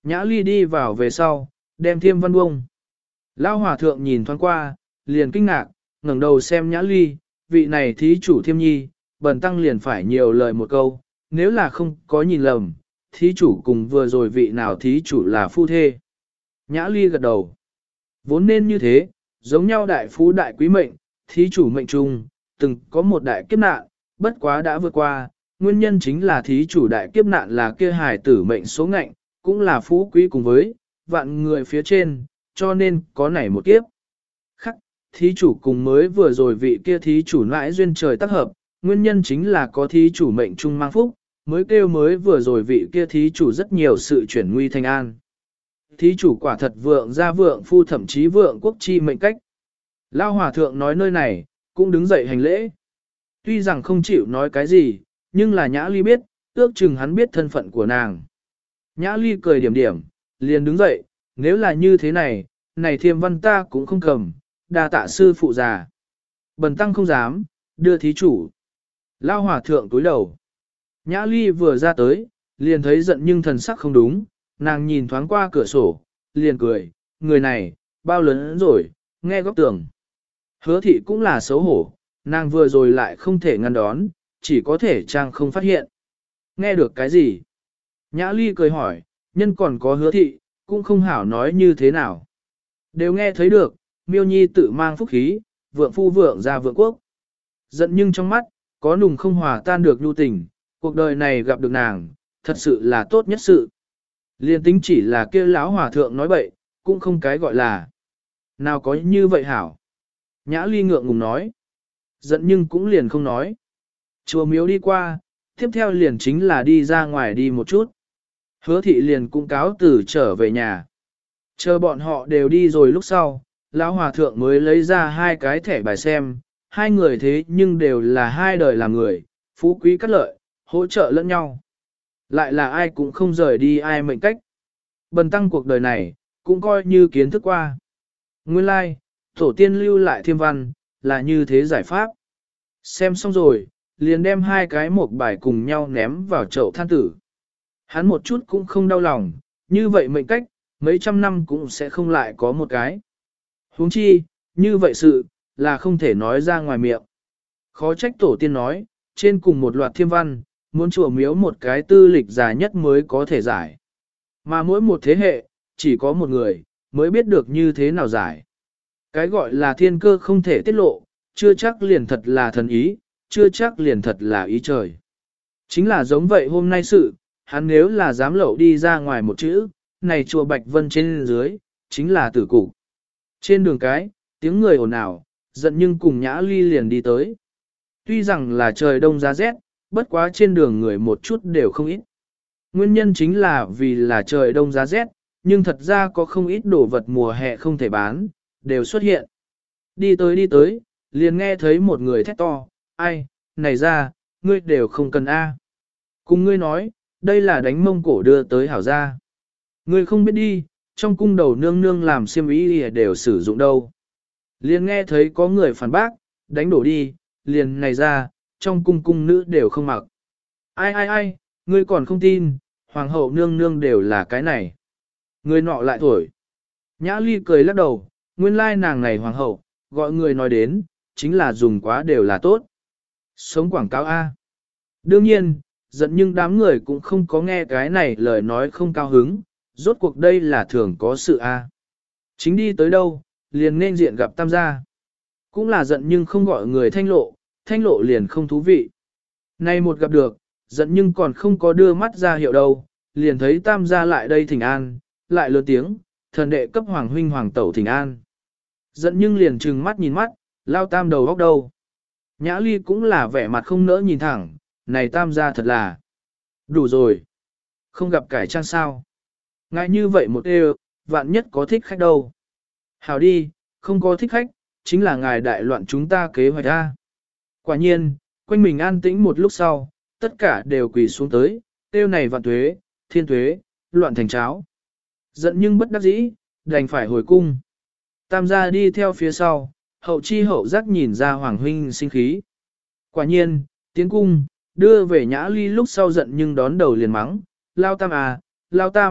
Nhã Ly đi vào về sau, đem Thiêm Văn bông. Lão hòa thượng nhìn thoáng qua, liền kinh ngạc, ngẩng đầu xem Nhã Ly, vị này thí chủ Thiêm Nhi, bần tăng liền phải nhiều lời một câu, nếu là không có nhìn lầm, thí chủ cùng vừa rồi vị nào thí chủ là phu thê. Nhã Ly gật đầu. Vốn nên như thế, giống nhau đại phú đại quý mệnh, thí chủ mệnh trung, từng có một đại kiếp nạn, bất quá đã vượt qua, nguyên nhân chính là thí chủ đại kiếp nạn là kia hài tử mệnh số ngạnh, cũng là phú quý cùng với vạn người phía trên, cho nên có nảy một kiếp. Khắc, thí chủ cùng mới vừa rồi vị kia thí chủ nãi duyên trời tác hợp, nguyên nhân chính là có thí chủ mệnh trung mang phúc, mới kêu mới vừa rồi vị kia thí chủ rất nhiều sự chuyển nguy thành an. Thí chủ quả thật vượng gia vượng phu thậm chí vượng quốc chi mệnh cách. Lao hòa thượng nói nơi này, cũng đứng dậy hành lễ. Tuy rằng không chịu nói cái gì, nhưng là Nhã Ly biết, ước chừng hắn biết thân phận của nàng. Nhã Ly cười điểm điểm, liền đứng dậy, nếu là như thế này, này Thiêm Văn ta cũng không cầm, đa tạ sư phụ già. Bần tăng không dám, đưa thí chủ. Lao hòa thượng túi đầu. Nhã Ly vừa ra tới, liền thấy giận nhưng thần sắc không đúng, nàng nhìn thoáng qua cửa sổ, liền cười, người này, bao lớn rồi, nghe góc tường. Hứa thị cũng là xấu hổ, nàng vừa rồi lại không thể ngăn đón, chỉ có thể trang không phát hiện. Nghe được cái gì? Nhã Ly cười hỏi, nhân còn có hứa thị, cũng không hảo nói như thế nào. Đều nghe thấy được, Miêu Nhi tự mang phúc khí, vượng phu vượng ra vượng quốc. Giận nhưng trong mắt, có nùng không hòa tan được nhu tình, cuộc đời này gặp được nàng, thật sự là tốt nhất sự. Liên tính chỉ là kia lão hòa thượng nói bậy, cũng không cái gọi là. Nào có như vậy hảo. Nhã Ly ngượng ngùng nói. Giận nhưng cũng liền không nói. Chùa miếu đi qua, tiếp theo liền chính là đi ra ngoài đi một chút. Hứa thị liền cũng cáo từ trở về nhà. Chờ bọn họ đều đi rồi lúc sau, lão hòa thượng mới lấy ra hai cái thẻ bài xem, hai người thế nhưng đều là hai đời làm người, phú quý cắt lợi, hỗ trợ lẫn nhau. Lại là ai cũng không rời đi ai mệnh cách. Bần tăng cuộc đời này, cũng coi như kiến thức qua. Nguyên lai, tổ tiên lưu lại Thiêm Văn, là như thế giải pháp. Xem xong rồi, liền đem hai cái một bài cùng nhau ném vào chậu than tử. Hắn một chút cũng không đau lòng, như vậy mệnh cách, mấy trăm năm cũng sẽ không lại có một cái. Huống chi, như vậy sự, là không thể nói ra ngoài miệng. Khó trách tổ tiên nói, trên cùng một loạt Thiêm Văn, muốn chùa miếu một cái tư lịch dài nhất mới có thể giải. Mà mỗi một thế hệ, chỉ có một người, mới biết được như thế nào giải. Cái gọi là thiên cơ không thể tiết lộ, chưa chắc liền thật là thần ý, chưa chắc liền thật là ý trời. Chính là giống vậy hôm nay sự, hắn nếu là dám lậu đi ra ngoài một chữ, này chùa Bạch Vân trên dưới, chính là tử cục. Trên đường cái, tiếng người ồn ào, giận nhưng cùng Nhã Ly liền đi tới. Tuy rằng là trời đông giá rét, bất quá trên đường người một chút đều không ít. Nguyên nhân chính là vì là trời đông giá rét, nhưng thật ra có không ít đồ vật mùa hè không thể bán, đều xuất hiện. Đi tới, liền nghe thấy một người thét to, ai, này ra, ngươi đều không cần A. Cùng ngươi nói, đây là đánh Mông Cổ đưa tới hảo gia. Ngươi không biết đi, trong cung đầu nương nương làm xiêm y đều sử dụng đâu. Liền nghe thấy có người phản bác, đánh đổ đi, liền này ra, trong cung cung nữ đều không mặc. Ai, ngươi còn không tin, hoàng hậu nương nương đều là cái này. Người nọ lại thổi. Nhã Ly cười lắc đầu, nguyên lai nàng này hoàng hậu, gọi người nói đến, chính là dùng quá đều là tốt. Sống quảng cáo A. Đương nhiên, giận nhưng đám người cũng không có nghe cái này lời nói không cao hứng, rốt cuộc đây là thường có sự A. Chính đi tới đâu, liền nên diện gặp tam gia. Cũng là giận nhưng không gọi người thanh lộ liền không thú vị. Nay một gặp được, giận nhưng còn không có đưa mắt ra hiệu đâu, liền thấy tam gia lại đây thỉnh an, lại lớn tiếng, thần đệ cấp hoàng huynh hoàng tẩu thỉnh an. Giận nhưng liền trừng mắt nhìn mắt, lao tam đầu góc đâu. Nhã Ly cũng là vẻ mặt không nỡ nhìn thẳng, này tam gia thật là đủ rồi. Không gặp cải trang sao. Ngại như vậy một đều, vạn nhất có thích khách đâu. Hảo đi, không có thích khách, chính là ngài đại loạn chúng ta kế hoạch ra. Quả nhiên, quanh mình an tĩnh một lúc sau, tất cả đều quỳ xuống tới, tiêu này vạn tuế, thiên tuế, loạn thành cháo. Giận nhưng bất đắc dĩ, đành phải hồi cung. Tam gia đi theo phía sau, hậu chi hậu giác nhìn ra hoàng huynh sinh khí. Quả nhiên, tiến cung, đưa về Nhã Ly lúc sau giận nhưng đón đầu liền mắng, lao tam à, lao tam,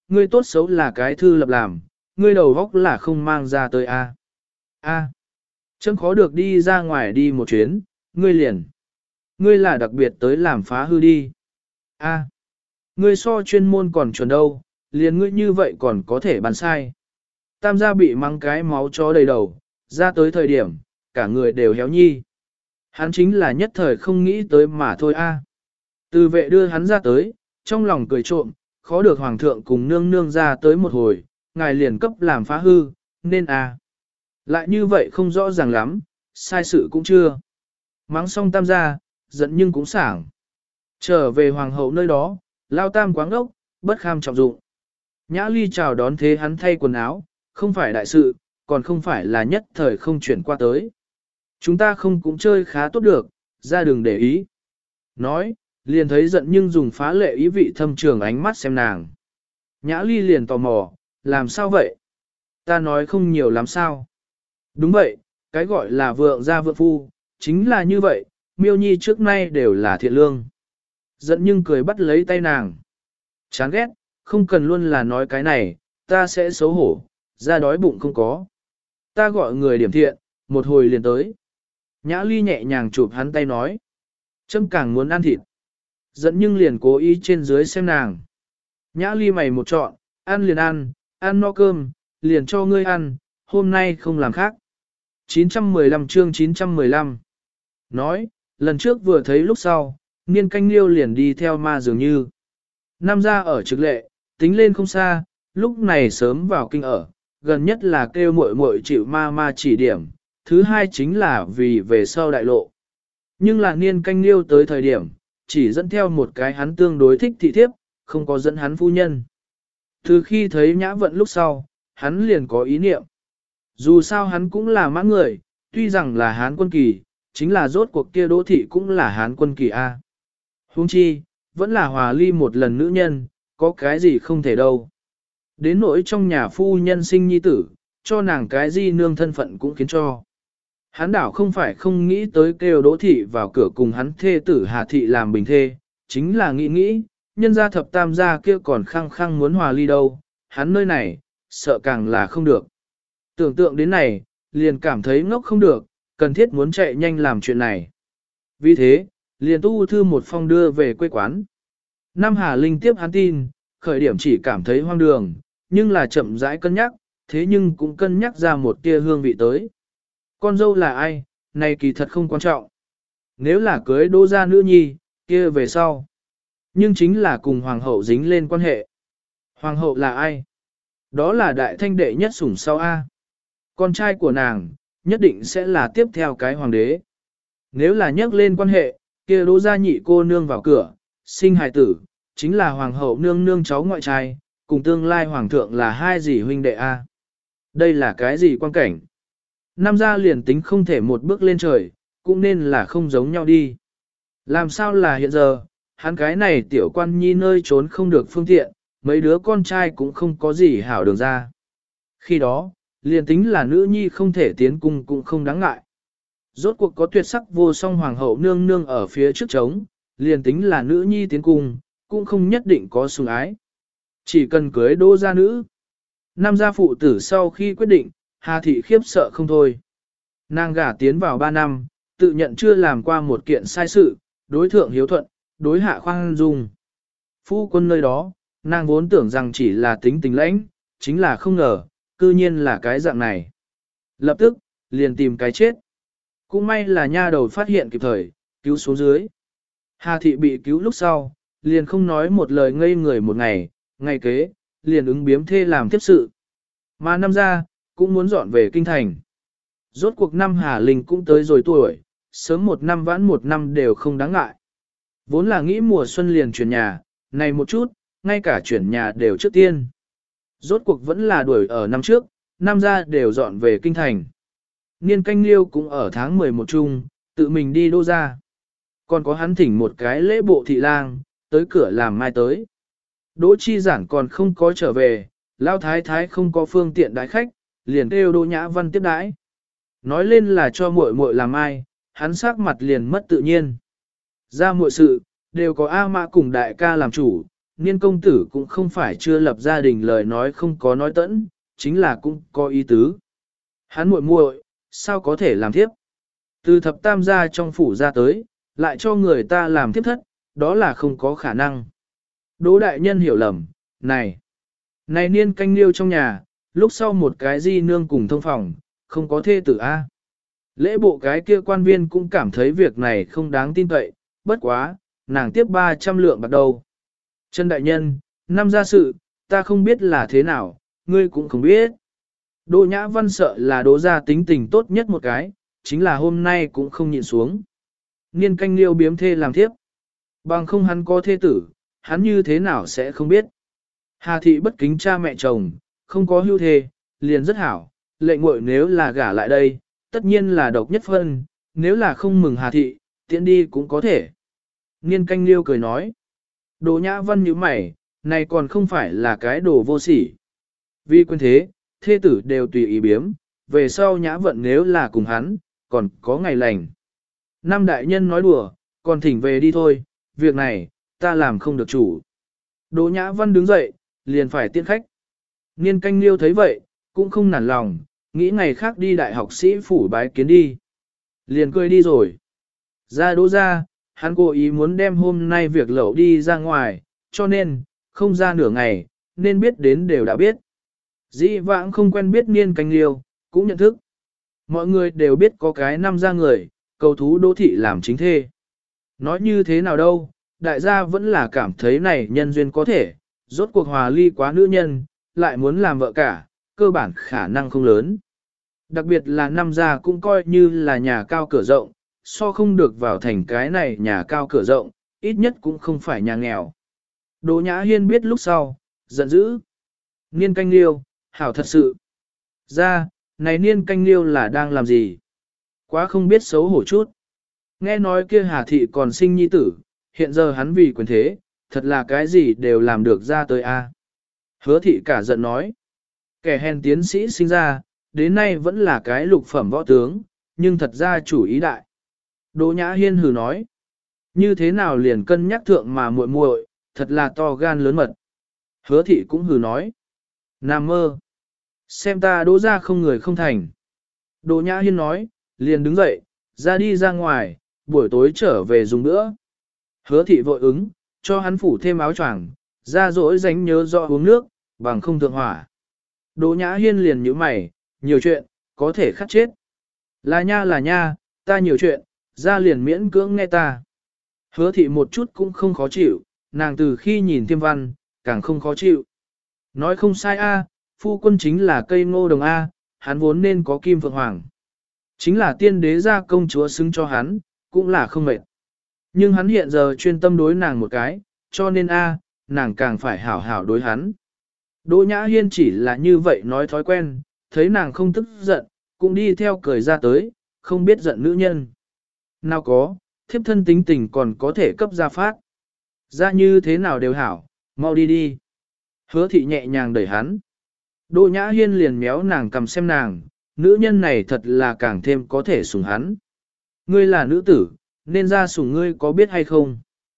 ngươi tốt xấu là cái thư lập làm, ngươi đầu góc là không mang ra tới a. A. Chấm khó được đi ra ngoài đi một chuyến, ngươi liền. Ngươi là đặc biệt tới làm phá hư đi. A. Ngươi so chuyên môn còn chuẩn đâu, liền ngươi như vậy còn có thể bàn sai. Tam gia bị mắng cái máu chó đầy đầu, ra tới thời điểm, cả người đều héo nhi. Hắn chính là nhất thời không nghĩ tới mà thôi a. Từ vệ đưa hắn ra tới, trong lòng cười trộm, khó được hoàng thượng cùng nương nương ra tới một hồi, ngài liền cấp làm phá hư, nên a. Lại như vậy không rõ ràng lắm, sai sự cũng chưa. Mắng xong tam gia, giận nhưng cũng sảng. Trở về hoàng hậu nơi đó, lao tam quáng ốc, bất kham trọng dụng. Nhã ly chào đón thế hắn thay quần áo, không phải đại sự, còn không phải là nhất thời không chuyển qua tới. Chúng ta không cũng chơi khá tốt được, ra đừng để ý. Nói, liền thấy giận nhưng dùng phá lệ ý vị thâm trường ánh mắt xem nàng. Nhã ly liền tò mò, làm sao vậy? Ta nói không nhiều lắm sao? Đúng vậy, cái gọi là vượng gia vượng phu, chính là như vậy, miêu nhi trước nay đều là thiện lương. Giận nhưng cười bắt lấy tay nàng. Chán ghét, không cần luôn là nói cái này, ta sẽ xấu hổ, ra đói bụng không có. Ta gọi người điểm thiện, một hồi liền tới. Nhã ly nhẹ nhàng chụp hắn tay nói. Trâm càng muốn ăn thịt. Giận nhưng liền cố ý trên dưới xem nàng. Nhã ly mày một trọn, ăn liền ăn no cơm, liền cho ngươi ăn, hôm nay không làm khác. 915 chương 915 nói, lần trước vừa thấy lúc sau, Niên Canh Liêu liền đi theo ma dường như. Năm ra ở trực lệ, tính lên không xa, lúc này sớm vào kinh ở, gần nhất là kêu muội muội chịu ma chỉ điểm, thứ hai chính là vì về sau đại lộ. Nhưng là Niên Canh Liêu tới thời điểm, chỉ dẫn theo một cái hắn tương đối thích thị thiếp, không có dẫn hắn phu nhân. Từ khi thấy Nhã Vận lúc sau, hắn liền có ý niệm. Dù sao hắn cũng là mãn người, tuy rằng là Hán quân kỳ, chính là rốt cuộc kia Đỗ thị cũng là Hán quân kỳ A. Huống chi, vẫn là hòa ly một lần nữ nhân, có cái gì không thể đâu. Đến nỗi trong nhà phu nhân sinh nhi tử, cho nàng cái gì nương thân phận cũng khiến cho. Hắn đảo không phải không nghĩ tới kêu Đỗ thị vào cửa cùng hắn thê tử Hà thị làm bình thê, chính là nghĩ, nhân gia thập tam gia kia còn khăng khăng muốn hòa ly đâu, hắn nơi này, sợ càng là không được. Tưởng tượng đến này, liền cảm thấy ngốc không được, cần thiết muốn chạy nhanh làm chuyện này. Vì thế, liền tu thư một phong đưa về quê quán. Nam Hà Linh tiếp hắn tin, khởi điểm chỉ cảm thấy hoang đường, nhưng là chậm rãi cân nhắc, thế nhưng cũng cân nhắc ra một tia hương vị tới. Con dâu là ai, này kỳ thật không quan trọng. Nếu là cưới Đỗ gia nữ nhi, kia về sau. Nhưng chính là cùng hoàng hậu dính lên quan hệ. Hoàng hậu là ai? Đó là đại thanh đệ nhất sủng sau A. Con trai của nàng, nhất định sẽ là tiếp theo cái hoàng đế. Nếu là nhắc lên quan hệ, kia Đỗ gia nhị cô nương vào cửa, sinh hài tử, chính là hoàng hậu nương nương cháu ngoại trai, cùng tương lai hoàng thượng là hai gì huynh đệ A. Đây là cái gì quan cảnh? Nam gia liền tính không thể một bước lên trời, cũng nên là không giống nhau đi. Làm sao là hiện giờ, hắn cái này tiểu quan nhi nơi trốn không được phương tiện, mấy đứa con trai cũng không có gì hảo đường ra. Khi đó, liền tính là nữ nhi không thể tiến cung cũng không đáng ngại. Rốt cuộc có tuyệt sắc vô song hoàng hậu nương nương ở phía trước trống, liền tính là nữ nhi tiến cung, cũng không nhất định có sủng ái. Chỉ cần cưới Đỗ gia nữ. Nam gia phụ tử sau khi quyết định, Hà thị khiếp sợ không thôi. Nàng gả tiến vào 3 năm, tự nhận chưa làm qua một kiện sai sự, đối thượng hiếu thuận, đối hạ khoan dung. Phu quân nơi đó, nàng vốn tưởng rằng chỉ là tính tình lãnh, chính là không ngờ, cư nhiên là cái dạng này. Lập tức, liền tìm cái chết. Cũng may là nha đầu phát hiện kịp thời, cứu xuống dưới. Hà thị bị cứu lúc sau, liền không nói một lời ngây người một ngày, ngày kế, liền ứng biếm thê làm tiếp sự. Mà năm ra, cũng muốn dọn về kinh thành. Rốt cuộc năm Hà Linh cũng tới rồi tuổi, sớm 1 năm vãn 1 năm đều không đáng ngại. Vốn là nghĩ mùa xuân liền chuyển nhà, này một chút, ngay cả chuyển nhà đều trước tiên. Rốt cuộc vẫn là đuổi ở năm trước, năm ra đều dọn về kinh thành. Niên Canh Liêu cũng ở tháng 11 chung, tự mình đi Đỗ ra. Còn có hắn thỉnh một cái lễ bộ thị lang, tới cửa làm mai tới. Đỗ Chi Giản còn không có trở về, Lão Thái Thái không có phương tiện đái khách, liền kêu Đỗ Nhã Văn tiếp đãi. Nói lên là cho muội muội làm mai, hắn sắc mặt liền mất tự nhiên. Ra muội sự, đều có A Mã cùng đại ca làm chủ, Niên công tử cũng không phải chưa lập gia đình lời nói không có nói tẫn, chính là cũng có ý tứ. Hắn muội muội, sao có thể làm thiếp? Từ thập tam gia trong phủ ra tới, lại cho người ta làm thiếp thất, đó là không có khả năng. Đỗ đại nhân hiểu lầm, này niên canh liêu trong nhà, lúc sau một cái di nương cùng thông phòng, không có thê tử A. Lễ bộ cái kia quan viên cũng cảm thấy việc này không đáng tin cậy, bất quá, nàng tiếp 300 lượng bạc đầu. Trần đại nhân, năm gia sự, ta không biết là thế nào, ngươi cũng không biết. Đỗ Nhã Văn sợ là Đỗ gia tính tình tốt nhất một cái, chính là hôm nay cũng không nhịn xuống. Niên canh liêu biếm thê làm thiếp. Bằng không hắn có thê tử, hắn như thế nào sẽ không biết. Hà thị bất kính cha mẹ chồng, không có hưu thê, liền rất hảo, lệnh muội nếu là gả lại đây, tất nhiên là độc nhất phân, nếu là không mừng Hà thị, tiện đi cũng có thể. Niên canh liêu cười nói. Đỗ Nhã Văn như mày, này còn không phải là cái đồ vô sỉ. Vì quân thế, thê tử đều tùy ý biếm, về sau Nhã Vận nếu là cùng hắn, còn có ngày lành. Năm đại nhân nói đùa, còn thỉnh về đi thôi, việc này, ta làm không được chủ. Đỗ Nhã Văn đứng dậy, liền phải tiễn khách. Niên canh liêu thấy vậy, cũng không nản lòng, nghĩ ngày khác đi đại học sĩ phủ bái kiến đi. Liền cười đi rồi. Ra Đỗ ra, hắn cố ý muốn đem hôm nay việc lẩu đi ra ngoài, cho nên, không ra nửa ngày, nên biết đến đều đã biết. Dĩ vãng không quen biết niên canh liêu, cũng nhận thức. Mọi người đều biết có cái năm ra người, cầu thú Đỗ thị làm chính thê. Nói như thế nào đâu, đại gia vẫn là cảm thấy này nhân duyên có thể, rốt cuộc hòa ly quá nữ nhân, lại muốn làm vợ cả, cơ bản khả năng không lớn. Đặc biệt là năm gia cũng coi như là nhà cao cửa rộng, so không được vào thành cái này nhà cao cửa rộng, ít nhất cũng không phải nhà nghèo. Đỗ Nhã Hiên biết lúc sau, giận dữ. Niên canh liêu, hảo thật sự. Ra, này niên canh liêu là đang làm gì? Quá không biết xấu hổ chút. Nghe nói kia Hà Thị còn sinh nhi tử, hiện giờ hắn vì quyền thế, thật là cái gì đều làm được ra tới a. Hứa Thị cả giận nói. Kẻ hèn tiến sĩ sinh ra, đến nay vẫn là cái lục phẩm võ tướng, nhưng thật ra chủ ý đại. Đỗ Nhã Hiên hừ nói. Như thế nào liền cân nhắc thượng mà muội muội, thật là to gan lớn mật. Hứa Thị cũng hừ nói. Nam mơ. Xem ta Đỗ ra không người không thành. Đỗ Nhã Hiên nói, liền đứng dậy, ra đi ra ngoài, buổi tối trở về dùng nữa. Hứa Thị vội ứng, cho hắn phủ thêm áo choàng, ra dỗi dánh nhớ rõ uống nước, bằng không thượng hỏa. Đỗ Nhã Hiên liền nhíu mày, nhiều chuyện, có thể khắc chết. Là nha, ta nhiều chuyện, ra liền miễn cưỡng nghe ta. Hứa Thị một chút cũng không khó chịu, nàng từ khi nhìn Thiêm Văn, càng không khó chịu. Nói không sai a, phu quân chính là cây ngô đồng a, hắn vốn nên có kim phượng hoàng. Chính là tiên đế gia công chúa xứng cho hắn, cũng là không mệt. Nhưng hắn hiện giờ chuyên tâm đối nàng một cái, cho nên nàng càng phải hảo hảo đối hắn. Đỗ Nhã Hiên chỉ là như vậy nói thói quen, thấy nàng không tức giận, cũng đi theo cười ra tới, không biết giận nữ nhân. Nào có, thiếp thân tính tình còn có thể cấp ra phát. Ra như thế nào đều hảo, mau đi đi. Hứa Thị nhẹ nhàng đẩy hắn. Đỗ Nhã Hiên liền méo nàng cầm xem nàng, nữ nhân này thật là càng thêm có thể sủng hắn. Ngươi là nữ tử, nên ra sủng ngươi có biết hay không?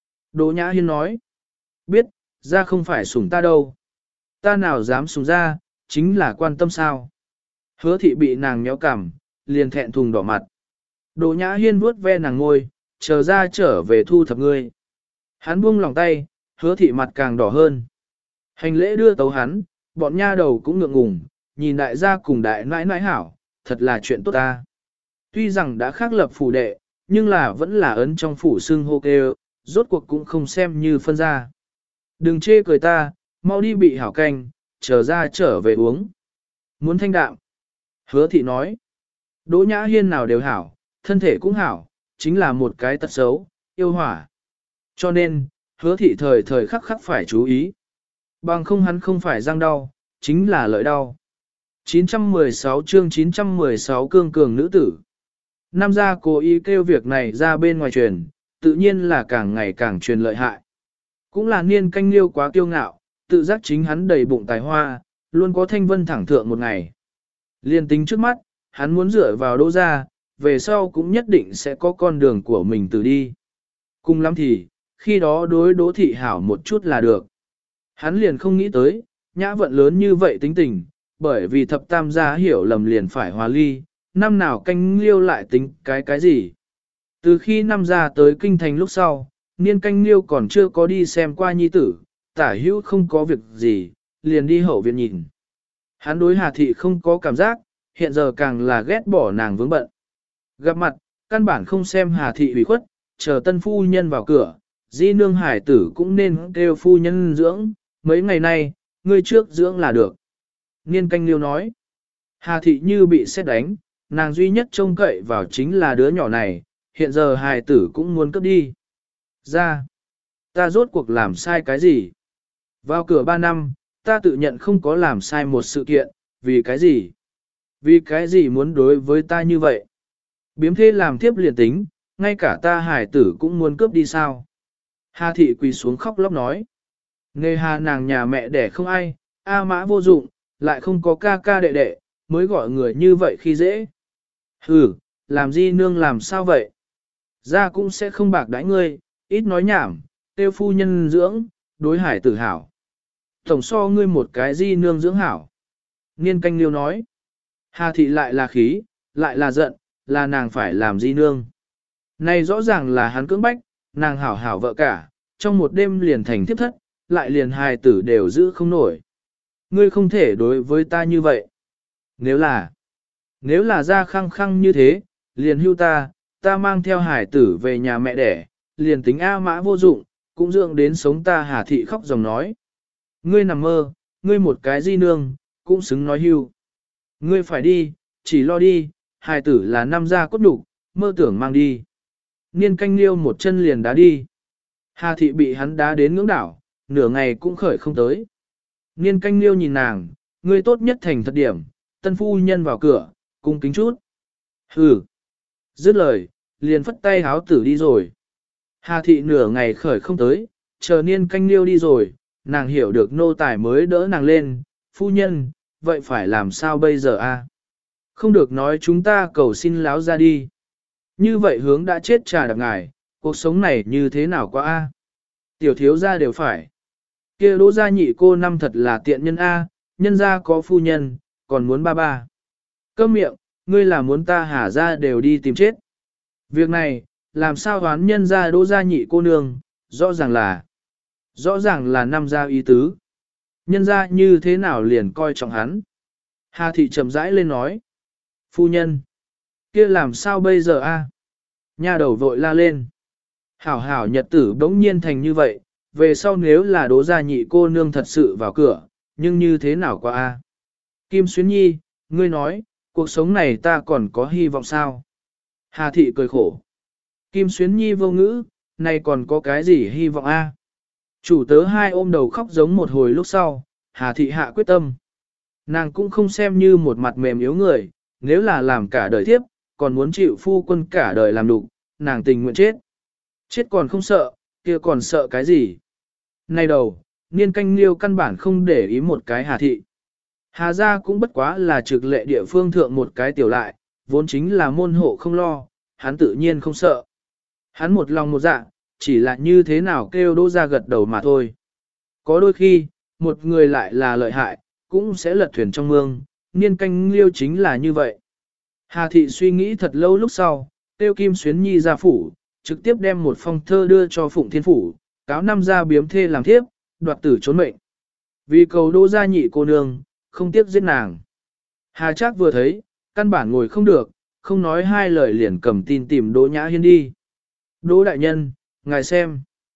Đỗ Nhã Hiên nói. Biết, ra không phải sủng ta đâu. Ta nào dám sủng ra, chính là quan tâm sao. Hứa Thị bị nàng méo cằm, liền thẹn thùng đỏ mặt. Đỗ Nhã Hiên vuốt ve nàng ngôi, chờ ra trở về thu thập ngươi. Hắn buông lòng tay, Hứa Thị mặt càng đỏ hơn. Hành lễ đưa tấu hắn, bọn nha đầu cũng ngượng ngùng, nhìn đại gia cùng đại nãi nãi hảo, thật là chuyện tốt ta. Tuy rằng đã khác lập phủ đệ, nhưng là vẫn là ấn trong phủ xưng hô kêu, rốt cuộc cũng không xem như phân ra. Đừng chê cười ta, mau đi bị hảo canh, chờ ra trở về uống. Muốn thanh đạm. Hứa Thị nói. Đỗ Nhã Hiên nào đều hảo, thân thể cũng hảo, chính là một cái tật xấu, yêu hỏa. Cho nên, Hứa Thị thời thời khắc khắc phải chú ý. Bằng không hắn không phải răng đau, chính là lợi đau. 916 chương 916 cương cường nữ tử. Nam gia cố ý kêu việc này ra bên ngoài truyền, tự nhiên là càng ngày càng truyền lợi hại. Cũng là niên canh liêu quá kiêu ngạo, tự giác chính hắn đầy bụng tài hoa, luôn có thanh vân thẳng thượng một ngày. Liên tính trước mắt, hắn muốn dựa vào Đỗ gia, về sau cũng nhất định sẽ có con đường của mình từ đi. Cùng lắm thì, khi đó đối Đỗ Thị hảo một chút là được. Hắn liền không nghĩ tới, nhã vận lớn như vậy tính tình, bởi vì thập tam gia hiểu lầm liền phải hòa ly, năm nào canh liêu lại tính cái gì. Từ khi năm gia tới kinh thành lúc sau, niên canh liêu còn chưa có đi xem qua nhi tử, tả hữu không có việc gì, liền đi hậu viện nhìn. Hắn đối Hà Thị không có cảm giác, hiện giờ càng là ghét bỏ nàng vướng bận. Gặp mặt, căn bản không xem Hà Thị ủy khuất, chờ tân phu nhân vào cửa, di nương hải tử cũng nên kêu phu nhân dưỡng, mấy ngày nay, ngươi trước dưỡng là được. Niên canh liêu nói, Hà Thị như bị sét đánh, nàng duy nhất trông cậy vào chính là đứa nhỏ này, hiện giờ hài tử cũng muốn cướp đi. Ra, ta rốt cuộc làm sai cái gì? Vào cửa 3 năm, ta tự nhận không có làm sai một sự kiện, vì cái gì? Vì cái gì muốn đối với ta như vậy? Biếm thê làm tiếp liền tính, ngay cả ta hải tử cũng muốn cướp đi sao? Hà Thị quỳ xuống khóc lóc nói. Nghề hà nàng nhà mẹ đẻ không ai, A Mã vô dụng, lại không có ca ca đệ đệ, mới gọi người như vậy khi dễ. Hừ, làm gì nương làm sao vậy? Ra cũng sẽ không bạc đãi ngươi, ít nói nhảm, tiêu phu nhân dưỡng, đối hải tử hảo. Tổng so ngươi một cái di nương dưỡng hảo. Niên canh liêu nói. Hà Thị lại là khí, lại là giận, là nàng phải làm di nương. Này rõ ràng là hắn cưỡng bách, nàng hảo hảo vợ cả, trong một đêm liền thành thiếp thất, lại liền hài tử đều giữ không nổi. Ngươi không thể đối với ta như vậy. Nếu là ra khăng khăng như thế, liền hưu ta mang theo hải tử về nhà mẹ đẻ, liền tính A Mã vô dụng, cũng dưỡng đến sống ta. Hà Thị khóc dòng nói. Ngươi nằm mơ, ngươi một cái di nương, cũng xứng nói hưu. Ngươi phải đi, chỉ lo đi, hài tử là năm gia cốt đục, mơ tưởng mang đi. Niên canh liêu một chân liền đá đi. Hà Thị bị hắn đá đến ngưỡng đảo, nửa ngày cũng khởi không tới. Niên canh liêu nhìn nàng, ngươi tốt nhất thành thật điểm, tân phu nhân vào cửa, cung kính chút. Hừ. Dứt lời, liền phất tay háo tử đi rồi. Hà Thị nửa ngày khởi không tới, chờ niên canh liêu đi rồi, nàng hiểu được nô tài mới đỡ nàng lên, phu nhân, vậy phải làm sao bây giờ a? Không được nói chúng ta cầu xin láo ra đi. Như vậy hướng đã chết trà đạp ngài, cuộc sống này như thế nào quá a? Tiểu thiếu gia đều phải. Kia Đỗ gia nhị cô năm thật là tiện nhân a, nhân gia có phu nhân, còn muốn ba. Câm miệng, ngươi là muốn ta Hà gia đều đi tìm chết. Việc này, làm sao đoán nhân gia Đỗ gia nhị cô nương, rõ ràng là năm gia ý tứ. Nhân gia như thế nào liền coi trọng hắn. Hà Thị chậm rãi lên nói. Phu nhân, kia làm sao bây giờ a? Nha đầu vội la lên. Hảo nhật tử bỗng nhiên thành như vậy, về sau nếu là Đỗ gia nhị cô nương thật sự vào cửa, nhưng như thế nào qua a? Kim Xuyến Nhi, ngươi nói, cuộc sống này ta còn có hy vọng sao? Hà Thị cười khổ. Kim Xuyến Nhi vô ngữ, này còn có cái gì hy vọng a? Chủ tớ hai ôm đầu khóc giống một hồi lúc sau, Hà Thị hạ quyết tâm. Nàng cũng không xem như một mặt mềm yếu người, nếu là làm cả đời thiếp, còn muốn chịu phu quân cả đời làm đục, nàng tình nguyện chết. Chết còn không sợ, kia còn sợ cái gì? Nay đầu, niên canh liêu căn bản không để ý một cái Hà Thị. Hà gia cũng bất quá là trực lệ địa phương thượng một cái tiểu lại, vốn chính là môn hộ không lo, hắn tự nhiên không sợ. Hắn một lòng một dạ, chỉ là như thế nào kêu Đỗ gia gật đầu mà thôi. Có đôi khi, một người lại là lợi hại, cũng sẽ lật thuyền trong mương, niên canh liêu chính là như vậy. Hà Thị suy nghĩ thật lâu lúc sau, tiêu Kim Xuyến Nhi ra phủ, trực tiếp đem một phong thơ đưa cho Phụng Thiên Phủ, cáo năm gia biếm thê làm thiếp, đoạt tử trốn mệnh. Vì cầu Đỗ gia nhị cô nương, không tiếc giết nàng. Hà Trác vừa thấy, căn bản ngồi không được, không nói hai lời liền cầm tin tìm Đỗ Nhã Hiên đi. Đỗ đại nhân, ngài xem.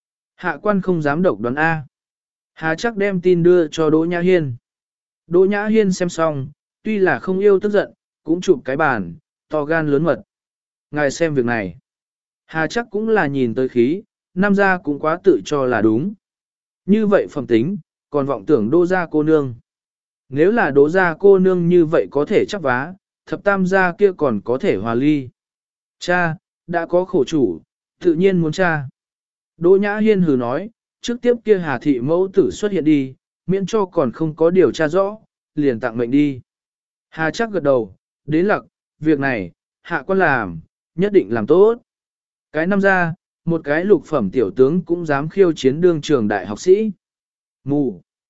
Hạ quan không dám độc đoán A. Hà Trác đem tin đưa cho Đỗ Nhã Hiên. Đỗ Nhã Hiên xem xong, tuy là không yêu tức giận, cũng chụp cái bàn, to gan lớn mật. Ngài xem việc này. Hà Trác cũng là nhìn tới khí, năm gia cũng quá tự cho là đúng. Như vậy phẩm tính, còn vọng tưởng Đỗ gia cô nương. Nếu là Đỗ gia cô nương như vậy có thể chắc vá, thập tam gia kia còn có thể hòa ly. Cha, đã có khổ chủ, tự nhiên muốn cha. Đỗ Nhã Hiên hừ nói, trước tiếp kia Hà Thị mẫu tử xuất hiện đi, miễn cho còn không có điều tra rõ, liền tặng mệnh đi. Hà Trác gật đầu, đến lặc, việc này, hạ quan làm, nhất định làm tốt. Cái năm ra, một cái lục phẩm tiểu tướng cũng dám khiêu chiến đương trường đại học sĩ. Mù.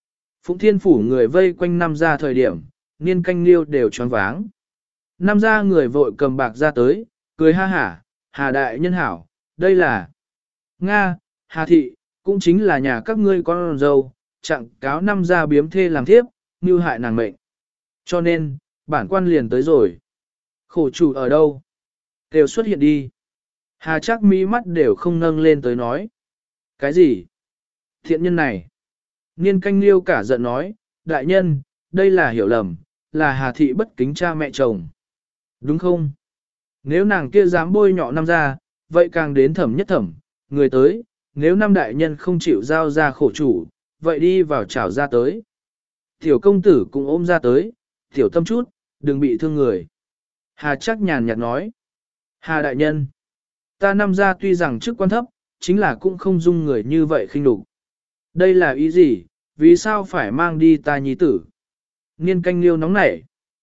Phụng Thiên Phủ người vây quanh năm gia thời điểm, Niên Canh Liêu đều choáng váng. Năm gia người vội cầm bạc ra tới, cười ha hả, Hà đại nhân hảo, đây là Nga, Hà thị, cũng chính là nhà các ngươi con dâu, chặng cáo năm gia biếm thê làm thiếp, mưu hại nàng mệnh. Cho nên, bản quan liền tới rồi. Khổ chủ ở đâu? Đều xuất hiện đi. Hà chắc mí mắt đều không nâng lên tới nói. Cái gì? Thiện nhân này. Niên Canh Liêu cả giận nói, đại nhân, đây là hiểu lầm, là Hà thị bất kính cha mẹ chồng. Đúng không? Nếu nàng kia dám bôi nhọ năm gia, vậy càng đến thẩm nhất thẩm, người tới, nếu năm đại nhân không chịu giao ra khổ chủ, vậy đi vào chảo ra tới. Tiểu công tử cũng ôm ra tới, tiểu tâm chút, đừng bị thương người. Hà chắc nhàn nhạt nói, Hà đại nhân, ta năm gia tuy rằng chức quan thấp, chính là cũng không dung người như vậy khinh đục. Đây là ý gì, vì sao phải mang đi ta nhi tử? Niên Canh Liêu nóng nảy.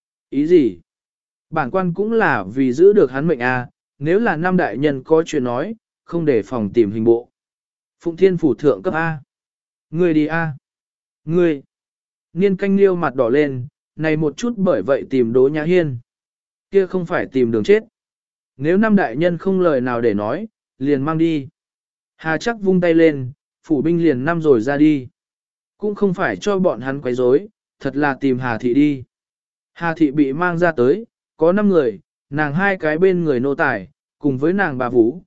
Ý gì? Bản quan cũng là vì giữ được hắn mệnh a, nếu là năm đại nhân có chuyện nói, không để phòng tìm hình bộ. Phụng Thiên Phủ thượng cấp A. Ngươi đi A. Ngươi. Niên Canh Liêu mặt đỏ lên, này một chút bởi vậy tìm Đỗ Nhã Hiên. Kia không phải tìm đường chết. Nếu năm đại nhân không lời nào để nói, liền mang đi. Hà chắc vung tay lên, phủ binh liền năm rồi ra đi. Cũng không phải cho bọn hắn quấy rối, thật là tìm Hà thị đi. Hà thị bị mang ra tới, có 5 người, nàng 2 cái bên người nô tài, cùng với nàng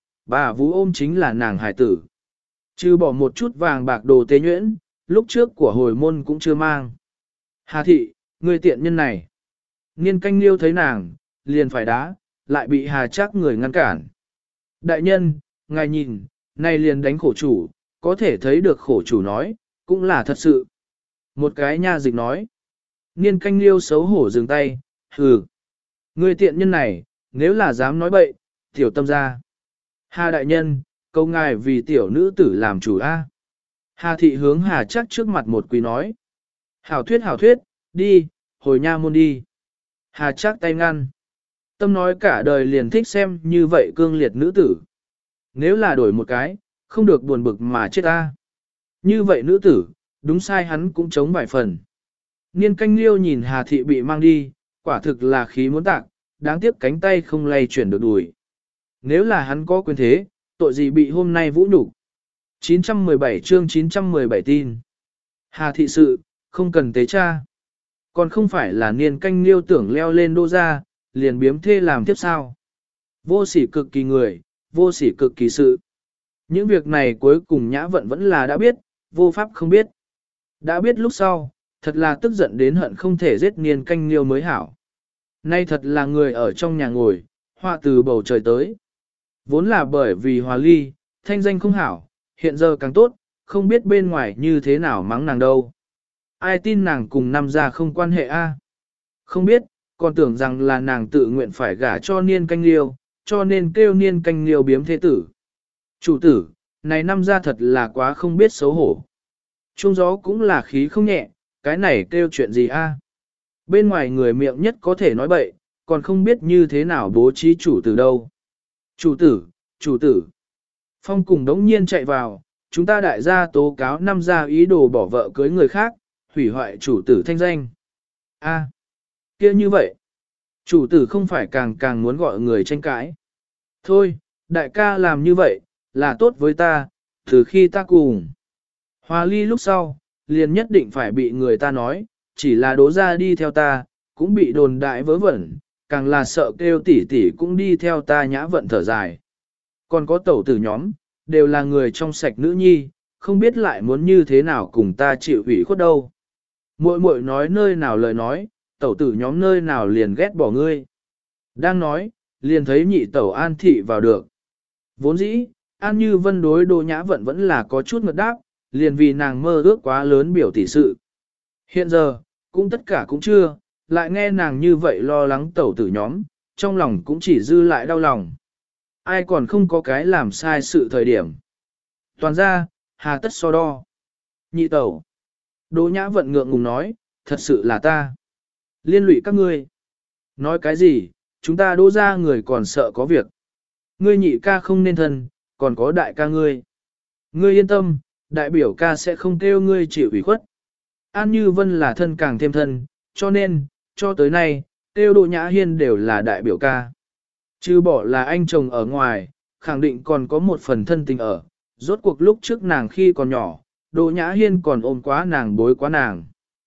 bà Vũ ôm chính là nàng hải tử. Chứ bỏ một chút vàng bạc đồ tế nhuyễn, lúc trước của hồi môn cũng chưa mang. Hà thị, người tiện nhân này. Niên Canh Liêu thấy nàng, liền phải đá, lại bị Hà chắc người ngăn cản. Đại nhân, ngài nhìn, này liền đánh khổ chủ, có thể thấy được khổ chủ nói, cũng là thật sự. Một cái nha dịch nói. Niên Canh Liêu xấu hổ dừng tay, hừ. Người tiện nhân này, nếu là dám nói bậy, tiểu tâm ra. Hà đại nhân, câu ngài vì tiểu nữ tử làm chủ A. Hà thị hướng Hà chắc trước mặt một quý nói. Hảo thuyết, đi, hồi nha môn đi. Hà chắc tay ngăn. Tâm nói cả đời liền thích xem như vậy cương liệt nữ tử. Nếu là đổi một cái, không được buồn bực mà chết ta. Như vậy nữ tử, đúng sai hắn cũng chống vài phần. Niên Canh Liêu nhìn Hà thị bị mang đi, quả thực là khí muốn tạc, đáng tiếc cánh tay không lay chuyển được đùi. Nếu là hắn có quyền thế, tội gì bị hôm nay vũ nhục. 917 chương 917 tin. Hà thị sự, không cần tế cha. Còn không phải là Niên Canh Liêu tưởng leo lên đô gia, liền biếm thê làm tiếp sao. Vô sỉ cực kỳ người, vô sỉ cực kỳ sự. Những việc này cuối cùng Nhã Vận vẫn là đã biết, vô pháp không biết. Đã biết lúc sau, thật là tức giận đến hận không thể giết Niên Canh Liêu mới hảo. Nay thật là người ở trong nhà ngồi, họa từ bầu trời tới. Vốn là bởi vì hòa ly, thanh danh không hảo, hiện giờ càng tốt, không biết bên ngoài như thế nào mắng nàng đâu. Ai tin nàng cùng năm gia không quan hệ a? Không biết, còn tưởng rằng là nàng tự nguyện phải gả cho Niên Canh Liêu, cho nên kêu Niên Canh Liêu biếm thế tử. Chủ tử, này năm gia thật là quá không biết xấu hổ. Trung gió cũng là khí không nhẹ, cái này kêu chuyện gì a? Bên ngoài người miệng nhất có thể nói bậy, còn không biết như thế nào bố trí chủ tử đâu. Chủ tử. Phong cùng đống nhiên chạy vào, chúng ta đại gia tố cáo năm gia ý đồ bỏ vợ cưới người khác, hủy hoại chủ tử thanh danh. A, kia như vậy. Chủ tử không phải càng muốn gọi người tranh cãi. Thôi, đại ca làm như vậy, là tốt với ta, từ khi ta cùng. Hòa ly lúc sau, liền nhất định phải bị người ta nói, chỉ là đố ra đi theo ta, cũng bị đồn đại vớ vẩn, càng là sợ kêu tỷ tỷ cũng đi theo ta Nhã Vận thở dài. Còn có tẩu tử nhóm, đều là người trong sạch nữ nhi, không biết lại muốn như thế nào cùng ta chịu ủy khuất đâu. Muội muội nói nơi nào lời nói, tẩu tử nhóm nơi nào liền ghét bỏ ngươi. Đang nói, liền thấy nhị tẩu An Thị vào được. Vốn dĩ, An Như Vân đối Đỗ Nhã Vận vẫn là có chút ngợt đáp, liền vì nàng mơ ước quá lớn biểu tỷ sự. Hiện giờ, cũng tất cả cũng chưa, lại nghe nàng như vậy lo lắng tẩu tử nhóm, trong lòng cũng chỉ dư lại đau lòng. Ai còn không có cái làm sai sự thời điểm. Toàn ra, hà tất so đo. Nhị tẩu. Đỗ Nhã Vận ngượng ngùng nói, thật sự là ta. Liên lụy các ngươi. Nói cái gì, chúng ta Đỗ ra người còn sợ có việc. Ngươi nhị ca không nên thân, còn có đại ca ngươi. Ngươi yên tâm, đại biểu ca sẽ không kêu ngươi chịu ủy khuất. An Như Vân là thân càng thêm thân, cho nên, cho tới nay, tiêu Đỗ Nhã Hiên đều là đại biểu ca. Chứ bỏ là anh chồng ở ngoài, khẳng định còn có một phần thân tình ở, rốt cuộc lúc trước nàng khi còn nhỏ, Đỗ Nhã Hiên còn ôm quá nàng bối quá nàng.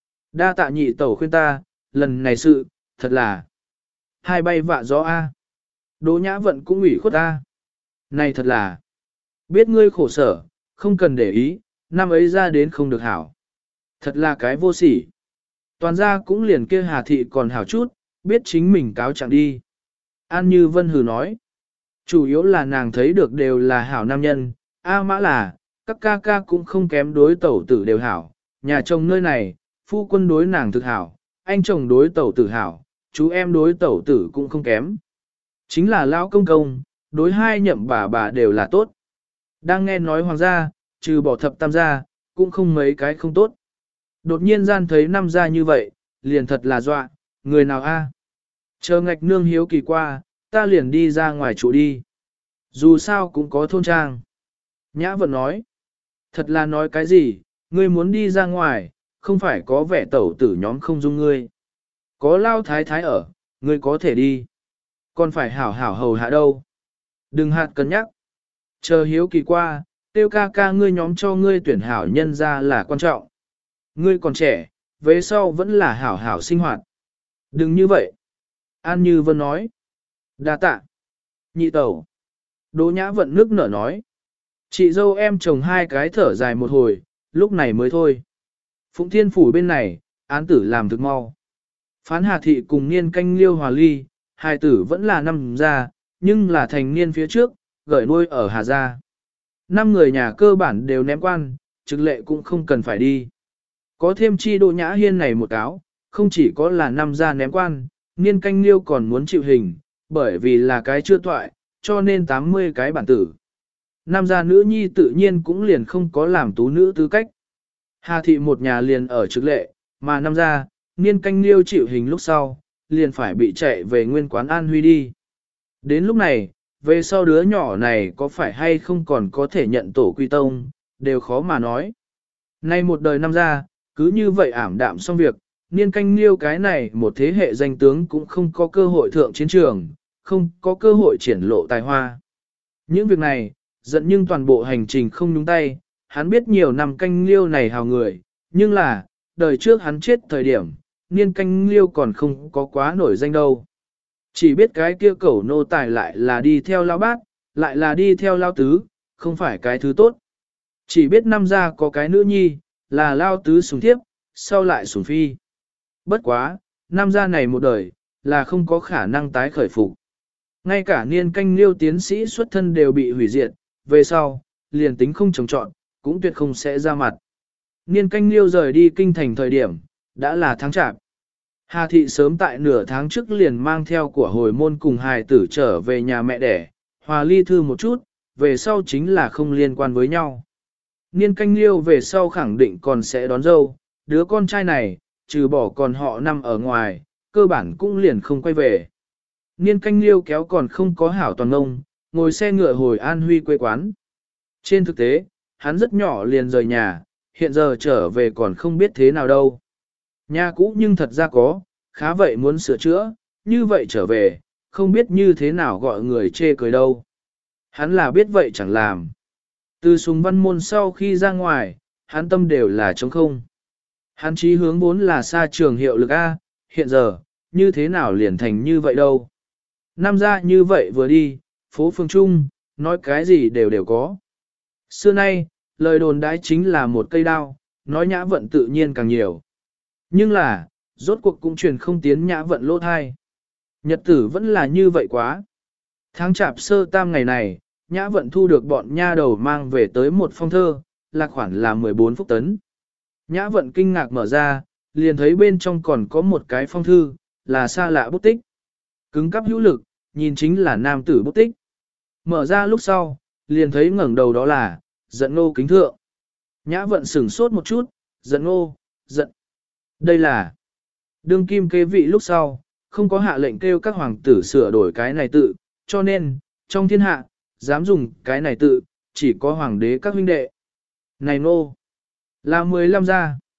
Đa tạ nhị tẩu khuyên ta, lần này sự, thật là hai bay vạ gió a. Đỗ Nhã Vận cũng ủy khuất a. Này thật là, biết ngươi khổ sở, không cần để ý, năm ấy ra đến không được hảo. Thật là cái vô sỉ. Toàn ra cũng liền kia Hà Thị còn hảo chút, biết chính mình cáo trạng đi. An Như Vân hừ nói. Chủ yếu là nàng thấy được đều là hảo nam nhân, A Mã là, các ca ca cũng không kém đối tẩu tử đều hảo. Nhà chồng nơi này, phu quân đối nàng thực hảo, anh chồng đối tẩu tử hảo, chú em đối tẩu tử cũng không kém. Chính là lão công công, đối hai nhậm bà đều là tốt. Đang nghe nói hoàng gia, trừ bỏ thập tam gia, cũng không mấy cái không tốt. Đột nhiên gian thấy năm gia như vậy, liền thật là dọa, người nào a? Chờ ngạch nương hiếu kỳ qua, ta liền đi ra ngoài trụ đi. Dù sao cũng có thôn trang. Nhã Vận nói, thật là nói cái gì, ngươi muốn đi ra ngoài, không phải có vẻ tẩu tử nhóm không dung ngươi. Có lao thái thái ở, ngươi có thể đi. Còn phải hảo hảo hầu hạ đâu. Đừng hạt cân nhắc. Chờ hiếu kỳ qua, tiêu ca ca ngươi nhóm cho ngươi tuyển hảo nhân ra là quan trọng. Ngươi còn trẻ, về sau vẫn là hảo hảo sinh hoạt. Đừng như vậy. An Như Vân nói. Đa tạ. Nhị tẩu. Đỗ Nhã Vận nước nở nói. Chị dâu em chồng hai cái thở dài một hồi, lúc này mới thôi. Phụng Thiên Phủ bên này, án tử làm thực mau. Phán Hà Thị cùng niên canh liêu hòa ly, hai tử vẫn là năm gia, nhưng là thành niên phía trước, gởi nuôi ở Hà Gia. Năm người nhà cơ bản đều ném quan, trực lệ cũng không cần phải đi. Có thêm chi Đỗ Nhã Hiên này một cáo, không chỉ có là năm gia ném quan, niên canh liêu còn muốn chịu hình, bởi vì là cái chưa toại, cho nên 80 cái bản tử. Năm gia nữ nhi tự nhiên cũng liền không có làm tú nữ tư cách. Hà Thị một nhà liền ở trực lệ, mà năm gia, niên canh liêu chịu hình lúc sau, liền phải bị chạy về nguyên quán An Huy đi. Đến lúc này, về sau đứa nhỏ này có phải hay không còn có thể nhận tổ quy tông, đều khó mà nói. Nay một đời năm gia, cứ như vậy ảm đạm xong việc, niên canh liêu cái này một thế hệ danh tướng cũng không có cơ hội thượng chiến trường, không có cơ hội triển lộ tài hoa. Những việc này, giận nhưng toàn bộ hành trình không nhúng tay, hắn biết nhiều năm canh liêu này hào người, nhưng là, đời trước hắn chết thời điểm, niên canh liêu còn không có quá nổi danh đâu. Chỉ biết cái kia cẩu nô tài lại là đi theo lao bát, lại là đi theo lao tứ, không phải cái thứ tốt. Chỉ biết năm gia có cái nữ nhi, là lao tứ sủng thiếp, sau lại sủng phi. Bất quá, năm gia này một đời, là không có khả năng tái khởi phục. Ngay cả niên canh liêu tiến sĩ xuất thân đều bị hủy diệt, về sau, liền tính không trồng trọn, cũng tuyệt không sẽ ra mặt. Niên canh liêu rời đi kinh thành thời điểm, đã là tháng chạp. Hà Thị sớm tại nửa tháng trước liền mang theo của hồi môn cùng hài tử trở về nhà mẹ đẻ, hòa ly thư một chút, về sau chính là không liên quan với nhau. Niên canh liêu về sau khẳng định còn sẽ đón dâu, đứa con trai này, trừ bỏ còn họ nằm ở ngoài, cơ bản cũng liền không quay về. Niên canh liêu kéo còn không có hảo toàn ngông, ngồi xe ngựa hồi An Huy quê quán. Trên thực tế, hắn rất nhỏ liền rời nhà, hiện giờ trở về còn không biết thế nào đâu. Nhà cũ nhưng thật ra có, khá vậy muốn sửa chữa, như vậy trở về, không biết như thế nào gọi người chê cười đâu. Hắn là biết vậy chẳng làm. Từ sùng văn môn sau khi ra ngoài, hắn tâm đều là trống không. Hắn chí hướng vốn là xa trường hiệu lực A, hiện giờ, như thế nào liền thành như vậy đâu. Năm ra như vậy vừa đi, phố phương Trung, nói cái gì đều có. Xưa nay, lời đồn đãi chính là một cây đao, nói nhã vận tự nhiên càng nhiều. Nhưng là, rốt cuộc cũng truyền không tiến nhã vận lỗ thai. Nhật tử vẫn là như vậy quá. Tháng chạp sơ tam ngày này, nhã vận thu được bọn nha đầu mang về tới một phong thơ, là khoản là 14 phúc tấn. Nhã vận kinh ngạc mở ra, liền thấy bên trong còn có một cái phong thư, là xa lạ bút tích. Cứng cắp hữu lực, nhìn chính là nam tử bút tích. Mở ra lúc sau, liền thấy ngẩng đầu đó là, giận Ngô Kính Thượng. Nhã vận sửng sốt một chút, giận Ngô, giận. Đây là đương kim kế vị lúc sau, không có hạ lệnh kêu các hoàng tử sửa đổi cái này tự, cho nên, trong thiên hạ, dám dùng cái này tự, chỉ có hoàng đế các huynh đệ. Này nô, là 15 gia.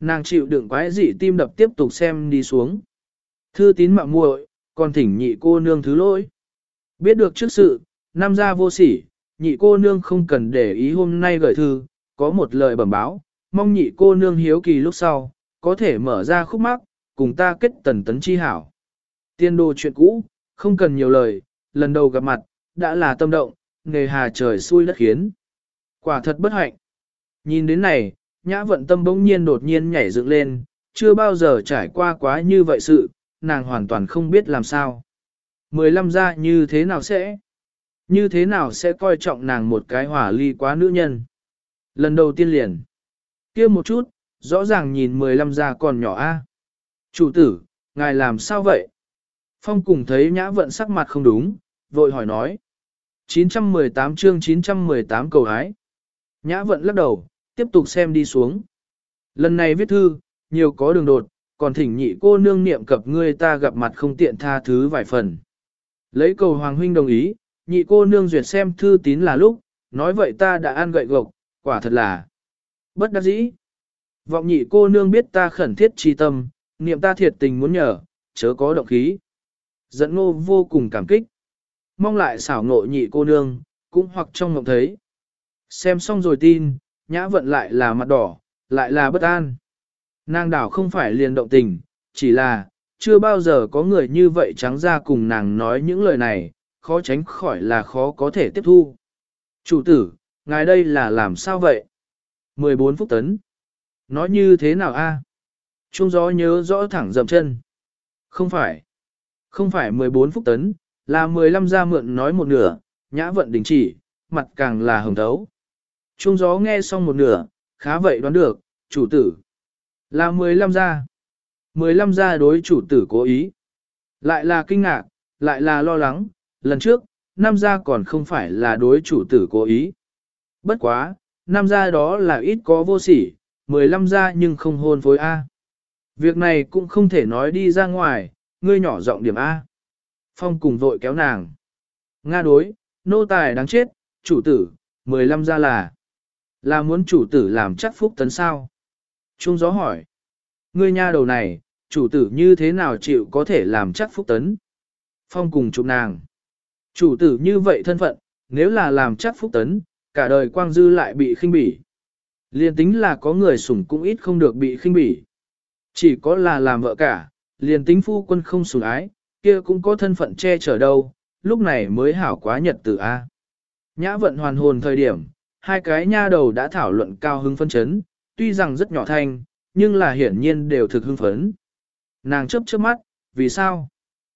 Nàng chịu đựng quái dị tim đập tiếp tục xem đi xuống. Thư tín mạo muội, còn thỉnh nhị cô nương thứ lỗi. Biết được trước sự, nam gia vô sỉ, nhị cô nương không cần để ý hôm nay gửi thư, có một lời bẩm báo, mong nhị cô nương hiếu kỳ lúc sau, có thể mở ra khúc mắc, cùng ta kết tần tấn chi hảo. Tiên đồ chuyện cũ, không cần nhiều lời, lần đầu gặp mặt, đã là tâm động, nghề hà trời xui đất khiến. Quả thật bất hạnh. Nhìn đến này, nhã vận tâm bỗng nhiên đột nhiên nhảy dựng lên, chưa bao giờ trải qua quá như vậy sự, nàng hoàn toàn không biết làm sao. 15 gia như thế nào sẽ coi trọng nàng một cái hỏa ly quá nữ nhân. Lần đầu tiên liền. Kia một chút, rõ ràng nhìn 15 gia còn nhỏ a. Chủ tử, ngài làm sao vậy? Phong cùng thấy nhã vận sắc mặt không đúng, vội hỏi nói. 918 chương 918 cầu hái. Nhã vận lắc đầu, tiếp tục xem đi xuống. Lần này viết thư, nhiều có đường đột, còn thỉnh nhị cô nương niệm cập ngươi ta gặp mặt không tiện tha thứ vài phần. Lấy cầu Hoàng huynh đồng ý, nhị cô nương duyệt xem thư tín là lúc, nói vậy ta đã ăn gậy gộc, quả thật là bất đắc dĩ. Vọng nhị cô nương biết ta khẩn thiết chi tâm, niệm ta thiệt tình muốn nhờ, chớ có động khí. Dẫn ngô vô cùng cảm kích. Mong lại xảo ngộ nhị cô nương, cũng hoặc trong mộng thấy. Xem xong rồi tin, nhã vận lại là mặt đỏ, lại là bất an. Nàng đảo không phải liền động tình, chỉ là, chưa bao giờ có người như vậy trắng ra cùng nàng nói những lời này, khó tránh khỏi là khó có thể tiếp thu. Chủ tử, ngài đây là làm sao vậy? 14 phút tấn. Nói như thế nào a? Trung gió nhớ rõ thẳng dậm chân. Không phải 14 phút tấn, là 15 gia mượn nói một nửa, nhã vận đình chỉ, mặt càng là hồng thấu. Trung gió nghe xong một nửa, khá vậy đoán được, chủ tử. Là 15 gia. 15 gia đối chủ tử cố ý. Lại là kinh ngạc, lại là lo lắng, lần trước, Nam gia còn không phải là đối chủ tử cố ý. Bất quá, Nam gia đó là ít có vô sỉ, 15 gia nhưng không hôn phối A. Việc này cũng không thể nói đi ra ngoài, ngươi nhỏ giọng điểm A. Phong cùng vội kéo nàng. Nga đối, nô tài đáng chết, chủ tử, 15 gia là muốn chủ tử làm chắc phúc tấn sao? Trung gió hỏi. Ngươi nha đầu này, chủ tử như thế nào chịu có thể làm chắc phúc tấn? Phong cùng chụp nàng. Chủ tử như vậy thân phận, nếu là làm chắc phúc tấn, cả đời quang dư lại bị khinh bỉ. Liên tính là có người sủng cũng ít không được bị khinh bỉ. Chỉ có là làm vợ cả, liền tính phu quân không sủng ái, kia cũng có thân phận che chở đâu, lúc này mới hảo quá nhật tử A. Nhã vận hoàn hồn thời điểm, hai cái nha đầu đã thảo luận cao hứng phân chấn, tuy rằng rất nhỏ thanh, nhưng là hiển nhiên đều thực hưng phấn. Nàng chớp chớp mắt, vì sao?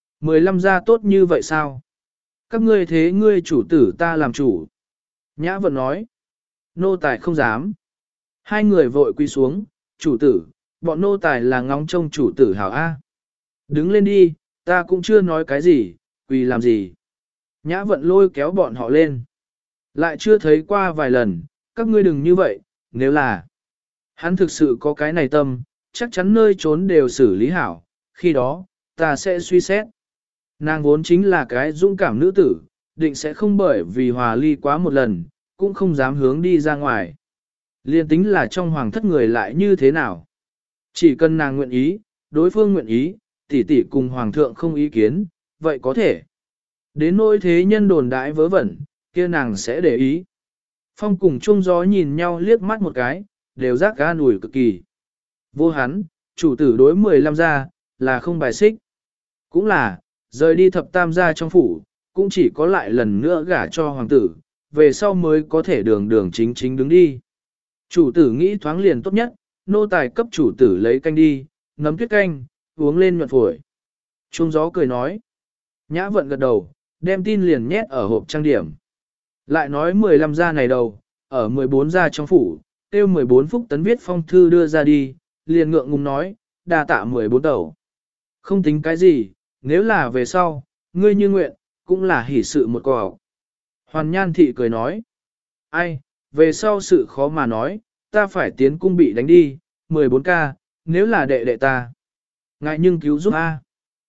15 gia tốt như vậy sao? Các ngươi thế ngươi chủ tử ta làm chủ. Nhã vận nói. Nô tài không dám. Hai người vội quy xuống, chủ tử, bọn nô tài là ngóng trông chủ tử hảo A. Đứng lên đi, ta cũng chưa nói cái gì, quỳ làm gì. Nhã vận lôi kéo bọn họ lên. Lại chưa thấy qua vài lần, các ngươi đừng như vậy, nếu là hắn thực sự có cái này tâm, chắc chắn nơi trốn đều xử lý hảo, khi đó, ta sẽ suy xét. Nàng vốn chính là cái dũng cảm nữ tử, định sẽ không bởi vì hòa ly quá một lần, cũng không dám hướng đi ra ngoài. Liên tính là trong hoàng thất người lại như thế nào. Chỉ cần nàng nguyện ý, đối phương nguyện ý, tỷ tỷ cùng hoàng thượng không ý kiến, vậy có thể. Đến nỗi thế nhân đồn đãi vớ vẩn, kia nàng sẽ để ý. Phong cùng chung gió nhìn nhau liếc mắt một cái, đều giác ga nủi cực kỳ. Vô hắn, chủ tử đối 15 gia, là không bài xích. Cũng là, rời đi thập tam gia trong phủ, cũng chỉ có lại lần nữa gả cho hoàng tử, về sau mới có thể đường đường chính chính đứng đi. Chủ tử nghĩ thoáng liền tốt nhất, nô tài cấp chủ tử lấy canh đi, nấm tuyết canh, uống lên nhuận phổi. Trung gió cười nói. Nhã vận gật đầu, đem tin liền nhét ở hộp trang điểm. Lại nói 15 gia này đầu, ở 14 gia trong phủ, tiêu 14 phúc tấn viết phong thư đưa ra đi, liền ngượng ngùng nói, đa tạ 14 tẩu. Không tính cái gì, nếu là về sau, ngươi như nguyện, cũng là hỷ sự một cỏ. Hoàn Nhan thị cười nói, ai, về sau sự khó mà nói, ta phải tiến cung bị đánh đi, 14K, nếu là đệ đệ ta. Ngại nhưng cứu giúp A.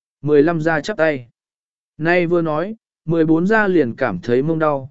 15 gia chắp tay. Nay vừa nói, 14 gia liền cảm thấy mông đau,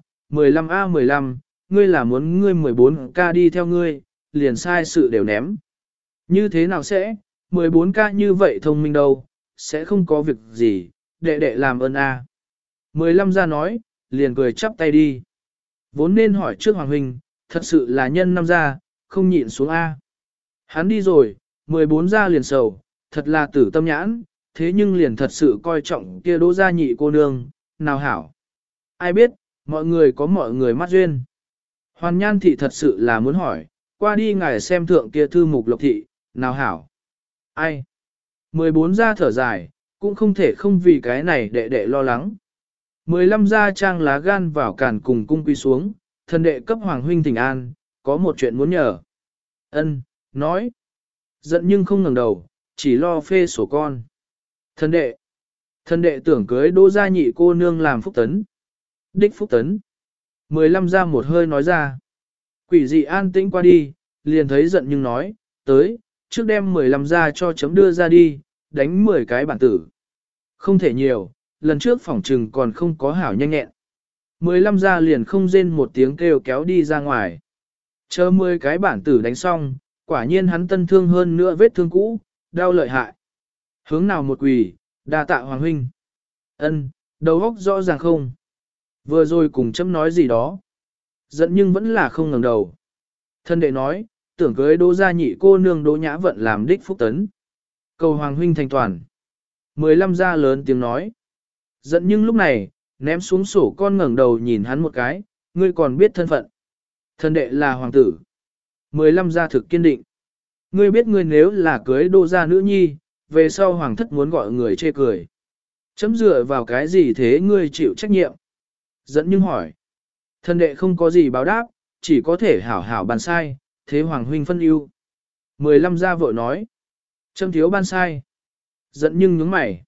15A15, ngươi là muốn ngươi 14K đi theo ngươi, liền sai sự đều ném. Như thế nào sẽ, 14 ca như vậy thông minh đâu, sẽ không có việc gì, đệ đệ làm ơn a. 15 gia nói, liền cười chắp tay đi. Vốn nên hỏi trước Hoàng huynh, thật sự là nhân năm gia, không nhịn xuống a. Hắn đi rồi, 14 gia liền sầu, thật là tử tâm nhãn, thế nhưng liền thật sự coi trọng kia Đỗ gia nhị cô nương, nào hảo. Ai biết, mọi người có mọi người mắt duyên. Hoàn Nhan thị thật sự là muốn hỏi, qua đi ngài xem thượng kia thư mục Lộc thị, nào hảo. Ai? 14 gia thở dài, cũng không thể không vì cái này đệ đệ lo lắng. 15 gia trang lá gan vào cản cùng cung quy xuống, thần đệ cấp Hoàng huynh thỉnh an, có một chuyện muốn nhờ. Ân, nói. Giận nhưng không ngẩng đầu, chỉ lo phê sổ con. Thần đệ tưởng cưới Đỗ gia nhị cô nương làm phúc tấn. Đích phúc tấn. 15 gia một hơi nói ra. Quỷ dị an tĩnh qua đi, liền thấy giận nhưng nói, tới, trước đem 15 gia cho chấm đưa ra đi, đánh 10 cái bản tử. Không thể nhiều, lần trước phỏng trừng còn không có hảo nhanh nhẹn. 15 gia liền không rên một tiếng kêu kéo đi ra ngoài. Chờ 10 cái bản tử đánh xong, quả nhiên hắn tân thương hơn nữa vết thương cũ, đau lợi hại. Hướng nào một quỷ, đa tạ Hoàng huynh. Ân, đầu óc rõ ràng không? Vừa rồi cùng chấm nói gì đó. Giận nhưng vẫn là không ngẩng đầu. Thân đệ nói, tưởng cưới Đỗ gia nhị cô nương Đỗ Nhã Vận làm đích phúc tấn. Cầu Hoàng huynh thành toàn. 15 gia lớn tiếng nói. Giận nhưng lúc này, ném xuống sổ con ngẩng đầu nhìn hắn một cái, ngươi còn biết thân phận. Thân đệ là hoàng tử. 15 gia thực kiên định. Ngươi biết ngươi nếu là cưới Đỗ gia nữ nhi, về sau hoàng thất muốn gọi người chê cười. Chấm dựa vào cái gì thế ngươi chịu trách nhiệm? Dẫn nhưng hỏi. Thân đệ không có gì báo đáp, chỉ có thể hảo hảo bàn sai, thế hoàng huynh phân ưu. 15 gia vội nói. Chấm thiếu ban sai. Dẫn nhưng nhướng mày.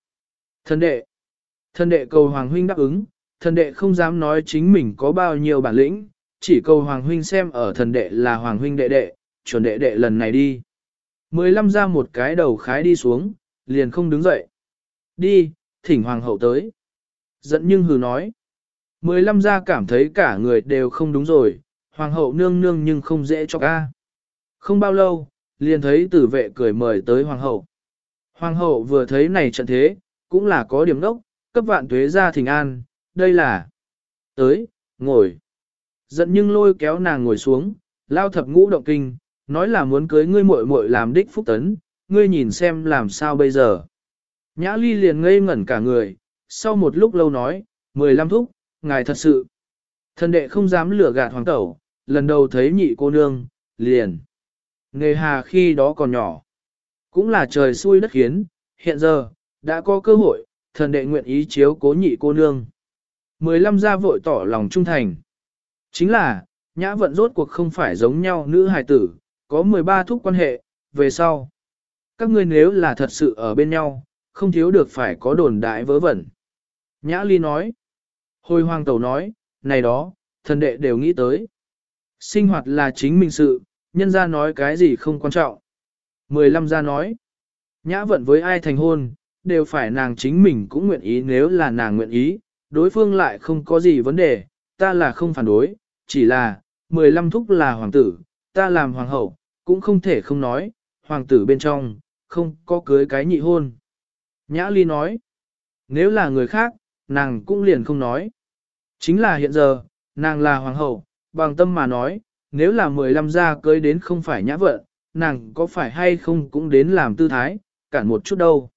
Thân đệ cầu hoàng huynh đáp ứng, thần đệ không dám nói chính mình có bao nhiêu bản lĩnh, chỉ cầu hoàng huynh xem ở thần đệ là hoàng huynh đệ đệ, chuẩn đệ đệ lần này đi. 15 ra một cái đầu khái đi xuống, liền không đứng dậy. Đi, thỉnh hoàng hậu tới. Giận nhưng hừ nói. 15 ra cảm thấy cả người đều không đúng rồi, hoàng hậu nương nương nhưng không dễ cho ca. Không bao lâu, liền thấy tử vệ cười mời tới hoàng hậu. Hoàng hậu vừa thấy này trận thế, cũng là có điểm đốc, cấp Vạn Tuế ra thỉnh an, đây là tới, ngồi. Giận nhưng lôi kéo nàng ngồi xuống, lao thập ngũ động kinh, nói là muốn cưới ngươi muội muội làm đích phúc tấn, ngươi nhìn xem làm sao bây giờ. Nhã Ly liền ngây ngẩn cả người, sau một lúc lâu nói, 15 thúc, ngài thật sự. Thần đệ không dám lừa gạt hoàng tẩu, lần đầu thấy nhị cô nương, liền. Nghề hà khi đó còn nhỏ. Cũng là trời xui đất khiến, hiện giờ, đã có cơ hội, thần đệ nguyện ý chiếu cố nhị cô nương. 15 gia vội tỏ lòng trung thành. Chính là, nhã vận rốt cuộc không phải giống nhau nữ hài tử, có 13 thúc quan hệ, về sau. Các ngươi nếu là thật sự ở bên nhau, không thiếu được phải có đồn đại vớ vẩn. Nhã Ly nói. Hồi hoàng tẩu nói, này đó, thần đệ đều nghĩ tới. Sinh hoạt là chính mình sự, nhân gia nói cái gì không quan trọng. 15 gia nói. Nhã vận với ai thành hôn, đều phải nàng chính mình cũng nguyện ý, nếu là nàng nguyện ý, đối phương lại không có gì vấn đề, ta là không phản đối, chỉ là, 15 thúc là hoàng tử, ta làm hoàng hậu, cũng không thể không nói, hoàng tử bên trong, không có cưới cái nhị hôn. Nhã Ly nói, nếu là người khác, nàng cũng liền không nói. Chính là hiện giờ, nàng là hoàng hậu, bằng tâm mà nói, nếu là 15 gia cưới đến không phải nhã vận, nàng có phải hay không cũng đến làm tư thái, cản một chút đâu.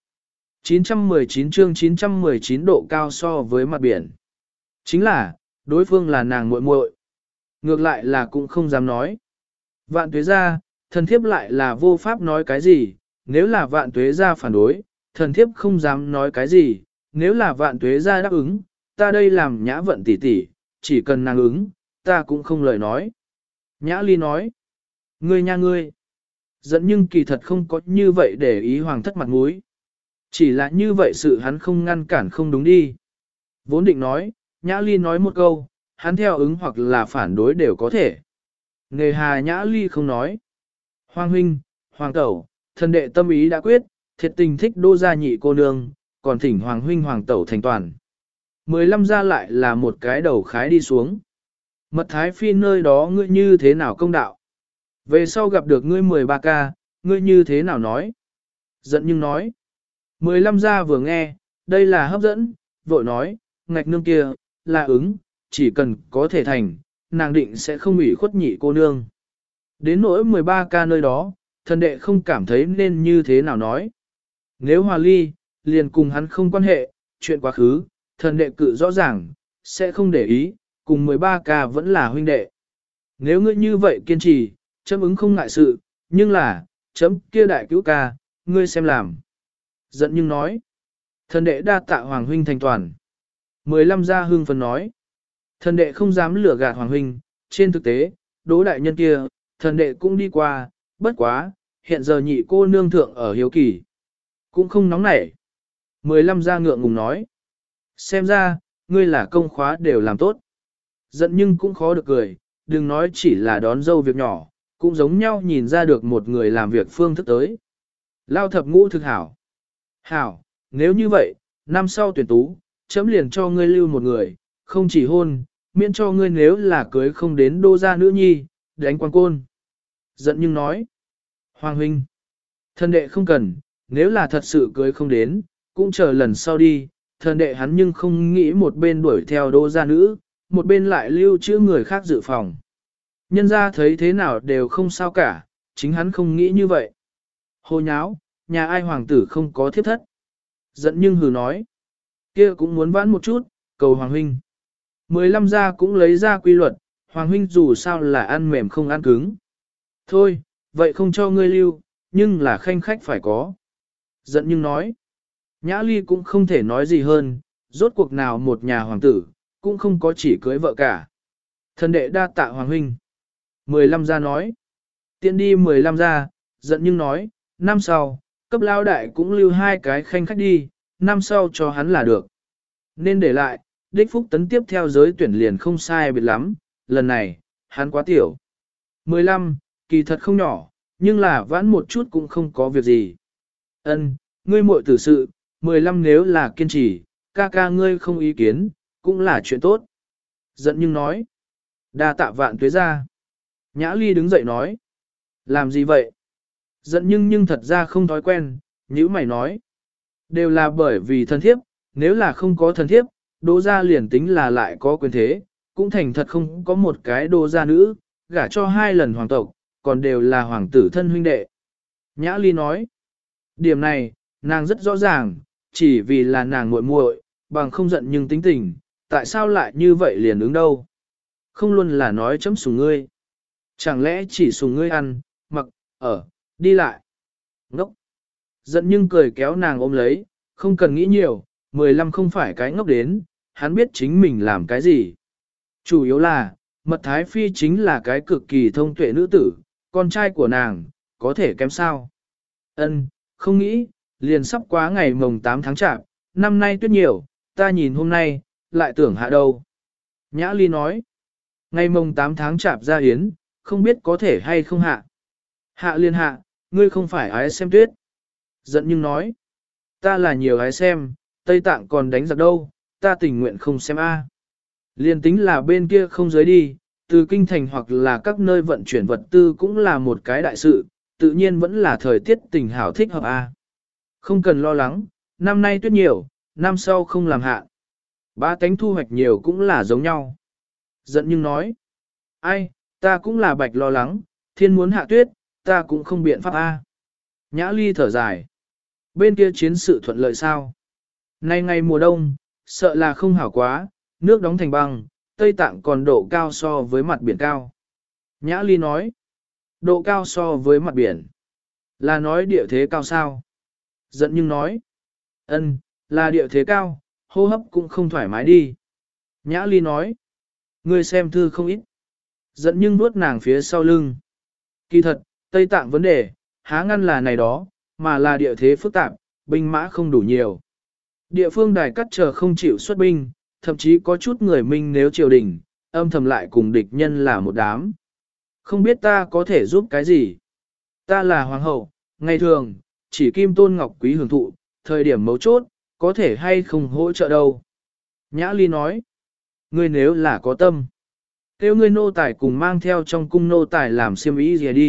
919 chương 919 độ cao so với mặt biển. Chính là, đối phương là nàng muội muội, ngược lại là cũng không dám nói. Vạn Tuế gia, thần thiếp lại là vô pháp nói cái gì, nếu là Vạn Tuế gia phản đối, thần thiếp không dám nói cái gì, nếu là Vạn Tuế gia đáp ứng, ta đây làm nhã vận tỷ tỷ, chỉ cần nàng ứng, ta cũng không lời nói. Nhã Ly nói, ngươi nha ngươi, giận nhưng kỳ thật không có như vậy để ý hoàng thất mặt mũi. Chỉ là như vậy sự hắn không ngăn cản không đúng đi. Vốn định nói, Nhã Ly nói một câu, hắn theo ứng hoặc là phản đối đều có thể. Nghề hà Nhã Ly không nói. Hoàng huynh, hoàng tẩu, thần đệ tâm ý đã quyết, thiệt tình thích Đỗ gia nhị cô nương, còn thỉnh hoàng huynh hoàng tẩu thành toàn. 15 gia lại là một cái đầu khái đi xuống. Mật thái phi nơi đó ngươi như thế nào công đạo? Về sau gặp được ngươi 13 ca, ngươi như thế nào nói? Giận nhưng nói. 15 gia vừa nghe, đây là hấp dẫn, vội nói, ngạch nương kia, là ứng, chỉ cần có thể thành, nàng định sẽ không ủy khuất nhị cô nương. Đến nỗi 13 ca nơi đó, thần đệ không cảm thấy nên như thế nào nói. Nếu hòa ly, liền cùng hắn không quan hệ, chuyện quá khứ, thần đệ cự rõ ràng, sẽ không để ý, cùng 13 ca vẫn là huynh đệ. Nếu ngươi như vậy kiên trì, chấm ứng không ngại sự, nhưng là, chấm kia đại cứu ca, ngươi xem làm. Giận nhưng nói, thần đệ đa tạ hoàng huynh thành toàn. 15 gia hương phân nói, thần đệ không dám lừa gạt hoàng huynh, trên thực tế, đỗ đại nhân kia, thần đệ cũng đi qua, bất quá, hiện giờ nhị cô nương thượng ở hiếu kỳ. Cũng không nóng nảy. 15 gia ngượng ngùng nói, xem ra, ngươi là công khóa đều làm tốt. Giận nhưng cũng khó được cười, đừng nói chỉ là đón dâu việc nhỏ, cũng giống nhau nhìn ra được một người làm việc phương thức tới. Lao thập ngũ thực hảo. Hảo, nếu như vậy, năm sau tuyển tú, chấm liền cho ngươi lưu một người, không chỉ hôn, miễn cho ngươi nếu là cưới không đến đô gia nữ nhi, đánh quan côn. Giận nhưng nói, Hoàng huynh, thần đệ không cần, nếu là thật sự cưới không đến, cũng chờ lần sau đi, thần đệ hắn nhưng không nghĩ một bên đuổi theo đô gia nữ, một bên lại lưu trữ người khác dự phòng. Nhân ra thấy thế nào đều không sao cả, chính hắn không nghĩ như vậy. Hồ nháo, nhà ai hoàng tử không có thiếp thất. Giận nhưng hừ nói, kia cũng muốn vãn một chút, cầu hoàng huynh. 15 gia cũng lấy ra quy luật, hoàng huynh dù sao là ăn mềm không ăn cứng. Thôi, vậy không cho ngươi lưu, nhưng là khanh khách phải có. Giận nhưng nói, Nhã Ly cũng không thể nói gì hơn, rốt cuộc nào một nhà hoàng tử, cũng không có chỉ cưới vợ cả. Thần đệ đa tạ hoàng huynh. 15 gia nói, tiện đi 15 gia, giận nhưng nói, năm sau, cấp lao đại cũng lưu 2 cái khanh khách đi, năm sau cho hắn là được. Nên để lại, đích phúc tấn tiếp theo giới tuyển liền không sai biệt lắm, lần này, hắn quá tiểu. 15, kỳ thật không nhỏ, nhưng là vãn một chút cũng không có việc gì. Ân, ngươi muội tử sự, 15 nếu là kiên trì, ca ca ngươi không ý kiến, cũng là chuyện tốt. Giận nhưng nói, đa tạ vạn tuế ra. Nhã Ly đứng dậy nói, làm gì vậy? Giận nhưng thật ra không thói quen, nhữ mày nói. Đều là bởi vì thân thiếp, nếu là không có thân thiếp, đỗ gia liền tính là lại có quyền thế, cũng thành thật không có một cái đỗ gia nữ, gả cho 2 lần hoàng tộc, còn đều là hoàng tử thân huynh đệ. Nhã Ly nói, điểm này, nàng rất rõ ràng, chỉ vì là nàng muội muội, bằng không giận nhưng tính tình, tại sao lại như vậy liền ứng đâu? Không luôn là nói chấm sủng ngươi. Chẳng lẽ chỉ sủng ngươi ăn, mặc, ở, đi lại? Ngốc! Giận nhưng cười kéo nàng ôm lấy, không cần nghĩ nhiều, 15 không phải cái ngốc đến, hắn biết chính mình làm cái gì. Chủ yếu là, Mật Thái Phi chính là cái cực kỳ thông tuệ nữ tử, con trai của nàng, có thể kém sao? Ân, không nghĩ, liền sắp quá ngày mồng 8 tháng chạp, năm nay tuyết nhiều, ta nhìn hôm nay, lại tưởng hạ đâu. Nhã Ly nói, ngày mồng 8 tháng chạp ra hiến, không biết có thể hay không hạ. Hạ liên hạ, ngươi không phải ái xem tuyết. Giận nhưng nói, ta là nhiều ái xem, Tây Tạng còn đánh giặc đâu, ta tình nguyện không xem a. Liên tính là bên kia không giới đi, từ kinh thành hoặc là các nơi vận chuyển vật tư cũng là một cái đại sự, tự nhiên vẫn là thời tiết tình hảo thích hợp a. Không cần lo lắng, năm nay tuyết nhiều, năm sau không làm hạ. Ba cánh thu hoạch nhiều cũng là giống nhau. Giận nhưng nói, ai, ta cũng là bạch lo lắng, thiên muốn hạ tuyết, ta cũng không biện pháp a. Nhã Ly thở dài. Bên kia chiến sự thuận lợi sao? Nay ngày mùa đông, sợ là không hảo quá, nước đóng thành băng, Tây Tạng còn độ cao so với mặt biển cao. Nhã Ly nói, độ cao so với mặt biển, là nói địa thế cao sao? Giận nhưng nói, ân, là địa thế cao, hô hấp cũng không thoải mái đi. Nhã Ly nói, ngươi xem thư không ít. Giận nhưng nuốt nàng phía sau lưng. Kỳ thật, Tây Tạng vấn đề, há ngăn là này đó, mà là địa thế phức tạp, binh mã không đủ nhiều. Địa phương đài cắt chờ không chịu xuất binh, thậm chí có chút người Minh nếu triều đình, âm thầm lại cùng địch nhân là một đám. Không biết ta có thể giúp cái gì? Ta là hoàng hậu, ngày thường, chỉ kim tôn ngọc quý hưởng thụ, thời điểm mấu chốt, có thể hay không hỗ trợ đâu. Nhã Ly nói, ngươi nếu là có tâm, kêu ngươi nô tài cùng mang theo trong cung nô tài làm xiêm ý gì đi,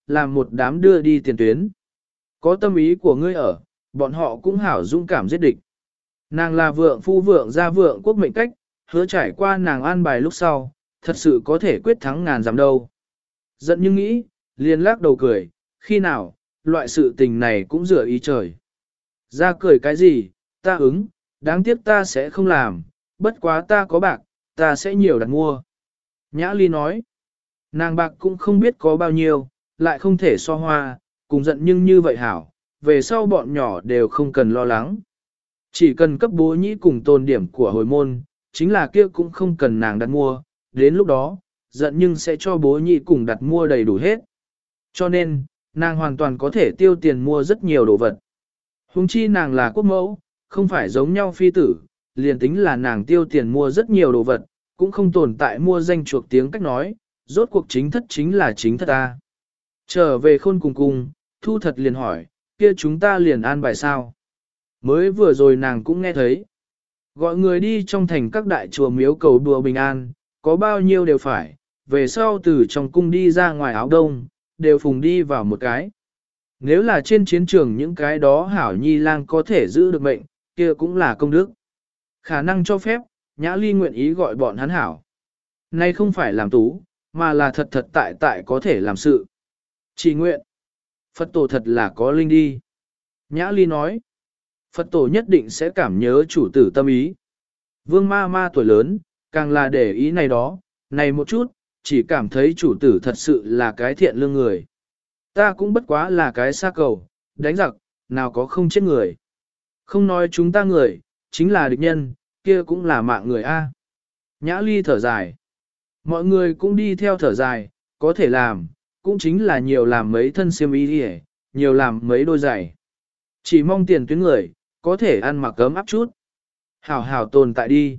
làm một đám đưa đi tiền tuyến. Có tâm ý của ngươi ở, bọn họ cũng hảo dũng cảm giết địch. Nàng là vượng phu vượng gia vượng quốc mệnh cách, hứa trải qua nàng an bài lúc sau, thật sự có thể quyết thắng ngàn dặm đâu. Giận nhưng nghĩ, liền lắc đầu cười, khi nào, loại sự tình này cũng dựa ý trời. Ra cười cái gì, ta ứng, đáng tiếc ta sẽ không làm, bất quá ta có bạc, ta sẽ nhiều đặt mua. Nhã Ly nói, nàng bạc cũng không biết có bao nhiêu, lại không thể so hoa, cùng giận nhưng như vậy hảo, về sau bọn nhỏ đều không cần lo lắng. Chỉ cần cấp bố nhĩ cùng tôn điểm của hồi môn, chính là kia cũng không cần nàng đặt mua, đến lúc đó, giận nhưng sẽ cho bố nhĩ cùng đặt mua đầy đủ hết. Cho nên, nàng hoàn toàn có thể tiêu tiền mua rất nhiều đồ vật. Huống chi nàng là quốc mẫu, không phải giống nhau phi tử, liền tính là nàng tiêu tiền mua rất nhiều đồ vật, cũng không tồn tại mua danh chuộc tiếng cách nói, rốt cuộc chính thất chính là chính thất ta. Trở về khôn cùng cùng, Thu Thật liền hỏi, kia chúng ta liền an bài sao? Mới vừa rồi nàng cũng nghe thấy. Gọi người đi trong thành các đại chùa miếu cầu đùa bình an, có bao nhiêu đều phải, về sau từ trong cung đi ra ngoài áo đông, đều phùng đi vào một cái. Nếu là trên chiến trường những cái đó hảo nhi lang có thể giữ được mệnh, kia cũng là công đức. Khả năng cho phép, Nhã Ly nguyện ý gọi bọn hắn hảo. Nay không phải làm tú, mà là thật thật tại tại có thể làm sự. Chỉ nguyện. Phật tổ thật là có linh đi. Nhã Ly nói. Phật tổ nhất định sẽ cảm nhớ chủ tử tâm ý. Vương ma ma tuổi lớn, càng là để ý này đó, này một chút, chỉ cảm thấy chủ tử thật sự là cái thiện lương người. Ta cũng bất quá là cái xa cầu, đánh giặc, nào có không chết người. Không nói chúng ta người, chính là địch nhân, kia cũng là mạng người a. Nhã Ly thở dài. Mọi người cũng đi theo thở dài, có thể làm, cũng chính là nhiều làm mấy thân xiêm y đi, nhiều làm mấy đôi giày. Chỉ mong tiền tuyến người, có thể ăn mặc ấm áp chút. Hảo hảo tồn tại đi.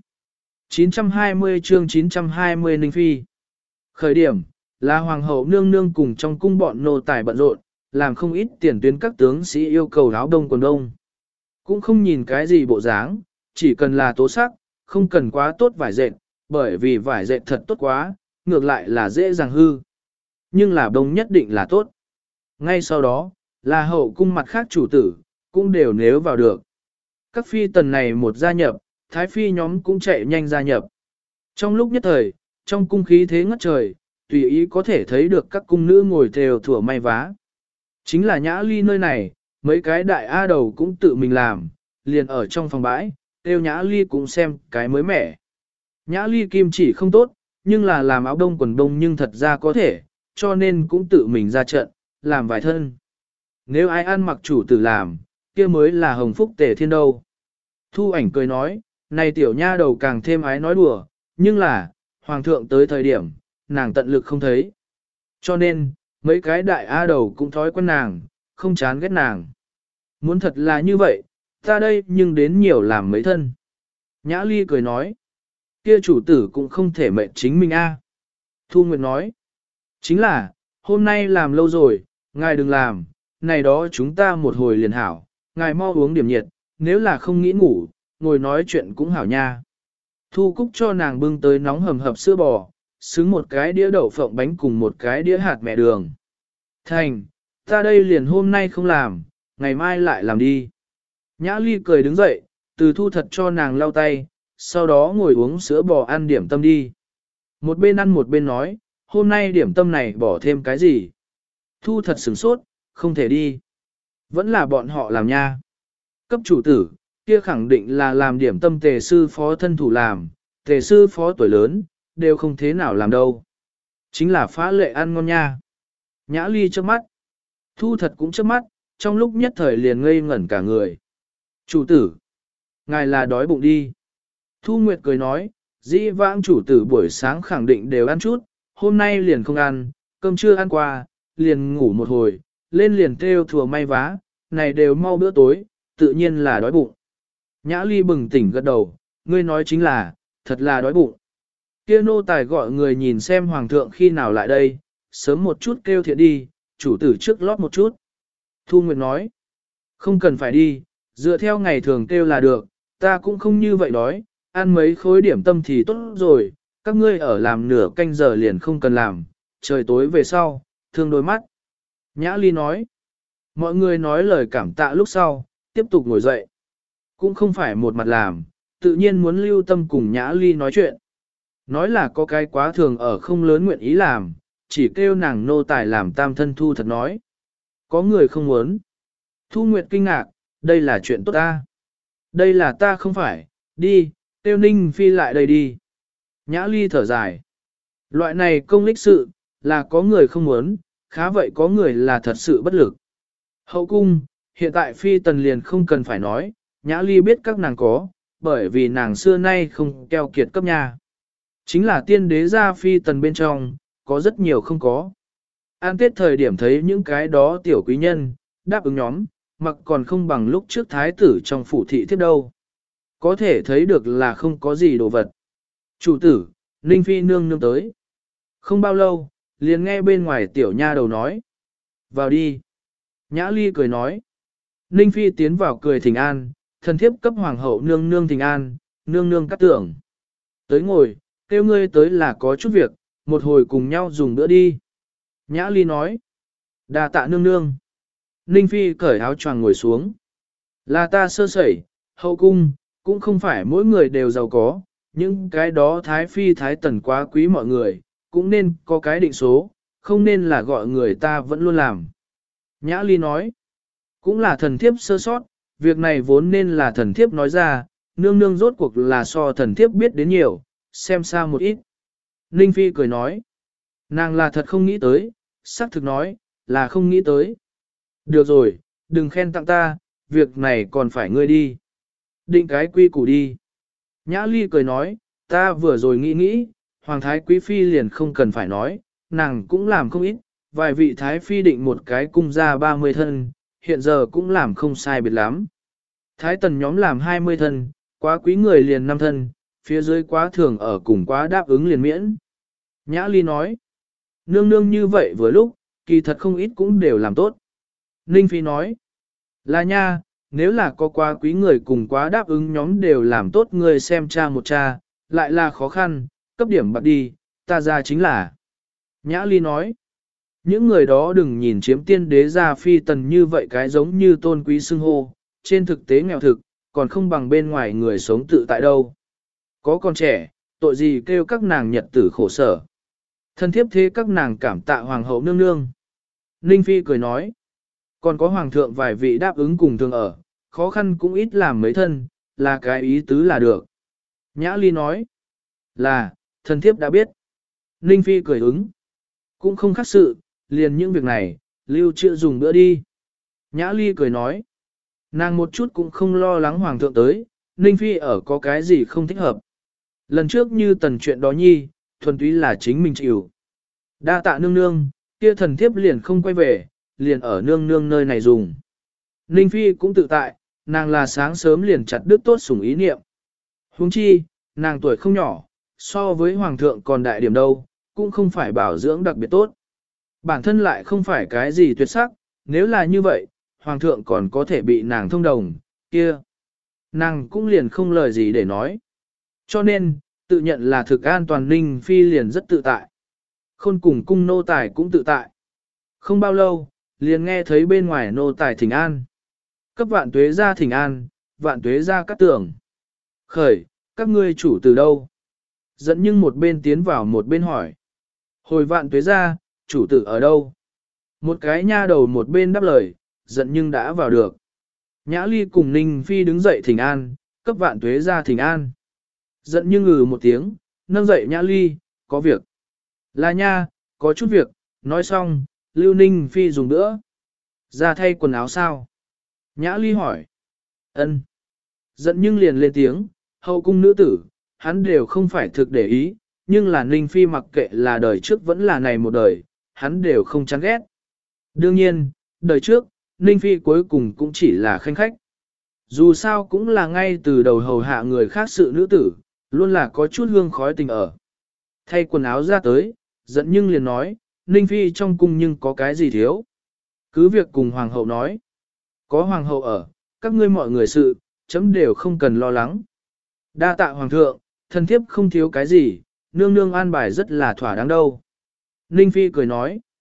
920 chương 920 Ninh Phi. Khởi điểm, là hoàng hậu nương nương cùng trong cung bọn nô tài bận rộn, làm không ít tiền tuyến các tướng sĩ yêu cầu áo đông quần đông. Cũng không nhìn cái gì bộ dáng, chỉ cần là tố sắc, không cần quá tốt vải dệt, bởi vì vải dệt thật tốt quá, ngược lại là dễ dàng hư. Nhưng là đông nhất định là tốt. Ngay sau đó, là hậu cung mặt khác chủ tử, cũng đều nếu vào được. Các phi tần này một gia nhập, thái phi nhóm cũng chạy nhanh gia nhập. Trong lúc nhất thời, trong cung khí thế ngất trời, tùy ý có thể thấy được các cung nữ ngồi thều thủa may vá. Chính là Nhã Ly nơi này, mấy cái đại A đầu cũng tự mình làm, liền ở trong phòng bãi, tiêu Nhã Ly cũng xem cái mới mẻ. Nhã Ly kim chỉ không tốt, nhưng là làm áo đông quần đông nhưng thật ra có thể, cho nên cũng tự mình ra trận, làm vài thân. Nếu ai ăn mặc chủ tử làm, kia mới là hồng phúc tề thiên đâu. Thu Ảnh cười nói, này tiểu nha đầu càng thêm ái nói đùa, nhưng là, hoàng thượng tới thời điểm, nàng tận lực không thấy. Cho nên, mấy cái đại A đầu cũng thói quen nàng, không chán ghét nàng. Muốn thật là như vậy, ta đây nhưng đến nhiều làm mấy thân. Nhã Ly cười nói, kia chủ tử cũng không thể mệnh chính mình a. Thu Nguyệt nói, chính là, hôm nay làm lâu rồi, ngài đừng làm, này đó chúng ta một hồi liền hảo, ngài mau uống điểm nhiệt, nếu là không nghĩ ngủ, ngồi nói chuyện cũng hảo nha. Thu Cúc cho nàng bưng tới nóng hầm hập sữa bò, xứng một cái đĩa đậu phộng bánh cùng một cái đĩa hạt mẹ đường. Thành, ta đây liền hôm nay không làm, ngày mai lại làm đi. Nhã Ly cười đứng dậy, từ Thu Thật cho nàng lau tay, sau đó ngồi uống sữa bò ăn điểm tâm đi. Một bên ăn một bên nói, hôm nay điểm tâm này bỏ thêm cái gì? Thu Thật sửng sốt, không thể đi. Vẫn là bọn họ làm nha. Cấp chủ tử, kia khẳng định là làm điểm tâm tề sư phó thân thủ làm, tề sư phó tuổi lớn, đều không thế nào làm đâu. Chính là phá lệ ăn ngon nha. Nhã Ly trước mắt. Thu Thật cũng trước mắt, trong lúc nhất thời liền ngây ngẩn cả người. Chủ tử, ngài là đói bụng đi. Thu Nguyệt cười nói, dĩ vãng chủ tử buổi sáng khẳng định đều ăn chút, hôm nay liền không ăn, cơm chưa ăn qua, liền ngủ một hồi, lên liền theo thùa may vá, này đều mau bữa tối, tự nhiên là đói bụng. Nhã Ly bừng tỉnh gật đầu, ngươi nói chính là, thật là đói bụng. Kia nô tài gọi người nhìn xem hoàng thượng khi nào lại đây, sớm một chút kêu thiện đi, chủ tử trước lót một chút. Thu Nguyệt nói, không cần phải đi, dựa theo ngày thường kêu là được, ta cũng không như vậy đói, ăn mấy khối điểm tâm thì tốt rồi, các ngươi ở làm nửa canh giờ liền không cần làm, trời tối về sau, thương đôi mắt. Nhã Ly nói. Mọi người nói lời cảm tạ lúc sau, tiếp tục ngồi dậy. Cũng không phải một mặt làm, tự nhiên muốn lưu tâm cùng Nhã Ly nói chuyện. Nói là có cái quá thường ở không lớn nguyện ý làm, chỉ kêu nàng nô tài làm tam thân thu thật nói. Có người không muốn. Thu Nguyệt kinh ngạc, đây là chuyện tốt ta. Đây là ta không phải, đi, tiêu Ninh Phi lại đây đi. Nhã Ly thở dài. Loại này công lích sự, là có người không muốn, khá vậy có người là thật sự bất lực. Hậu cung, hiện tại Phi tần liền không cần phải nói, Nhã Ly biết các nàng có, bởi vì nàng xưa nay không keo kiệt cấp nhà. Chính là tiên đế gia Phi tần bên trong, có rất nhiều không có. An Tết thời điểm thấy những cái đó tiểu quý nhân, đáp ứng nhóm, mặc còn không bằng lúc trước thái tử trong phủ thị thiếp đâu. Có thể thấy được là không có gì đồ vật. Chủ tử, Ninh Phi nương nương tới. Không bao lâu, liền nghe bên ngoài tiểu nha đầu nói. Vào đi. Nhã Ly cười nói. Ninh Phi tiến vào cười thỉnh an, thần thiếp cấp hoàng hậu nương nương thỉnh an, nương nương cắt tưởng. Tới ngồi, kêu ngươi tới là có chút việc, một hồi cùng nhau dùng bữa đi. Nhã Ly nói. Đà tạ nương nương. Ninh Phi cởi áo choàng ngồi xuống. Là ta sơ sẩy, hậu cung, cũng không phải mỗi người đều giàu có, những cái đó thái phi thái tần quá quý mọi người, cũng nên có cái định số, không nên là gọi người ta vẫn luôn làm. Nhã Ly nói, cũng là thần thiếp sơ sót, việc này vốn nên là thần thiếp nói ra, nương nương rốt cuộc là so thần thiếp biết đến nhiều, xem xa một ít. Ninh Phi cười nói, nàng là thật không nghĩ tới, xác thực nói, là không nghĩ tới. Được rồi, đừng khen tặng ta, việc này còn phải ngươi đi. Định cái quy củ đi. Nhã Ly cười nói, ta vừa rồi nghĩ, Hoàng thái quý phi liền không cần phải nói, nàng cũng làm không ít, vài vị thái phi định một cái cung ra 30 thân, hiện giờ cũng làm không sai biệt lắm. Thái tần nhóm làm 20 thân, quá quý người liền 5 thân, phía dưới quá thường ở cùng quá đáp ứng liền miễn. Nhã Ly nói, nương nương như vậy vừa lúc, kỳ thật không ít cũng đều làm tốt. Ninh Phi nói, là nha, nếu là có quá quý người cùng quá đáp ứng nhóm đều làm tốt người xem cha một cha, lại là khó khăn, cấp điểm bạc đi, ta ra chính là. Nhã Ly nói, những người đó đừng nhìn chiếm tiên đế gia phi tần như vậy cái giống như tôn quý xưng hô, trên thực tế nghèo thực, còn không bằng bên ngoài người sống tự tại đâu. Có con trẻ, tội gì kêu các nàng nhật tử khổ sở. Thân thiếp thế các nàng cảm tạ hoàng hậu nương nương. Ninh Phi cười nói, còn có hoàng thượng vài vị đáp ứng cùng thường ở, khó khăn cũng ít làm mấy thân, là cái ý tứ là được. Nhã Ly nói, là, thân thiếp đã biết. Ninh Phi cười ứng, cũng không khác sự, liền những việc này, lưu trữ dùng bữa đi. Nhã Ly cười nói, nàng một chút cũng không lo lắng hoàng thượng tới, Ninh Phi ở có cái gì không thích hợp. Lần trước như tần chuyện đó nhi, thuần túy là chính mình chịu. Đa tạ nương nương, kia thần thiếp liền không quay về, liền ở nương nương nơi này dùng. Ninh Phi cũng tự tại, nàng là sáng sớm liền chặt đứt tốt sủng ý niệm. Huống chi, nàng tuổi không nhỏ, so với hoàng thượng còn đại điểm đâu, cũng không phải bảo dưỡng đặc biệt tốt. Bản thân lại không phải cái gì tuyệt sắc, nếu là như vậy, hoàng thượng còn có thể bị nàng thông đồng, kia. Nàng cũng liền không lời gì để nói. Cho nên, tự nhận là thực an toàn Ninh Phi liền rất tự tại. Khôn cùng cung nô tài cũng tự tại. Không bao lâu, liền nghe thấy bên ngoài nô tài thỉnh an. Cấp vạn tuế ra thỉnh an, vạn tuế ra cắt tưởng. Khởi, các ngươi chủ từ đâu? Dẫn nhưng một bên tiến vào một bên hỏi. Hồi vạn tuế ra, chủ tử ở đâu? Một cái nha đầu một bên đáp lời, giận nhưng đã vào được. Nhã Ly cùng Ninh Phi đứng dậy thỉnh an, cấp vạn tuế ra thỉnh an. Giận nhưng ngừ một tiếng, nâng dậy Nhã Ly, có việc. Là nha, có chút việc, nói xong, Lưu Ninh Phi dùng nữa. Ra thay quần áo sao? Nhã Ly hỏi. Ân. Giận nhưng liền lên tiếng, hậu cung nữ tử, hắn đều không phải thực để ý, nhưng là Ninh Phi mặc kệ là đời trước vẫn là này một đời, hắn đều không chán ghét. Đương nhiên, đời trước, Ninh Phi cuối cùng cũng chỉ là khanh khách. Dù sao cũng là ngay từ đầu hầu hạ người khác sự nữ tử, luôn là có chút hương khói tình ở. Thay quần áo ra tới, giận nhưng liền nói, Ninh Phi trong cung nhưng có cái gì thiếu. Cứ việc cùng hoàng hậu nói. Có hoàng hậu ở, các ngươi mọi người sự, chấm đều không cần lo lắng. Đa tạ hoàng thượng, thân thiếp không thiếu cái gì, nương nương an bài rất là thỏa đáng đâu. Ninh Phi cười nói.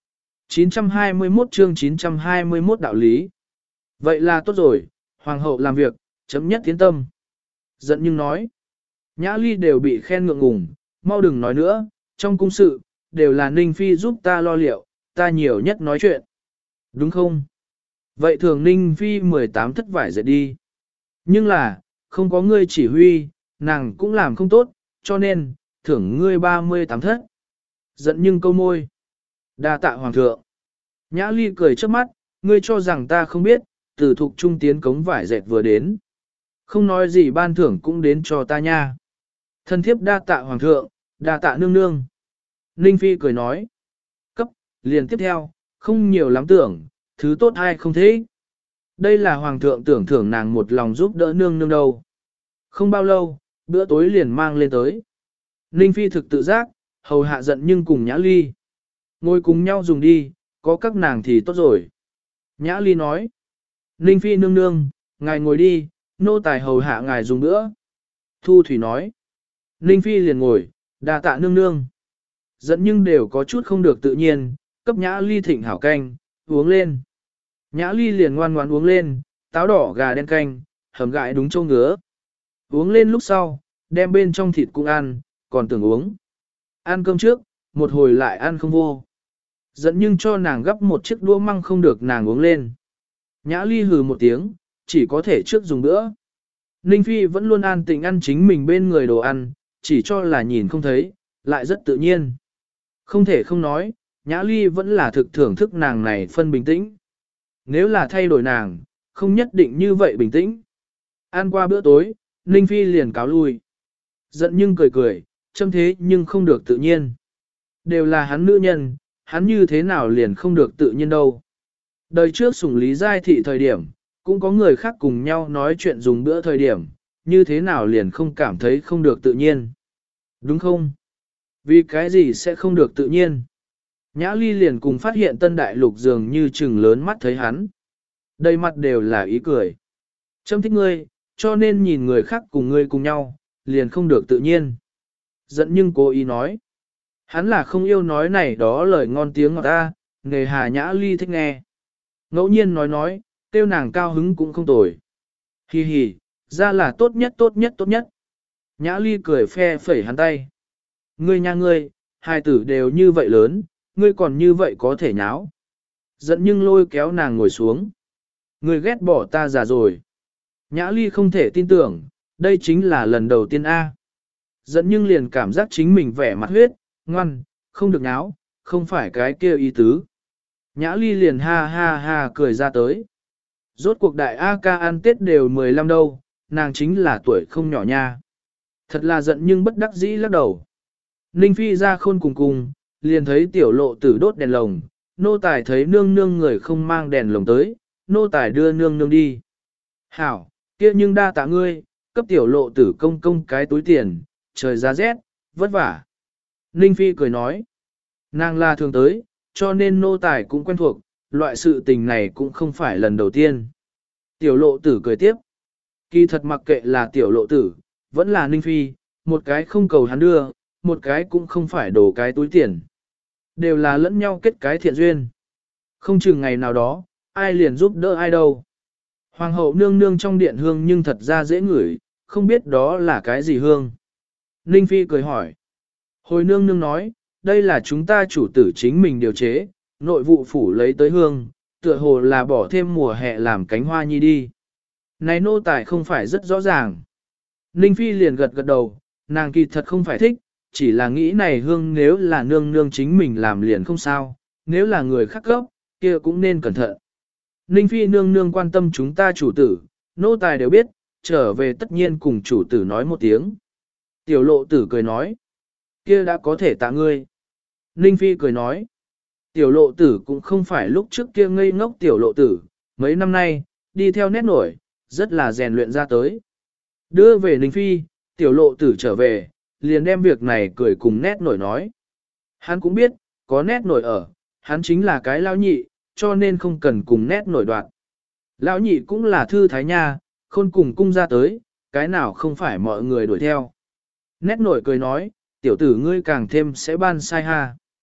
921 chương 921 đạo lý. Vậy là tốt rồi, hoàng hậu làm việc, chấm nhất tiến tâm. Giận nhưng nói. Nhã Ly đều bị khen ngượng ngùng, mau đừng nói nữa, trong cung sự, đều là Ninh Phi giúp ta lo liệu, ta nhiều nhất nói chuyện. Đúng không? Vậy thường Ninh Phi 18 thất vải dậy đi. Nhưng là, không có ngươi chỉ huy, nàng cũng làm không tốt, cho nên, thưởng ngươi 38 thất. Giận nhưng câu môi. Đa tạ hoàng thượng. Nhã Ly cười trước mắt, ngươi cho rằng ta không biết, từ thục trung tiến cống vải dệt vừa đến. Không nói gì ban thưởng cũng đến cho ta nha. Thân thiếp đa tạ hoàng thượng, đa tạ nương nương. Ninh Phi cười nói. Cấp, liền tiếp theo, không nhiều lắm tưởng, thứ tốt ai không thế. Đây là hoàng thượng tưởng thưởng nàng một lòng giúp đỡ nương nương đâu. Không bao lâu, bữa tối liền mang lên tới. Ninh Phi thực tự giác, hầu hạ giận nhưng cùng Nhã Ly. Ngồi cùng nhau dùng đi, có các nàng thì tốt rồi. Nhã Ly nói. Ninh Phi nương nương, ngài ngồi đi, nô tài hầu hạ ngài dùng bữa. Thu Thủy nói. Ninh Phi liền ngồi, đà tạ nương nương. Giận nhưng đều có chút không được tự nhiên, cấp Nhã Ly thịnh hảo canh, uống lên. Nhã Ly liền ngoan ngoãn uống lên, táo đỏ gà đen canh, hầm gãi đúng châu ngứa. Uống lên lúc sau, đem bên trong thịt cũng ăn, còn tưởng uống. Ăn cơm trước, một hồi lại ăn không vô. Giận nhưng cho nàng gấp một chiếc đũa măng không được nàng uống lên. Nhã Ly hừ một tiếng, chỉ có thể trước dùng bữa. Ninh Phi vẫn luôn an tĩnh ăn chính mình bên người đồ ăn, chỉ cho là nhìn không thấy, lại rất tự nhiên. Không thể không nói, Nhã Ly vẫn là thực thưởng thức nàng này phân bình tĩnh. Nếu là thay đổi nàng, không nhất định như vậy bình tĩnh. Ăn qua bữa tối, Ninh Phi liền cáo lui. Giận nhưng cười cười, châm thế nhưng không được tự nhiên. Đều là hắn nữ nhân, hắn như thế nào liền không được tự nhiên đâu. Đời trước sủng Lý Giai Thị thời điểm, cũng có người khác cùng nhau nói chuyện dùng bữa thời điểm, như thế nào liền không cảm thấy không được tự nhiên. Đúng không? Vì cái gì sẽ không được tự nhiên? Nhã Ly liền cùng phát hiện Tân Đại Lục dường như trừng lớn mắt thấy hắn. Đầy mặt đều là ý cười. Châm thích ngươi, cho nên nhìn người khác cùng ngươi cùng nhau, liền không được tự nhiên. Giận nhưng cố ý nói. Hắn là không yêu nói này đó lời ngon tiếng ngọt ta, nghề hà Nhã Ly thích nghe. Ngẫu nhiên nói, tiêu nàng cao hứng cũng không tồi. Hi hi, ra là tốt nhất tốt nhất tốt nhất. Nhã Ly cười phe phẩy hắn tay. Ngươi nha ngươi, hai tử đều như vậy lớn, ngươi còn như vậy có thể nháo. Giận nhưng lôi kéo nàng ngồi xuống. Ngươi ghét bỏ ta già rồi. Nhã Ly không thể tin tưởng, đây chính là lần đầu tiên A. Giận nhưng liền cảm giác chính mình vẻ mặt huyết, ngoan, không được nháo, không phải cái kia ý tứ. Nhã Ly liền ha ha ha cười ra tới. Rốt cuộc đại A ca ăn Tết đều 15 đâu, nàng chính là tuổi không nhỏ nha. Thật là giận nhưng bất đắc dĩ lắc đầu. Ninh Phi ra khôn cùng, liền thấy tiểu lộ tử đốt đèn lồng, nô tài thấy nương nương người không mang đèn lồng tới, nô tài đưa nương nương đi. Hảo, kia nhưng đa tạ ngươi, cấp tiểu lộ tử công công cái túi tiền, trời giá rét, vất vả. Ninh Phi cười nói, nàng là thường tới, cho nên nô tài cũng quen thuộc, loại sự tình này cũng không phải lần đầu tiên. Tiểu lộ tử cười tiếp, kỳ thật mặc kệ là tiểu lộ tử, vẫn là Ninh Phi, một cái không cầu hắn đưa, một cái cũng không phải đổ cái túi tiền. Đều là lẫn nhau kết cái thiện duyên. Không chừng ngày nào đó, ai liền giúp đỡ ai đâu. Hoàng hậu nương nương trong điện hương nhưng thật ra dễ ngửi, không biết đó là cái gì hương. Ninh Phi cười hỏi. Hồi nương nương nói, đây là chúng ta chủ tử chính mình điều chế, nội vụ phủ lấy tới hương, tựa hồ là bỏ thêm mùa hè làm cánh hoa nhi đi. Này nô tài không phải rất rõ ràng. Ninh Phi liền gật gật đầu, nàng kỳ thật không phải thích, chỉ là nghĩ này hương nếu là nương nương chính mình làm liền không sao, nếu là người khác gốc, kia cũng nên cẩn thận. Ninh Phi nương nương quan tâm chúng ta chủ tử, nô tài đều biết, trở về tất nhiên cùng chủ tử nói một tiếng. Tiểu lộ tử cười nói, kia đã có thể tạ ngươi. Ninh Phi cười nói, tiểu lộ tử cũng không phải lúc trước kia ngây ngốc tiểu lộ tử, mấy năm nay, đi theo nét nổi, rất là rèn luyện ra tới. Đưa về Ninh Phi, tiểu lộ tử trở về, liền đem việc này cười cùng nét nổi nói. Hắn cũng biết, có nét nổi ở, hắn chính là cái lao nhị, cho nên không cần cùng nét nổi đoạn. Lão nhị cũng là thư thái nha, khôn cùng cung ra tới, cái nào không phải mọi người đuổi theo. Nét nổi cười nói, tiểu tử ngươi càng thêm sẽ ban sai ha.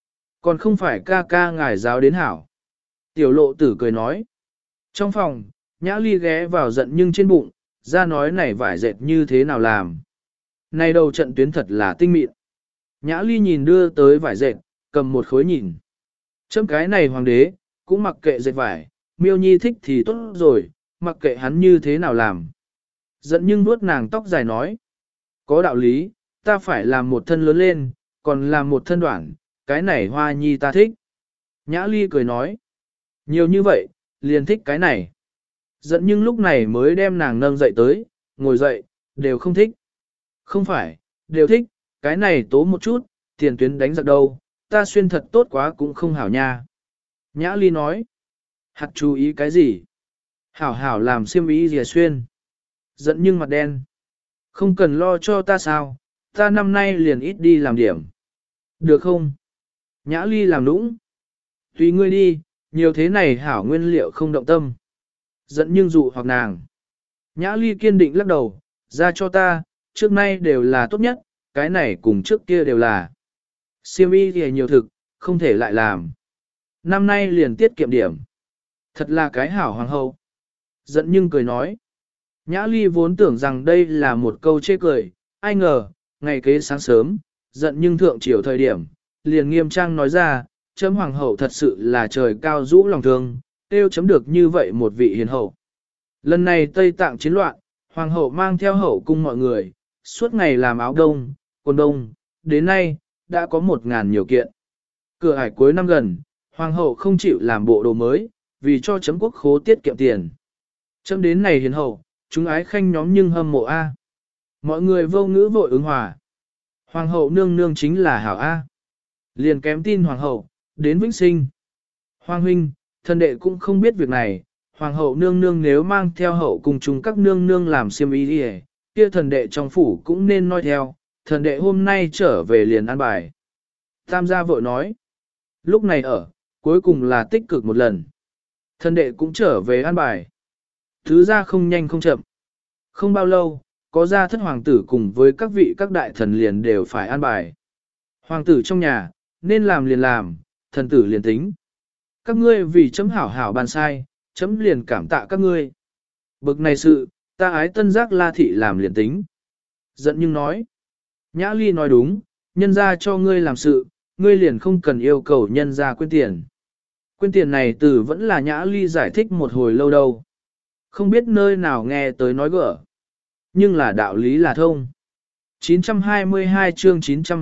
Còn không phải ca ca ngài giáo đến hảo. Tiểu lộ tử cười nói. Trong phòng, Nhã Ly ghé vào giận nhưng trên bụng, ra nói này vải dệt như thế nào làm. Này đầu trận tuyến thật là tinh mịn. Nhã Ly nhìn đưa tới vải dệt, cầm một khối nhìn. Chấm cái này hoàng đế, cũng mặc kệ dệt vải, Miêu Nhi thích thì tốt rồi, mặc kệ hắn như thế nào làm. Giận nhưng nuốt nàng tóc dài nói. Có đạo lý, ta phải làm một thân lớn lên, còn làm một thân đoạn, cái này Hoa Nhi ta thích. Nhã Ly cười nói. Nhiều như vậy, liền thích cái này. Giận nhưng lúc này mới đem nàng nâng dậy tới, ngồi dậy, đều không thích. Không phải, đều thích, cái này tố một chút, tiền tuyến đánh giặc đâu, ta xuyên thật tốt quá cũng không hảo nha. Nhã Ly nói. Hạt chú ý cái gì? Hảo hảo làm xiêm ý gì xuyên. Giận nhưng mặt đen. Không cần lo cho ta sao, ta năm nay liền ít đi làm điểm. Được không? Nhã Ly làm nũng. Tùy ngươi đi, nhiều thế này hảo nguyên liệu không động tâm. Giận nhưng dụ hoặc nàng. Nhã Ly kiên định lắc đầu, ra cho ta, trước nay đều là tốt nhất, cái này cùng trước kia đều là. Xiêm y thì nhiều thực, không thể lại làm. Năm nay liền tiết kiệm điểm. Thật là cái hảo hoàng hậu. Giận nhưng cười nói. Nhã Ly vốn tưởng rằng đây là một câu chê cười, ai ngờ, ngày kế sáng sớm, giận nhưng thượng triều thời điểm, liền nghiêm trang nói ra, chấm hoàng hậu thật sự là trời cao rũ lòng thương, tiêu chấm được như vậy một vị hiền hậu. Lần này Tây Tạng chiến loạn, hoàng hậu mang theo hậu cung mọi người, suốt ngày làm áo đông, quần đông, đến nay, đã có 1.000 nhiều kiện. Cửa ải cuối năm gần, hoàng hậu không chịu làm bộ đồ mới, vì cho chấm quốc khố tiết kiệm tiền. Chấm đến này hiền hậu, chúng ái khanh nhóm nhưng hâm mộ A. Mọi người vô ngữ vội ứng hòa. Hoàng hậu nương nương chính là hảo A. Liền kém tin hoàng hậu, đến vĩnh sinh. Hoàng huynh, thần đệ cũng không biết việc này, hoàng hậu nương nương nếu mang theo hậu cùng chúng các nương nương làm xiêm y đi kia thần đệ trong phủ cũng nên nói theo, thần đệ hôm nay trở về liền ăn bài. Tam gia vội nói, lúc này ở, cuối cùng là tích cực một lần. Thần đệ cũng trở về ăn bài. Thứ ra không nhanh không chậm. Không bao lâu, có gia thất hoàng tử cùng với các vị các đại thần liền đều phải ăn bài. Hoàng tử trong nhà, nên làm liền làm, thần tử liền tính. Các ngươi vì chấm hảo hảo bàn sai, chấm liền cảm tạ các ngươi. Bực này sự, ta ái tân giác la thị làm liền tính. Giận nhưng nói. Nhã Ly nói đúng, nhân ra cho ngươi làm sự, ngươi liền không cần yêu cầu nhân ra quên tiền. Quên tiền này từ vẫn là Nhã Ly giải thích một hồi lâu đâu. Không biết nơi nào nghe tới nói gỡ. Nhưng là đạo lý là thông. 922 chương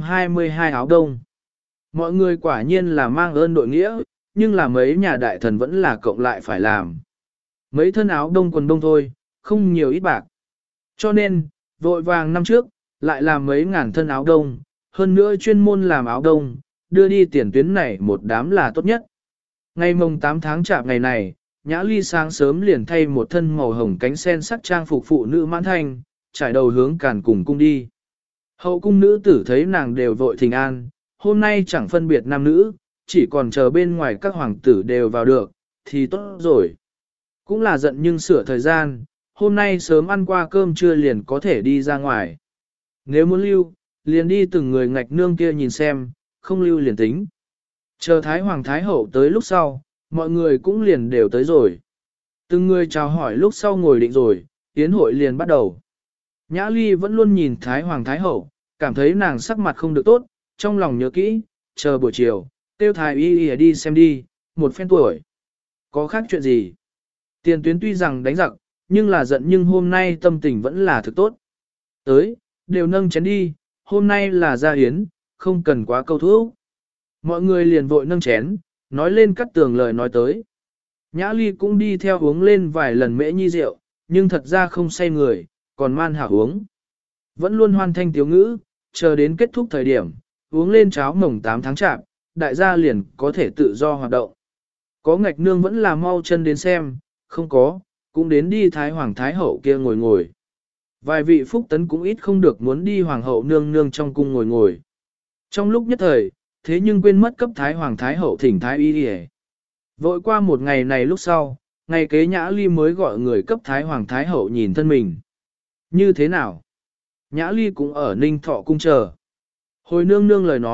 922 áo đông. Mọi người quả nhiên là mang ơn đội nghĩa, nhưng là mấy nhà đại thần vẫn là cộng lại phải làm. Mấy thân áo đông quần đông thôi, không nhiều ít bạc. Cho nên, vội vàng năm trước, lại làm mấy ngàn thân áo đông, hơn nữa chuyên môn làm áo đông, đưa đi tiền tuyến này một đám là tốt nhất. Ngày mồng 8 tháng chạp ngày này, Nhã Ly sáng sớm liền thay một thân màu hồng cánh sen sắc trang phục phụ nữ mãn thanh, trải đầu hướng Càn cùng cung đi. Hậu cung nữ tử thấy nàng đều vội thỉnh an, hôm nay chẳng phân biệt nam nữ, chỉ còn chờ bên ngoài các hoàng tử đều vào được, thì tốt rồi. Cũng là giận nhưng sửa thời gian, hôm nay sớm ăn qua cơm trưa liền có thể đi ra ngoài. Nếu muốn lưu, liền đi từng người ngạch nương kia nhìn xem, không lưu liền tính. Chờ Thái Hoàng Thái Hậu tới lúc sau, mọi người cũng liền đều tới rồi. Từng người chào hỏi lúc sau ngồi định rồi, tiến hội liền bắt đầu. Nhã Ly vẫn luôn nhìn Thái Hoàng Thái Hậu, cảm thấy nàng sắc mặt không được tốt, trong lòng nhớ kỹ, chờ buổi chiều, tiêu Thái Y đi xem đi, một phen tuổi. Có khác chuyện gì? Tiền tuyến tuy rằng đánh giặc, nhưng là giận nhưng hôm nay tâm tình vẫn là thực tốt. Tới, đều nâng chén đi, hôm nay là gia hiến, không cần quá câu thúc. Mọi người liền vội nâng chén, nói lên cắt tường lời nói tới. Nhã Ly cũng đi theo uống lên vài lần mễ nhi rượu, nhưng thật ra không say người, còn man hảo uống. Vẫn luôn hoan thanh tiếu ngữ, chờ đến kết thúc thời điểm, uống lên cháo mồng 8 tháng chạp, đại gia liền có thể tự do hoạt động. Có ngạch nương vẫn là mau chân đến xem, không có, cũng đến đi Thái Hoàng Thái Hậu kia ngồi ngồi. Vài vị phúc tấn cũng ít không được muốn đi Hoàng Hậu nương nương trong cung ngồi ngồi. Trong lúc nhất thời, thế nhưng quên mất cấp Thái Hoàng Thái Hậu thỉnh Thái Y đi. Vội qua một ngày này lúc sau, ngày kế Nhã Ly mới gọi người cấp Thái Hoàng Thái Hậu nhìn thân mình. Như thế nào? Nhã Ly cũng ở Ninh Thọ cung chờ. Hồi nương nương lời nói,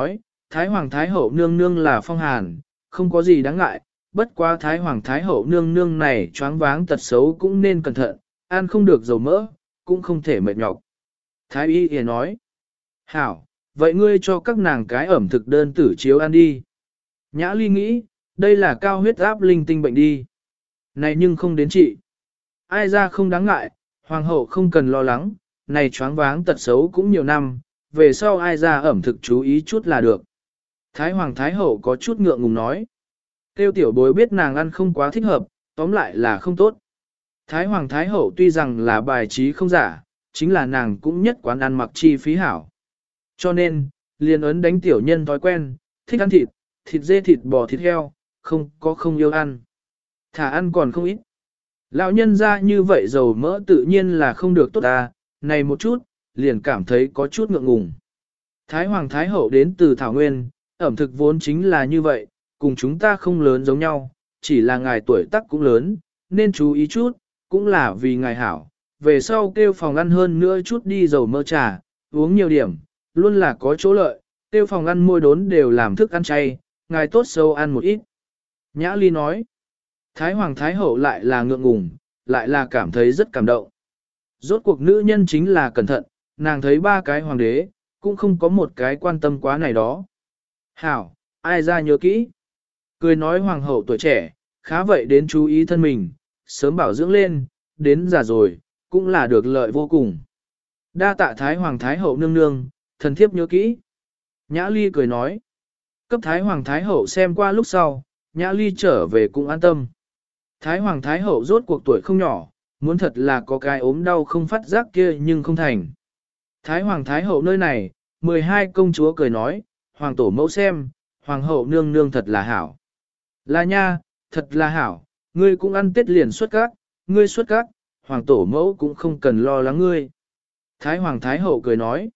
Thái Hoàng Thái Hậu nương nương là phong hàn, không có gì đáng ngại, bất quá Thái Hoàng Thái Hậu nương nương này choáng váng tật xấu cũng nên cẩn thận, ăn không được dầu mỡ, cũng không thể mệt nhọc. Thái y y nói, hảo, vậy ngươi cho các nàng cái ẩm thực đơn tử chiếu ăn đi. Nhã Ly nghĩ, đây là cao huyết áp linh tinh bệnh đi. Này nhưng không đến trị. Ai ra không đáng ngại, hoàng hậu không cần lo lắng, này choáng váng tật xấu cũng nhiều năm, về sau ai ra ẩm thực chú ý chút là được. Thái Hoàng Thái Hậu có chút ngượng ngùng nói. Tiêu tiểu bối biết nàng ăn không quá thích hợp, tóm lại là không tốt. Thái Hoàng Thái Hậu tuy rằng là bài trí không giả, chính là nàng cũng nhất quán ăn mặc chi phí hảo. Cho nên, liền ấn đánh tiểu nhân thói quen, thích ăn thịt, thịt dê thịt bò thịt heo, không yêu ăn. Thả ăn còn không ít. Lão nhân ra như vậy dầu mỡ tự nhiên là không được tốt ta, này một chút, liền cảm thấy có chút ngượng ngùng. Thái Hoàng Thái Hậu đến từ Thảo Nguyên, ẩm thực vốn chính là như vậy, cùng chúng ta không lớn giống nhau, chỉ là ngài tuổi tác cũng lớn, nên chú ý chút, cũng là vì ngài hảo. Về sau kêu phòng ăn hơn nữa chút đi dầu mỡ trà, uống nhiều điểm, luôn là có chỗ lợi, kêu phòng ăn môi đốn đều làm thức ăn chay, ngài tốt sâu ăn một ít. Nhã Ly nói, Thái Hoàng Thái Hậu lại là ngượng ngùng, lại là cảm thấy rất cảm động. Rốt cuộc nữ nhân chính là cẩn thận, nàng thấy ba cái hoàng đế, cũng không có một cái quan tâm quá này đó. Hảo, ai ra nhớ kỹ. Cười nói hoàng hậu tuổi trẻ, khá vậy đến chú ý thân mình, sớm bảo dưỡng lên, đến già rồi, cũng là được lợi vô cùng. Đa tạ Thái Hoàng Thái Hậu nương nương, thần thiếp nhớ kỹ. Nhã Ly cười nói. Cấp Thái Hoàng Thái Hậu xem qua lúc sau, Nhã Ly trở về cũng an tâm. Thái Hoàng Thái Hậu rốt cuộc tuổi không nhỏ, muốn thật là có cái ốm đau không phát giác kia nhưng không thành. Thái Hoàng Thái Hậu nơi này, 12 công chúa cười nói, Hoàng tổ mẫu xem, Hoàng hậu nương nương thật là hảo. Là nha, thật là hảo, ngươi cũng ăn tết liền xuất các, ngươi xuất các, Hoàng tổ mẫu cũng không cần lo lắng ngươi. Thái Hoàng Thái Hậu cười nói,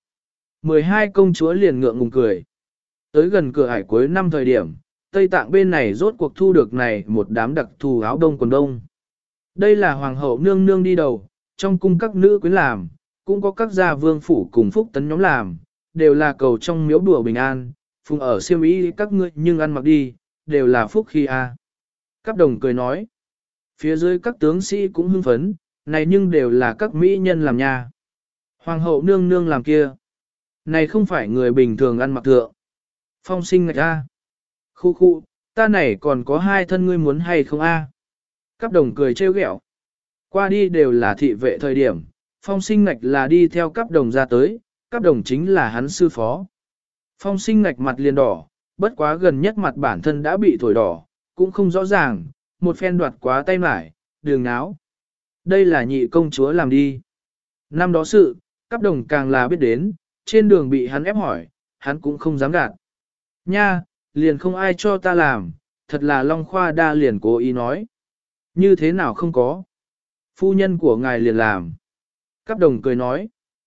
12 công chúa liền ngượng ngùng cười. Tới gần cửa ải cuối năm thời điểm, Tây Tạng bên này rốt cuộc thu được này một đám đặc thù áo đông quần đông. Đây là Hoàng hậu nương nương đi đầu, trong cung các nữ quyến làm, cũng có các gia vương phủ cùng phúc tấn nhóm làm, đều là cầu trong miếu đùa bình an, phùng ở siêm ý các ngươi nhưng ăn mặc đi, đều là phúc khi a. Cáp đồng cười nói, phía dưới các tướng sĩ cũng hưng phấn, này nhưng đều là các mỹ nhân làm nha. Hoàng hậu nương nương làm kia, này không phải người bình thường ăn mặc thượng. Phong sinh ngạch a. Khu khu, ta này còn có hai thân ngươi muốn hay không a? Cáp đồng cười trêu ghẹo. Qua đi đều là thị vệ thời điểm, phong sinh ngạch là đi theo cáp đồng ra tới, cáp đồng chính là hắn sư phó. Phong sinh ngạch mặt liền đỏ, bất quá gần nhất mặt bản thân đã bị thổi đỏ, cũng không rõ ràng, một phen đoạt quá tay mải, đường náo. Đây là nhị công chúa làm đi. Năm đó sự, cáp đồng càng là biết đến, trên đường bị hắn ép hỏi, hắn cũng không dám gạt. Nha, liền không ai cho ta làm, thật là Long Khoa Đa liền cố ý nói. Như thế nào không có? Phu nhân của ngài liền làm. Cáp đồng cười nói.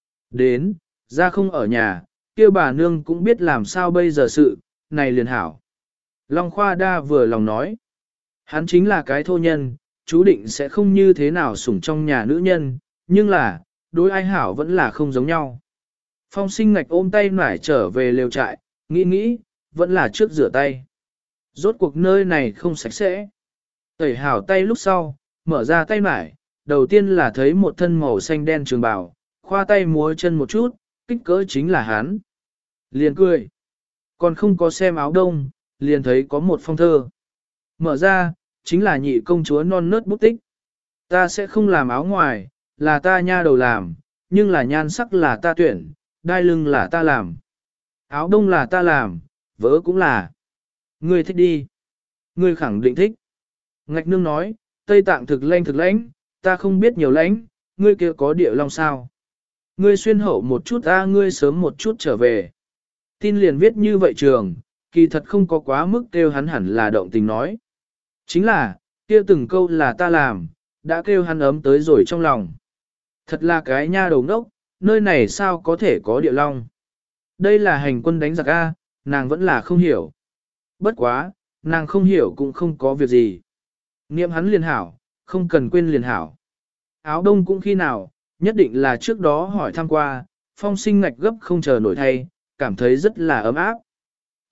Đến, ra không ở nhà, kia bà nương cũng biết làm sao bây giờ sự, này liền hảo. Long Khoa Đa vừa lòng nói. Hắn chính là cái thô nhân, chú định sẽ không như thế nào sủng trong nhà nữ nhân, nhưng là, đối ai hảo vẫn là không giống nhau. Phong sinh ngạch ôm tay nải trở về lều trại, nghĩ nghĩ, vẫn là trước rửa tay. Rốt cuộc nơi này không sạch sẽ. Tẩy hảo tay lúc sau, mở ra tay nải, đầu tiên là thấy một thân màu xanh đen trường bào, khoa tay múa chân một chút, kích cỡ chính là hắn. Liền cười. Còn không có xem áo đông, liền thấy có một phong thơ. Mở ra, chính là nhị công chúa non nớt bút tích. Ta sẽ không làm áo ngoài, là ta nha đầu làm, nhưng là nhan sắc là ta tuyển, đai lưng là ta làm. Áo đông là ta làm, vớ cũng là. Ngươi thích đi. Ngươi khẳng định thích. Ngạch nương nói, Tây Tạng thực lãnh, ta không biết nhiều lãnh, ngươi kia có địa long sao. Ngươi xuyên hậu một chút ngươi sớm một chút trở về. Tin liền viết như vậy trường, kỳ thật không có quá mức kêu hắn hẳn là động tình nói. Chính là, kia từng câu là ta làm, đã kêu hắn ấm tới rồi trong lòng. Thật là cái nha đầu ngốc, nơi này sao có thể có địa long. Đây là hành quân đánh giặc A, nàng vẫn là không hiểu. Bất quá, nàng không hiểu cũng không có việc gì. Niệm hắn liền hảo, không cần quên liền hảo. Áo đông cũng khi nào, nhất định là trước đó hỏi thăm qua, phong sinh ngạch gấp không chờ nổi thay, cảm thấy rất là ấm áp.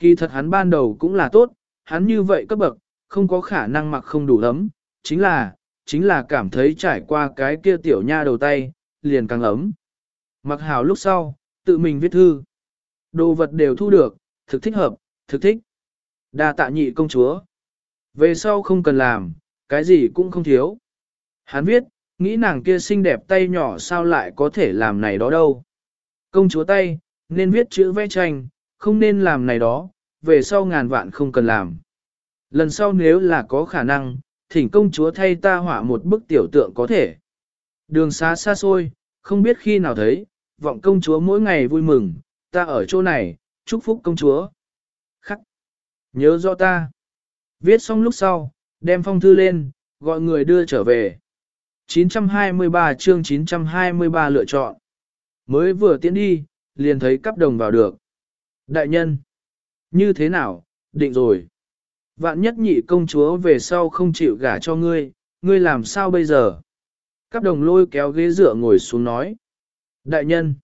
Kỳ thật hắn ban đầu cũng là tốt, hắn như vậy cấp bậc, không có khả năng mặc không đủ ấm, chính là cảm thấy trải qua cái kia tiểu nha đầu tay, liền càng ấm. Mặc hào lúc sau, tự mình viết thư. Đồ vật đều thu được, thực thích hợp, thực thích. Đa tạ nhị công chúa. Về sau không cần làm, cái gì cũng không thiếu. Hắn viết, nghĩ nàng kia xinh đẹp tay nhỏ sao lại có thể làm này đó đâu. Công chúa tay, nên viết chữ vẽ tranh, không nên làm này đó, về sau ngàn vạn không cần làm. Lần sau nếu là có khả năng, thỉnh công chúa thay ta họa một bức tiểu tượng có thể. Đường xá xa xôi, không biết khi nào thấy, vọng công chúa mỗi ngày vui mừng, ta ở chỗ này, chúc phúc công chúa. Khắc. Nhớ rõ ta. Viết xong lúc sau, đem phong thư lên, gọi người đưa trở về. 923 chương 923 lựa chọn. Mới vừa tiến đi, liền thấy cắp đồng vào được. Đại nhân. Như thế nào, định rồi. Vạn nhất nhị công chúa về sau không chịu gả cho ngươi, ngươi làm sao bây giờ? Cắp đồng lôi kéo ghế dựa ngồi xuống nói. Đại nhân.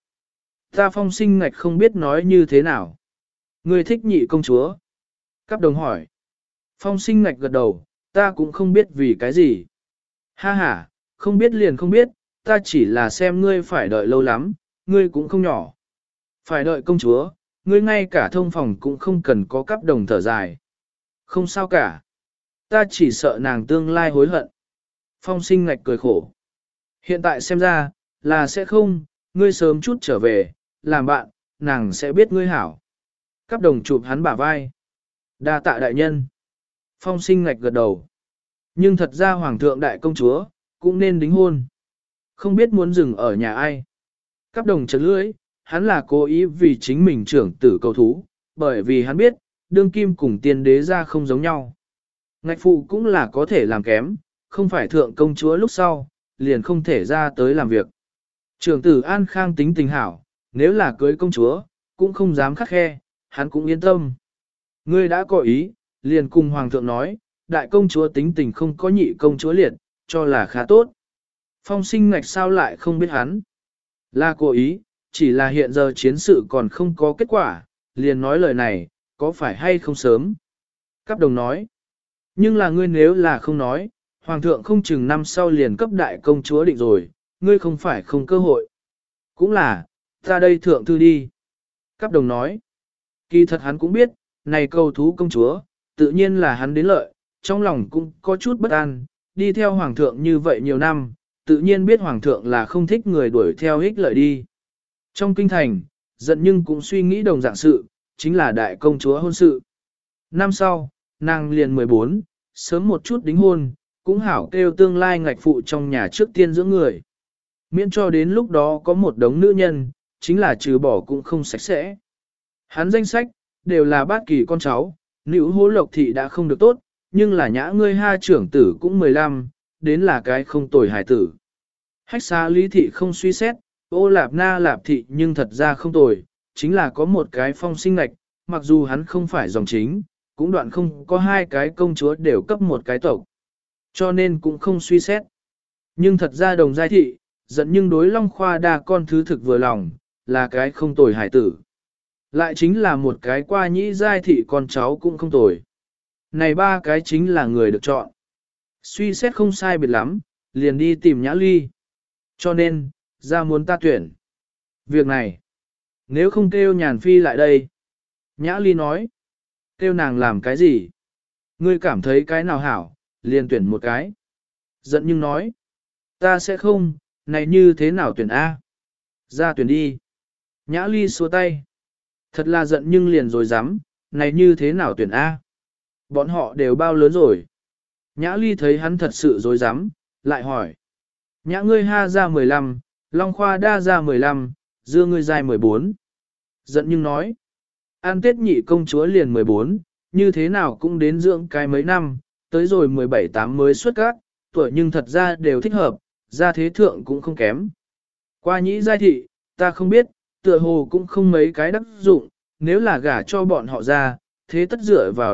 Ta Phong Sinh Ngạch không biết nói như thế nào. Ngươi thích nhị công chúa. Cắp đồng hỏi. Phong Sinh Ngạch gật đầu, ta cũng không biết vì cái gì. Ha ha, không biết liền không biết, ta chỉ là xem ngươi phải đợi lâu lắm, ngươi cũng không nhỏ. Phải đợi công chúa, ngươi ngay cả thông phòng cũng không cần có cắp đồng thở dài. Không sao cả. Ta chỉ sợ nàng tương lai hối hận. Phong Sinh Ngạch cười khổ. Hiện tại xem ra, là sẽ không, ngươi sớm chút trở về, làm bạn, nàng sẽ biết ngươi hảo. Cắp đồng chụp hắn bả vai. Đa tạ đại nhân. Phong Sinh Ngạch gật đầu. Nhưng thật ra Hoàng thượng đại công chúa, cũng nên đính hôn. Không biết muốn dừng ở nhà ai. Cắp đồng chật lưỡi, hắn là cố ý vì chính mình trưởng tử cầu thú, bởi vì hắn biết, đương kim cùng tiên đế ra không giống nhau. Ngạch phụ cũng là có thể làm kém, không phải thượng công chúa lúc sau, liền không thể ra tới làm việc. Trưởng tử An Khang tính tình hảo, nếu là cưới công chúa, cũng không dám khắt khe, hắn cũng yên tâm. Ngươi đã có ý, liền cùng hoàng thượng nói, đại công chúa tính tình không có nhị công chúa liệt, cho là khá tốt. Phong Sinh Ngạch sao lại không biết hắn? Là cố ý, chỉ là hiện giờ chiến sự còn không có kết quả, liền nói lời này, có phải hay không sớm? Cáp đồng nói, nhưng là ngươi nếu là không nói, hoàng thượng không chừng năm sau liền cấp đại công chúa định rồi, ngươi không phải không cơ hội. Cũng là, ta đây thượng thư đi. Cáp đồng nói, kỳ thật hắn cũng biết, này cầu thú công chúa, tự nhiên là hắn đến lợi, trong lòng cũng có chút bất an, đi theo hoàng thượng như vậy nhiều năm, tự nhiên biết hoàng thượng là không thích người đuổi theo ích lợi đi. Trong kinh thành, giận nhưng cũng suy nghĩ đồng dạng sự, chính là đại công chúa hôn sự. Năm sau, nàng liền 14, sớm một chút đính hôn, cũng hảo kêu tương lai ngạch phụ trong nhà trước tiên dưỡng người. Miễn cho đến lúc đó có một đống nữ nhân, chính là trừ bỏ cũng không sạch sẽ. Hắn danh sách, đều là bát kỳ con cháu, nữ hố lộc thị đã không được tốt, nhưng là nhã ngươi ha trưởng tử cũng 15, đến là cái không tồi hài tử. Hách xa lý thị không suy xét, ô lạp na lạp thị nhưng thật ra không tồi, chính là có một cái Phong Sinh Ngạch, mặc dù hắn không phải dòng chính, cũng đoạn không có hai cái công chúa đều cấp một cái tộc. Cho nên cũng không suy xét. Nhưng thật ra đồng giai thị, giận nhưng đối Long Khoa đa con thứ thực vừa lòng, là cái không tồi hải tử. Lại chính là một cái qua nhĩ giai thị con cháu cũng không tồi. Này ba cái chính là người được chọn. Suy xét không sai biệt lắm, liền đi tìm Nhã Ly. Cho nên, ra muốn ta tuyển. Việc này, nếu không kêu Nhàn Phi lại đây. Nhã Ly nói, kêu nàng làm cái gì? Ngươi cảm thấy cái nào hảo, liền tuyển một cái. Giận nhưng nói, ta sẽ không, này như thế nào tuyển A? Ra tuyển đi. Nhã Ly xua tay. Thật là giận nhưng liền rồi dám, này như thế nào tuyển A? Bọn họ đều bao lớn rồi. Nhã Ly thấy hắn thật sự dối rắm lại hỏi. Nhã ngươi ha ra 15, Long Khoa đa ra 15, dưa ngươi dài 14. Giận nhưng nói. An Tết nhị công chúa liền 14, như thế nào cũng đến dưỡng cái mấy năm, tới rồi 17-8 mới xuất các, tuổi nhưng thật ra đều thích hợp, ra thế thượng cũng không kém. Qua nhĩ giai thị, ta không biết, tựa hồ cũng không mấy cái đắc dụng, nếu là gả cho bọn họ ra, thế tất dựa vào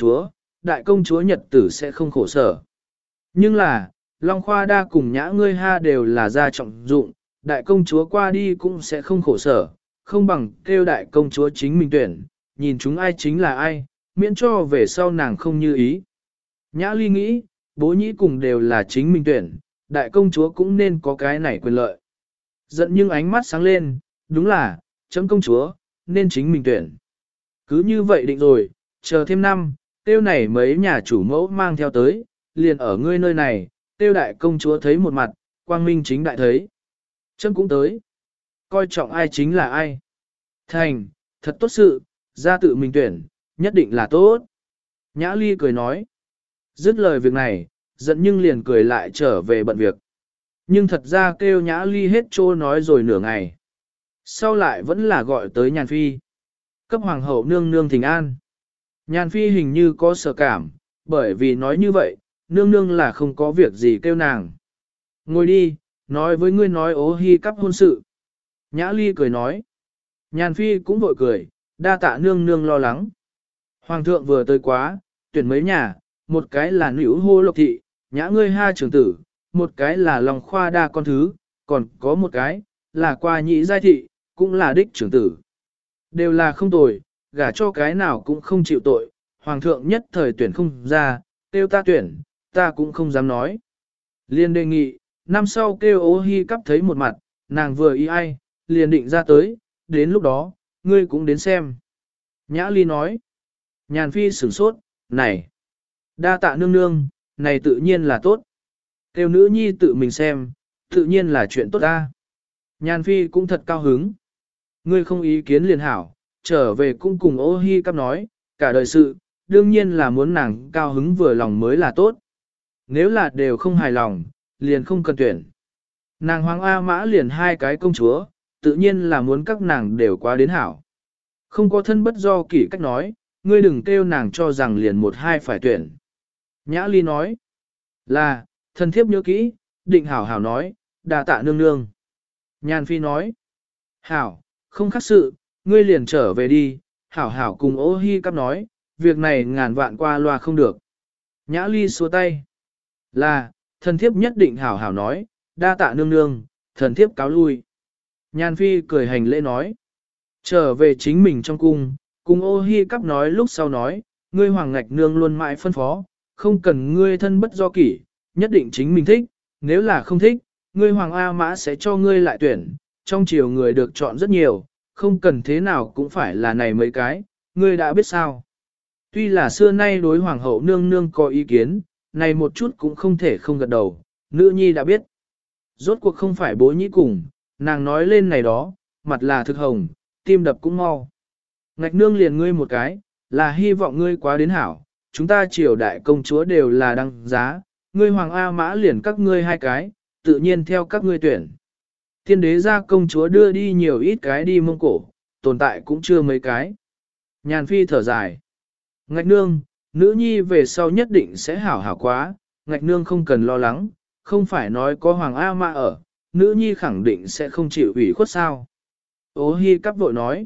đại công chúa nhật tử sẽ không khổ sở. Nhưng là, Long Khoa đa cùng nhã ngươi ha đều là gia trọng dụng, đại công chúa qua đi cũng sẽ không khổ sở, không bằng kêu đại công chúa chính mình tuyển, nhìn chúng ai chính là ai, miễn cho về sau nàng không như ý. Nhã Ly nghĩ, bố nhĩ cùng đều là chính mình tuyển, đại công chúa cũng nên có cái này quyền lợi. Giận nhưng ánh mắt sáng lên, đúng là, chấm công chúa, nên chính mình tuyển. Cứ như vậy định rồi, chờ thêm năm, tiêu này mấy nhà chủ mẫu mang theo tới, liền ở ngươi nơi này, tiêu đại công chúa thấy một mặt, quang minh chính đại thấy. Chấm cũng tới. Coi trọng ai chính là ai. Thành, thật tốt sự, ra tự mình tuyển, nhất định là tốt. Nhã Ly cười nói. Dứt lời việc này, giận nhưng liền cười lại trở về bận việc. Nhưng thật ra kêu Nhã Ly hết trô nói rồi nửa ngày. Sau lại vẫn là gọi tới Nhàn Phi. Cấp hoàng hậu nương nương thỉnh an. Nhàn Phi hình như có sợ cảm, bởi vì nói như vậy, nương nương là không có việc gì kêu nàng. Ngồi đi, nói với ngươi nói ố hi cắp hôn sự. Nhã Ly cười nói. Nhàn Phi cũng vội cười, đa tạ nương nương lo lắng. Hoàng thượng vừa tới quá, tuyển mấy nhà, một cái là nữ hô lộc thị, nhã ngươi ha trưởng tử, một cái là lòng khoa đa con thứ, còn có một cái, là qua nhị giai thị, cũng là đích trưởng tử. Đều là không tồi, gả cho cái nào cũng không chịu tội, hoàng thượng nhất thời tuyển không ra, kêu ta tuyển, ta cũng không dám nói. Liên đề nghị, năm sau kêu ô hi cắp thấy một mặt, nàng vừa ý ai, liền định ra tới, đến lúc đó, ngươi cũng đến xem. Nhã Ly nói, Nhàn Phi sửng sốt, này, đa tạ nương nương, này tự nhiên là tốt. Kêu nữ nhi tự mình xem, tự nhiên là chuyện tốt ta. Nhàn Phi cũng thật cao hứng. Ngươi không ý kiến liền hảo, trở về cũng cùng ô hi cắp nói, cả đời sự, đương nhiên là muốn nàng cao hứng vừa lòng mới là tốt. Nếu là đều không hài lòng, liền không cần tuyển. Nàng Hoàng A Mã liền hai cái công chúa, tự nhiên là muốn các nàng đều quá đến hảo. Không có thân bất do kỷ cách nói, ngươi đừng kêu nàng cho rằng liền một hai phải tuyển. Nhã Ly nói, là, thân thiếp nhớ kỹ, định hảo hảo nói, đà tạ nương nương. Nhàn Phi nói, hảo, không khác sự, ngươi liền trở về đi, hảo hảo cùng ô hi cắp nói, việc này ngàn vạn qua loa không được. Nhã Ly xua tay, là, thần thiếp nhất định hảo hảo nói, đa tạ nương nương, thần thiếp cáo lui. Nhàn Phi cười hành lễ nói, trở về chính mình trong cung, cùng ô hi cắp nói lúc sau nói, ngươi hoàng ngạch nương luôn mãi phân phó, không cần ngươi thân bất do kỷ, nhất định chính mình thích, nếu là không thích, ngươi hoàng A Mã sẽ cho ngươi lại tuyển, trong chiều người được chọn rất nhiều, không cần thế nào cũng phải là này mấy cái, ngươi đã biết sao. Tuy là xưa nay đối hoàng hậu nương nương có ý kiến, này một chút cũng không thể không gật đầu, nữ nhi đã biết. Rốt cuộc không phải bố nhĩ cùng, nàng nói lên này đó, mặt là thực hồng, tim đập cũng mau. Ngạch nương liền ngươi một cái, là hy vọng ngươi quá đến hảo, chúng ta triều đại công chúa đều là đăng giá, ngươi hoàng A Mã liền các ngươi hai cái, tự nhiên theo các ngươi tuyển. Thiên đế ra công chúa đưa đi nhiều ít cái đi Mông Cổ, tồn tại cũng chưa mấy cái. Nhàn Phi thở dài. Ngạch nương, nữ nhi về sau nhất định sẽ hảo hảo quá, ngạch nương không cần lo lắng, không phải nói có hoàng A Mã ở, nữ nhi khẳng định sẽ không chịu ủy khuất sao. Ô hi cắp vội nói,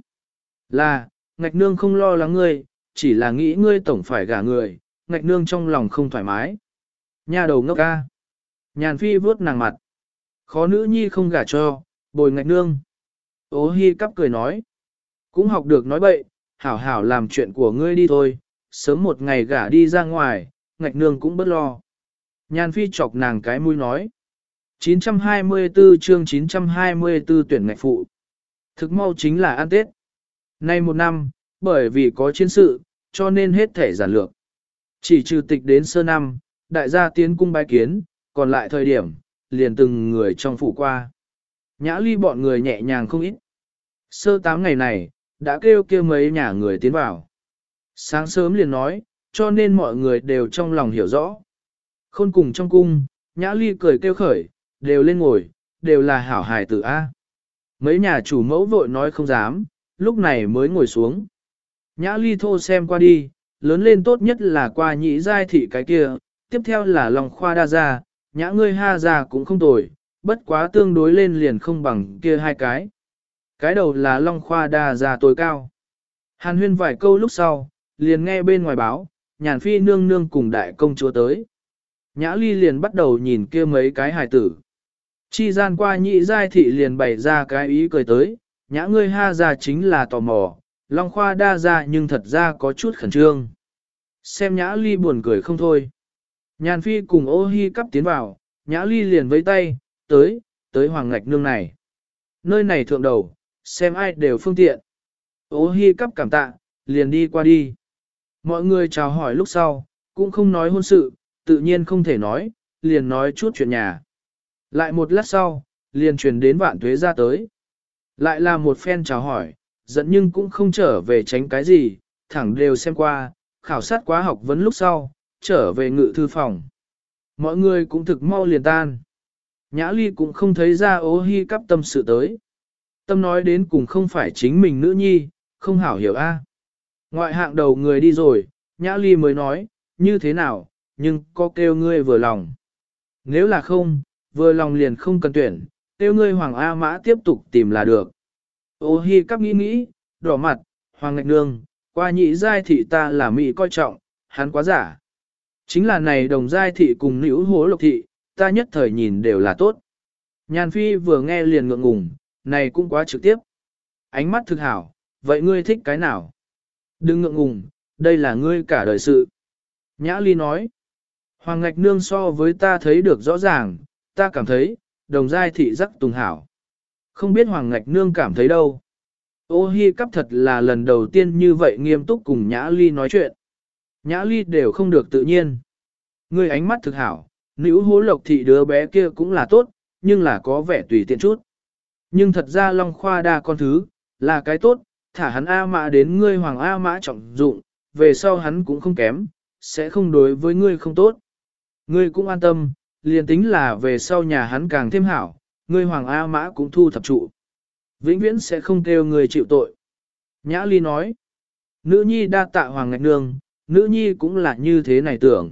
là, ngạch nương không lo lắng ngươi, chỉ là nghĩ ngươi tổng phải gả người, ngạch nương trong lòng không thoải mái. Nhà đầu ngốc ca. Nhàn Phi vuốt nàng mặt. Khó nữ nhi không gả cho, bồi ngạch nương. Ô hi cắp cười nói, cũng học được nói bậy, hảo hảo làm chuyện của ngươi đi thôi, sớm một ngày gả đi ra ngoài, ngạch nương cũng bớt lo. Nhàn Phi chọc nàng cái mũi nói. 924 chương 924 tuyển ngạch phụ. Thực mau chính là ăn Tết. Nay một năm, bởi vì có chiến sự, cho nên hết thể giản lược. Chỉ trừ tịch đến sơ năm, đại gia tiến cung bái kiến, còn lại thời điểm, liền từng người trong phủ qua. Nhã Ly bọn người nhẹ nhàng không ít. Sơ 8 ngày này, đã kêu kêu mấy nhà người tiến vào. Sáng sớm liền nói, cho nên mọi người đều trong lòng hiểu rõ. Khôn cùng trong cung, Nhã Ly cười kêu khởi, đều lên ngồi, đều là hảo hài tử A. Mấy nhà chủ mẫu vội nói không dám, lúc này mới ngồi xuống. Nhã Ly thô xem qua đi, lớn lên tốt nhất là qua nhị giai thị cái kia, tiếp theo là lòng khoa đa gia, nhã ngươi ha gia cũng không tồi, bất quá tương đối lên liền không bằng kia hai cái. Cái đầu là long khoa đa gia tối cao. Hàn huyên vài câu lúc sau, liền nghe bên ngoài báo, Nhàn Phi nương nương cùng đại công chúa tới. Nhã Ly liền bắt đầu nhìn kia mấy cái hài tử. Chi gian qua nhị giai thị liền bày ra cái ý cười tới, nhã ngươi ha gia chính là tò mò, Long Khoa đa ra nhưng thật ra có chút khẩn trương. Xem Nhã Ly buồn cười không thôi. Nhàn Phi cùng Ô Hi cắp tiến vào, Nhã Ly liền với tay, tới Hoàng Ngạch Nương này. Nơi này thượng đầu, xem ai đều phương tiện. Ô Hi cắp cảm tạ, liền đi qua đi. Mọi người chào hỏi lúc sau, cũng không nói hôn sự, tự nhiên không thể nói, liền nói chút chuyện nhà. Lại một lát sau, liền truyền đến Vạn Tuế ra tới. Lại là một phen chào hỏi, giận nhưng cũng không trở về tránh cái gì, thẳng đều xem qua, khảo sát quá học vấn lúc sau, trở về ngự thư phòng. Mọi người cũng thực mau liền tan. Nhã Ly cũng không thấy ra Ô Hi cắp tâm sự tới. Tâm nói đến cùng không phải chính mình nữ nhi, không hảo hiểu a. Ngoại hạng đầu người đi rồi, Nhã Ly mới nói, như thế nào, nhưng có kêu ngươi vừa lòng. Nếu là không, vừa lòng liền không cần tuyển, kêu ngươi Hoàng A Mã tiếp tục tìm là được. Ô Hi cắp nghĩ, đỏ mặt, Hoàng Ngạch Nương, qua nhị giai thị ta là mỹ coi trọng, hắn quá giả. Chính là này đồng giai thị cùng nữ hố lộc thị, ta nhất thời nhìn đều là tốt. Nhàn Phi vừa nghe liền ngượng ngùng, này cũng quá trực tiếp. Ánh mắt thực hảo, vậy ngươi thích cái nào? Đừng ngượng ngùng, đây là ngươi cả đời sự. Nhã Ly nói, Hoàng Ngạch Nương so với ta thấy được rõ ràng, ta cảm thấy, đồng giai thị rắc tùng hảo. Không biết Hoàng Ngạch Nương cảm thấy đâu. Ô Hi cắp thật là lần đầu tiên như vậy nghiêm túc cùng Nhã Ly nói chuyện. Nhã Ly đều không được tự nhiên. Ngươi ánh mắt thực hảo, nữ hố lộc thị đứa bé kia cũng là tốt, nhưng là có vẻ tùy tiện chút. Nhưng thật ra Long Khoa đa con thứ, là cái tốt, thả hắn A Mã đến ngươi Hoàng A Mã trọng dụng, về sau hắn cũng không kém, sẽ không đối với ngươi không tốt. Ngươi cũng an tâm, liền tính là về sau nhà hắn càng thêm hảo, ngươi Hoàng A Mã cũng thu thập trụ. Vĩnh viễn sẽ không kêu người chịu tội. Nhã Ly nói, nữ nhi đa tạ Hoàng Ngạch Nương, nữ nhi cũng là như thế này tưởng.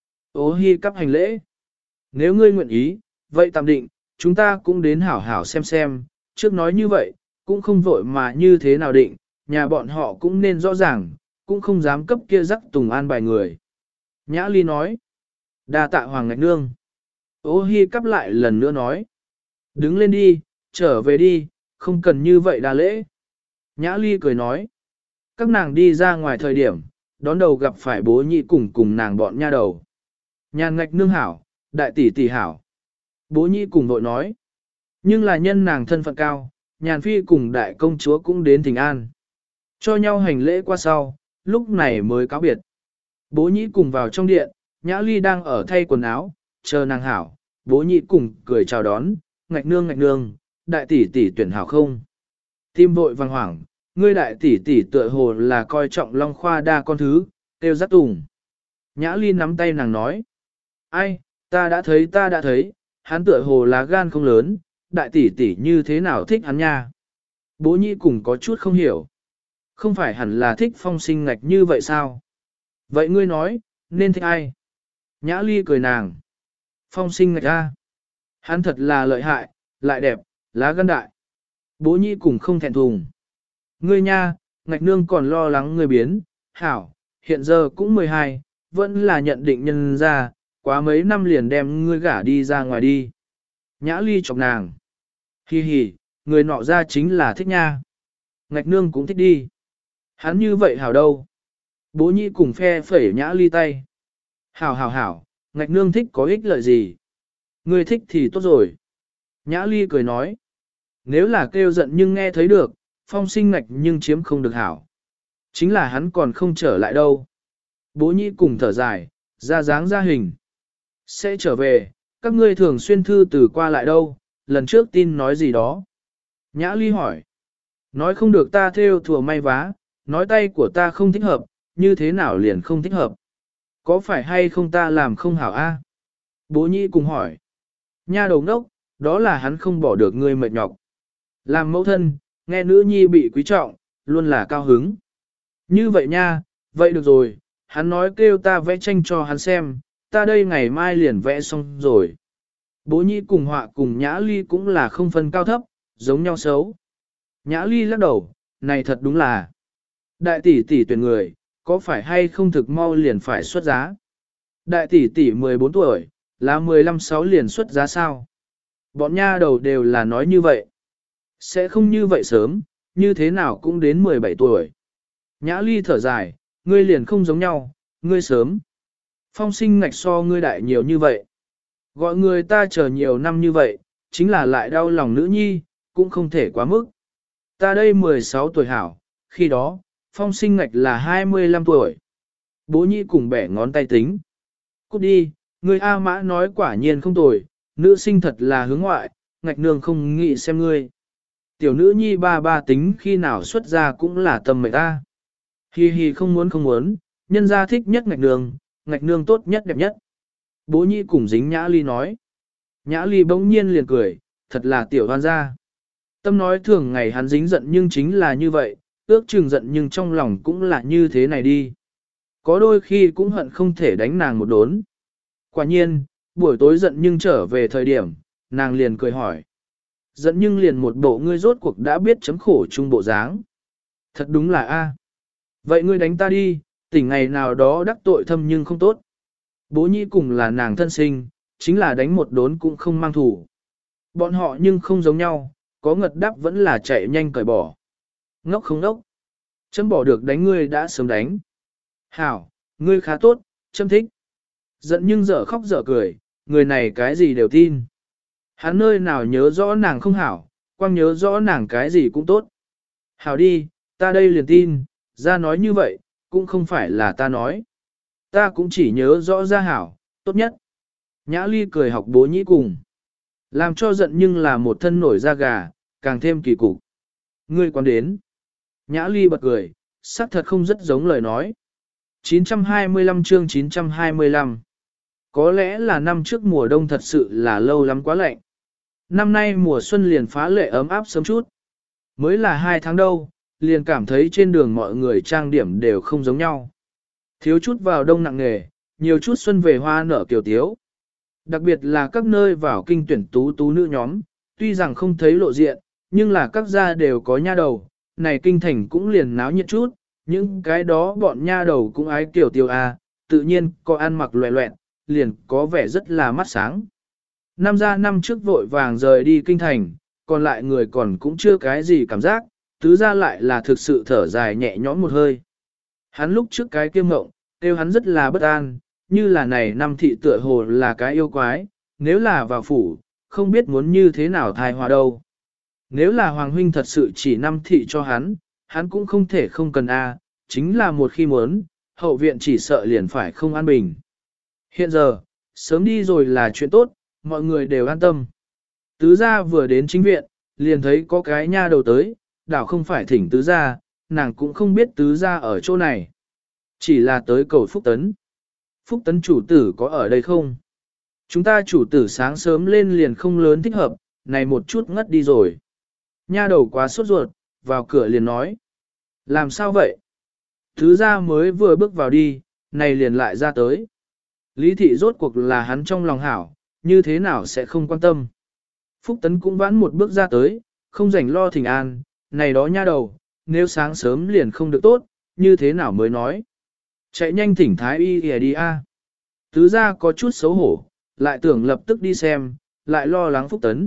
Ô Hi cắp hành lễ. Nếu ngươi nguyện ý, vậy tạm định, chúng ta cũng đến hảo hảo xem, trước nói như vậy, cũng không vội mà như thế nào định, nhà bọn họ cũng nên rõ ràng, cũng không dám cấp kia rắc tùng an bài người. Nhã Ly nói, đa tạ Hoàng Ngạch Nương. Ô Hi cắp lại lần nữa nói, đứng lên đi, trở về đi, không cần như vậy đa lễ. Nhã Ly cười nói, các nàng đi ra ngoài thời điểm, đón đầu gặp phải bố nhị cùng nàng bọn nha đầu. Nhàn Ngạch Nương hảo, đại tỷ tỷ hảo. Bố nhị cùng vội nói, nhưng là nhân nàng thân phận cao, Nhàn Phi cùng đại công chúa cũng đến thỉnh an. Cho nhau hành lễ qua sau, lúc này mới cáo biệt. Bố nhị cùng vào trong điện, Nhã Ly đang ở thay quần áo, chờ nàng hảo. Bố nhị cùng cười chào đón, Ngạch Nương, đại tỷ tỷ tuyển hảo không? Tim vội vàng hoảng, ngươi đại tỷ tỷ tựa hồ là coi trọng Long Khoa đa con thứ, tiêu giác tùng. Nhã Ly nắm tay nàng nói, ai, ta đã thấy, hắn tựa hồ là gan không lớn, đại tỷ tỷ như thế nào thích hắn nha. Bố nhị cùng có chút không hiểu. Không phải hẳn là thích Phong Sinh Ngạch như vậy sao? Vậy ngươi nói, nên thích ai? Nhã Ly cười nàng. Phong Sinh Ngạch a, hắn thật là lợi hại, lại đẹp, lá gan đại. Bố nhị cùng không thẹn thùng. Ngươi nha, Ngạch Nương còn lo lắng ngươi biến, hảo, hiện giờ cũng 12, vẫn là nhận định nhân ra, quá mấy năm liền đem ngươi gả đi ra ngoài đi. Nhã Ly chọc nàng. Hi hi, người nọ ra chính là thích nha. Ngạch Nương cũng thích đi. Hắn như vậy hảo đâu. Bố nhị cùng phe phẩy Nhã Ly tay. Hảo, Ngạch Nương thích có ích lợi gì? Ngươi thích thì tốt rồi. Nhã Ly cười nói. Nếu là kêu giận nhưng nghe thấy được, Phong Sinh Ngạch nhưng chiếm không được hảo. Chính là hắn còn không trở lại đâu. Bố nhị cùng thở dài, ra dáng ra hình. Sẽ trở về, các ngươi thường xuyên thư từ qua lại đâu, lần trước tin nói gì đó. Nhã Ly hỏi. Nói không được ta theo thùa may vá, nói tay của ta không thích hợp, như thế nào liền không thích hợp. Có phải hay không ta làm không hảo a? Bố nhị cùng hỏi. Nha đầu ngốc, đó là hắn không bỏ được ngươi mệt nhọc. Làm mẫu thân, nghe nữ nhi bị quý trọng, luôn là cao hứng. Như vậy nha, vậy được rồi, hắn nói kêu ta vẽ tranh cho hắn xem, ta đây ngày mai liền vẽ xong rồi. Bố nhị cùng họa cùng Nhã Ly cũng là không phân cao thấp, giống nhau xấu. Nhã Ly lắc đầu, này thật đúng là. Đại tỷ tỷ tuyển người, có phải hay không thực mau liền phải xuất giá? Đại tỷ tỷ 14 tuổi, là 15-6 liền xuất giá sao? Bọn nha đầu đều là nói như vậy. Sẽ không như vậy sớm, như thế nào cũng đến 17 tuổi. Nhã ly thở dài, ngươi liền không giống nhau, ngươi sớm. Phong sinh ngạch so ngươi đại nhiều như vậy. Gọi người ta chờ nhiều năm như vậy, chính là lại đau lòng nữ nhi, cũng không thể quá mức. Ta đây 16 tuổi hảo, khi đó, phong sinh ngạch là 25 tuổi. Bố nhĩ cùng bẻ ngón tay tính. Cút đi, người A Mã nói quả nhiên không tồi, nữ sinh thật là hướng ngoại, ngạch nương không nghĩ xem ngươi. Tiểu nữ nhi ba ba tính khi nào xuất ra cũng là tâm mệnh ta. Hi hi không muốn, nhân gia thích nhất ngạch nương tốt nhất đẹp nhất. Bố nhĩ cùng dính Nhã Ly nói. Nhã Ly bỗng nhiên liền cười, thật là tiểu hoan gia. Tâm nói thường ngày hắn dính giận nhưng chính là như vậy, ước chừng giận nhưng trong lòng cũng là như thế này đi. Có đôi khi cũng hận không thể đánh nàng một đốn. Quả nhiên, buổi tối giận nhưng trở về thời điểm, nàng liền cười hỏi. Giận nhưng liền một bộ ngươi rốt cuộc đã biết chấm khổ chung bộ dáng. Thật đúng là a. Vậy ngươi đánh ta đi, tỉnh ngày nào đó đắc tội thâm nhưng không tốt. Bố nhĩ cùng là nàng thân sinh, chính là đánh một đốn cũng không mang thủ. Bọn họ nhưng không giống nhau, có ngật đáp vẫn là chạy nhanh cởi bỏ. Ngốc không ngốc. Chấm bỏ được đánh ngươi đã sớm đánh. Hảo, ngươi khá tốt, chấm thích. Giận nhưng dở khóc dở cười, người này cái gì đều tin. Hắn nơi nào nhớ rõ nàng không hảo, quang nhớ rõ nàng cái gì cũng tốt. Hảo đi, ta đây liền tin, ra nói như vậy, cũng không phải là ta nói. Ta cũng chỉ nhớ rõ ra hảo, tốt nhất. Nhã Ly cười học bố nhĩ cùng. Làm cho giận nhưng là một thân nổi da gà, càng thêm kỳ cục. Ngươi quan đến. Nhã Ly bật cười, xác thật không rất giống lời nói. 925 chương 925. Có lẽ là năm trước mùa đông thật sự là lâu lắm quá lạnh. Năm nay mùa xuân liền phá lệ ấm áp sớm chút. Mới là 2 tháng đâu, liền cảm thấy trên đường mọi người trang điểm đều không giống nhau. Thiếu chút vào đông nặng nề, nhiều chút xuân về hoa nở kiều tiếu. Đặc biệt là các nơi vào kinh tuyển tú nữ nhóm, tuy rằng không thấy lộ diện, nhưng là các gia đều có nha đầu, này kinh thành cũng liền náo nhiệt chút, những cái đó bọn nha đầu cũng ái kiểu tiêu a, tự nhiên có ăn mặc loẹ loẹn, liền có vẻ rất là mắt sáng. Năm ra năm trước vội vàng rời đi kinh thành, còn lại người còn cũng chưa cái gì cảm giác, tứ ra lại là thực sự thở dài nhẹ nhõm một hơi. Hắn lúc trước cái kiêm ngộng, kêu hắn rất là bất an, như là này năm thị tựa hồ là cái yêu quái, nếu là vào phủ, không biết muốn như thế nào thai hòa đâu. Nếu là Hoàng Huynh thật sự chỉ năm thị cho hắn cũng không thể không cần a, chính là một khi muốn, hậu viện chỉ sợ liền phải không an bình. Hiện giờ, sớm đi rồi là chuyện tốt, mọi người đều an tâm. Tứ gia vừa đến chính viện, liền thấy có cái nha đầu tới, đảo không phải thỉnh tứ gia, nàng cũng không biết tứ gia ở chỗ này. Chỉ là tới cầu Phúc Tấn. Phúc Tấn chủ tử có ở đây không? Chúng ta chủ tử sáng sớm lên liền không lớn thích hợp, này một chút ngất đi rồi. Nha đầu quá sốt ruột, vào cửa liền nói. Làm sao vậy? Tứ gia mới vừa bước vào đi, này liền lại ra tới. Lý thị rốt cuộc là hắn trong lòng hảo, như thế nào sẽ không quan tâm. Phúc Tấn cũng vãn một bước ra tới, không rảnh lo thỉnh an, này đó nha đầu, nếu sáng sớm liền không được tốt, như thế nào mới nói. Chạy nhanh thỉnh thái y kìa đi a. Tứ gia có chút xấu hổ, lại tưởng lập tức đi xem, lại lo lắng Phúc Tấn.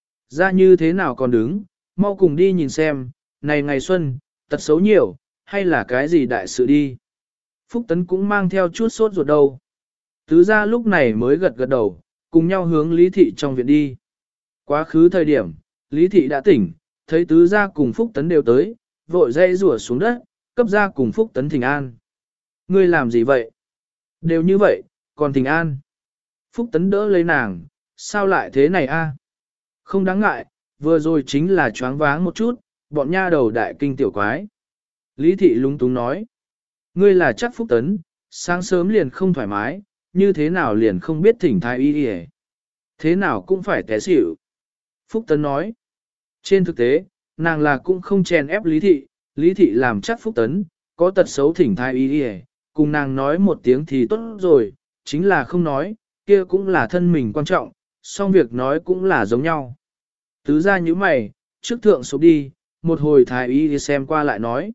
Ra như thế nào còn đứng, mau cùng đi nhìn xem, này ngày xuân, tật xấu nhiều, hay là cái gì đại sự đi. Phúc Tấn cũng mang theo chút sốt ruột đầu. Tứ gia lúc này mới gật gật đầu, cùng nhau hướng Lý Thị trong viện đi. Quá khứ thời điểm, Lý Thị đã tỉnh, thấy tứ gia cùng Phúc Tấn đều tới, vội dây rủa xuống đất, cấp gia cùng Phúc Tấn thỉnh an. Ngươi làm gì vậy? Đều như vậy, còn thỉnh an. Phúc Tấn đỡ lấy nàng, sao lại thế này a? Không đáng ngại, vừa rồi chính là choáng váng một chút, bọn nha đầu đại kinh tiểu quái. Lý Thị lúng túng nói. Ngươi là chắc Phúc Tấn, sáng sớm liền không thoải mái, như thế nào liền không biết thỉnh thái y đi. Thế nào cũng phải té xỉu. Phúc Tấn nói. Trên thực tế, nàng là cũng không chèn ép Lý Thị làm chắc Phúc Tấn, có tật xấu thỉnh thái y đi, cùng nàng nói một tiếng thì tốt rồi, chính là không nói, kia cũng là thân mình quan trọng, song việc nói cũng là giống nhau. Tứ ra như mày, trước thượng số đi, một hồi thái y đi xem qua lại nói.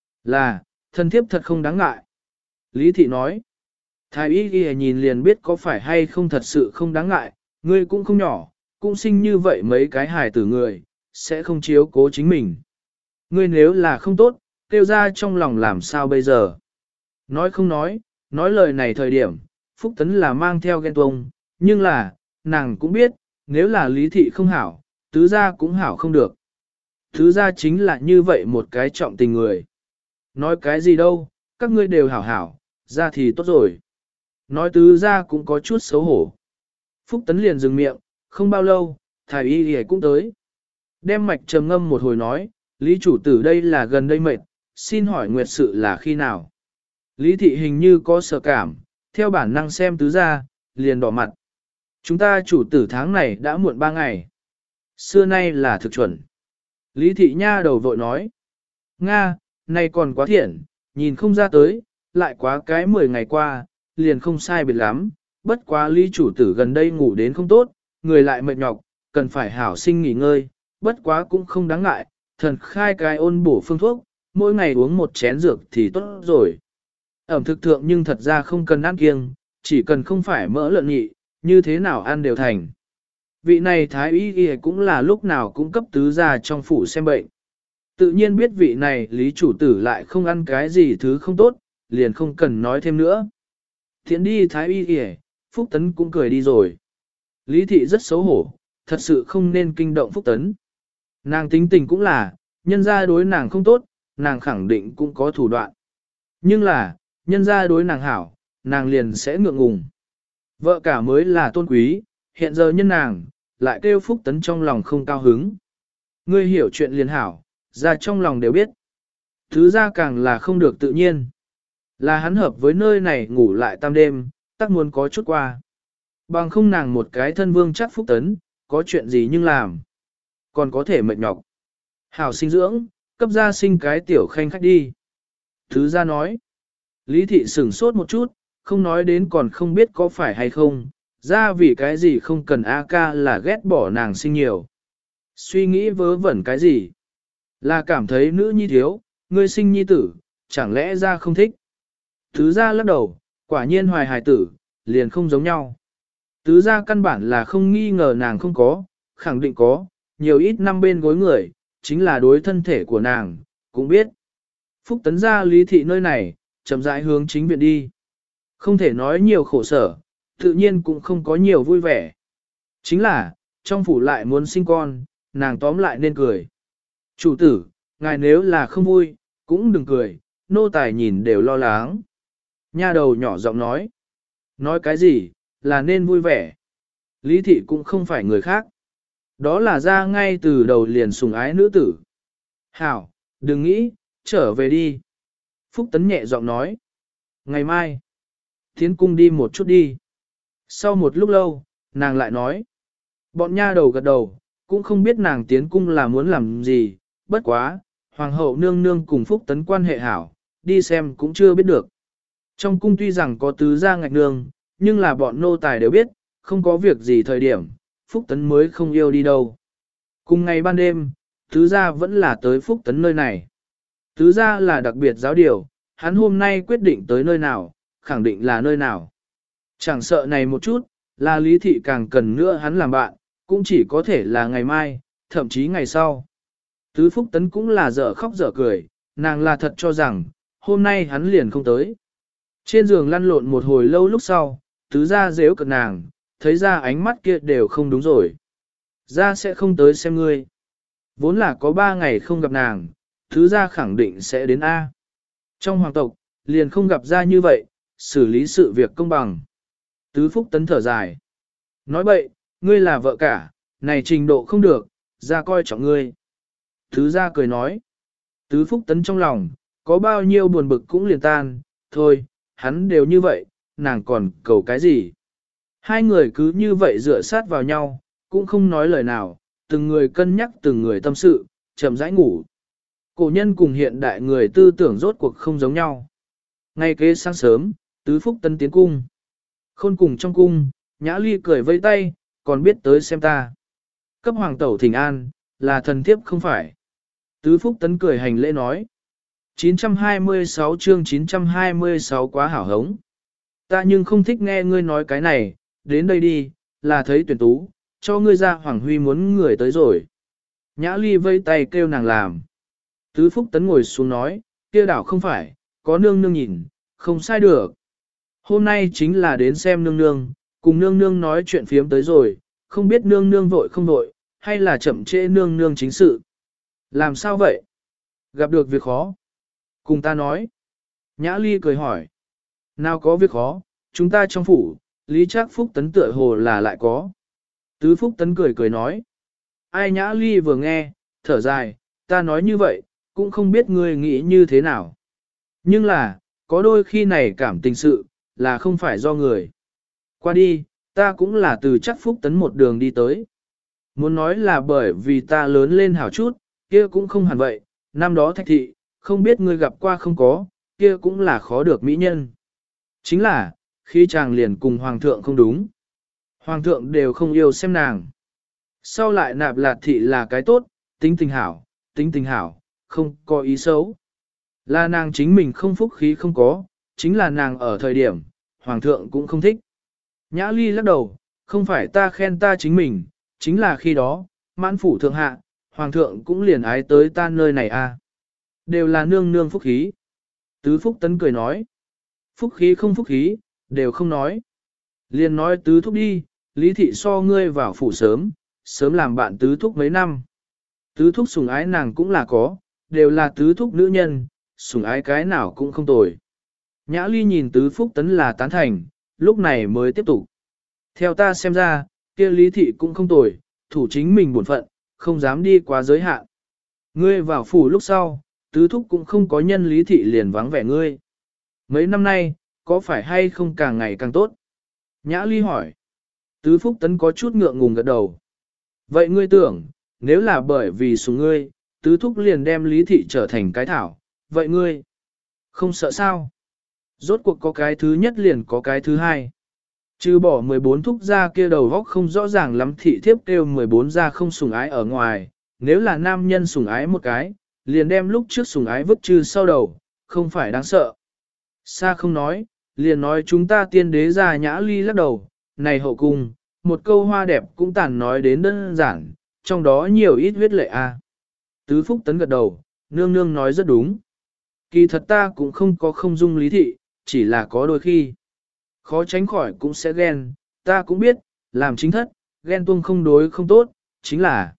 Là, thân thiếp thật không đáng ngại. Lý Thị nói. Thái y ghi nhìn liền biết có phải hay không thật sự không đáng ngại, ngươi cũng không nhỏ, cũng sinh như vậy mấy cái hài tử người, sẽ không chiếu cố chính mình. Ngươi nếu là không tốt, kêu ra trong lòng làm sao bây giờ. Nói không nói lời này thời điểm, Phúc Tấn là mang theo ghen tuông, nhưng là, nàng cũng biết, nếu là lý thị không hảo, tứ gia cũng hảo không được. Tứ gia chính là như vậy một cái trọng tình người. Nói cái gì đâu, các ngươi đều hảo hảo, ra thì tốt rồi. Nói tứ gia cũng có chút xấu hổ. Phúc Tấn liền dừng miệng, không bao lâu, thái y y cũng tới. Đem mạch trầm ngâm một hồi nói, Lý chủ tử đây là gần đây mệt, xin hỏi nguyệt sự là khi nào? Lý thị hình như có sợ cảm, theo bản năng xem tứ gia, liền đỏ mặt. Chúng ta chủ tử tháng này đã muộn 3 ngày. Xưa nay là thực chuẩn. Lý thị nha đầu vội nói. Nga, nay còn quá thiện, nhìn không ra tới, lại quá cái 10 ngày qua, liền không sai biệt lắm. Bất quá Lý chủ tử gần đây ngủ đến không tốt, người lại mệt nhọc, cần phải hảo sinh nghỉ ngơi, bất quá cũng không đáng ngại, thần khai cái ôn bổ phương thuốc, mỗi ngày uống một chén dược thì tốt rồi. Ẩm thực thượng nhưng thật ra không cần ăn kiêng, chỉ cần không phải mỡ lợn nhị, như thế nào ăn đều thành. Vị này thái y y cũng là lúc nào cũng cấp tứ gia trong phủ xem bệnh. Tự nhiên biết vị này lý chủ tử lại không ăn cái gì thứ không tốt, liền không cần nói thêm nữa. Thiện đi thái y y, Phúc Tấn cũng cười đi rồi. Lý thị rất xấu hổ, thật sự không nên kinh động Phúc Tấn. Nàng tính tình cũng là, nhân gia đối nàng không tốt, nàng khẳng định cũng có thủ đoạn. Nhưng là, nhân gia đối nàng hảo, nàng liền sẽ ngượng ngùng. Vợ cả mới là tôn quý, hiện giờ nhân nàng, lại kêu Phúc Tấn trong lòng không cao hứng. Ngươi hiểu chuyện liền hảo, ra trong lòng đều biết. Thứ ra càng là không được tự nhiên. Là hắn hợp với nơi này ngủ lại tam đêm, tắc muốn có chút qua. Bằng không nàng một cái thân vương chắc Phúc Tấn, có chuyện gì nhưng làm. Còn có thể mệt nhọc. Hảo sinh dưỡng, cấp ra sinh cái tiểu khanh khách đi. Thứ ra nói. Lý thị sửng sốt một chút, không nói đến còn không biết có phải hay không, ra vì cái gì không cần A ca là ghét bỏ nàng sinh nhiều. Suy nghĩ vớ vẩn cái gì? Là cảm thấy nữ nhi thiếu, ngươi sinh nhi tử, chẳng lẽ ra không thích? Tứ gia lắc đầu, quả nhiên hoài hài tử, liền không giống nhau. Tứ gia căn bản là không nghi ngờ nàng không có, khẳng định có, nhiều ít năm bên gối người, chính là đối thân thể của nàng, cũng biết. Phúc Tấn gia lý thị nơi này, chậm rãi hướng chính viện đi. Không thể nói nhiều khổ sở, tự nhiên cũng không có nhiều vui vẻ. Chính là, trong phủ lại muốn sinh con, nàng tóm lại nên cười. Chủ tử, ngài nếu là không vui, cũng đừng cười, nô tài nhìn đều lo lắng. Nha đầu nhỏ giọng nói. Nói cái gì, là nên vui vẻ. Lý thị cũng không phải người khác. Đó là ra ngay từ đầu liền sủng ái nữ tử. Hảo, đừng nghĩ, trở về đi. Phúc Tấn nhẹ giọng nói. Ngày mai, tiến cung đi một chút đi. Sau một lúc lâu, nàng lại nói. Bọn nha đầu gật đầu, cũng không biết nàng tiến cung là muốn làm gì, bất quá, hoàng hậu nương nương cùng Phúc Tấn quan hệ hảo, đi xem cũng chưa biết được. Trong cung tuy rằng có tứ gia ngạch nương, nhưng là bọn nô tài đều biết, không có việc gì thời điểm, Phúc Tấn mới không yêu đi đâu. Cùng ngày ban đêm, tứ gia vẫn là tới Phúc Tấn nơi này. Tứ gia là đặc biệt giáo điều, hắn hôm nay quyết định tới nơi nào, khẳng định là nơi nào. Chẳng sợ này một chút, là lý thị càng cần nữa hắn làm bạn, cũng chỉ có thể là ngày mai, thậm chí ngày sau. Tứ Phúc Tấn cũng là dở khóc dở cười, nàng là thật cho rằng, hôm nay hắn liền không tới. Trên giường lăn lộn một hồi lâu lúc sau, tứ gia dễu cợt nàng, thấy ra ánh mắt kia đều không đúng rồi. Gia sẽ không tới xem ngươi. Vốn là có 3 ngày không gặp nàng, tứ gia khẳng định sẽ đến A. Trong hoàng tộc, liền không gặp ra như vậy, xử lý sự việc công bằng. Tứ Phúc Tấn thở dài. Nói bậy, ngươi là vợ cả, này trình độ không được, ra coi trọng ngươi. Tứ gia cười nói. Tứ Phúc Tấn trong lòng, có bao nhiêu buồn bực cũng liền tan, thôi, hắn đều như vậy, nàng còn cầu cái gì. Hai người cứ như vậy dựa sát vào nhau, cũng không nói lời nào, từng người cân nhắc từng người tâm sự, chậm rãi ngủ. Cổ nhân cùng hiện đại người tư tưởng rốt cuộc không giống nhau. Ngay kế sáng sớm, Tứ Phúc Tấn tiến cung. Khôn cùng trong cung, Nhã Ly cười vây tay, còn biết tới xem ta. Cấp hoàng tẩu thỉnh an, là thần thiếp không phải. Tứ Phúc Tấn cười hành lễ nói. 926 chương 926 quá hảo hống. Ta nhưng không thích nghe ngươi nói cái này, đến đây đi, là thấy tuyển tú, cho ngươi ra Hoàng Huy muốn người tới rồi. Nhã Ly vây tay kêu nàng làm. Tứ Phúc Tấn ngồi xuống nói, kia đảo không phải, có nương nương nhìn, không sai được. Hôm nay chính là đến xem nương nương, cùng nương nương nói chuyện phiếm tới rồi, không biết nương nương vội không vội, hay là chậm trễ nương nương chính sự. Làm sao vậy? Gặp được việc khó. Cùng ta nói. Nhã Ly cười hỏi. Nào có việc khó, chúng ta trong phủ, Lý Trác Phúc Tấn tựa hồ là lại có. Tứ Phúc Tấn cười cười nói. Ai Nhã Ly vừa nghe, thở dài, ta nói như vậy, cũng không biết ngươi nghĩ như thế nào. Nhưng là, có đôi khi này cảm tình sự, là không phải do người. Qua đi, ta cũng là từ Trác Phúc Tấn một đường đi tới. Muốn nói là bởi vì ta lớn lên hảo chút, kia cũng không hẳn vậy, năm đó Thạch Thị, không biết ngươi gặp qua không có, kia cũng là khó được mỹ nhân. Chính là, khi chàng liền cùng Hoàng thượng không đúng. Hoàng thượng đều không yêu xem nàng. Sau lại Nạp Lạt Thị là cái tốt, tính tình hảo, không có ý xấu. Là nàng chính mình không phúc khí không có, chính là nàng ở thời điểm, Hoàng thượng cũng không thích. Nhã Ly lắc đầu, không phải ta khen ta chính mình, chính là khi đó, mãn phủ thượng hạ, Hoàng thượng cũng liền ái tới ta nơi này à. Đều là nương nương phúc khí. Tứ Phúc Tấn cười nói. Phúc khí không phúc khí, đều không nói. Liền nói tứ thúc đi, Lý Thị so ngươi vào phủ sớm, sớm làm bạn tứ thúc mấy năm. Tứ thúc sủng ái nàng cũng là có, đều là tứ thúc nữ nhân, sủng ái cái nào cũng không tồi. Nhã Ly nhìn Tứ Phúc Tấn là tán thành, lúc này mới tiếp tục. Theo ta xem ra, kia Lý Thị cũng không tồi, thủ chính mình bổn phận, không dám đi quá giới hạn. Ngươi vào phủ lúc sau, Tứ thúc cũng không có nhân Lý Thị liền vắng vẻ ngươi. Mấy năm nay, có phải hay không càng ngày càng tốt? Nhã Ly hỏi. Tứ Phúc Tấn có chút ngượng ngùng gật đầu. Vậy ngươi tưởng, nếu là bởi vì sủng ngươi, Tứ thúc liền đem Lý Thị trở thành cái thảo, vậy ngươi không sợ sao? Rốt cuộc có cái thứ nhất liền có cái thứ hai. Trừ bỏ 14 thúc ra kia đầu góc không rõ ràng lắm thị thiếp kêu 14 ra không sủng ái ở ngoài, nếu là nam nhân sủng ái một cái, liền đem lúc trước sủng ái vứt trừ sau đầu, không phải đáng sợ. Sa không nói, liền nói chúng ta tiên đế ra Nhã Ly lắc đầu, này hậu cung, một câu hoa đẹp cũng tàn nói đến đơn giản, trong đó nhiều ít huyết lệ a. Tứ Phúc Tấn gật đầu, nương nương nói rất đúng. Kỳ thật ta cũng không có không dung Lý Thị, chỉ là có đôi khi. Khó tránh khỏi cũng sẽ ghen, ta cũng biết, làm chính thất, ghen tuông không đối không tốt, chính là.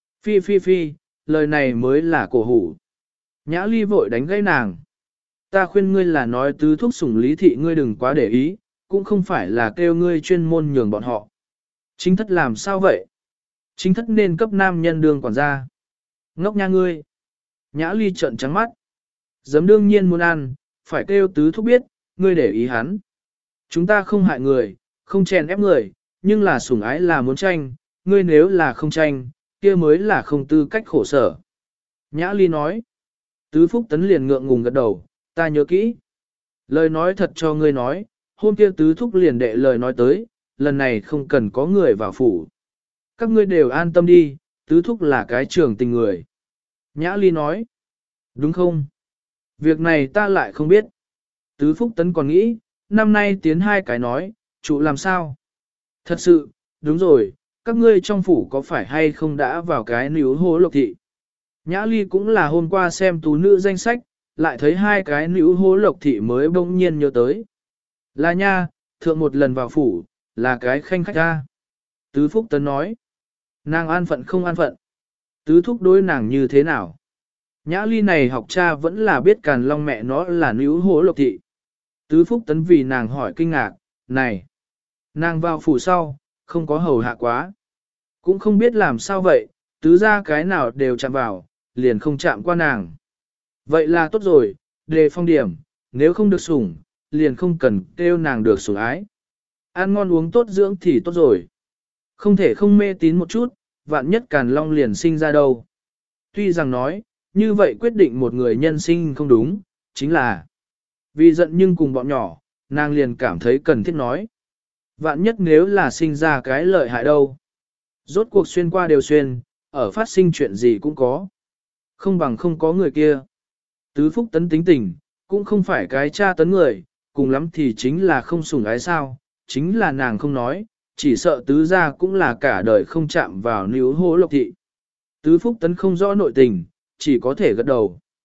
Phi, lời này mới là cổ hủ. Nhã Ly vội đánh gãy nàng. Ta khuyên ngươi là nói tứ thúc sủng Lý Thị ngươi đừng quá để ý, cũng không phải là kêu ngươi chuyên môn nhường bọn họ. Chính thất làm sao vậy? Chính thất nên cấp nam nhân đường quản gia. Ngốc nha ngươi. Nhã Ly trợn trắng mắt. Giấm đương nhiên muốn ăn, phải kêu tứ thúc biết, ngươi để ý hắn. Chúng ta không hại người, không chèn ép người, nhưng là sủng ái là muốn tranh, ngươi nếu là không tranh, kia mới là không tư cách khổ sở. Nhã Ly nói. Tứ Phúc Tấn liền ngượng ngùng gật đầu, ta nhớ kỹ. Lời nói thật cho ngươi nói, hôm kia tứ thúc liền đệ lời nói tới, lần này không cần có người vào phủ. Các ngươi đều an tâm đi, tứ thúc là cái trưởng tình người. Nhã Ly nói. Đúng không? Việc này ta lại không biết. Tứ Phúc Tấn còn nghĩ, năm nay tiến hai cái nói, chủ làm sao? Thật sự, đúng rồi, các ngươi trong phủ có phải hay không đã vào cái níu hố lộc thị? Nhã Ly cũng là hôm qua xem tú nữ danh sách, lại thấy hai cái níu hố lộc thị mới bỗng nhiên nhớ tới. Là nha, thượng một lần vào phủ, là cái khanh khách ra. Tứ Phúc Tấn nói, nàng an phận không an phận. Tứ thúc đối nàng như thế nào? Nhã Ly này học cha vẫn là biết Càn Long mẹ nó là níu hố lộc thị. Tứ Phúc Tấn vì nàng hỏi kinh ngạc, này, nàng vào phủ sau, không có hầu hạ quá. Cũng không biết làm sao vậy, tứ ra cái nào đều chạm vào, liền không chạm qua nàng. Vậy là tốt rồi, đề phong điểm, nếu không được sủng, liền không cần kêu nàng được sủng ái. Ăn ngon uống tốt dưỡng thì tốt rồi. Không thể không mê tín một chút, vạn nhất Càn Long liền sinh ra đâu. Tuy rằng nói, như vậy quyết định một người nhân sinh không đúng, chính là vì giận nhưng cùng bọn nhỏ, nàng liền cảm thấy cần thiết nói. Vạn nhất nếu là sinh ra cái lợi hại đâu. Rốt cuộc xuyên qua đều xuyên, ở phát sinh chuyện gì cũng có. Không bằng không có người kia. Tứ Phúc Tấn tính tình, cũng không phải cái cha tấn người, cùng lắm thì chính là không sủng ái sao, chính là nàng không nói, chỉ sợ tứ gia cũng là cả đời không chạm vào níu hố lộc thị. Tứ Phúc Tấn không rõ nội tình, chỉ có thể gật đầu.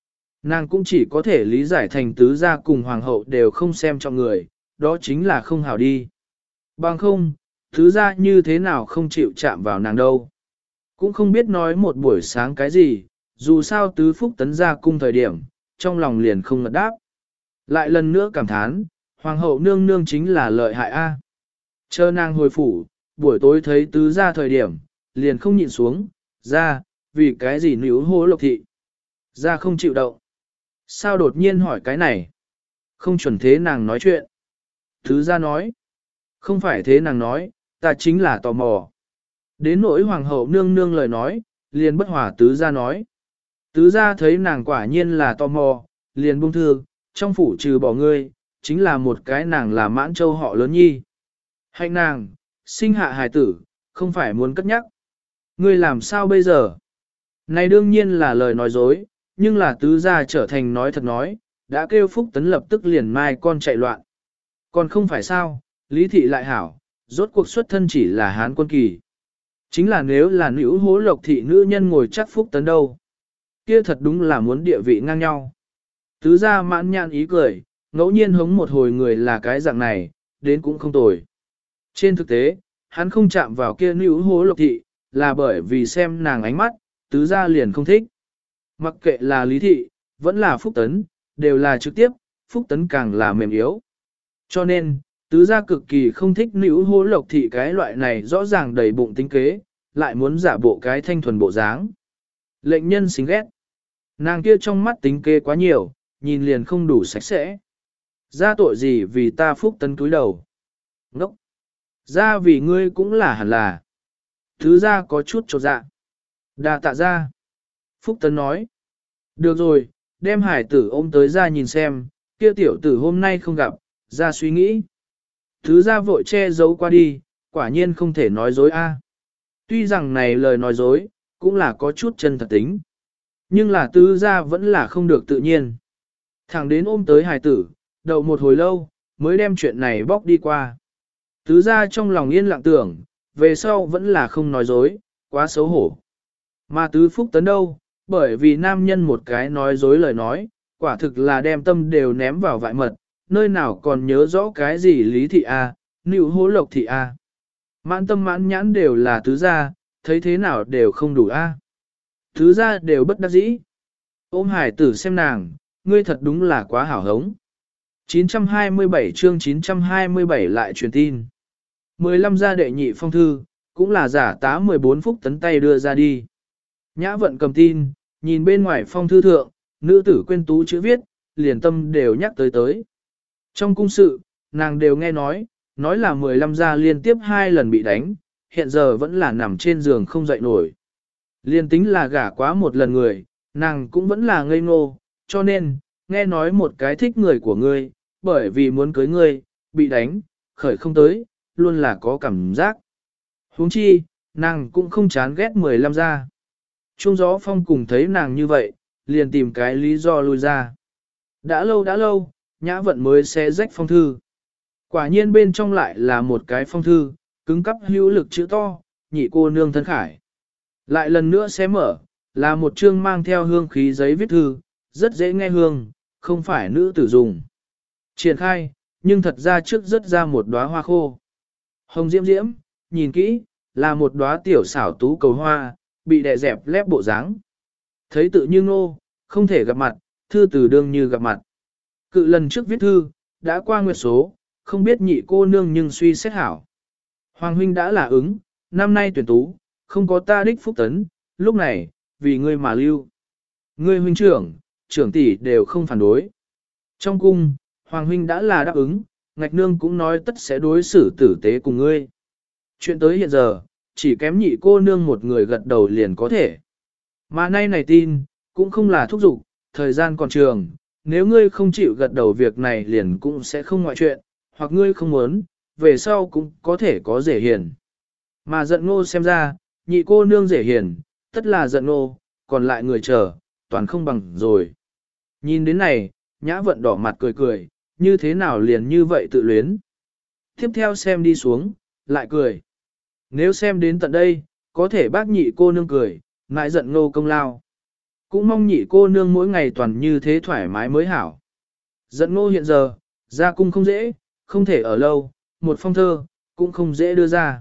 Nàng cũng chỉ có thể lý giải thành tứ gia cùng hoàng hậu đều không xem trọng người, đó chính là không hảo đi. Bằng không, tứ gia như thế nào không chịu chạm vào nàng đâu. Cũng không biết nói một buổi sáng cái gì, dù sao tứ phúc tấn ra cung thời điểm, trong lòng liền không ngật đáp. Lại lần nữa cảm thán, hoàng hậu nương nương chính là lợi hại a. Chờ nàng hồi phủ, buổi tối thấy tứ gia thời điểm, liền không nhịn xuống, ra, vì cái gì níu hô Lộc thị. Ra không chịu động. Sao đột nhiên hỏi cái này? Không chuẩn thế nàng nói chuyện. Tứ gia nói. Không phải thế nàng nói, ta chính là tò mò. Đến nỗi hoàng hậu nương nương lời nói, liền bất hòa tứ gia nói. Tứ gia thấy nàng quả nhiên là tò mò, liền buông thư, trong phủ trừ bỏ ngươi, chính là một cái nàng là mãn châu họ lớn nhi. Hạnh nàng, sinh hạ hài tử, không phải muốn cất nhắc. Ngươi làm sao bây giờ? Này đương nhiên là lời nói dối, nhưng là tứ gia trở thành nói thật nói, đã kêu Phúc Tấn lập tức liền mai con chạy loạn. Còn không phải sao, Lý thị lại hảo, rốt cuộc xuất thân chỉ là Hán quân kỳ. Chính là nếu là nữ hố Lộc thị nữ nhân ngồi chắc Phúc Tấn đâu. Kia thật đúng là muốn địa vị ngang nhau. Tứ gia mãn nhãn ý cười, ngẫu nhiên hống một hồi người là cái dạng này, đến cũng không tồi. Trên thực tế, hắn không chạm vào kia nữ hố Lộc thị, là bởi vì xem nàng ánh mắt, tứ gia liền không thích. Mặc kệ là Lý thị, vẫn là Phúc Tấn, đều là trực tiếp, Phúc Tấn càng là mềm yếu. Cho nên, tứ gia cực kỳ không thích nữ hố Lộc thị cái loại này rõ ràng đầy bụng tính kế, lại muốn giả bộ cái thanh thuần bộ dáng. Lệnh nhân xính ghét. Nàng kia trong mắt tính kế quá nhiều, nhìn liền không đủ sạch sẽ. Ra tội gì vì ta Phúc Tấn cúi đầu. Ngốc. Ra vì ngươi cũng là hẳn là. Thứ ra có chút trột dạ. Đà tạ ra. Phúc Tấn nói. Được rồi, đem hải tử ôm tới ra nhìn xem, kia tiểu tử hôm nay không gặp, ra suy nghĩ. Thứ ra vội che giấu qua đi, quả nhiên không thể nói dối a. Tuy rằng này lời nói dối, cũng là có chút chân thật tính. Nhưng là tứ ra vẫn là không được tự nhiên. Thẳng đến ôm tới hài tử, đậu một hồi lâu, mới đem chuyện này bóc đi qua. Tứ ra trong lòng yên lặng tưởng, về sau vẫn là không nói dối, quá xấu hổ. Mà tứ Phúc Tấn đâu, bởi vì nam nhân một cái nói dối lời nói, quả thực là đem tâm đều ném vào vại mật, nơi nào còn nhớ rõ cái gì Lý thị A, Nữu Hố Lộc thị A. Mãn tâm mãn nhãn đều là tứ gia, thấy thế nào đều không đủ A. Tứ gia đều bất đắc dĩ. Ôm hải tử xem nàng, ngươi thật đúng là quá hảo hống. 927 chương 927 lại truyền tin. 15 gia đệ nhị phong thư, cũng là giả tá 14 Phúc Tấn tay đưa ra đi. Nhã vận cầm tin, nhìn bên ngoài phong thư thượng, nữ tử quên tú chữ viết, liền tâm đều nhắc tới. Trong cung sự, nàng đều nghe nói là 15 gia liên tiếp 2 lần bị đánh, hiện giờ vẫn là nằm trên giường không dậy nổi. Liên tính là gả quá một lần người, nàng cũng vẫn là ngây ngô, cho nên, nghe nói một cái thích người của ngươi, bởi vì muốn cưới ngươi, bị đánh, khởi không tới, luôn là có cảm giác. Huống chi, nàng cũng không chán ghét 15 gia. Trung gió phong cùng thấy nàng như vậy, liền tìm cái lý do lui ra. Đã lâu, Nhã vận mới xé rách phong thư. Quả nhiên bên trong lại là một cái phong thư, cứng cắp hữu lực chữ to, nhị cô nương thân khải. Lại lần nữa xé mở, là một chương mang theo hương khí giấy viết thư, rất dễ nghe hương, không phải nữ tử dùng. Triển khai, nhưng thật ra trước rất ra một đóa hoa khô. Hồng diễm diễm, nhìn kỹ, là một đóa tiểu xảo tú cầu hoa, bị đè dẹp lép bộ dáng. Thấy tự như ngô, không thể gặp mặt, thư từ đương như gặp mặt. Cự lần trước viết thư, đã qua nguyệt số, không biết nhị cô nương nhưng suy xét hảo. Hoàng huynh đã là ứng, năm nay tuyển tú, không có ta đích Phúc Tấn, lúc này, vì ngươi mà lưu. Ngươi huynh trưởng tỷ đều không phản đối. Trong cung, Hoàng huynh đã là đáp ứng, ngạch nương cũng nói tất sẽ đối xử tử tế cùng ngươi. Chuyện tới hiện giờ, chỉ kém nhị cô nương một người gật đầu liền có thể. Mà nay này tin, cũng không là thúc giục, thời gian còn trường, nếu ngươi không chịu gật đầu việc này liền cũng sẽ không ngoại chuyện, hoặc ngươi không muốn, về sau cũng có thể có rể hiền. Mà giận ngô xem ra, nhị cô nương rể hiền, tất là giận ngô, còn lại người chờ, toàn không bằng rồi. Nhìn đến này, Nhã vận đỏ mặt cười, như thế nào liền như vậy tự luyến. Tiếp theo xem đi xuống, lại cười. Nếu xem đến tận đây, có thể bác nhị cô nương cười, ngại giận ngô công lao. cũng mong nhị cô nương mỗi ngày toàn như thế thoải mái mới hảo. Giận Ngô hiện giờ, ra cung không dễ, không thể ở lâu, một phong thơ, cũng không dễ đưa ra.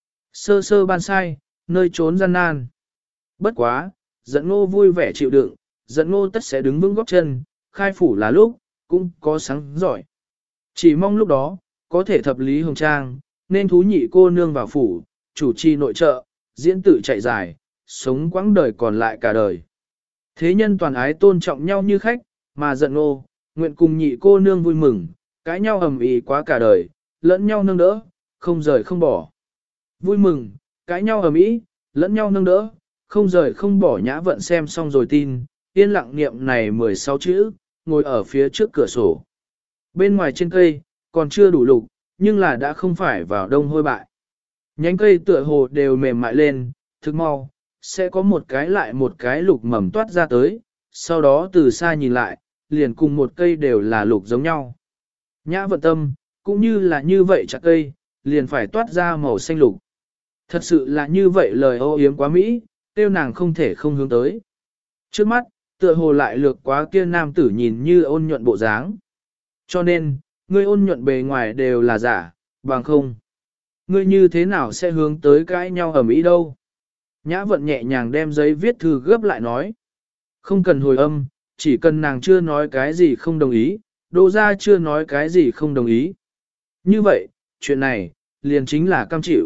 Sơ sơ ban sai, nơi trốn gian nan. Bất quá, Giận Ngô vui vẻ chịu đựng, Giận Ngô tất sẽ đứng vững góp chân, khai phủ là lúc, cũng có sáng giỏi. Chỉ mong lúc đó, có thể thập lý hồng trang, nên thú nhị cô nương vào phủ, chủ trì nội trợ, diễn tự chạy dài, sống quãng đời còn lại cả đời. Thế nhân toàn ái tôn trọng nhau như khách, mà Giận Ngô, nguyện cùng nhị cô nương vui mừng, cãi nhau ầm ĩ quá cả đời, lẫn nhau nâng đỡ, không rời không bỏ. Vui mừng, cãi nhau ầm ĩ, lẫn nhau nâng đỡ, không rời không bỏ. Nhã Vận xem xong rồi tin, yên lặng niệm này 16 chữ, ngồi ở phía trước cửa sổ. Bên ngoài trên cây, còn chưa đủ lục, nhưng là đã không phải vào đông hôi bại. Nhánh cây tựa hồ đều mềm mại lên, thực mau, sẽ có một cái lại một cái lục mầm toát ra tới, sau đó từ xa nhìn lại, liền cùng một cây đều là lục giống nhau. Nhã Vận tâm, cũng như là như vậy chặt cây, liền phải toát ra màu xanh lục. Thật sự là như vậy lời ô yếm quá mỹ, tiêu nàng không thể không hướng tới. Trước mắt, tựa hồ lại lược quá kia nam tử nhìn như ôn nhuận bộ dáng. Cho nên, ngươi ôn nhuận bề ngoài đều là giả, bằng không. Ngươi như thế nào sẽ hướng tới cãi nhau ở Mỹ đâu? Nhã Vận nhẹ nhàng đem giấy viết thư gấp lại nói. Không cần hồi âm, chỉ cần nàng chưa nói cái gì không đồng ý, Đỗ gia chưa nói cái gì không đồng ý. Như vậy, chuyện này, liền chính là cam chịu.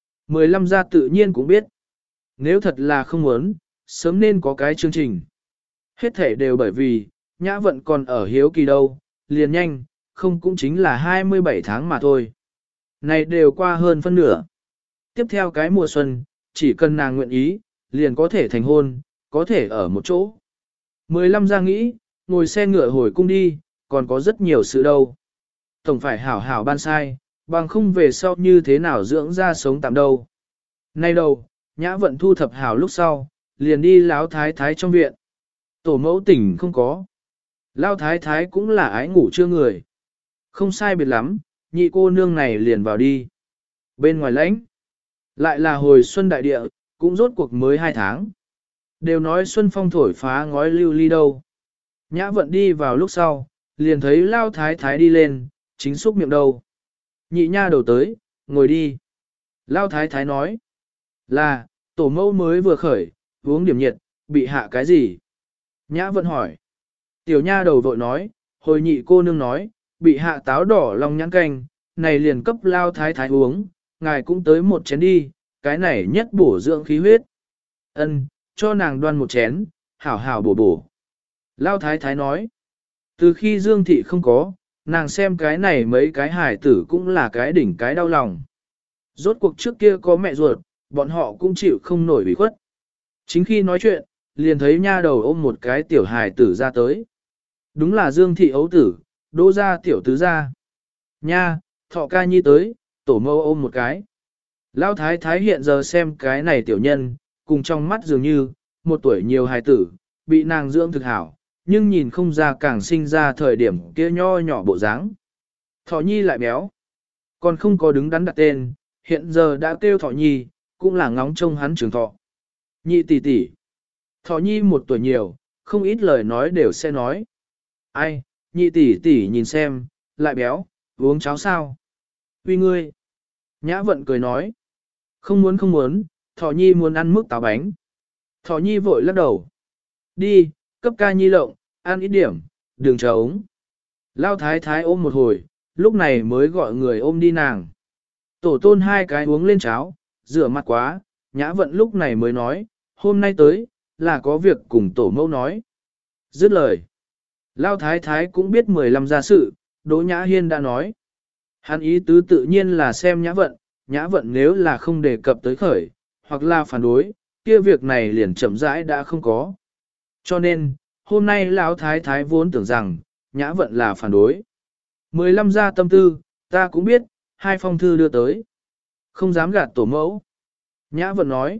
15 gia tự nhiên cũng biết. Nếu thật là không muốn, sớm nên có cái chương trình. Hết thể đều bởi vì, Nhã Vận còn ở hiếu kỳ đâu, liền nhanh, không cũng chính là 27 tháng mà thôi. Này đều qua hơn phân nửa. Tiếp theo cái mùa xuân, chỉ cần nàng nguyện ý, liền có thể thành hôn, có thể ở một chỗ. 15 gia nghĩ, ngồi xe ngựa hồi cung đi, còn có rất nhiều sự đâu. Tổng phải hảo hảo ban sai, bằng không về sau như thế nào dưỡng ra sống tạm đâu. Nay đầu, Nhã Vận thu thập hảo lúc sau, liền đi Lão Thái Thái trong viện. Tổ mẫu tỉnh không có. Lão Thái Thái cũng là ái ngủ chưa người. Không sai biệt lắm, nhị cô nương này liền vào đi. Bên ngoài lãnh, lại là hồi xuân đại địa, cũng rốt cuộc mới 2 tháng. Đều nói xuân phong thổi phá ngói lưu ly đâu. Nhã Vận đi vào lúc sau, liền thấy Lão Thái Thái đi lên, chính xúc miệng đầu. Nhị nha đầu tới, ngồi đi. Lão Thái Thái nói, là, tổ mẫu mới vừa khởi, uống điểm nhiệt, bị hạ cái gì? Nhã Vận hỏi. Tiểu nha đầu vội nói, hồi nhị cô nương nói, bị hạ táo đỏ lòng nhãn canh, này liền cấp Lão Thái Thái uống, ngài cũng tới một chén đi, cái này nhất bổ dưỡng khí huyết. Ân, cho nàng đoan một chén, hảo hảo bổ bổ. Lão Thái Thái nói, từ khi Dương Thị không có, nàng xem cái này mấy cái hài tử cũng là cái đỉnh cái đau lòng. Rốt cuộc trước kia có mẹ ruột, bọn họ cũng chịu không nổi bị khuất. Chính khi nói chuyện, liền thấy nha đầu ôm một cái tiểu hài tử ra tới. Đúng là Dương Thị ấu tử, Đỗ gia tiểu tứ gia. Nha, Thọ ca nhi tới, tổ mẫu ôm một cái. Lão Thái Thái hiện giờ xem cái này tiểu nhân, cùng trong mắt dường như, một tuổi nhiều hài tử, bị nàng dưỡng thực hảo, nhưng nhìn không ra càng sinh ra thời điểm kia nho nhỏ bộ dáng. Thọ nhi lại béo, còn không có đứng đắn đặt tên, hiện giờ đã kêu Thọ nhi, cũng là ngóng trông hắn trường thọ. Nhị tỷ tỷ, Thọ nhi 1 tuổi nhiều, không ít lời nói đều sẽ nói. Ai, nhị tỷ tỷ nhìn xem, lại béo, uống cháo sao? Uy ngươi. Nhã Vận cười nói. Không muốn không muốn, Thọ nhi muốn ăn mức táo bánh. Thọ nhi vội lắc đầu. Đi, cấp ca nhi lộng, ăn ít điểm, đừng chờ ống. Lão Thái Thái ôm một hồi, lúc này mới gọi người ôm đi nàng. Tổ tôn 2 cái uống lên cháo, rửa mặt quá, Nhã Vận lúc này mới nói, hôm nay tới, là có việc cùng tổ mẫu nói. Dứt lời. Lão Thái Thái cũng biết 15 gia sự, Đỗ Nhã Hiên đã nói. Hắn ý tứ tự nhiên là xem Nhã Vận nếu là không đề cập tới khởi, hoặc là phản đối, kia việc này liền chậm rãi đã không có. Cho nên, hôm nay Lão Thái Thái vốn tưởng rằng, Nhã Vận là phản đối. 15 gia tâm tư, ta cũng biết, 2 phong thư đưa tới. Không dám gạt tổ mẫu. Nhã Vận nói,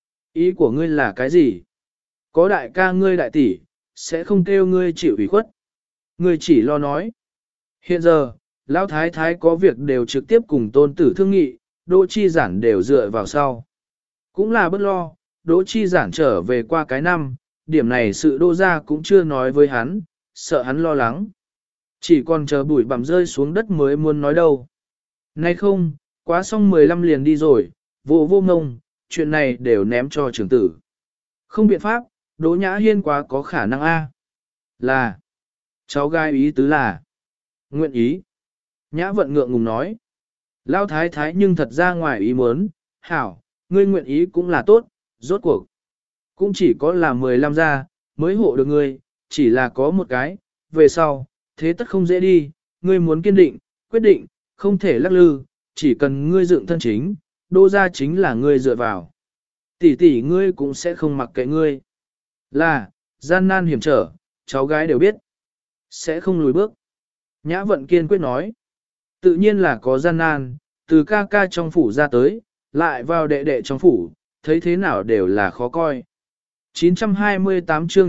ý của ngươi là cái gì? Có đại ca ngươi đại tỷ, sẽ không kêu ngươi chịu ủy khuất. Ngươi chỉ lo nói. Hiện giờ, Lão Thái Thái có việc đều trực tiếp cùng tôn tử thương nghị, Đỗ Chi Giản đều dựa vào sau. Cũng là bất lo, Đỗ Chi Giản trở về qua cái năm, điểm này sự Đỗ gia cũng chưa nói với hắn, sợ hắn lo lắng. Chỉ còn chờ bụi bặm rơi xuống đất mới muốn nói đâu. Nay không, quá xong 15 liền đi rồi, vô vô ngông, chuyện này đều ném cho trưởng tử. Không biện pháp, Đỗ Nhã Hiên quá có khả năng a. Là, cháu gái ý tứ là, nguyện ý. Nhã vận ngượng ngùng nói. Lao thái thái nhưng thật ra ngoài ý muốn, hảo, ngươi nguyện ý cũng là tốt, rốt cuộc. Cũng chỉ có là 15 gia, mới hộ được ngươi, chỉ là có một cái, về sau, thế tất không dễ đi, ngươi muốn kiên định, quyết định, không thể lắc lư, chỉ cần ngươi dựng thân chính, Đỗ gia chính là ngươi dựa vào. Tỷ tỷ ngươi cũng sẽ không mặc kệ ngươi. Là, gian nan hiểm trở, cháu gái đều biết. Sẽ không lùi bước. Nhã vận kiên quyết nói. Tự nhiên là có gian nan, từ ca ca trong phủ ra tới, lại vào đệ đệ trong phủ, thấy thế nào đều là khó coi. 928 chương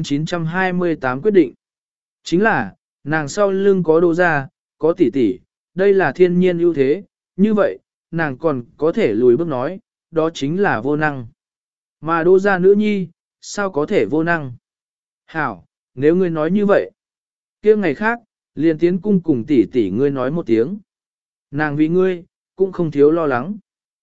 928 quyết định. Chính là, nàng sau lưng có Đỗ gia, có tỷ tỷ, đây là thiên nhiên ưu thế, như vậy, nàng còn có thể lùi bước nói, đó chính là vô năng. Mà Đỗ gia nữ nhi, sao có thể vô năng? Hảo, nếu ngươi nói như vậy, kia ngày khác, liền tiến cung cùng tỷ tỷ ngươi nói một tiếng. Nàng vì ngươi, cũng không thiếu lo lắng.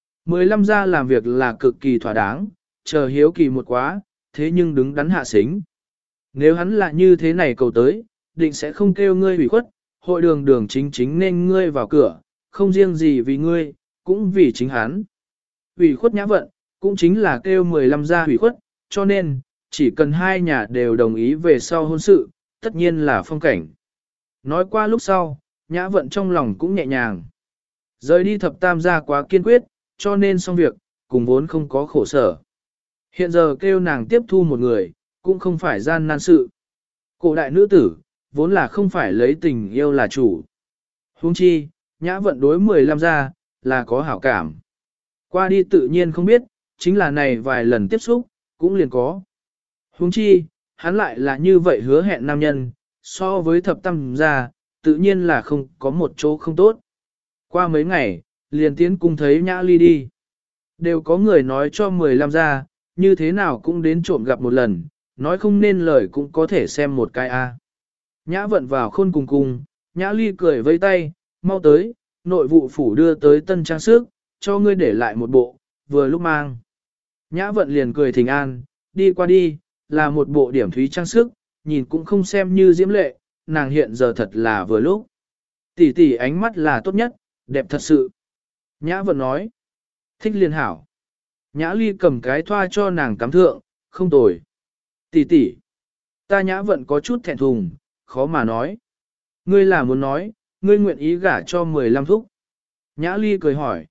15 gia làm việc là cực kỳ thỏa đáng, chờ hiếu kỳ một quá, thế nhưng đứng đắn hạ xính. Nếu hắn là như thế này cầu tới, định sẽ không kêu ngươi hủy khuất, hội đường đường chính chính nên ngươi vào cửa, không riêng gì vì ngươi, cũng vì chính hắn. Hủy khuất Nhã vận, cũng chính là kêu 15 gia hủy khuất, cho nên, chỉ cần hai nhà đều đồng ý về sau hôn sự, tất nhiên là phong cảnh. Nói qua lúc sau, Nhã vận trong lòng cũng nhẹ nhàng. Rời đi thập tam gia quá kiên quyết, cho nên xong việc, cùng vốn không có khổ sở. Hiện giờ kêu nàng tiếp thu một người, cũng không phải gian nan sự. Cổ đại nữ tử, vốn là không phải lấy tình yêu là chủ. Huống chi, Nhã vận đối 15 gia, là có hảo cảm. Qua đi tự nhiên không biết, chính là này vài lần tiếp xúc, cũng liền có. Huống chi, hắn lại là như vậy hứa hẹn nam nhân, so với thập tam gia, tự nhiên là không có một chỗ không tốt. Qua mấy ngày, liền tiến cung thấy Nhã Ly đi. Đều có người nói cho 15 gia, như thế nào cũng đến trộm gặp một lần, nói không nên lời cũng có thể xem một cái a. Nhã vận vào khôn cùng cùng, Nhã Ly cười vây tay, mau tới, nội vụ phủ đưa tới tân trang sức, cho ngươi để lại một bộ, vừa lúc mang. Nhã vận liền cười thỉnh an, đi qua đi, là một bộ điểm thúy trang sức, nhìn cũng không xem như diễm lệ, nàng hiện giờ thật là vừa lúc. Tỷ tỷ ánh mắt là tốt nhất, đẹp thật sự. Nhã vận nói, thích liền hảo. Nhã Ly cầm cái thoa cho nàng cắm thượng, không tồi. Tỷ tỷ, ta Nhã vận có chút thẹn thùng, khó mà nói. Ngươi là muốn nói, ngươi nguyện ý gả cho 15 thúc. Nhã Ly cười hỏi.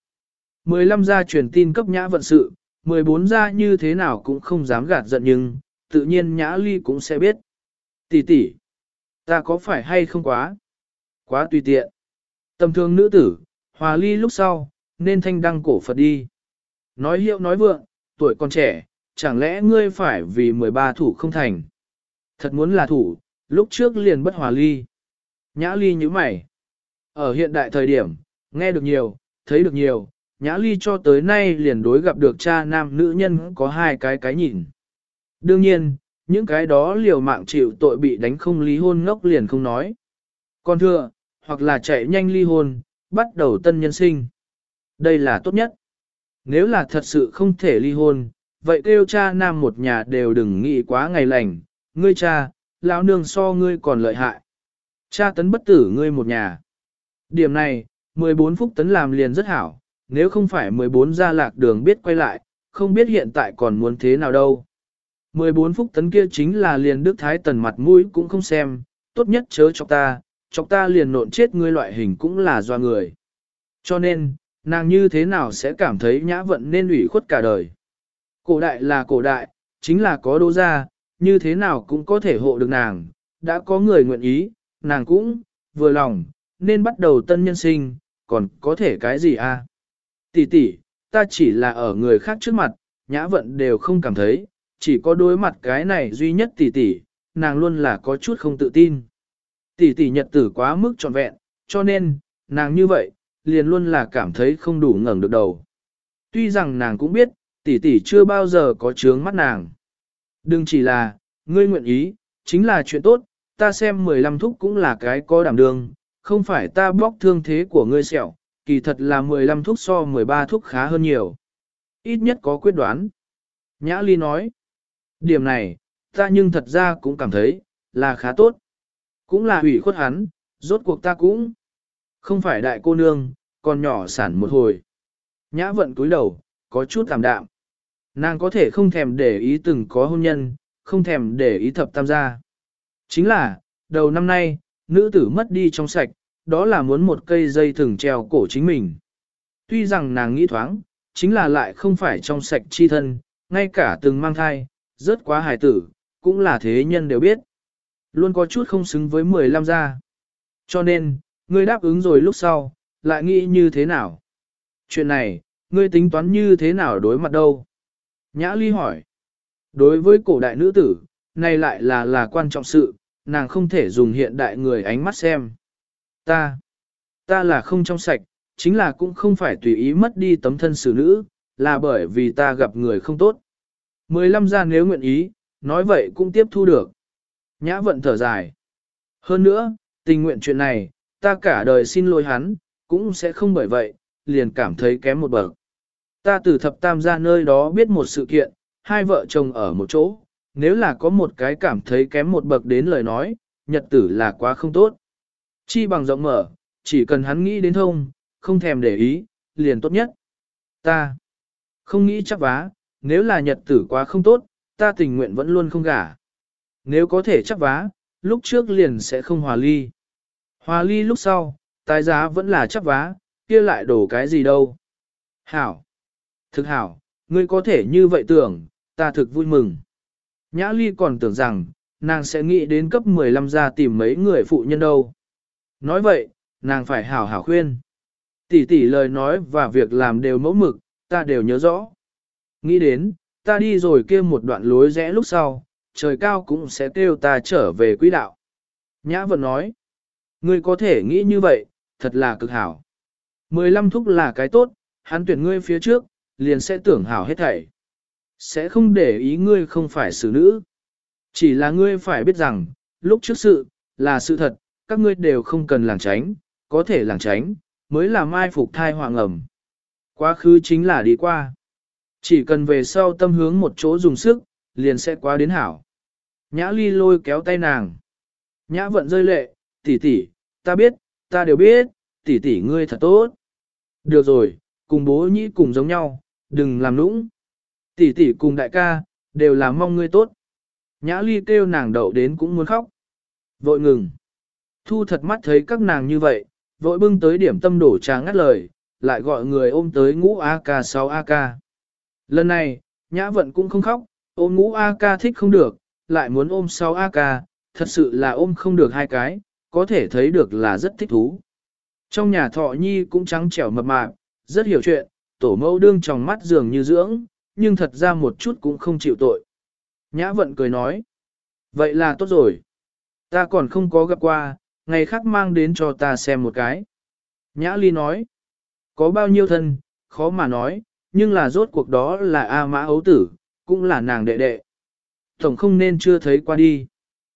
15 gia truyền tin cấp Nhã vận sự, 14 gia như thế nào cũng không dám gạt giận nhưng, tự nhiên Nhã Ly cũng sẽ biết. Tỷ tỷ, ta có phải hay không quá? Quá tùy tiện. Tầm thường nữ tử, hòa ly lúc sau, nên thanh đăng cổ Phật đi. Nói hiệu nói vượng, tuổi còn trẻ, chẳng lẽ ngươi phải vì 13 thủ không thành? Thật muốn là thủ, lúc trước liền bất hòa ly. Nhã Ly như mày. Ở hiện đại thời điểm, nghe được nhiều, thấy được nhiều, Nhã Ly cho tới nay liền đối gặp được cha nam nữ nhân có hai cái nhìn. Đương nhiên, những cái đó liều mạng chịu tội bị đánh không ly hôn ngốc liền không nói. Còn thừa, hoặc là chạy nhanh ly hôn, bắt đầu tân nhân sinh. Đây là tốt nhất. Nếu là thật sự không thể ly hôn, vậy kêu cha nam một nhà đều đừng nghĩ quá ngày lành, ngươi cha, lão nương so ngươi còn lợi hại. Cha tấn bất tử ngươi một nhà. Điểm này, 14 phúc tấn làm liền rất hảo, nếu không phải 14 gia lạc đường biết quay lại, không biết hiện tại còn muốn thế nào đâu. 14 phúc tấn kia chính là liền Đức Thái Tần mặt mũi cũng không xem, tốt nhất chớ chọc ta liền nộn chết ngươi loại hình cũng là do người. Cho nên, nàng như thế nào sẽ cảm thấy Nhã vận nên ủy khuất cả đời. Cổ đại là cổ đại, chính là có Đỗ gia, như thế nào cũng có thể hộ được nàng, đã có người nguyện ý, nàng cũng, vừa lòng, nên bắt đầu tân nhân sinh, còn có thể cái gì a? Tỷ tỷ, ta chỉ là ở người khác trước mặt, Nhã vận đều không cảm thấy, chỉ có đối mặt cái này duy nhất tỷ tỷ, nàng luôn là có chút không tự tin. Tỷ tỷ nhật tử quá mức trọn vẹn, cho nên, nàng như vậy, liền luôn là cảm thấy không đủ ngẩng được đầu. Tuy rằng nàng cũng biết, tỷ tỷ chưa bao giờ có chướng mắt nàng. Đừng chỉ là, ngươi nguyện ý, chính là chuyện tốt, ta xem 15 thúc cũng là cái có đảm đương, không phải ta bóc thương thế của ngươi sẹo, kỳ thật là 15 thúc so 13 thúc khá hơn nhiều. Ít nhất có quyết đoán. Nhã Ly nói, điểm này, ta nhưng thật ra cũng cảm thấy, là khá tốt. Cũng là ủy khuất hắn, rốt cuộc ta cũng không phải đại cô nương, còn nhỏ sản một hồi. Nhã vận cúi đầu, có chút tạm đạm. Nàng có thể không thèm để ý từng có hôn nhân, không thèm để ý thập tam gia. Chính là, đầu năm nay, nữ tử mất đi trong sạch, đó là muốn một cây dây thừng treo cổ chính mình. Tuy rằng nàng nghĩ thoáng, chính là lại không phải trong sạch chi thân, ngay cả từng mang thai, rớt quá hài tử, cũng là thế nhân đều biết. Luôn có chút không xứng với 15 gia. Cho nên, ngươi đáp ứng rồi lúc sau, lại nghĩ như thế nào? Chuyện này, ngươi tính toán như thế nào đối mặt đâu? Nhã Ly hỏi. Đối với cổ đại nữ tử, này lại là quan trọng sự, nàng không thể dùng hiện đại người ánh mắt xem. Ta là không trong sạch, chính là cũng không phải tùy ý mất đi tấm thân xử nữ, là bởi vì ta gặp người không tốt. 15 gia nếu nguyện ý, nói vậy cũng tiếp thu được. Nhã vận thở dài. Hơn nữa, tình nguyện chuyện này, ta cả đời xin lỗi hắn, cũng sẽ không bởi vậy, liền cảm thấy kém một bậc. Ta từ thập tam gia nơi đó biết một sự kiện, hai vợ chồng ở một chỗ, nếu là có một cái cảm thấy kém một bậc đến lời nói, nhật tử là quá không tốt. Chi bằng rộng mở, chỉ cần hắn nghĩ đến thông, không thèm để ý, liền tốt nhất. Ta không nghĩ chắc vá, nếu là nhật tử quá không tốt, ta tình nguyện vẫn luôn không gả. Nếu có thể chắc vá, lúc trước liền sẽ không hòa ly. Hòa ly lúc sau, tái giá vẫn là chắc vá, kia lại đổ cái gì đâu. Hảo! Thực hảo, ngươi có thể như vậy tưởng, ta thực vui mừng. Nhã Ly còn tưởng rằng, nàng sẽ nghĩ đến cấp 15 ra tìm mấy người phụ nhân đâu. Nói vậy, nàng phải hảo hảo khuyên. Tỷ tỷ lời nói và việc làm đều mẫu mực, ta đều nhớ rõ. Nghĩ đến, ta đi rồi kia một đoạn lối rẽ lúc sau, trời cao cũng sẽ kêu ta trở về quỹ đạo. Nhã Vận nói, ngươi có thể nghĩ như vậy, thật là cực hảo. 15 thúc là cái tốt, hắn tuyển ngươi phía trước, liền sẽ tưởng hảo hết thảy. Sẽ không để ý ngươi không phải xử nữ. Chỉ là ngươi phải biết rằng, lúc trước sự, là sự thật, các ngươi đều không cần làng tránh, có thể làng tránh, mới là mai phục thai hoàng ẩm. Quá khứ chính là đi qua. Chỉ cần về sau tâm hướng một chỗ dùng sức, liền sẽ qua đến hảo. Nhã Ly lôi kéo tay nàng. Nhã Vận rơi lệ, tỷ tỷ, ta biết, ta đều biết, tỷ tỷ ngươi thật tốt. Được rồi, cùng bố nhĩ cùng giống nhau, đừng làm nũng. Tỷ tỷ cùng đại ca, đều là mong ngươi tốt. Nhã Ly kêu nàng đậu đến cũng muốn khóc. Vội ngừng. Thu thật mắt thấy các nàng như vậy, vội bưng tới điểm tâm đổ trà ngắt lời, lại gọi người ôm tới ngũ AK 6 AK. Lần này, Nhã Vận cũng không khóc, ôm ngũ AK thích không được, lại muốn ôm 6 AK, thật sự là ôm không được hai cái, có thể thấy được là rất thích thú. Trong nhà Thọ Nhi cũng trắng trẻo mập mạp, rất hiểu chuyện, tổ mẫu đương trong mắt dường như dưỡng, nhưng thật ra một chút cũng không chịu tội. Nhã Vận cười nói, vậy là tốt rồi. Ta còn không có gặp qua, ngày khác mang đến cho ta xem một cái. Nhã Ly nói, có bao nhiêu thân, khó mà nói, nhưng là rốt cuộc đó là A Mã ấu tử, cũng là nàng đệ đệ. Tổng không nên chưa thấy qua đi.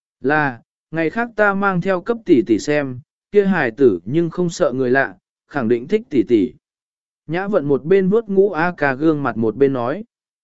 Là, ngày khác ta mang theo cấp tỷ tỷ xem, kia hài tử nhưng không sợ người lạ, khẳng định thích tỷ tỷ. Nhã Vận một bên vuốt ngũ A cà gương mặt một bên nói.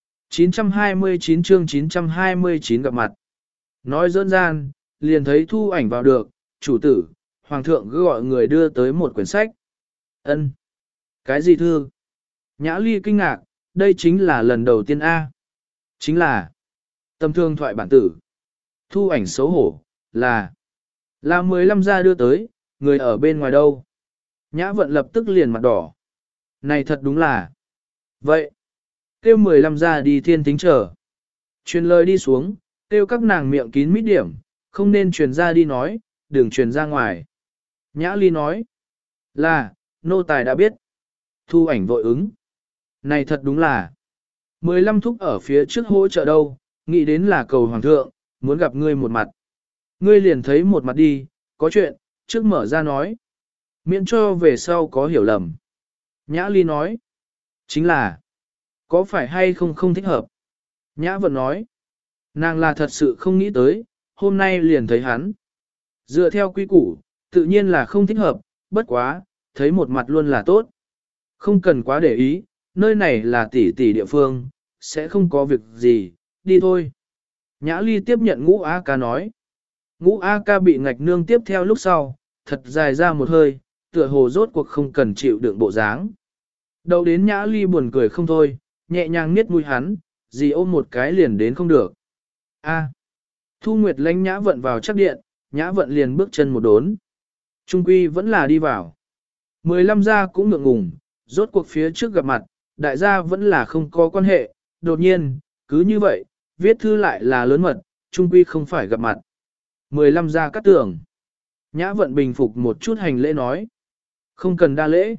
929 chương 929 gặp mặt. Nói dỡn gian, liền thấy thu ảnh vào được, chủ tử, hoàng thượng cứ gọi người đưa tới một quyển sách. Ân, cái gì thư? Nhã Ly kinh ngạc, đây chính là lần đầu tiên A. Chính là tâm thương thoại bản tử. Thu ảnh xấu hổ, là 15 gia đưa tới, người ở bên ngoài đâu. Nhã Vận lập tức liền mặt đỏ. Này thật đúng là. Vậy, kêu 15 gia đi thiên tính chờ. Truyền lời đi xuống, kêu các nàng miệng kín mít điểm, không nên truyền ra đi nói, đừng truyền ra ngoài. Nhã Ly nói, là, nô tài đã biết. Thu ảnh vội ứng. Này thật đúng là. 15 thúc ở phía trước hỗ trợ đâu, nghĩ đến là cầu hoàng thượng, muốn gặp ngươi một mặt. Ngươi liền thấy một mặt đi, có chuyện, trước mở ra nói. Miễn cho về sau có hiểu lầm. Nhã Ly nói, chính là, có phải hay không không thích hợp? Nhã Vận nói, Nàng là thật sự không nghĩ tới, hôm nay liền thấy hắn. Dựa theo quy củ, tự nhiên là không thích hợp, bất quá, thấy một mặt luôn là tốt. Không cần quá để ý, nơi này là tỷ tỷ địa phương, sẽ không có việc gì, đi thôi. Nhã Ly tiếp nhận Ngũ A Ca nói. Ngũ A Ca bị ngạch nương tiếp theo lúc sau, thật dài ra một hơi, tựa hồ rốt cuộc không cần chịu đựng bộ dáng. Đầu đến Nhã Ly buồn cười không thôi, nhẹ nhàng niết mũi hắn, gì ôm một cái liền đến không được. A. Thu Nguyệt lánh Nhã Vận vào chắc điện, Nhã Vận liền bước chân một đốn. Trung quy vẫn là đi vào. 15 gia cũng ngượng ngùng, rốt cuộc phía trước gặp mặt, đại gia vẫn là không có quan hệ, đột nhiên, cứ như vậy, viết thư lại là lớn mật, trung quy không phải gặp mặt. 15 gia cắt tưởng. Nhã Vận bình phục một chút hành lễ nói. Không cần đa lễ,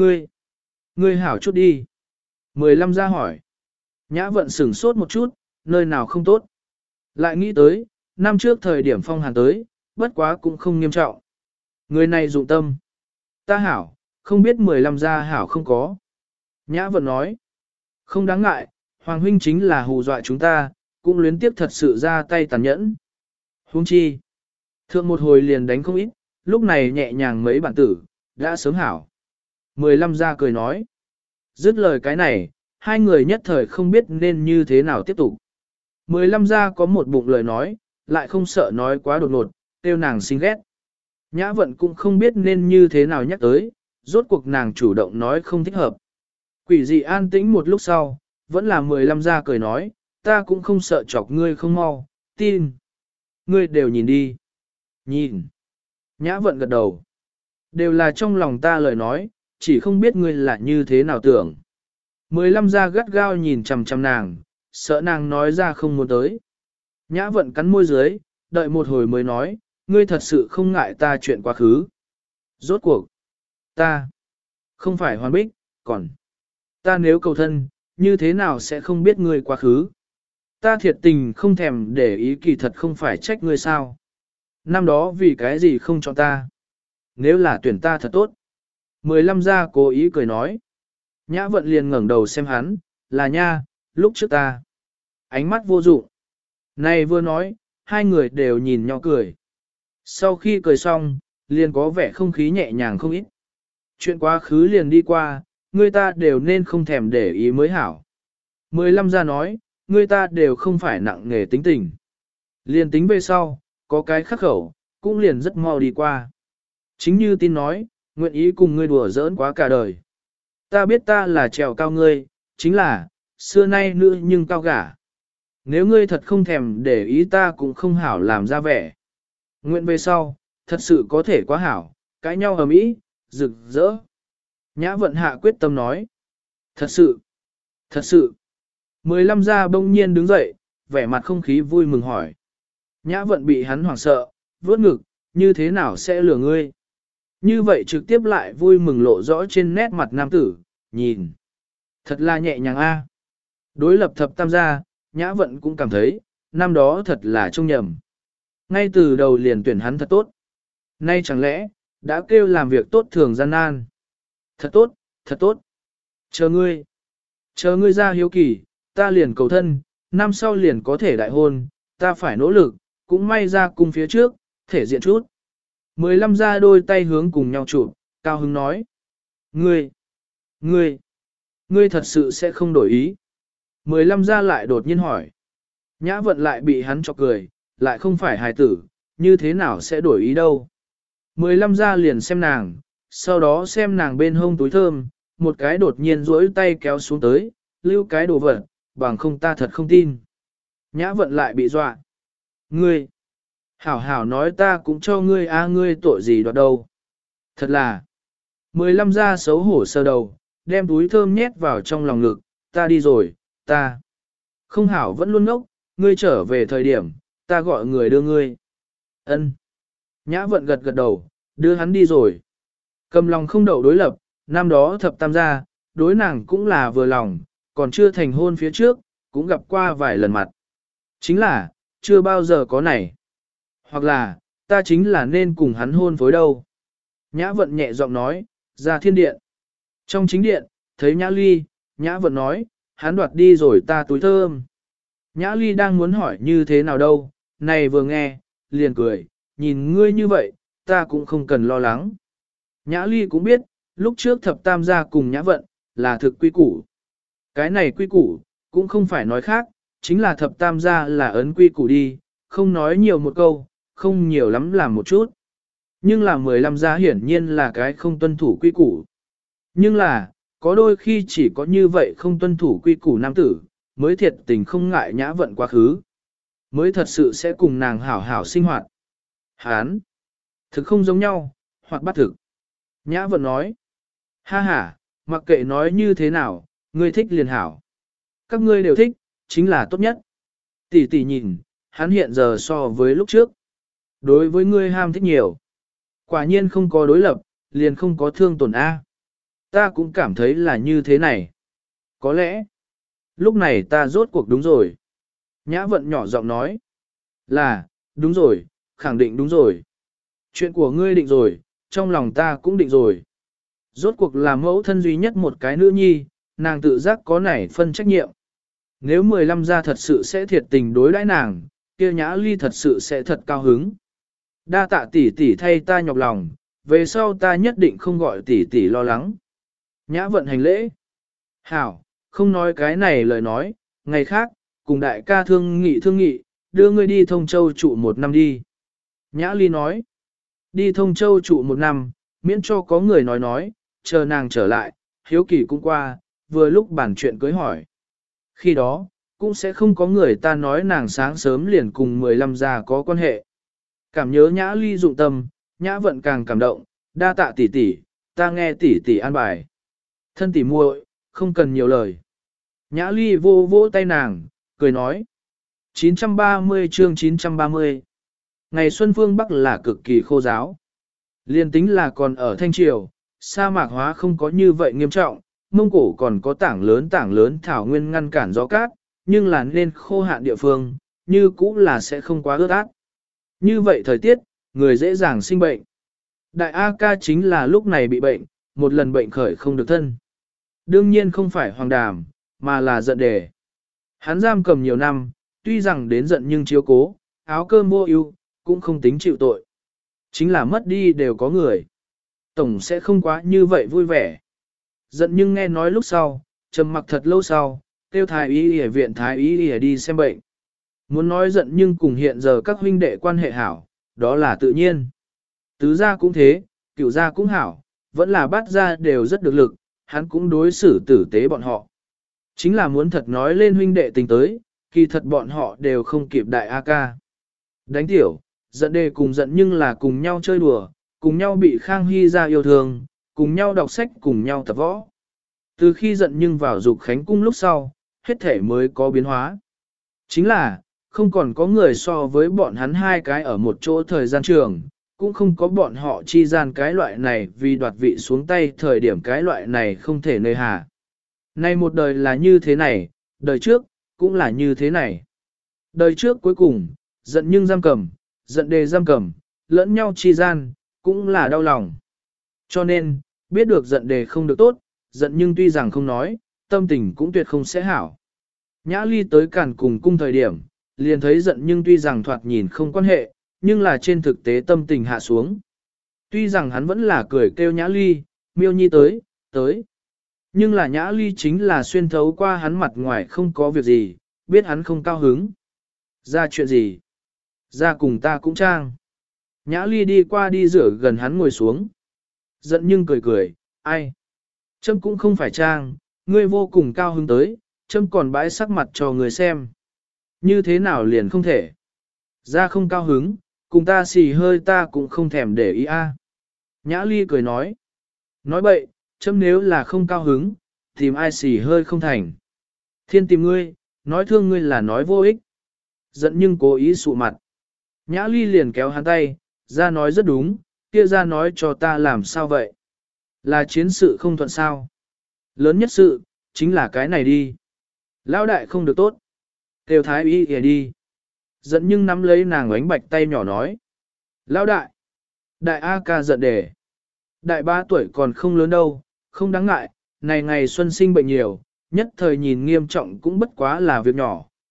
ngươi hảo chút đi. 15 gia hỏi. Nhã Vận sửng sốt một chút, nơi nào không tốt. Lại nghĩ tới, năm trước thời điểm phong hàn tới, bất quá cũng không nghiêm trọng. Người này dụng tâm. Ta hảo, không biết 15 gia hảo không có. Nhã Vận nói. Không đáng ngại, Hoàng huynh chính là hù dọa chúng ta, cũng luyến tiếp thật sự ra tay tàn nhẫn. Huống chi. Thượng một hồi liền đánh không ít, lúc này nhẹ nhàng mấy bản tử, đã sớm hảo. 15 gia cười nói. Dứt lời cái này, hai người nhất thời không biết nên như thế nào tiếp tục. 15 gia có một bụng lời nói, lại không sợ nói quá đột ngột, tiêu nàng xinh ghét. Nhã Vận cũng không biết nên như thế nào nhắc tới, rốt cuộc nàng chủ động nói không thích hợp. Quỷ dị an tĩnh một lúc sau, vẫn là 15 gia cười nói, ta cũng không sợ chọc ngươi không mau, tin. Ngươi đều nhìn đi. Nhìn. Nhã Vận gật đầu. Đều là trong lòng ta lời nói, chỉ không biết ngươi là như thế nào tưởng. 15 gia gắt gao nhìn chằm chằm nàng, sợ nàng nói ra không muốn tới. Nhã Vận cắn môi dưới, đợi một hồi mới nói, ngươi thật sự không ngại ta chuyện quá khứ. Rốt cuộc. Ta. Không phải hoàn bích, còn. Ta nếu cầu thân, như thế nào sẽ không biết ngươi quá khứ. Ta thiệt tình không thèm để ý, kỳ thật không phải trách ngươi sao. Năm đó vì cái gì không chọn ta. Nếu là tuyển ta thật tốt. 15 gia cố ý cười nói. Nhã Vận liền ngẩng đầu xem hắn, là nha, lúc trước ta. Ánh mắt vô dụng. Này vừa nói, hai người đều nhìn nhau cười. Sau khi cười xong, liền có vẻ không khí nhẹ nhàng không ít. Chuyện quá khứ liền đi qua, người ta đều nên không thèm để ý mới hảo. 15 gia nói, người ta đều không phải nặng nghề tính tình. Liền tính về sau, có cái khắc khẩu, cũng liền rất mau đi qua. Chính như tin nói, nguyện ý cùng ngươi đùa giỡn quá cả đời. Ta biết ta là trèo cao ngươi, chính là, xưa nay nữ nhưng cao gả. Nếu ngươi thật không thèm để ý ta cũng không hảo làm ra vẻ. Nguyện về sau, thật sự có thể quá hảo, cãi nhau ầm ĩ, rực rỡ. Nhã Vận hạ quyết tâm nói. Thật sự, thật sự. 15 gia bỗng nhiên đứng dậy, vẻ mặt không khí vui mừng hỏi. Nhã Vận bị hắn hoảng sợ, vuốt ngực, như thế nào sẽ lừa ngươi? Như vậy trực tiếp lại vui mừng lộ rõ trên nét mặt nam tử, nhìn. Thật là nhẹ nhàng a. Đối lập thập tam gia, Nhã Vận cũng cảm thấy, năm đó thật là trông nhầm. Ngay từ đầu liền tuyển hắn thật tốt. Nay chẳng lẽ, đã kêu làm việc tốt thường gian nan. Thật tốt, thật tốt. Chờ ngươi ra hiếu kỳ, ta liền cầu thân, năm sau liền có thể đại hôn, ta phải nỗ lực, cũng may ra cung phía trước, thể diện chút. 15 gia đôi tay hướng cùng nhau chụp, cao hứng nói. Ngươi thật sự sẽ không đổi ý. 15 gia lại đột nhiên hỏi. Nhã Vận lại bị hắn chọc cười, lại không phải hài tử, như thế nào sẽ đổi ý đâu. 15 gia liền xem nàng, sau đó xem nàng bên hông túi thơm, một cái đột nhiên duỗi tay kéo xuống tới, lưu cái đồ vật, bằng không ta thật không tin. Nhã Vận lại bị dọa. Ngươi, hảo hảo nói ta cũng cho ngươi ngươi tội gì đoạt đâu. Thật là, 15 gia xấu hổ sơ đầu, đem túi thơm nhét vào trong lòng ngực, ta đi rồi, ta. Không hảo vẫn luôn ngốc, ngươi trở về thời điểm, ta gọi người đưa ngươi. Ân. Nhã Vận gật gật đầu, đưa hắn đi rồi. Cầm lòng không đậu đối lập, năm đó thập tam gia, đối nàng cũng là vừa lòng, còn chưa thành hôn phía trước, cũng gặp qua vài lần mặt. Chính là, chưa bao giờ có này. Hoặc là, ta chính là nên cùng hắn hôn phối đâu. Nhã Vận nhẹ giọng nói, ra thiên điện. Trong chính điện, thấy Nhã Ly, Nhã Vận nói, hắn đoạt đi rồi ta túi thơm. Nhã Ly đang muốn hỏi như thế nào đâu, này vừa nghe, liền cười, nhìn ngươi như vậy, ta cũng không cần lo lắng. Nhã Ly cũng biết, lúc trước thập tam gia cùng Nhã Vận, là thực quy củ. Cái này quy củ, cũng không phải nói khác, chính là thập tam gia là ấn quy củ đi, không nói nhiều một câu, không nhiều lắm làm một chút. Nhưng là 15 gia hiển nhiên là cái không tuân thủ quy củ. Nhưng là, có đôi khi chỉ có như vậy không tuân thủ quy củ nam tử, mới thiệt tình không ngại Nhã Vận quá khứ. Mới thật sự sẽ cùng nàng hảo hảo sinh hoạt. Hán, thực không giống nhau, hoặc bắt thực. Nhã Vận nói, ha ha, mặc kệ nói như thế nào, ngươi thích liền hảo. Các ngươi đều thích, chính là tốt nhất. Tỷ tỷ nhìn, hắn hiện giờ so với lúc trước. Đối với ngươi ham thích nhiều. Quả nhiên không có đối lập, liền không có thương tổn A. Ta cũng cảm thấy là như thế này. Có lẽ, lúc này ta rốt cuộc đúng rồi. Nhã Vận nhỏ giọng nói, là, đúng rồi, khẳng định đúng rồi. Chuyện của ngươi định rồi, trong lòng ta cũng định rồi. Rốt cuộc là mẫu thân duy nhất một cái nữ nhi, nàng tự giác có nảy phân trách nhiệm. Nếu 15 gia thật sự sẽ thiệt tình đối đãi nàng, kia Nhã Ly thật sự sẽ thật cao hứng. Đa tạ tỷ tỷ thay ta nhọc lòng, về sau ta nhất định không gọi tỷ tỷ lo lắng. Nhã Vận hành lễ. Hảo, không nói cái này lời nói, ngày khác, cùng đại ca thương nghị, đưa ngươi đi Thông Châu trụ 1 năm đi. Nhã Ly nói, đi Thông Châu trụ 1 năm, miễn cho có người nói, chờ nàng trở lại, hiếu kỳ cũng qua, vừa lúc bàn chuyện cưới hỏi. Khi đó, cũng sẽ không có người ta nói nàng sáng sớm liền cùng 15 gia có quan hệ. Cảm nhớ Nhã Ly dụng tâm, Nhã Vận càng cảm động, đa tạ tỷ tỷ, ta nghe tỷ tỷ an bài. Thân tỷ muội, không cần nhiều lời. Nhã Ly vô vỗ tay nàng, cười nói. 930 chương 930 Ngày Xuân Phương Bắc là cực kỳ khô giáo. Liên tính là còn ở Thanh Triều, sa mạc hóa không có như vậy nghiêm trọng, Mông Cổ còn có tảng lớn thảo nguyên ngăn cản gió cát, nhưng là nên khô hạn địa phương, như cũ là sẽ không quá ướt át. Như vậy thời tiết, người dễ dàng sinh bệnh. Đại A ca chính là lúc này bị bệnh, một lần bệnh khởi không được thân. Đương nhiên không phải Hoàng Đàm, mà là Giận Đề. Hắn giam cầm nhiều năm, tuy rằng đến giận nhưng chiếu cố, áo cơm mua ưu, cũng không tính chịu tội. Chính là mất đi đều có người. Tổng sẽ không quá như vậy vui vẻ. Giận nhưng nghe nói lúc sau, trầm mặc thật lâu sau, tiêu thái y y viện thái y y đi xem bệnh. Muốn nói giận nhưng cùng hiện giờ các huynh đệ quan hệ hảo, đó là tự nhiên. Tứ gia cũng thế, cửu gia cũng hảo, vẫn là bát gia đều rất được lực, hắn cũng đối xử tử tế bọn họ. Chính là muốn thật nói lên huynh đệ tình tới, kỳ thật bọn họ đều không kịp đại A ca. Đánh tiểu, giận đề cùng giận nhưng là cùng nhau chơi đùa, cùng nhau bị Khang Hy gia yêu thương, cùng nhau đọc sách cùng nhau tập võ. Từ khi giận nhưng vào dục khánh cung lúc sau, hết thể mới có biến hóa. Chính là, không còn có người so với bọn hắn hai cái ở một chỗ thời gian trường, cũng không có bọn họ chi gian cái loại này vì đoạt vị xuống tay thời điểm cái loại này không thể nơi hà. Nay một đời là như thế này, đời trước, cũng là như thế này. Đời trước cuối cùng, giận nhưng giam cầm, giận đề giam cầm, lẫn nhau chi gian, cũng là đau lòng. Cho nên, biết được giận đề không được tốt, giận nhưng tuy rằng không nói, tâm tình cũng tuyệt không sẽ hảo. Nhã Ly tới cản cùng cung thời điểm, liền thấy giận nhưng tuy rằng thoạt nhìn không quan hệ, nhưng là trên thực tế tâm tình hạ xuống. Tuy rằng hắn vẫn là cười kêu Nhã Ly, Miêu Nhi tới. Nhưng là Nhã Ly chính là xuyên thấu qua hắn mặt ngoài không có việc gì, biết hắn không cao hứng. Ra chuyện gì? Ra cùng ta cũng trang. Nhã Ly đi qua đi rửa gần hắn ngồi xuống. Giận nhưng cười, ai? Trâm cũng không phải trang, ngươi vô cùng cao hứng tới, Trâm còn bãi sắc mặt cho người xem. Như thế nào liền không thể? Ra không cao hứng, cùng ta xì hơi ta cũng không thèm để ý a. Nhã Ly cười nói. Nói bậy, Trâm nếu là không cao hứng, tìm ai xì hơi không thành. Thiên tìm ngươi, nói thương ngươi là nói vô ích. Giận nhưng cố ý sụ mặt. Nhã Ly liền kéo hắn tay, ra nói rất đúng, kia ra nói cho ta làm sao vậy. Là chiến sự không thuận sao. Lớn nhất sự, chính là cái này đi. Lão đại không được tốt. Kêu thái y kìa đi. Giận nhưng nắm lấy nàng ánh bạch tay nhỏ nói. Lão đại. Đại A ca giận đề. Đại 3 tuổi còn không lớn đâu, không đáng ngại, này ngày xuân sinh bệnh nhiều, nhất thời nhìn nghiêm trọng cũng bất quá là việc nhỏ,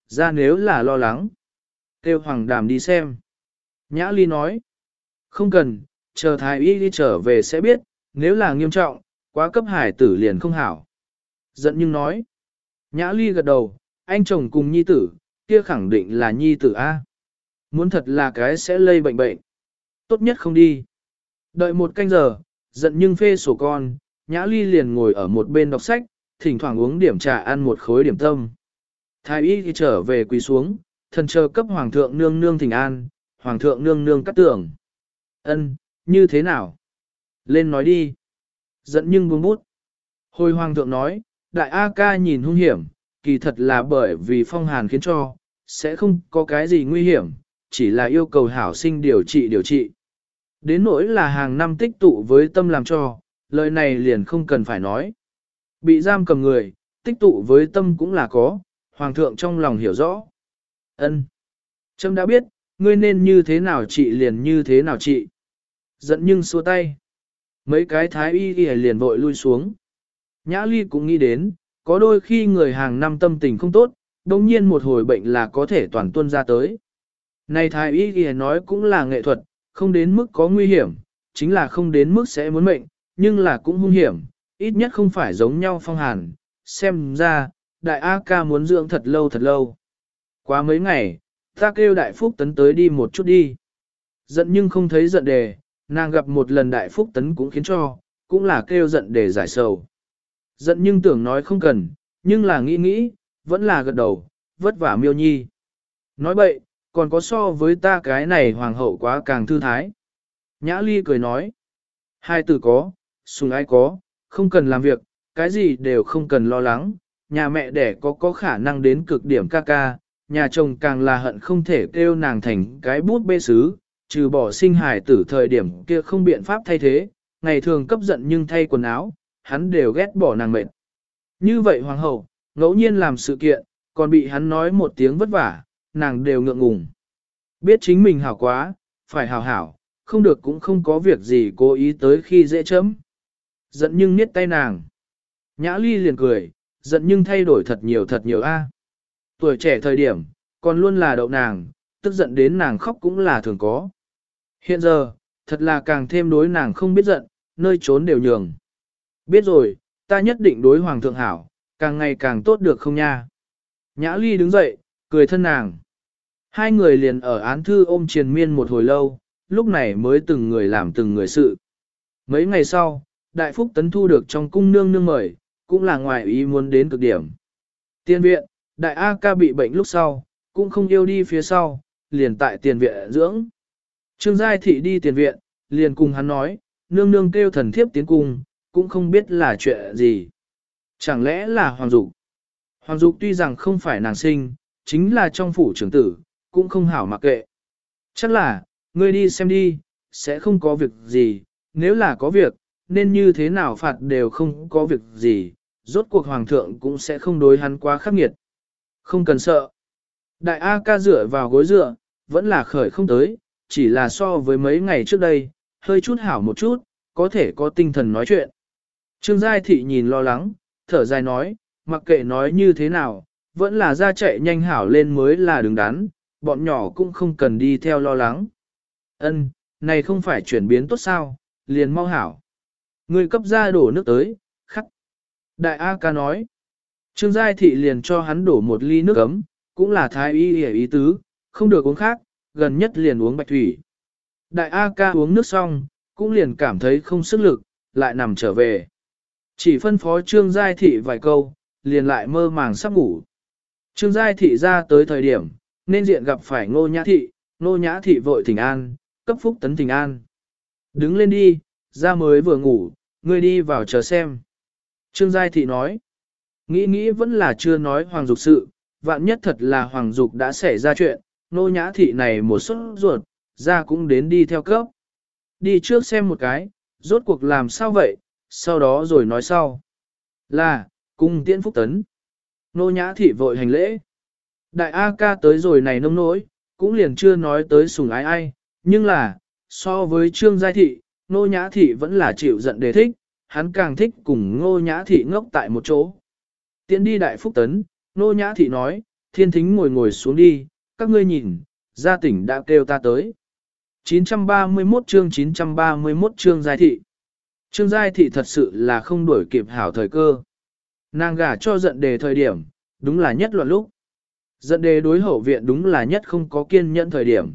Ra nếu là lo lắng. Kêu Hoàng Đàm đi xem. Nhã Ly nói. Không cần, chờ thái y đi trở về sẽ biết, nếu là nghiêm trọng, quá cấp hải tử liền không hảo. Giận nhưng nói. Nhã Ly gật đầu, anh chồng cùng nhi tử, kia khẳng định là nhi tử A. Muốn thật là cái sẽ lây bệnh bệnh. Tốt nhất không đi. Đợi một canh giờ, giận nhưng phê sổ con, Nhã Ly liền ngồi ở một bên đọc sách, thỉnh thoảng uống điểm trà ăn một khối điểm tâm. Thái y thì trở về quỳ xuống, thần chờ cấp hoàng thượng nương nương thỉnh an, hoàng thượng nương nương cắt tưởng. Ân, như thế nào? Lên nói đi. Giận nhưng buông bút. Hồi hoàng thượng nói, đại A ca nhìn hung hiểm, kỳ thật là bởi vì phong hàn khiến cho, sẽ không có cái gì nguy hiểm, chỉ là yêu cầu hảo sinh điều trị. Đến nỗi là hàng năm tích tụ với tâm làm cho, lời này liền không cần phải nói. Bị giam cầm người, tích tụ với tâm cũng là có, hoàng thượng trong lòng hiểu rõ. Ân, Trâm đã biết, ngươi nên như thế nào trị liền như thế nào trị. Giận nhưng xua tay. Mấy cái thái y liền vội lui xuống. Nhã Ly cũng nghĩ đến, có đôi khi người hàng năm tâm tình không tốt, đồng nhiên một hồi bệnh là có thể toàn tuôn ra tới. Này thái y nói cũng là nghệ thuật, không đến mức có nguy hiểm, chính là không đến mức sẽ muốn mệnh, nhưng là cũng hung hiểm, ít nhất không phải giống nhau phong hàn. Xem ra, đại A ca muốn dưỡng thật lâu. Quá mấy ngày, ta kêu đại phúc tấn tới đi một chút đi. Giận nhưng không thấy giận đề, nàng gặp một lần đại phúc tấn cũng khiến cho, cũng là kêu giận đề giải sầu. Giận nhưng tưởng nói không cần, nhưng là nghĩ, vẫn là gật đầu, vất vả miêu nhi. Nói bậy, còn có so với ta cái này hoàng hậu quá càng thư thái. Nhã Ly cười nói, hai từ có, sùng ái có, không cần làm việc, cái gì đều không cần lo lắng, nhà mẹ đẻ có khả năng đến cực điểm ca ca, nhà chồng càng là hận không thể kêu nàng thành cái bút bê sứ, trừ bỏ sinh hài tử thời điểm kia không biện pháp thay thế, ngày thường cấp giận nhưng thay quần áo, hắn đều ghét bỏ nàng mệt. Như vậy hoàng hậu, ngẫu nhiên làm sự kiện, còn bị hắn nói một tiếng vất vả, nàng đều ngượng ngùng. Biết chính mình hảo quá, phải hảo, không được cũng không có việc gì cố ý tới khi dễ chấm. Giận nhưng niết tay nàng. Nhã Ly liền cười, giận nhưng thay đổi thật nhiều a. Tuổi trẻ thời điểm, còn luôn là đậu nàng, tức giận đến nàng khóc cũng là thường có. Hiện giờ, thật là càng thêm đối nàng không biết giận, nơi trốn đều nhường. Biết rồi, ta nhất định đối hoàng thượng hảo, càng ngày càng tốt được không nha. Nhã Ly đứng dậy, cười thân nàng. Hai người liền ở án thư ôm triền miên một hồi lâu, lúc này mới từng người làm từng người sự. Mấy ngày sau, Đại Phúc Tấn thu được trong cung nương nương mời, cũng là ngoài ý muốn đến cực điểm. Tiên viện, Đại A ca bị bệnh lúc sau, cũng không yêu đi phía sau, liền tại tiền viện dưỡng. Trương Giai Thị đi tiền viện, liền cùng hắn nói, nương nương kêu thần thiếp tiến cung, cũng không biết là chuyện gì. Chẳng lẽ là Hoàng Dục? Hoàng Dục tuy rằng không phải nàng sinh, chính là trong phủ trưởng tử, cũng không hảo mặc kệ. Chắc là, ngươi đi xem đi, sẽ không có việc gì, nếu là có việc, nên như thế nào phạt đều không có việc gì, rốt cuộc Hoàng thượng cũng sẽ không đối hắn quá khắc nghiệt. Không cần sợ. Đại A ca dựa vào gối dựa, vẫn là khởi không tới, chỉ là so với mấy ngày trước đây, hơi chút hảo một chút, có thể có tinh thần nói chuyện. Trương Giai Thị nhìn lo lắng, thở dài nói, mặc kệ nói như thế nào, vẫn là ra chạy nhanh hảo lên mới là đứng đắn, bọn nhỏ cũng không cần đi theo lo lắng. Ân, này không phải chuyển biến tốt sao, liền mau hảo. Người cấp ra đổ nước tới, khắc. Đại A ca nói. Trương Giai Thị liền cho hắn đổ một ly nước ấm, cũng là thái y ý tứ, không được uống khác, gần nhất liền uống bạch thủy. Đại A ca uống nước xong, cũng liền cảm thấy không sức lực, lại nằm trở về. Chỉ phân phó Trương Giai Thị vài câu, liền lại mơ màng sắp ngủ. Trương Giai Thị ra tới thời điểm, nên diện gặp phải Ngô Nhã Thị, Ngô Nhã Thị vội thỉnh an, cấp Phúc Tấn thỉnh an. Đứng lên đi, ra mới vừa ngủ, ngươi đi vào chờ xem. Trương Giai Thị nói, nghĩ vẫn là chưa nói Hoàng Dục sự, vạn nhất thật là Hoàng Dục đã xảy ra chuyện, Ngô Nhã Thị này một suất ruột, ra cũng đến đi theo cấp. Đi trước xem một cái, rốt cuộc làm sao vậy, sau đó rồi nói sau. Là, cung tiễn Phúc Tấn. Ngô Nhã Thị vội hành lễ. Đại A ca tới rồi này nông nỗi, cũng liền chưa nói tới sùng ái ai, nhưng là, so với Trương Giai Thị, Ngô Nhã Thị vẫn là chịu giận đề thích, hắn càng thích cùng Ngô Nhã Thị ngốc tại một chỗ. Tiến đi Đại Phúc Tấn, Ngô Nhã Thị nói, Thiên Thính ngồi ngồi xuống đi, các ngươi nhìn, gia tỉnh đã kêu ta tới. 931 chương Giai Thị. Trương Giai Thị thật sự là không đuổi kịp hảo thời cơ. Nàng gả cho Giận Đề thời điểm, đúng là nhất loạn lúc. Giận Đề đối hậu viện đúng là nhất không có kiên nhẫn thời điểm.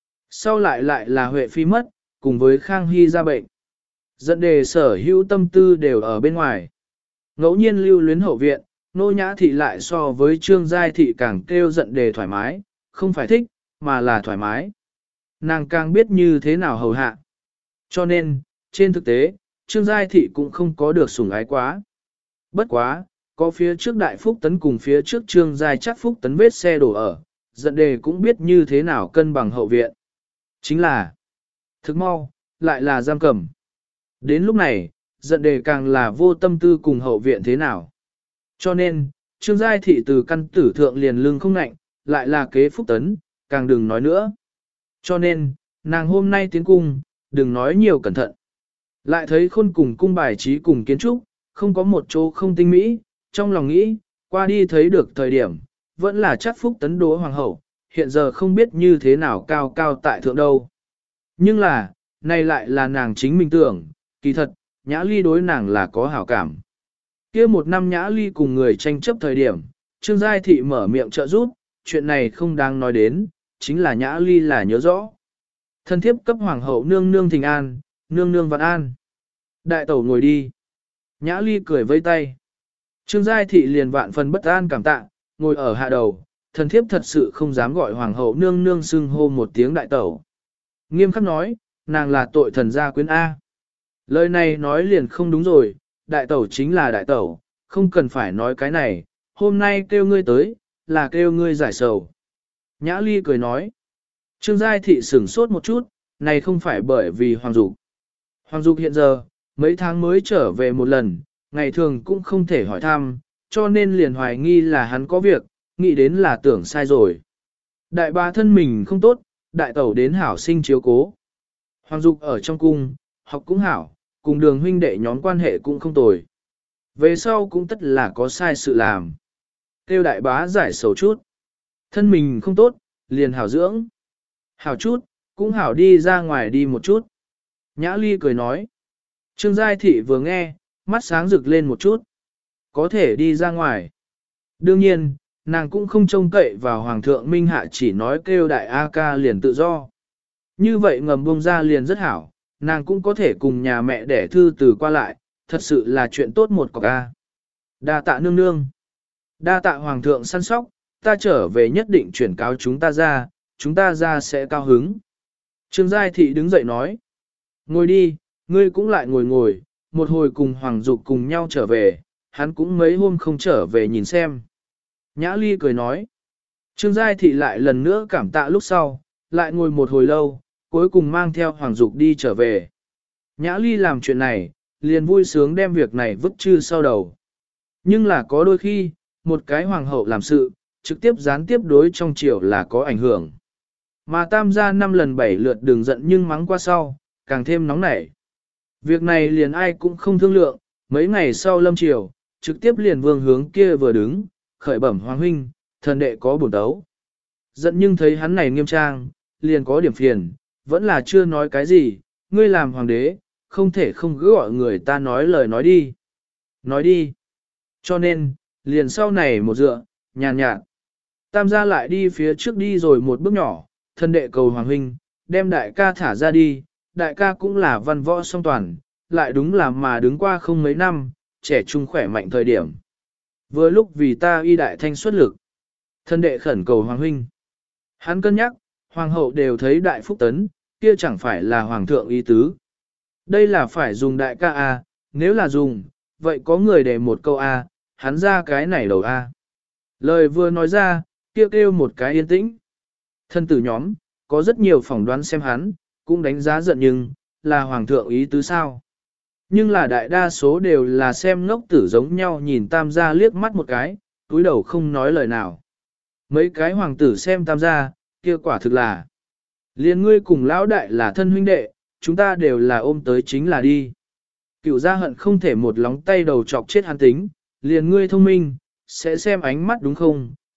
Sau lại là Huệ Phi mất, cùng với Khang Hy ra bệnh. Giận Đề sở hữu tâm tư đều ở bên ngoài. Ngẫu nhiên lưu luyến hậu viện, Nô Nhã Thị lại so với Trương Giai Thị càng kêu Giận Đề thoải mái, không phải thích, mà là thoải mái. Nàng càng biết như thế nào hầu hạ. Cho nên, trên thực tế, Trương Giai Thị cũng không có được sủng ái quá. Bất quá, có phía trước Đại Phúc Tấn cùng phía trước Trương Giai chắc Phúc Tấn vết xe đổ ở, Giận Đề cũng biết như thế nào cân bằng hậu viện. Chính là, thức mau, lại là giam cầm. Đến lúc này, Giận Đề càng là vô tâm tư cùng hậu viện thế nào. Cho nên, Trương Giai Thị từ căn tử thượng liền lưng không nạnh, lại là kế Phúc Tấn, càng đừng nói nữa. Cho nên, nàng hôm nay tiến cung, đừng nói nhiều cẩn thận. Lại thấy Khôn cùng cung bài trí cùng kiến trúc, không có một chỗ không tinh mỹ, trong lòng nghĩ, qua đi thấy được thời điểm, vẫn là chắc Phúc Tấn đố hoàng hậu, hiện giờ không biết như thế nào cao cao tại thượng đâu. Nhưng là, này lại là nàng chính mình tưởng, kỳ thật, Nhã Ly đối nàng là có hảo cảm. Kia một năm Nhã Ly cùng người tranh chấp thời điểm, Trương Giai Thị mở miệng trợ giúp, chuyện này không đáng nói đến, chính là Nhã Ly là nhớ rõ. Thân thiếp cấp hoàng hậu nương nương thình an, nương nương vạn an. Đại tẩu ngồi đi. Nhã Ly cười vây tay. Trương Giai Thị liền vạn phần bất an cảm tạ, ngồi ở hạ đầu, thần thiếp thật sự không dám gọi hoàng hậu nương nương xưng hô một tiếng đại tẩu. Nghiêm khắc nói, nàng là tội thần gia quyến A. Lời này nói liền không đúng rồi, đại tẩu chính là đại tẩu, không cần phải nói cái này, hôm nay kêu ngươi tới, là kêu ngươi giải sầu. Nhã Ly cười nói. Trương Giai Thị sửng sốt một chút, này không phải bởi vì Hoàng Dục. Hoàng Dục hiện giờ, mấy tháng mới trở về một lần, ngày thường cũng không thể hỏi thăm, cho nên liền hoài nghi là hắn có việc, nghĩ đến là tưởng sai rồi. Đại bá thân mình không tốt, đại tẩu đến hảo sinh chiếu cố. Hoàng Dục ở trong cung, học cũng hảo, cùng Đường huynh đệ nhóm quan hệ cũng không tồi. Về sau cũng tất là có sai sự làm. Kêu đại bá giải sầu chút. Thân mình không tốt, liền hảo dưỡng. Hảo chút, cũng hảo đi ra ngoài đi một chút. Nhã Ly cười nói. Trương Giai Thị vừa nghe, mắt sáng rực lên một chút. Có thể đi ra ngoài. Đương nhiên, nàng cũng không trông cậy vào Hoàng thượng Minh Hạ chỉ nói kêu đại A ca liền tự do. Như vậy ngầm bông ra liền rất hảo, nàng cũng có thể cùng nhà mẹ đẻ thư từ qua lại, thật sự là chuyện tốt một cọc A. Đa tạ nương nương. Đa tạ Hoàng thượng săn sóc, ta trở về nhất định chuyển cáo chúng ta ra sẽ cao hứng. Trương Giai Thị đứng dậy nói. Ngồi đi, ngươi cũng lại ngồi, một hồi cùng Hoàng Dục cùng nhau trở về, hắn cũng mấy hôm không trở về nhìn xem. Nhã Ly cười nói. Trương Giai Thị lại lần nữa cảm tạ lúc sau, lại ngồi một hồi lâu, cuối cùng mang theo Hoàng Dục đi trở về. Nhã Ly làm chuyện này, liền vui sướng đem việc này vứt chư sau đầu. Nhưng là có đôi khi, một cái hoàng hậu làm sự, trực tiếp gián tiếp đối trong triều là có ảnh hưởng. Mà tam gia 5 lần 7 lượt đừng giận nhưng mắng qua sau, càng thêm nóng nảy. Việc này liền ai cũng không thương lượng, mấy ngày sau lâm triều, trực tiếp liền vương hướng kia vừa đứng, khởi bẩm hoàng huynh, thần đệ có bổn tấu. Giận nhưng thấy hắn này nghiêm trang, liền có điểm phiền, vẫn là chưa nói cái gì, ngươi làm hoàng đế, không thể không cứ gọi người ta nói lời nói đi. Nói đi. Cho nên, liền sau này một dựa, nhàn nhạt. Tam gia lại đi phía trước đi rồi một bước nhỏ, thân đệ cầu hoàng huynh, đem đại ca thả ra đi, đại ca cũng là văn võ song toàn, lại đúng là mà đứng qua không mấy năm, trẻ trung khỏe mạnh thời điểm. Vừa lúc vì ta y đại thanh xuất lực, thân đệ khẩn cầu hoàng huynh. Hắn cân nhắc, hoàng hậu đều thấy đại phúc tấn, kia chẳng phải là hoàng thượng ý tứ. Đây là phải dùng đại ca A, nếu là dùng, vậy có người để một câu A, hắn ra cái này đầu A. Lời vừa nói ra, kêu một cái yên tĩnh. Thân tử nhóm, có rất nhiều phỏng đoán xem hắn, cũng đánh giá giận nhưng, là hoàng thượng ý tứ sao. Nhưng là đại đa số đều là xem ngốc tử giống nhau nhìn tam gia liếc mắt một cái, túi đầu không nói lời nào. Mấy cái hoàng tử xem tam gia, kia quả thực là. Liên ngươi cùng lão đại là thân huynh đệ, chúng ta đều là ôm tới chính là đi. Cựu gia hận không thể một lóng tay đầu chọc chết hắn tính, liền ngươi thông minh, sẽ xem ánh mắt đúng không,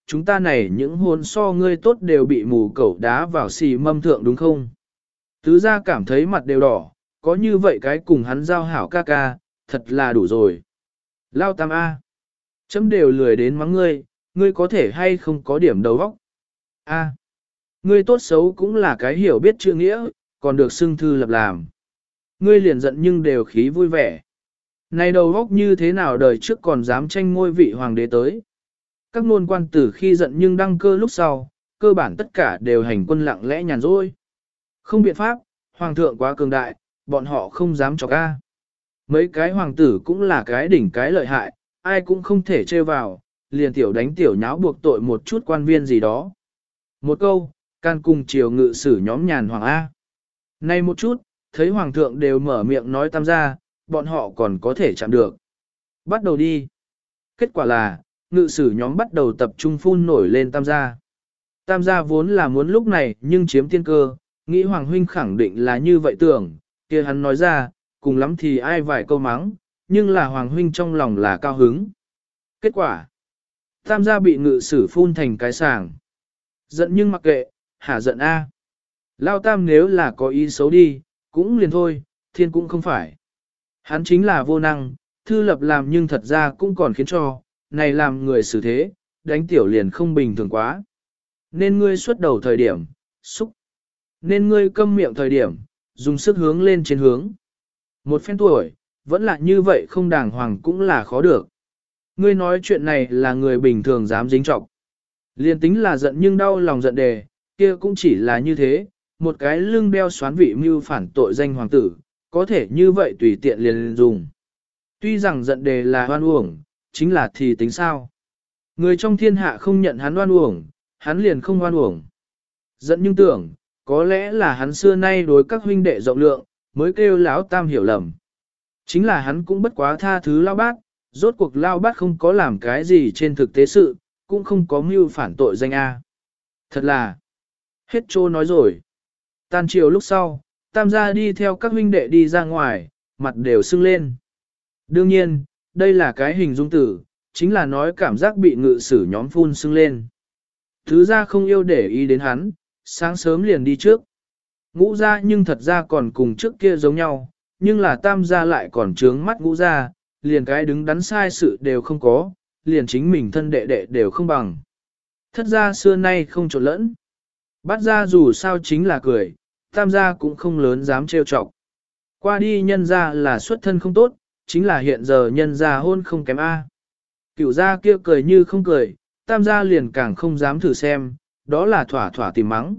chúng ta này những hôn so ngươi tốt đều bị mù cẩu đá vào xì mâm thượng đúng không? Tứ gia cảm thấy mặt đều đỏ, có như vậy cái cùng hắn giao hảo ca ca, thật là đủ rồi. Lao Tam A. Chấm đều lười đến mắng ngươi, ngươi có thể hay không có điểm đầu óc. A. Ngươi tốt xấu cũng là cái hiểu biết chữ nghĩa, còn được xưng thư lập làm. Ngươi liền giận nhưng đều khí vui vẻ. Này đầu óc như thế nào đời trước còn dám tranh ngôi vị hoàng đế tới. Các nôn quan tử khi giận nhưng đăng cơ lúc sau, cơ bản tất cả đều hành quân lặng lẽ nhàn rỗi. Không biện pháp, hoàng thượng quá cường đại, bọn họ không dám chọc ca. Mấy cái hoàng tử cũng là cái đỉnh cái lợi hại, ai cũng không thể trêu vào, liền tiểu đánh tiểu nháo buộc tội một chút quan viên gì đó. Một câu, can cùng triều ngự sử nhóm nhàn hoàng A. Nay một chút, thấy hoàng thượng đều mở miệng nói Tam gia, bọn họ còn có thể chạm được. Bắt đầu đi. Kết quả là, ngự sử nhóm bắt đầu tập trung phun nổi lên Tam gia. Tam gia vốn là muốn lúc này nhưng chiếm tiên cơ, nghĩ hoàng huynh khẳng định là như vậy tưởng, kia hắn nói ra, cùng lắm thì ai vài câu mắng, nhưng là hoàng huynh trong lòng là cao hứng. Kết quả, Tam gia bị ngự sử phun thành cái sàng. Giận nhưng mặc kệ, hả giận A. Lao Tam nếu là có ý xấu đi, cũng liền thôi, thiên cũng không phải. Hắn chính là vô năng, thư lập làm nhưng thật ra cũng còn khiến cho, này làm người xử thế, đánh tiểu liền không bình thường quá. Nên ngươi xuất đầu thời điểm, xúc. Nên ngươi câm miệng thời điểm, dùng sức hướng lên trên hướng. Một phen tuổi, vẫn là như vậy không đàng hoàng cũng là khó được. Ngươi nói chuyện này là người bình thường dám dính trọng. Liên tính là giận nhưng đau lòng giận đề, kia cũng chỉ là như thế, một cái lưng đeo xoán vị mưu phản tội danh hoàng tử, có thể như vậy tùy tiện liền dùng. Tuy rằng giận đề là hoan uổng, chính là thì tính sao. Người trong thiên hạ không nhận hắn hoan uổng, hắn liền không hoan uổng. Giận nhưng tưởng, có lẽ là hắn xưa nay đối các huynh đệ rộng lượng, mới kêu lão Tam hiểu lầm. Chính là hắn cũng bất quá tha thứ lao bát, rốt cuộc lao bát không có làm cái gì trên thực tế sự, cũng không có mưu phản tội danh A. Thật là, hết trô nói rồi. Tan chiều lúc sau, Tam gia đi theo các huynh đệ đi ra ngoài, mặt đều sưng lên. Đương nhiên, đây là cái hình dung tử, chính là nói cảm giác bị ngự sử nhóm phun sưng lên. Thứ gia không yêu để ý đến hắn, sáng sớm liền đi trước. Ngũ gia nhưng thật ra còn cùng trước kia giống nhau, nhưng là Tam gia lại còn trướng mắt ngũ gia, liền cái đứng đắn sai sự đều không có, liền chính mình thân đệ đệ đều không bằng. Thất gia xưa nay không trộn lẫn. Bát gia dù sao chính là cười, Tam gia cũng không lớn dám trêu chọc. Qua đi nhân gia là xuất thân không tốt, chính là hiện giờ nhân gia hôn không kém A. Cửu gia kia cười như không cười, Tam gia liền càng không dám thử xem, đó là thỏa thỏa tìm mắng.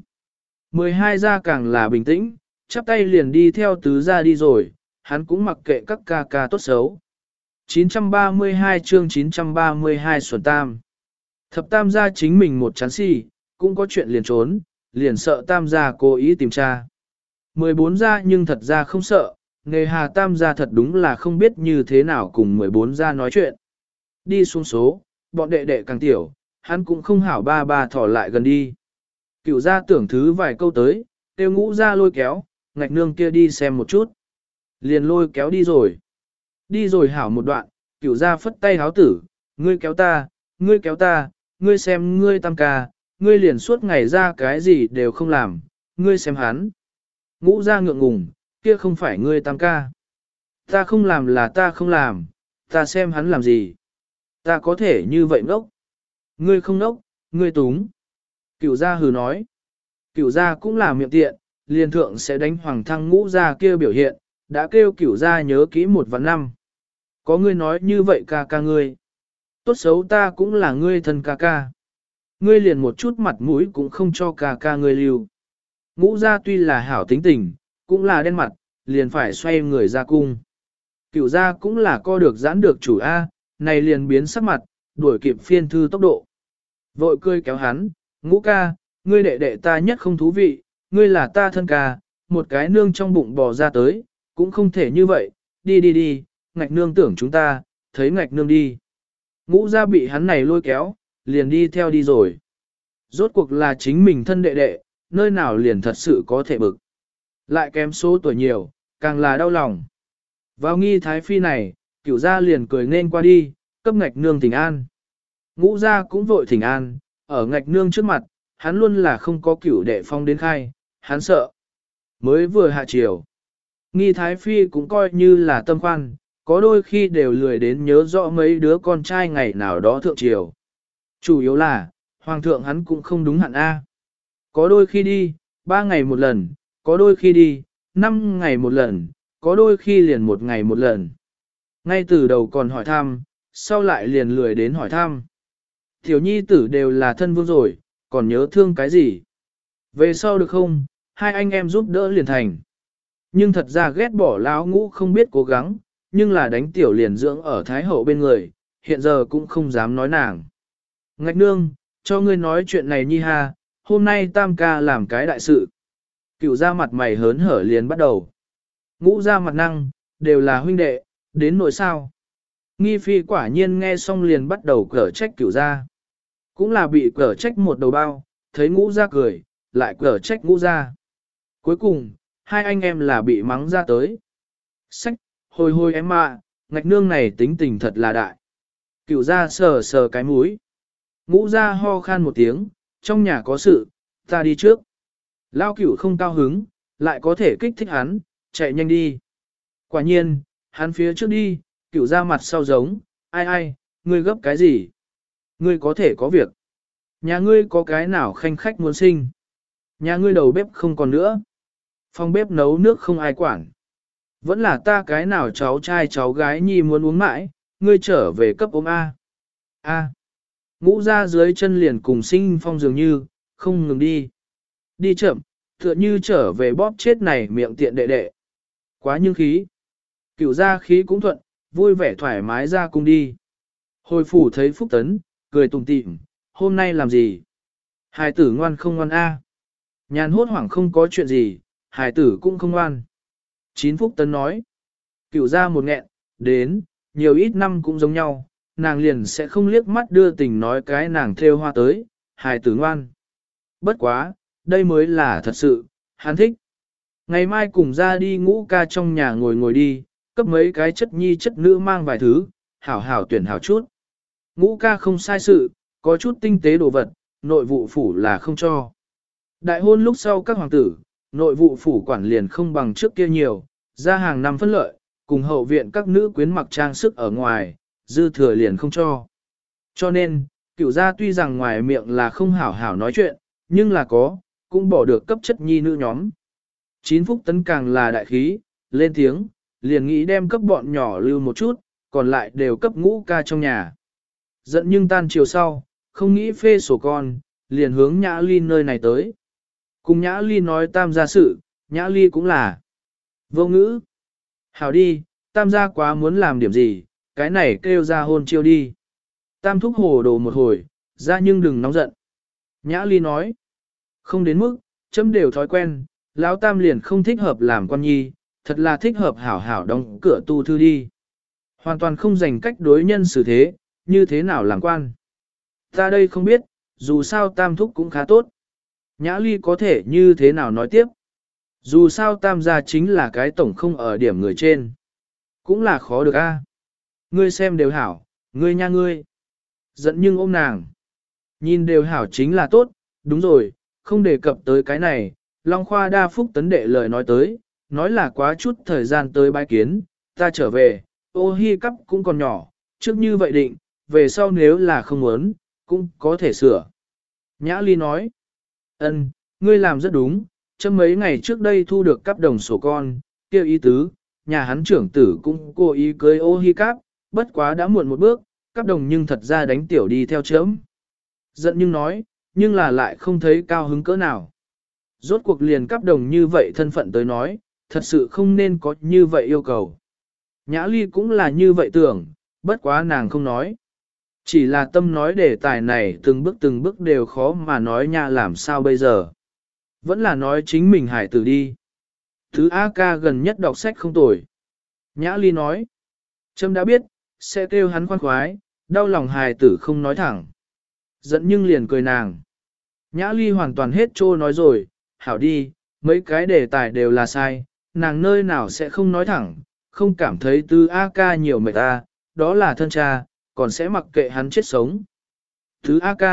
12 gia càng là bình tĩnh, chắp tay liền đi theo tứ gia đi rồi, hắn cũng mặc kệ các ca ca tốt xấu. 932 chương 932 Xuân Tam. Thập Tam gia chính mình một chán xì, cũng có chuyện liền trốn, liền sợ Tam gia cố ý tìm tra. 14 gia nhưng thật ra không sợ, nghề hà Tam gia thật đúng là không biết như thế nào cùng 14 gia nói chuyện. Đi xuống số, bọn đệ đệ càng tiểu, hắn cũng không hảo ba ba thỏ lại gần đi. Cửu gia tưởng thứ vài câu tới, tiêu Ngũ gia lôi kéo, ngạch nương kia đi xem một chút. Liền lôi kéo đi rồi. Đi rồi hảo một đoạn, Cửu gia phất tay háo tử, ngươi kéo ta, ngươi kéo ta, ngươi xem ngươi Tam ca, ngươi liền suốt ngày ra cái gì đều không làm, ngươi xem hắn. Ngũ gia ngượng ngùng, kia không phải ngươi Tam ca. Ta không làm là ta không làm, ta xem hắn làm gì. Ta có thể như vậy ngốc. Ngươi không ngốc, ngươi túng. Cửu gia hừ nói. Cửu gia cũng là miệng tiện, liền thượng sẽ đánh Hoàng Thăng Ngũ gia kia biểu hiện, đã kêu Cửu gia nhớ kỹ 1 và 5. Có ngươi nói như vậy ca ca ngươi. Tốt xấu ta cũng là ngươi thân ca ca. Ngươi liền một chút mặt mũi cũng không cho ca ca ngươi lưu. Ngũ gia tuy là hảo tính tình, cũng là đen mặt, liền phải xoay người ra cung. Cửu gia cũng là co được giãn được chủ A, này liền biến sắc mặt, đuổi kịp phiên thư tốc độ. Vội cười kéo hắn, Ngũ ca, ngươi đệ đệ ta nhất không thú vị, ngươi là ta thân ca, một cái nương trong bụng bò ra tới, cũng không thể như vậy, đi đi đi, ngạch nương tưởng chúng ta, thấy ngạch nương đi. Ngũ gia bị hắn này lôi kéo, liền đi theo đi rồi. Rốt cuộc là chính mình thân đệ đệ, nơi nào liền thật sự có thể bực. Lại kém số tuổi nhiều, càng là đau lòng. Vào nghi thái phi này, Cửu gia liền cười nên qua đi, cấp ngạch nương thỉnh an. Ngũ gia cũng vội thỉnh an, Ở ngạch nương trước mặt, hắn luôn là không có cửu đệ phong đến khai, hắn sợ. Mới vừa hạ chiều. Nghi Thái Phi cũng coi như là tâm khoan, có đôi khi đều lười đến nhớ rõ mấy đứa con trai ngày nào đó thượng triều. Chủ yếu là, Hoàng thượng hắn cũng không đúng hạn A. Có đôi khi đi, 3 ngày một lần, có đôi khi đi, 5 ngày một lần, có đôi khi liền 1 ngày một lần. Ngay từ đầu còn hỏi thăm, sau lại liền lười đến hỏi thăm. Tiểu nhi tử đều là thân vương rồi, còn nhớ thương cái gì? Về sau được không, hai anh em giúp đỡ liền thành. Nhưng thật ra ghét bỏ lão ngũ không biết cố gắng, nhưng là đánh tiểu liền dưỡng ở Thái Hậu bên người, hiện giờ cũng không dám nói nàng. Ngạch nương, cho ngươi nói chuyện này nhi ha, hôm nay tam ca làm cái đại sự. Cựu ra mặt mày hớn hở liền bắt đầu. Ngũ ra mặt năng, đều là huynh đệ, đến nỗi sao. Nghi phi quả nhiên nghe xong liền bắt đầu cở trách cựu ra. Cũng là bị cở trách một đầu bao, thấy ngũ ra cười, lại cở trách ngũ ra. Cuối cùng, hai anh em là bị mắng ra tới. Sách, hồi hồi em ạ, ngạch nương này tính tình thật là đại. Cựu ra sờ sờ cái mũi. Ngũ ra ho khan một tiếng, trong nhà có sự, ta đi trước. Lao cửu không cao hứng, lại có thể kích thích hắn, chạy nhanh đi. Quả nhiên, hắn phía trước đi, cửu ra mặt sau giống, ai ai, ngươi gấp cái gì? Ngươi có thể có việc. Nhà ngươi có cái nào khanh khách muốn sinh? Nhà ngươi đầu bếp không còn nữa. Phòng bếp nấu nước không ai quản. Vẫn là ta cái nào cháu trai cháu gái nhi muốn uống mãi, ngươi trở về cấp ôm A. A. Ngũ ra dưới chân liền cùng sinh phong dường như, không ngừng đi. Đi chậm, tựa như trở về bóp chết này miệng tiện đệ đệ. Quá nhưng khí. Cửu ra khí cũng thuận, vui vẻ thoải mái ra cùng đi. Hồi phủ thấy Phúc Tấn, cười tủm tỉm, hôm nay làm gì? Hài tử ngoan không ngoan A. Nhàn hốt hoảng không có chuyện gì, hài tử cũng không ngoan. Chín Phúc Tấn nói. Cửu ra một nghẹn, đến, nhiều ít năm cũng giống nhau, nàng liền sẽ không liếc mắt đưa tình nói cái nàng theo hoa tới, hài tử ngoan. Bất quá, đây mới là thật sự, hắn thích. Ngày mai cùng ra đi ngũ ca trong nhà ngồi ngồi đi, cấp mấy cái chất nhi chất nữ mang vài thứ, hảo hảo tuyển hảo chút. Ngũ ca không sai sự, có chút tinh tế đồ vật, nội vụ phủ là không cho. Đại hôn lúc sau các hoàng tử, nội vụ phủ quản liền không bằng trước kia nhiều, ra hàng năm phân lợi, cùng hậu viện các nữ quyến mặc trang sức ở ngoài, dư thừa liền không cho. Cho nên, cửu gia tuy rằng ngoài miệng là không hảo hảo nói chuyện, nhưng là có, cũng bỏ được cấp chất nhi nữ nhóm. Chín Phúc Tấn càng là đại khí, lên tiếng, liền nghĩ đem cấp bọn nhỏ lưu một chút, còn lại đều cấp ngũ ca trong nhà. Giận nhưng tan chiều sau, không nghĩ phê sổ con, liền hướng Nhã Ly nơi này tới. Cùng Nhã Ly nói tam gia sự, Nhã Ly cũng là vô ngữ. Hảo đi, tam gia quá muốn làm điểm gì, cái này kêu ra hôn chiêu đi. Tam thúc hồ đồ một hồi, ra nhưng đừng nóng giận. Nhã Ly nói, không đến mức, chấm đều thói quen, lão tam liền không thích hợp làm con nhi, thật là thích hợp hảo hảo đóng cửa tu thư đi. Hoàn toàn không dành cách đối nhân xử thế, như thế nào làm quan. Ta đây không biết, dù sao tam thúc cũng khá tốt. Nhã Ly có thể như thế nào nói tiếp. Dù sao tam gia chính là cái tổng không ở điểm người trên. Cũng là khó được a. Ngươi xem đều hảo, ngươi nha ngươi. Giận nhưng ôm nàng. Nhìn đều hảo chính là tốt, đúng rồi, không đề cập tới cái này. Long Khoa đa Phúc Tấn đệ lời nói tới, nói là quá chút thời gian tới bái kiến, ta trở về, ô hi cắp cũng còn nhỏ, trước như vậy định, về sau nếu là không muốn, cũng có thể sửa. Nhã Ly nói, ân, ngươi làm rất đúng, chấm mấy ngày trước đây thu được cắp đồng sổ con, kêu ý tứ, nhà hắn trưởng tử cũng cố ý cưới ô hi cắp, bất quá đã muộn một bước, cắp đồng nhưng thật ra đánh tiểu đi theo chấm. Giận nhưng nói, nhưng là lại không thấy cao hứng cỡ nào. Rốt cuộc liền cắp đồng như vậy thân phận tới nói, thật sự không nên có như vậy yêu cầu. Nhã Ly cũng là như vậy tưởng, bất quá nàng không nói. Chỉ là tâm nói đề tài này từng bước đều khó mà nói nha làm sao bây giờ. Vẫn là nói chính mình hải tử đi. Thứ A ca gần nhất đọc sách không tồi. Nhã Ly nói. Trâm đã biết, sẽ kêu hắn khoan khoái, đau lòng hài tử không nói thẳng. Giận nhưng liền cười nàng. Nhã Ly hoàn toàn hết trô nói rồi, hảo đi, mấy cái đề tài đều là sai, nàng nơi nào sẽ không nói thẳng, không cảm thấy Tư A ca nhiều mệt ta, đó là thân cha, còn sẽ mặc kệ hắn chết sống. Thứ A ca,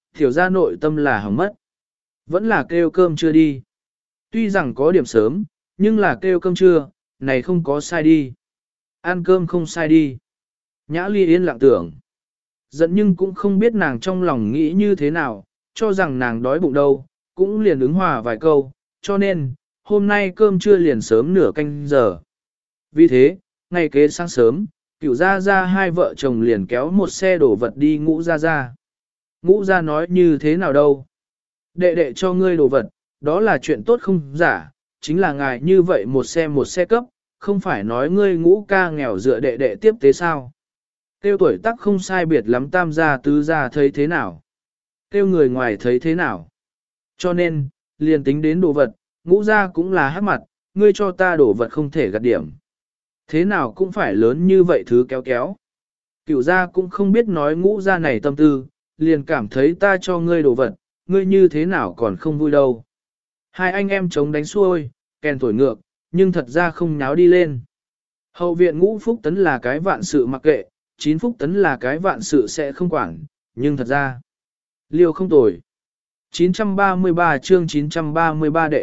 Tiểu gia nội tâm là hỏng mất. Vẫn là kêu cơm chưa đi. Tuy rằng có điểm sớm, nhưng là kêu cơm trưa, này không có sai đi. Ăn cơm không sai đi. Nhã Ly yên lặng tưởng. Giận nhưng cũng không biết nàng trong lòng nghĩ như thế nào, cho rằng nàng đói bụng đâu, cũng liền ứng hòa vài câu, cho nên, hôm nay cơm trưa liền sớm nửa canh giờ. Vì thế, ngày kế sáng sớm, Cửu gia gia hai vợ chồng liền kéo một xe đổ vật đi Ngũ gia gia. Ngũ gia nói như thế nào đâu? Đệ đệ cho ngươi đồ vật, đó là chuyện tốt không giả, chính là ngài như vậy một xe cấp, không phải nói ngươi Ngũ ca nghèo dựa đệ đệ tiếp tế sao? Tiêu tuổi tác không sai biệt lắm tam gia tứ gia thấy thế nào? Tiêu người ngoài thấy thế nào? Cho nên, liền tính đến đồ vật, Ngũ gia cũng là hắc mặt, ngươi cho ta đồ vật không thể gạt điểm. Thế nào cũng phải lớn như vậy thứ kéo kéo. Cửu gia cũng không biết nói Ngũ gia này tâm tư, liền cảm thấy ta cho ngươi đồ vật, ngươi như thế nào còn không vui đâu. Hai anh em chống đánh xuôi, kèn thổi ngược, nhưng thật ra không nháo đi lên. Hậu viện Ngũ Phúc Tấn là cái vạn sự mặc kệ, 9 Phúc Tấn là cái vạn sự sẽ không quản, nhưng thật ra, liêu không tồi. 933 chương 933 đệ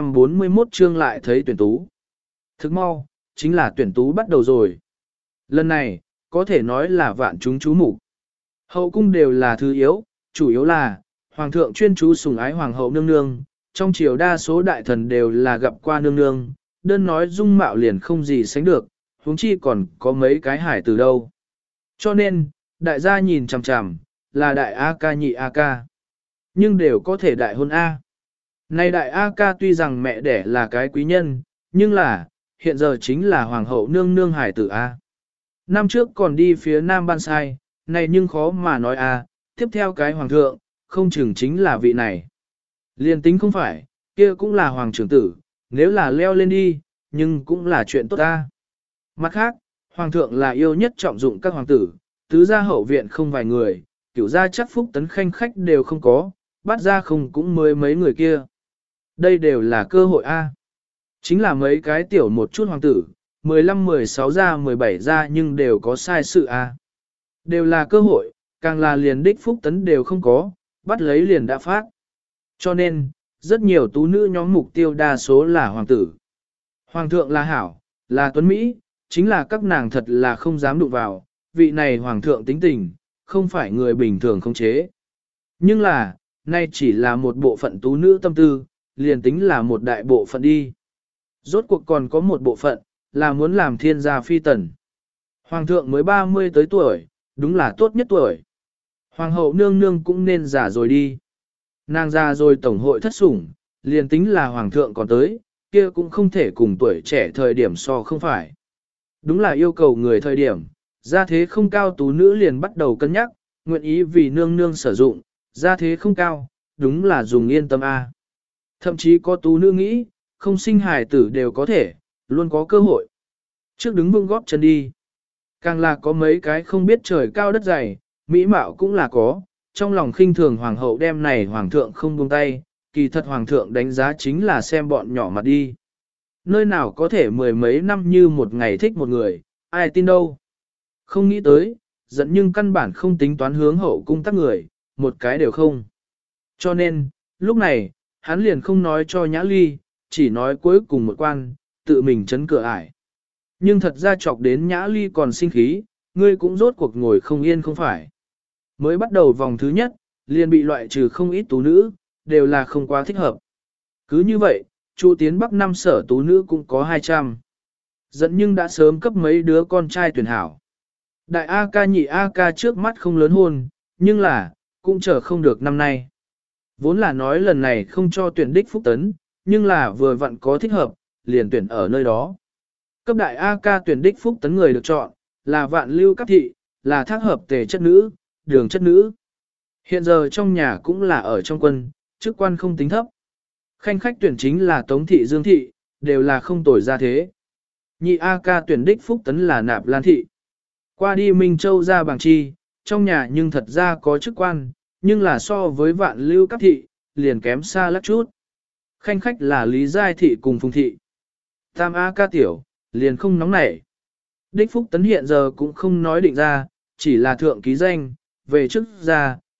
941 chương lại thấy tuyển tú. Thức mau, chính là tuyển tú bắt đầu rồi. Lần này, có thể nói là vạn chúng chú mục. Hậu cung đều là thứ yếu, chủ yếu là, hoàng thượng chuyên chú sủng ái hoàng hậu nương nương, trong triều đa số đại thần đều là gặp qua nương nương, đơn nói dung mạo liền không gì sánh được, huống chi còn có mấy cái hải từ đâu. Cho nên, đại gia nhìn chằm chằm, là đại A ca nhị A ca. Nhưng đều có thể đại hôn A. Này đại A ca tuy rằng mẹ đẻ là cái quý nhân, nhưng là, hiện giờ chính là hoàng hậu nương nương hải tử A. Năm trước còn đi phía nam ban sai, này nhưng khó mà nói A, tiếp theo cái hoàng thượng, không chừng chính là vị này. Liên tính không phải, kia cũng là hoàng trưởng tử, nếu là leo lên đi, nhưng cũng là chuyện tốt A. Mặt khác, hoàng thượng là yêu nhất trọng dụng các hoàng tử, tứ gia hậu viện không vài người, cửu gia chắc Phúc Tấn khanh khách đều không có, bắt ra không cũng mới mấy người kia. Đây đều là cơ hội A. Chính là mấy cái tiểu một chút hoàng tử, 15-16 gia 17 gia nhưng đều có sai sự A. Đều là cơ hội, càng là liền đích Phúc Tấn đều không có, bắt lấy liền đã phát. Cho nên, rất nhiều tú nữ nhóm mục tiêu đa số là hoàng tử. Hoàng thượng là hảo, là tuấn Mỹ, chính là các nàng thật là không dám đụng vào, vị này hoàng thượng tính tình, không phải người bình thường không chế. Nhưng là, nay chỉ là một bộ phận tú nữ tâm tư, liền tính là một đại bộ phận đi. Rốt cuộc còn có một bộ phận, là muốn làm thiên gia phi tần. Hoàng thượng mới 30 tới tuổi, đúng là tốt nhất tuổi. Hoàng hậu nương nương cũng nên già rồi đi. Nàng già rồi tổng hội thất sủng, liền tính là hoàng thượng còn tới, kia cũng không thể cùng tuổi trẻ thời điểm so không phải. Đúng là yêu cầu người thời điểm, gia thế không cao tú nữ liền bắt đầu cân nhắc, nguyện ý vì nương nương sử dụng, gia thế không cao, đúng là dùng yên tâm A. Thậm chí có tú nữ nghĩ, không sinh hài tử đều có thể, luôn có cơ hội. Trước đứng vững góp chân đi. Càng là có mấy cái không biết trời cao đất dày, mỹ mạo cũng là có, trong lòng khinh thường hoàng hậu đem này hoàng thượng không buông tay, kỳ thật hoàng thượng đánh giá chính là xem bọn nhỏ mặt đi. Nơi nào có thể mười mấy năm như một ngày thích một người, ai tin đâu. Không nghĩ tới, giận nhưng căn bản không tính toán hướng hậu cung tác người, một cái đều không. Cho nên, lúc này, hắn liền không nói cho Nhã Ly, chỉ nói cuối cùng một quan, tự mình chấn cửa ải. Nhưng thật ra chọc đến Nhã Ly còn sinh khí, ngươi cũng rốt cuộc ngồi không yên không phải. Mới bắt đầu vòng thứ nhất, liền bị loại trừ không ít tú nữ, đều là không quá thích hợp. Cứ như vậy, Chu tiến Bắc năm sở tú nữ cũng có 200. Giận nhưng đã sớm cấp mấy đứa con trai tuyển hảo. Đại A ca nhị A ca trước mắt không lớn hôn, nhưng là, cũng chờ không được năm nay. Vốn là nói lần này không cho tuyển đích Phúc Tấn, nhưng là vừa vặn có thích hợp, liền tuyển ở nơi đó. Cấp đại A ca tuyển đích Phúc Tấn người được chọn, là Vạn Lưu Cấp Thị, là thác hợp tề chất nữ, đường chất nữ. Hiện giờ trong nhà cũng là ở trong quân, chức quan không tính thấp. Khanh khách tuyển chính là Tống Thị Dương Thị, đều là không tồi ra thế. Nhị A ca tuyển đích Phúc Tấn là Nạp Lan Thị. Qua đi Minh Châu ra Bàng Chi, trong nhà nhưng thật ra có chức quan, nhưng là so với Vạn Lưu Cấp Thị, liền kém xa lắc chút. Khanh khách là Lý Giai Thị cùng Phùng Thị. Tam A ca tiểu, liền không nóng nảy. Đích Phúc Tấn hiện giờ cũng không nói định ra, chỉ là thượng ký danh, về chức ra,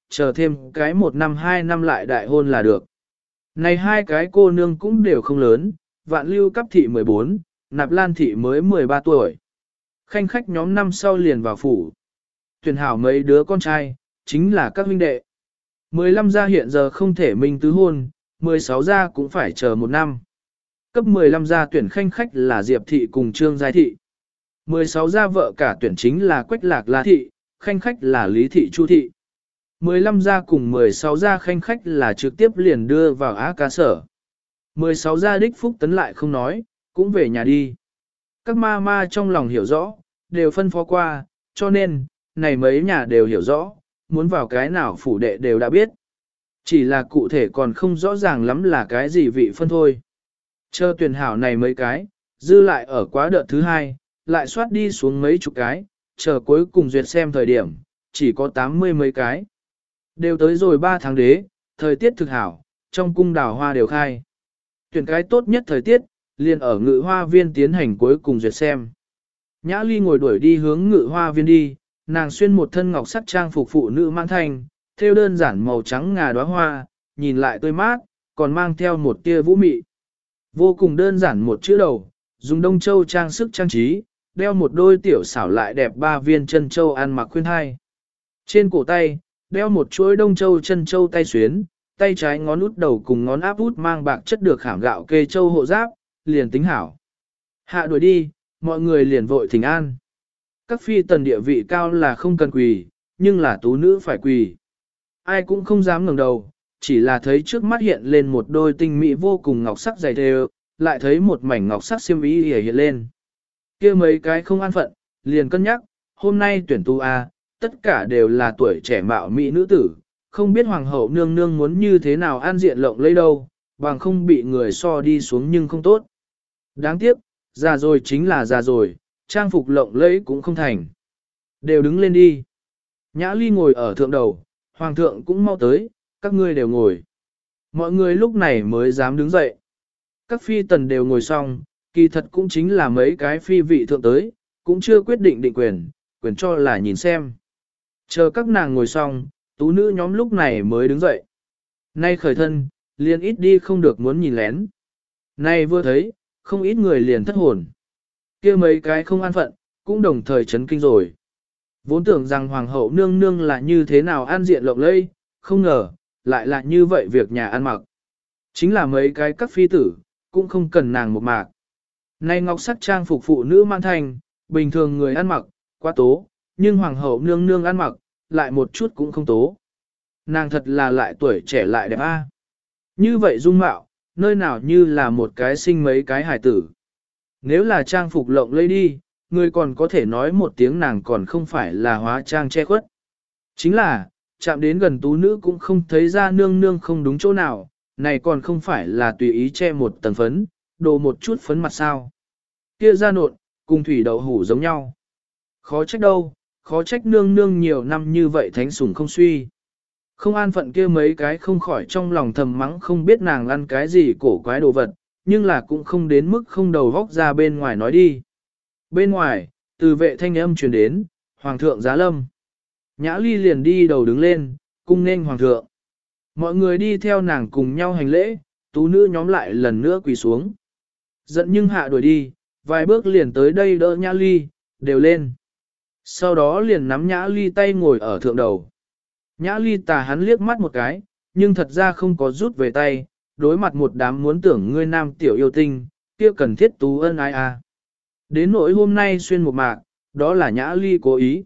chờ thêm cái 1 năm 2 năm lại đại hôn là được. Này hai cái cô nương cũng đều không lớn, Vạn Lưu Cấp thị 14, Nạp Lan thị mới 13 tuổi. Khanh khách nhóm năm sau liền vào phủ. Tuyển hảo mấy đứa con trai, chính là các huynh đệ. 15 gia hiện giờ không thể minh tứ hôn, 16 gia cũng phải chờ 1 năm. Cấp 15 gia tuyển khanh khách là Diệp thị cùng Trương Giai thị. 16 gia vợ cả tuyển chính là Quách Lạc La thị, khanh khách là Lý thị Chu thị. 15 gia cùng 16 gia khanh khách là trực tiếp liền đưa vào á cá sở. 16 gia đích phúc tấn lại không nói, cũng về nhà đi. Các ma ma trong lòng hiểu rõ, đều phân phó qua, cho nên, này mấy nhà đều hiểu rõ, muốn vào cái nào phủ đệ đều đã biết. Chỉ là cụ thể còn không rõ ràng lắm là cái gì vị phân thôi. Chờ tuyển hảo này mấy cái, dư lại ở quá đợt thứ 2, lại soát đi xuống mấy chục cái, chờ cuối cùng duyệt xem thời điểm, chỉ có 80 mấy cái. Đều tới rồi 3 tháng đế, thời tiết thực hảo, trong cung đào hoa đều khai. Tuyển cái tốt nhất thời tiết, liền ở ngự hoa viên tiến hành cuối cùng duyệt xem. Nhã Ly ngồi đuổi đi hướng ngự hoa viên đi, nàng xuyên một thân ngọc sắc trang phục phụ nữ mãn thành, thêu đơn giản màu trắng ngà đóa hoa, nhìn lại tươi mát, còn mang theo một tia vũ mị. Vô cùng đơn giản một chữ đầu, dùng đông châu trang sức trang trí, đeo một đôi tiểu xảo lại đẹp 3 viên chân châu ăn mặc khuyên hai. Trên cổ tay, đeo một chuỗi đông châu chân châu tay xuyến, tay trái ngón út đầu cùng ngón áp út mang bạc chất được khảm gạo kê châu hộ giáp, liền tính hảo. Hạ đuổi đi, mọi người liền vội thỉnh an. Các phi tần địa vị cao là không cần quỳ, nhưng là tú nữ phải quỳ. Ai cũng không dám ngẩng đầu, chỉ là thấy trước mắt hiện lên một đôi tinh mỹ vô cùng ngọc sắc dày đều, lại thấy một mảnh ngọc sắc xiêm y hiện lên. Kia mấy cái không an phận, liền cân nhắc, hôm nay tuyển tu A, tất cả đều là tuổi trẻ mạo mỹ nữ tử, không biết hoàng hậu nương nương muốn như thế nào an diện lộng lấy đâu, bằng không bị người so đi xuống nhưng không tốt. Đáng tiếc, già rồi chính là già rồi, trang phục lộng lẫy cũng không thành. Đều đứng lên đi. Nhã Ly ngồi ở thượng đầu, hoàng thượng cũng mau tới, các ngươi đều ngồi. Mọi người lúc này mới dám đứng dậy. Các phi tần đều ngồi xong, kỳ thật cũng chính là mấy cái phi vị thượng tới, cũng chưa quyết định định quyền, quyền cho là nhìn xem. Chờ các nàng ngồi xong, tú nữ nhóm lúc này mới đứng dậy. Nay khởi thân, liền ít đi không được muốn nhìn lén. Nay vừa thấy, không ít người liền thất hồn. Kia mấy cái không an phận, cũng đồng thời chấn kinh rồi. Vốn tưởng rằng hoàng hậu nương nương là như thế nào an diện lộng lẫy, không ngờ, lại là như vậy việc nhà ăn mặc. Chính là mấy cái các phi tử, cũng không cần nàng một mạc. Nay ngọc sắc trang phục phụ nữ man thành, bình thường người ăn mặc, quá tố, nhưng hoàng hậu nương nương ăn mặc, lại một chút cũng không tố. Nàng thật là lại tuổi trẻ lại đẹp a. Như vậy dung mạo, nơi nào như là một cái sinh mấy cái hài tử. Nếu là trang phục lộng lẫy đi, người còn có thể nói một tiếng nàng còn không phải là hóa trang che khuất. Chính là, chạm đến gần tú nữ cũng không thấy ra nương nương không đúng chỗ nào, này còn không phải là tùy ý che một tầng phấn, đồ một chút phấn mặt sao. Kia da nộn, cùng thủy đậu hủ giống nhau. Khó trách đâu, khó trách nương nương nhiều năm như vậy thánh sủng không suy. Không an phận kia mấy cái không khỏi trong lòng thầm mắng không biết nàng ăn cái gì cổ quái đồ vật, nhưng là cũng không đến mức không đầu vóc ra bên ngoài nói đi. Bên ngoài, từ vệ thanh âm truyền đến, Hoàng thượng giá lâm. Nhã Ly liền đi đầu đứng lên, cung nên Hoàng thượng. Mọi người đi theo nàng cùng nhau hành lễ, tú nữ nhóm lại lần nữa quỳ xuống. Giận nhưng hạ đuổi đi, vài bước liền tới đây đỡ Nhã Ly, đều lên. Sau đó liền nắm Nhã Ly tay ngồi ở thượng đầu. Nhã Ly tà hắn liếc mắt một cái, nhưng thật ra không có rút về tay, đối mặt một đám muốn tưởng ngươi nam tiểu yêu tinh, kia cần thiết tú ân ai à. Đến nỗi hôm nay xuyên một mạc, đó là Nhã Ly cố ý.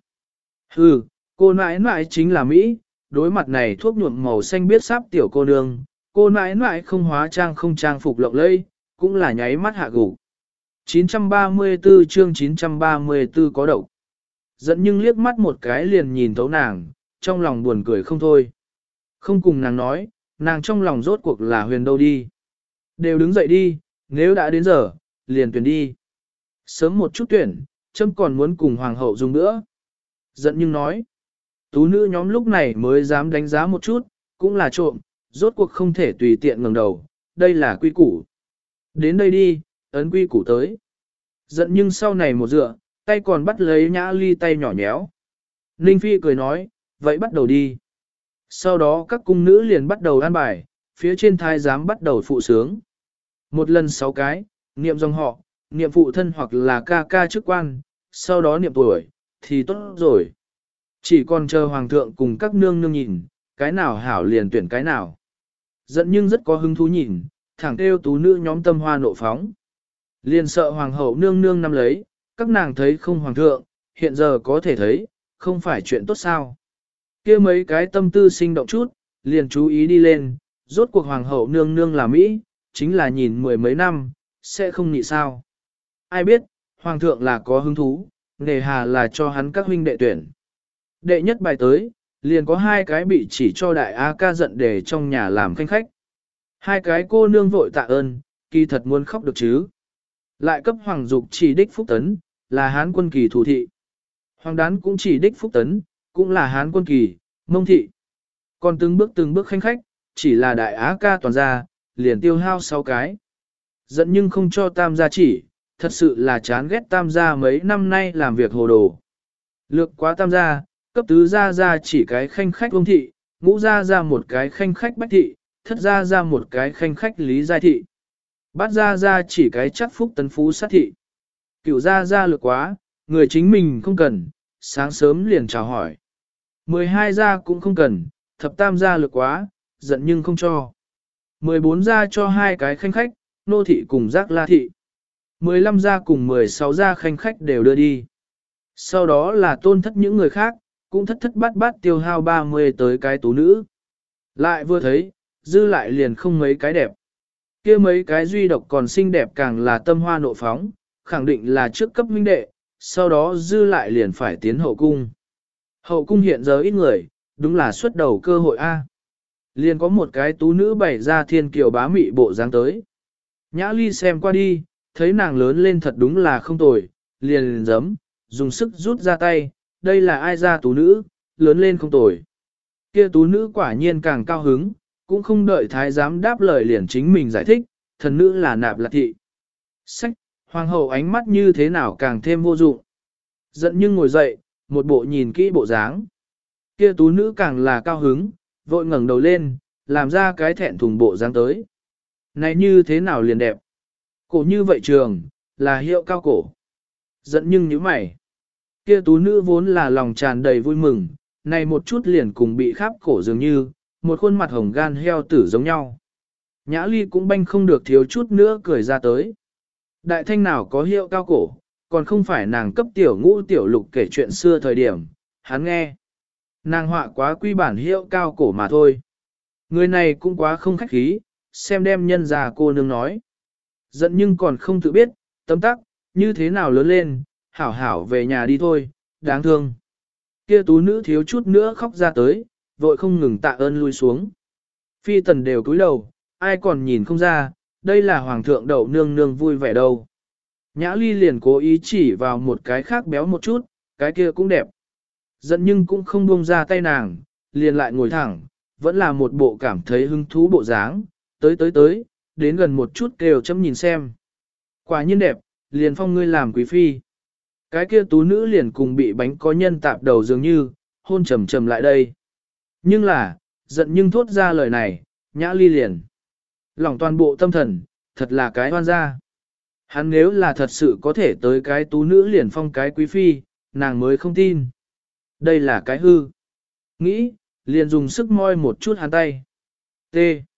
Hừ, cô nãi nãi chính là Mỹ, đối mặt này thuốc nhuộm màu xanh biết sáp tiểu cô nương, cô nãi nãi không hóa trang không trang phục lộng lẫy, cũng là nháy mắt hạ gục. 934 chương 934 có độc. Giận nhưng liếc mắt một cái liền nhìn thấu nàng, trong lòng buồn cười không thôi. Không cùng nàng nói, nàng trong lòng rốt cuộc là huyền đâu đi. Đều đứng dậy đi, nếu đã đến giờ, liền tuyển đi. Sớm một chút tuyển, châm còn muốn cùng hoàng hậu dùng nữa. Giận nhưng nói, tú nữ nhóm lúc này mới dám đánh giá một chút, cũng là trộm, rốt cuộc không thể tùy tiện ngẩng đầu, đây là quy củ. Đến đây đi, ấn quy củ tới. Giận nhưng sau này một dựa, tay còn bắt lấy Nhã Ly tay nhỏ nhéo. Ninh Phi cười nói, vậy bắt đầu đi. Sau đó các cung nữ liền bắt đầu an bài, phía trên thái giám bắt đầu phụ sướng. Một lần 6 cái, niệm dòng họ, niệm phụ thân hoặc là ca ca chức quan, sau đó niệm tuổi, thì tốt rồi. Chỉ còn chờ hoàng thượng cùng các nương nương nhìn, cái nào hảo liền tuyển cái nào. Giận nhưng rất có hứng thú nhìn, thẳng kêu tú nữ nhóm tâm hoa nộ phóng. Liền sợ hoàng hậu nương nương nắm lấy, các nàng thấy không hoàng thượng, hiện giờ có thể thấy, không phải chuyện tốt sao. Kia mấy cái tâm tư sinh động chút, liền chú ý đi lên, rốt cuộc hoàng hậu nương nương là Mỹ, chính là nhìn 10 mấy năm, sẽ không nhị sao. Ai biết, hoàng thượng là có hứng thú, nề hà là cho hắn các huynh đệ tuyển. Đệ nhất bài tới, liền có 2 cái bị chỉ cho đại A ca giận để trong nhà làm khanh khách. 2 cái cô nương vội tạ ơn, kỳ thật muốn khóc được chứ. Lại cấp hoàng dục chỉ đích phúc tấn, là hán quân kỳ thủ thị. Hoàng đán cũng chỉ đích phúc tấn, cũng là hán quân kỳ, mông thị. Còn từng bước khanh khách, chỉ là đại á ca toàn ra, liền tiêu hao 6 cái. Giận nhưng không cho tam gia chỉ, thật sự là chán ghét tam gia mấy năm nay làm việc hồ đồ. Lược quá tam gia, cấp tứ gia ra chỉ cái khanh khách ông thị, ngũ gia ra một cái khanh khách bách thị, thất gia ra một cái khanh khách lý giai thị. Bát gia ra chỉ cái chắc phúc tấn phú sát thị. Cửu gia ra lược quá, người chính mình không cần, sáng sớm liền chào hỏi. 12 gia cũng không cần, thập tam gia lược quá, giận nhưng không cho. 14 gia cho 2 cái khanh khách, nô thị cùng giác la thị. 15 gia cùng 16 gia khanh khách đều đưa đi. Sau đó là tôn thất những người khác, cũng thất thất bát bát tiêu hao 30 tới cái tú nữ. Lại vừa thấy, dư lại liền không mấy cái đẹp. Kia mấy cái duy độc còn xinh đẹp càng là tâm hoa nộ phóng, khẳng định là trước cấp huynh đệ, sau đó dư lại liền phải tiến hậu cung. Hậu cung hiện giờ ít người, đúng là xuất đầu cơ hội A. Liền có một cái tú nữ bày ra thiên kiều bá mị bộ dáng tới. Nhã Ly xem qua đi, thấy nàng lớn lên thật đúng là không tồi, liền giấm, dùng sức rút ra tay, đây là ai ra tú nữ, lớn lên không tồi. Kia tú nữ quả nhiên càng cao hứng, cũng không đợi thái giám đáp lời liền chính mình giải thích, thần nữ là Nạp Lạc thị. Sách, hoàng hậu ánh mắt như thế nào càng thêm vô dụng. Giận nhưng ngồi dậy, một bộ nhìn kỹ bộ dáng. Kia tú nữ càng là cao hứng, vội ngẩng đầu lên, làm ra cái thẹn thùng bộ dáng tới. Này như thế nào liền đẹp? Cổ như vậy trường, là hiệu cao cổ. Giận nhưng nhíu mày. Kia tú nữ vốn là lòng tràn đầy vui mừng, này một chút liền cùng bị kháp cổ dường như, một khuôn mặt hồng gan heo tử giống nhau. Nhã Ly cũng banh không được thiếu chút nữa cười ra tới. Đại thanh nào có hiệu cao cổ, còn không phải nàng cấp tiểu ngũ tiểu lục kể chuyện xưa thời điểm, hắn nghe. Nàng họa quá quy bản hiệu cao cổ mà thôi. Người này cũng quá không khách khí, xem đem nhân già cô nương nói. Giận nhưng còn không tự biết, tấm tắc, như thế nào lớn lên, hảo hảo về nhà đi thôi, đáng thương. Kia tú nữ thiếu chút nữa khóc ra tới, vội không ngừng tạ ơn lui xuống. Phi tần đều cúi đầu, ai còn nhìn không ra, đây là hoàng thượng đậu nương nương vui vẻ đâu. Nhã Ly liền cố ý chỉ vào một cái khác béo một chút, cái kia cũng đẹp. Giận nhưng cũng không buông ra tay nàng, liền lại ngồi thẳng, vẫn là một bộ cảm thấy hứng thú bộ dáng, tới, đến gần một chút kêu chấm nhìn xem. Quả nhiên đẹp, liền phong ngươi làm quý phi. Cái kia tú nữ liền cùng bị bánh có nhân tạp đầu dường như, hôn trầm trầm lại đây. Nhưng là, giận nhưng thốt ra lời này, Nhã Ly liền. Lòng toàn bộ tâm thần, thật là cái hoan gia. Hắn nếu là thật sự có thể tới cái tú nữ liền phong cái quý phi, nàng mới không tin. Đây là cái hư. Nghĩ, liền dùng sức moi một chút hắn tay. T.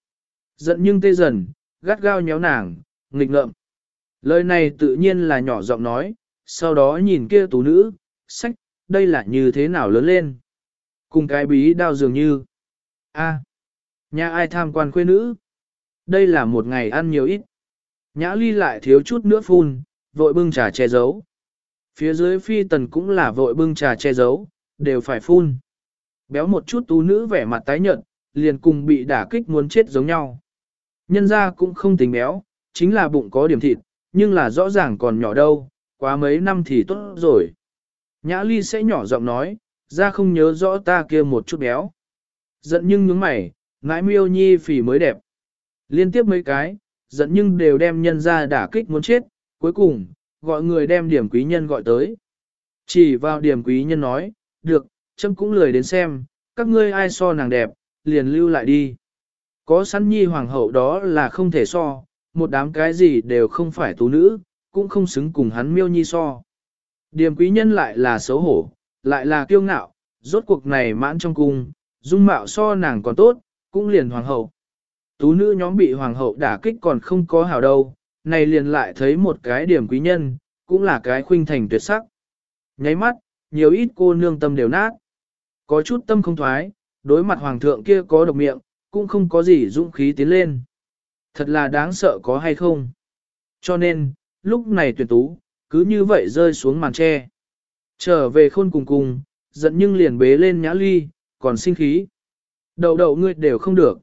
Giận nhưng tê dần, gắt gao nhéo nàng, nghịch ngợm. Lời này tự nhiên là nhỏ giọng nói, sau đó nhìn kia tú nữ, sách, đây là như thế nào lớn lên. Cùng cái bí đao dường như. A. Nhà ai tham quan khuê nữ. Đây là một ngày ăn nhiều ít. Nhã Ly lại thiếu chút nữa phun, vội bưng trà che giấu. Phía dưới phi tần cũng là vội bưng trà che giấu, đều phải phun. Béo một chút tú nữ vẻ mặt tái nhợt, liền cùng bị đả kích muốn chết giống nhau. Nhân ra cũng không tính béo, chính là bụng có điểm thịt, nhưng là rõ ràng còn nhỏ đâu, quá mấy năm thì tốt rồi. Nhã Ly sẽ nhỏ giọng nói, ra không nhớ rõ ta kia một chút béo. Giận nhưng nhướng mày, ngãi miêu nhi phì mới đẹp. Liên tiếp mấy cái, giận nhưng đều đem nhân ra đả kích muốn chết, cuối cùng, gọi người đem điểm quý nhân gọi tới. Chỉ vào điểm quý nhân nói, được, chấm cũng lười đến xem, các ngươi ai so nàng đẹp, liền lưu lại đi. Có sẵn nhi hoàng hậu đó là không thể so, một đám cái gì đều không phải tú nữ, cũng không xứng cùng hắn miêu nhi so. Điềm quý nhân lại là xấu hổ, lại là kiêu ngạo, rốt cuộc này mãn trong cung, dung mạo so nàng còn tốt, cũng liền hoàng hậu. Tú nữ nhóm bị hoàng hậu đả kích còn không có hảo đâu, này liền lại thấy một cái điểm quý nhân, cũng là cái khuynh thành tuyệt sắc. Nháy mắt, nhiều ít cô nương tâm đều nát. Có chút tâm không thoái, đối mặt hoàng thượng kia có độc miệng, cũng không có gì dũng khí tiến lên. Thật là đáng sợ có hay không. Cho nên, lúc này tuyển tú, cứ như vậy rơi xuống màn tre. Trở về khôn cùng cùng, giận nhưng liền bế lên Nhã Ly, còn sinh khí. Đầu đầu ngươi đều không được.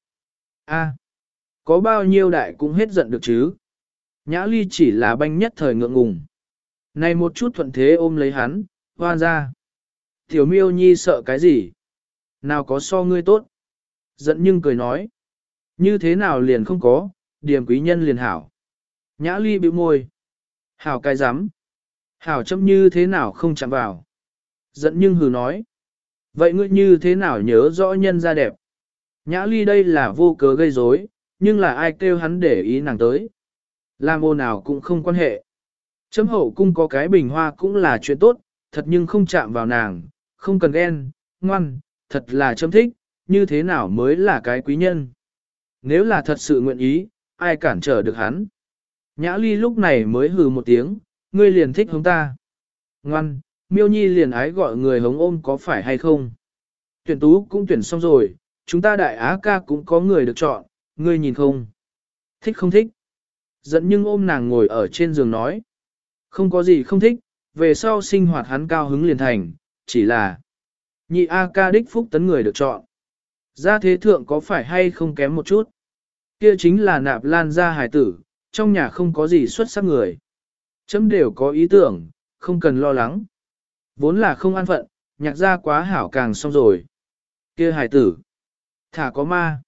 A, có bao nhiêu đại cũng hết giận được chứ. Nhã Ly chỉ là banh nhất thời ngượng ngùng. Này một chút thuận thế ôm lấy hắn, hoan ra. Tiểu miêu nhi sợ cái gì? Nào có so ngươi tốt? Giận nhưng cười nói. Như thế nào liền không có, điểm quý nhân liền hảo. Nhã Ly bĩu môi. Hảo cái rắm Hảo chấm như thế nào không chạm vào. Giận nhưng hừ nói. Vậy ngươi như thế nào nhớ rõ nhân ra đẹp? Nhã Ly đây là vô cớ gây rối, nhưng là ai kêu hắn để ý nàng tới. Làm ô nào cũng không quan hệ. Chấm hậu cung có cái bình hoa cũng là chuyện tốt, thật nhưng không chạm vào nàng, không cần ghen, ngoan, thật là chấm thích, như thế nào mới là cái quý nhân. Nếu là thật sự nguyện ý, ai cản trở được hắn. Nhã Ly lúc này mới hừ một tiếng, ngươi liền thích hống ta. Ngoan, miêu nhi liền ái gọi người hống ôm có phải hay không. Tuyển tú cũng tuyển xong rồi, chúng ta đại á ca cũng có người được chọn, ngươi nhìn không? Thích không thích? Giận nhưng ôm nàng ngồi ở trên giường nói. Không có gì không thích, về sau sinh hoạt hắn cao hứng liền thành, chỉ là nhị A ca đích phúc tấn người được chọn. Gia thế thượng có phải hay không kém một chút? Kia chính là nạp lan gia hài tử, trong nhà không có gì xuất sắc người. Chấm đều có ý tưởng, không cần lo lắng. Vốn là không an phận, nhạc gia quá hảo càng xong rồi. Kia hài tử, thả có ma.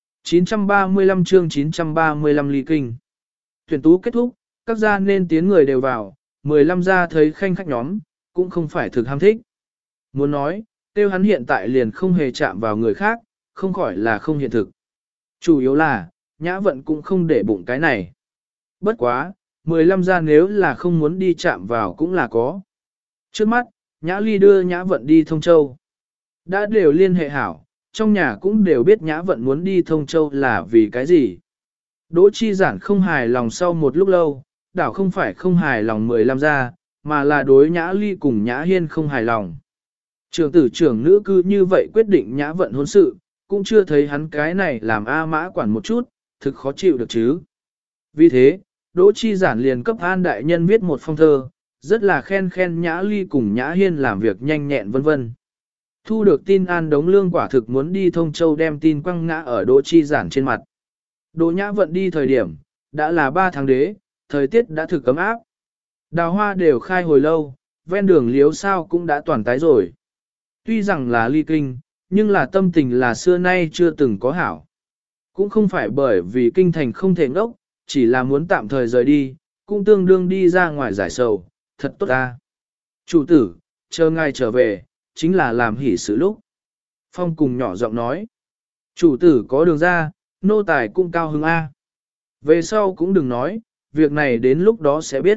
935 chương 935 ly kinh. Tuyển tú kết thúc, các gia nên tiến người đều vào, 15 gia thấy khanh khách nhóm, cũng không phải thực ham thích. Muốn nói, tiêu hắn hiện tại liền không hề chạm vào người khác, không khỏi là không hiện thực. Chủ yếu là, nhã vận cũng không để bụng cái này. Bất quá, 15 gia nếu là không muốn đi chạm vào cũng là có. Trước mắt, nhã ly đưa nhã vận đi Thông Châu. Đã đều liên hệ hảo, trong nhà cũng đều biết nhã vận muốn đi Thông Châu là vì cái gì. Đỗ chi giản không hài lòng sau một lúc lâu, đảo không phải không hài lòng 15 gia, mà là đối nhã ly cùng nhã hiên không hài lòng. Trưởng tử trưởng nữ cư như vậy quyết định nhã vận hôn sự, cũng chưa thấy hắn cái này làm A mã quản một chút, thực khó chịu được chứ. Vì thế, Đỗ chi giản liền cấp An đại nhân viết một phong thơ, rất là khen nhã ly cùng nhã hiên làm việc nhanh nhẹn vân vân. Thu được tin An Đống Lương quả thực muốn đi Thông Châu đem tin quăng ngã ở Đỗ chi giản trên mặt. Đỗ nhã vận đi thời điểm, đã là 3 tháng đế, thời tiết đã thực ấm áp. Đào hoa đều khai hồi lâu, ven đường liếu sao cũng đã toàn tái rồi. Tuy rằng là ly kinh, nhưng là tâm tình là xưa nay chưa từng có hảo. Cũng không phải bởi vì kinh thành không thể ngốc, chỉ là muốn tạm thời rời đi, cũng tương đương đi ra ngoài giải sầu, thật tốt ta. Chủ tử, chờ ngài trở về, chính là làm hỷ sự lúc. Phong cùng nhỏ giọng nói. Chủ tử có đường ra, nô tài cũng cao hứng A. Về sau cũng đừng nói, việc này đến lúc đó sẽ biết.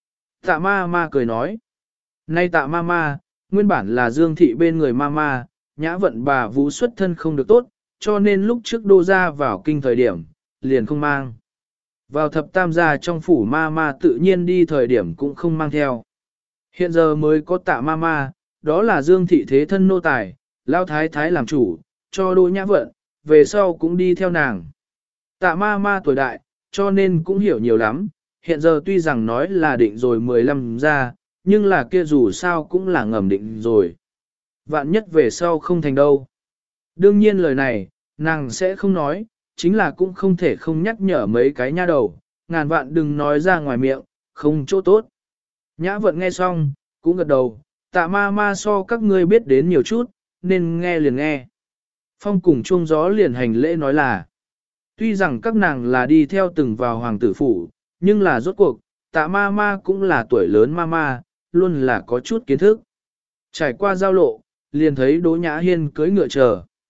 Tạ ma ma cười nói. Nay tạ ma ma, nguyên bản là dương thị bên người ma ma, nhã vận bà vũ xuất thân không được tốt, cho nên lúc trước đô ra vào kinh thời điểm, liền không mang. Vào thập tam gia trong phủ ma ma tự nhiên đi thời điểm cũng không mang theo. Hiện giờ mới có tạ ma ma, đó là dương thị thế thân nô tài, lao thái thái làm chủ, cho đô nhã vận, về sau cũng đi theo nàng. Tạ ma ma tuổi đại, cho nên cũng hiểu nhiều lắm, hiện giờ tuy rằng nói là định rồi 15 ra, nhưng là kia dù sao cũng là ngầm định rồi. Vạn nhất về sau không thành đâu. Đương nhiên lời này, nàng sẽ không nói, chính là cũng không thể không nhắc nhở mấy cái nha đầu, ngàn vạn đừng nói ra ngoài miệng, không chỗ tốt. Nhã vận nghe xong, cũng gật đầu, tạ ma ma so các ngươi biết đến nhiều chút, nên nghe liền nghe. Phong cùng chuông gió liền hành lễ nói là, tuy rằng các nàng là đi theo từng vào hoàng tử phủ, nhưng là rốt cuộc, tạ ma ma cũng là tuổi lớn ma ma, luôn là có chút kiến thức. Trải qua giao lộ, liền thấy Đỗ Nhã Hiên cưỡi ngựa chờ.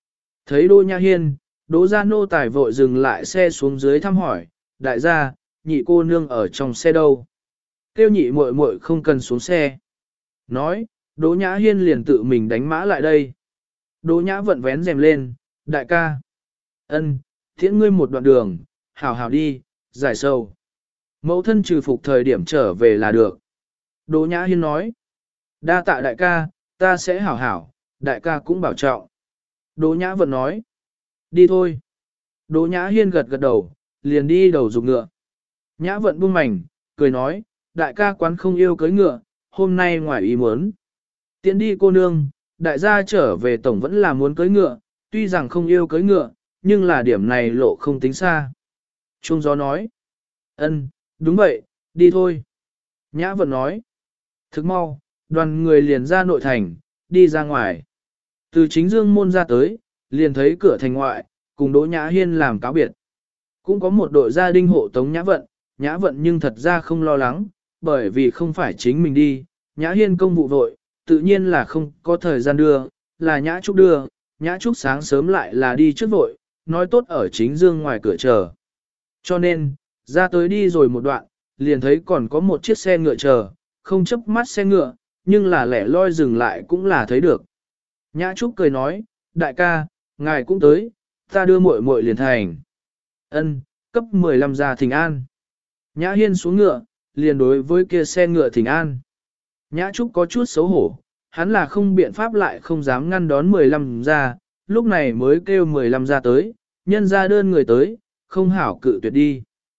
Thấy Đỗ Nhã Hiên, Đỗ gia nô tài vội dừng lại xe xuống dưới thăm hỏi, đại gia, nhị cô nương ở trong xe đâu? Kêu nhị muội muội không cần xuống xe. Nói, Đỗ Nhã Hiên liền tự mình đánh mã lại đây. Đỗ Nhã vận vén rèm lên, đại ca. Ân, thiện ngươi một đoạn đường, hảo hảo đi, giải sầu. Mẫu thân trừ phục thời điểm trở về là được. Đỗ Nhã Hiên nói, đa tạ đại ca, ta sẽ hảo hảo, đại ca cũng bảo trọng. Đỗ Nhã vận nói, đi thôi. Đỗ Nhã Hiên gật gật đầu, liền đi đầu dục ngựa. Nhã vận buông mảnh, cười nói, đại ca quán không yêu cưới ngựa, hôm nay ngoài ý muốn. Tiện đi cô nương, đại gia trở về tổng vẫn là muốn cưới ngựa, tuy rằng không yêu cưới ngựa, nhưng là điểm này lộ không tính xa. Trung gió nói, ân, đúng vậy, đi thôi. Nhã vận nói, thức mau, đoàn người liền ra nội thành, đi ra ngoài. Từ chính dương môn ra tới, liền thấy cửa thành ngoại, cùng Đỗ Nhã Hiên làm cáo biệt. Cũng có một đội gia đình hộ tống Nhã vận nhưng thật ra không lo lắng, bởi vì không phải chính mình đi, Nhã Hiên công vụ vội, tự nhiên là không có thời gian đưa, là Nhã Trúc đưa, Nhã Trúc sáng sớm lại là đi trước vội, nói tốt ở chính dương ngoài cửa chờ. Cho nên, ra tới đi rồi một đoạn, liền thấy còn có một chiếc xe ngựa chờ, không chớp mắt xe ngựa, nhưng là lẻ loi dừng lại cũng là thấy được. Nhã Trúc cười nói, đại ca, ngài cũng tới, ta đưa muội muội liền thành. Ân, cấp 15 ra thỉnh an. Nhã Hiên xuống ngựa, liền đối với kia xe ngựa thỉnh an. Nhã Trúc có chút xấu hổ, hắn là không biện pháp lại không dám ngăn đón 15 ra, lúc này mới kêu 15 ra tới, nhân ra đơn người tới, không hảo cự tuyệt đi.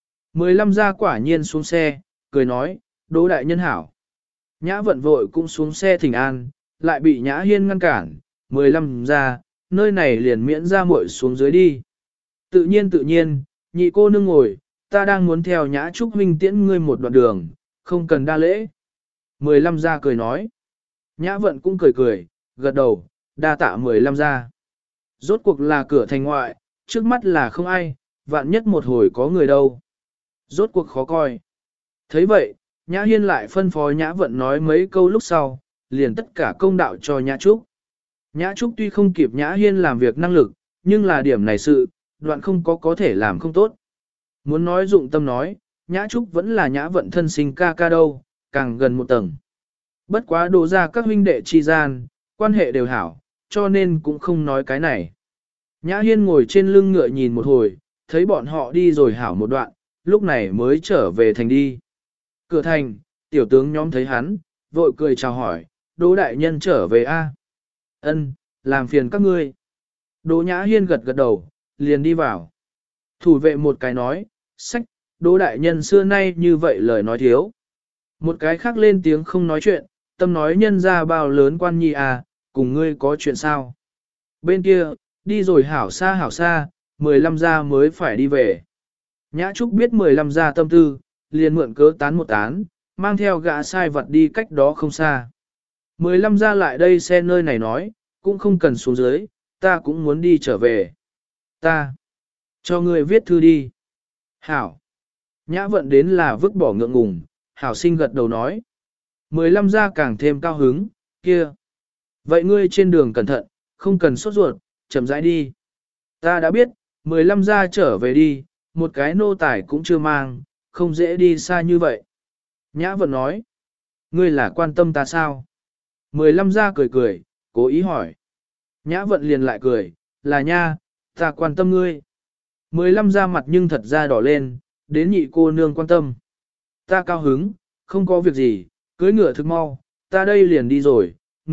15 ra quả nhiên xuống xe, cười nói, Đỗ đại nhân hảo. Nhã vận vội cũng xuống xe thỉnh an, lại bị Nhã Hiên ngăn cản, 15 ra, nơi này liền miễn ra muội xuống dưới đi. Tự nhiên, nhị cô nương ngồi, ta đang muốn theo Nhã Trúc huynh tiễn ngươi một đoạn đường, không cần đa lễ. 15 ra cười nói. Nhã vận cũng cười, gật đầu, đa tạ 15 ra. Rốt cuộc là cửa thành ngoại, trước mắt là không ai, vạn nhất một hồi có người đâu. Rốt cuộc khó coi. Thấy vậy, Nhã Hiên lại phân phó Nhã vận nói mấy câu lúc sau, liền tất cả công đạo cho Nhã Trúc. Nhã Trúc tuy không kịp Nhã Hiên làm việc năng lực, nhưng là điểm này sự, đoạn không có thể làm không tốt. Muốn nói dụng tâm nói, Nhã Trúc vẫn là Nhã vận thân sinh ca ca đâu, càng gần một tầng. Bất quá đổ ra các huynh đệ chi gian, quan hệ đều hảo, cho nên cũng không nói cái này. Nhã Hiên ngồi trên lưng ngựa nhìn một hồi, thấy bọn họ đi rồi hảo một đoạn, lúc này mới trở về thành đi. Cửa thành, tiểu tướng nhóm thấy hắn, vội cười chào hỏi, Đỗ đại nhân trở về a? Ân, làm phiền các ngươi. Đỗ Nhã Hiên gật gật đầu, liền đi vào. Thủ vệ một cái nói, sách, Đỗ đại nhân xưa nay như vậy lời nói thiếu. Một cái khác lên tiếng không nói chuyện, tâm nói nhân ra bao lớn quan nhi à, cùng ngươi có chuyện sao? Bên kia, đi rồi hảo xa, 15 gia mới phải đi về. Nhã Trúc biết 15 gia tâm tư, liền mượn cớ tán một tán, mang theo gã sai vật đi cách đó không xa. 15 gia lại đây xe nơi này nói, cũng không cần xuống dưới, ta cũng muốn đi trở về. Ta, cho ngươi viết thư đi. Hảo. Nhã vận đến là vứt bỏ ngượng ngùng, Hảo sinh gật đầu nói. 15 gia càng thêm cao hứng, kia. Vậy ngươi trên đường cẩn thận, không cần sốt ruột, chậm rãi đi. Ta đã biết, 15 gia trở về đi, một cái nô tải cũng chưa mang, không dễ đi xa như vậy. Nhã vận nói, ngươi là quan tâm ta sao? 15 gia cười, cố ý hỏi. Nhã vận liền lại cười, là nha, ta quan tâm ngươi. 15 gia mặt nhưng thật ra đỏ lên, đến nhị cô nương quan tâm. Ta cao hứng, không có việc gì, cưới ngựa thực mau, ta đây liền đi rồi,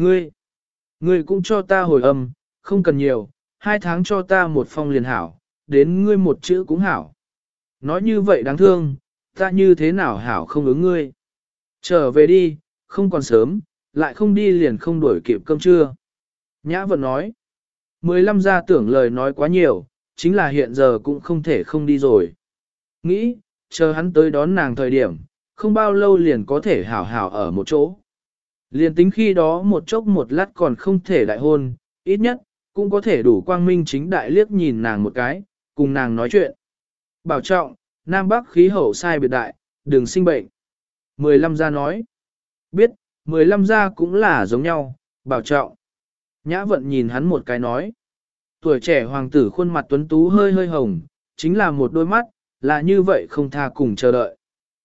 ngươi cũng cho ta hồi âm, không cần nhiều, 2 tháng cho ta một phong liền hảo, đến ngươi một chữ cũng hảo. Nói như vậy đáng thương, ta như thế nào hảo không ứng ngươi. Trở về đi, không còn sớm, lại không đi liền không đuổi kịp cơm trưa. Nhã vận nói, 15 gia tưởng lời nói quá nhiều, chính là hiện giờ cũng không thể không đi rồi. Nghĩ, chờ hắn tới đón nàng thời điểm, không bao lâu liền có thể hảo hảo ở một chỗ. Liền tính khi đó một chốc một lát còn không thể đại hôn, ít nhất, cũng có thể đủ quang minh chính đại liếc nhìn nàng một cái, cùng nàng nói chuyện. Bảo trọng, Nam Bắc khí hậu sai biệt đại, đừng sinh bệnh. 15 gia nói. Biết, 15 gia cũng là giống nhau, bảo trọng. Nhã vận nhìn hắn một cái nói. Tuổi trẻ hoàng tử khuôn mặt tuấn tú hơi hơi hồng, chính là một đôi mắt, là như vậy không tha cùng chờ đợi.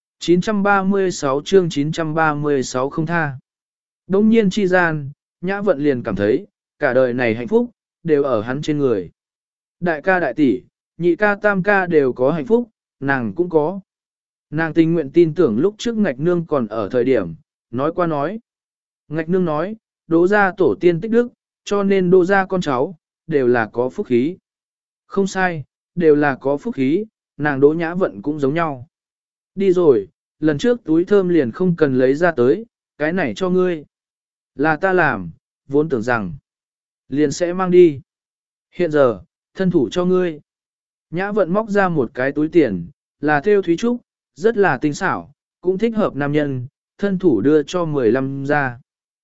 936 chương 936 không tha. Đông nhiên chi gian, Nhã Vận liền cảm thấy, cả đời này hạnh phúc, đều ở hắn trên người. Đại ca đại tỷ, nhị ca tam ca đều có hạnh phúc, nàng cũng có. Nàng tình nguyện tin tưởng lúc trước Ngạch Nương còn ở thời điểm, nói qua nói. Ngạch Nương nói, Đỗ gia tổ tiên tích đức, cho nên Đỗ gia con cháu, đều là có phúc khí. Không sai, đều là có phúc khí, nàng Đỗ Nhã Vận cũng giống nhau. Đi rồi, lần trước túi thơm liền không cần lấy ra tới, cái này cho ngươi. Là ta làm, vốn tưởng rằng, liền sẽ mang đi. Hiện giờ, thân thủ cho ngươi. Nhã Vận móc ra một cái túi tiền, là theo thúy trúc, rất là tinh xảo, cũng thích hợp nam nhân, thân thủ đưa cho 15 ra.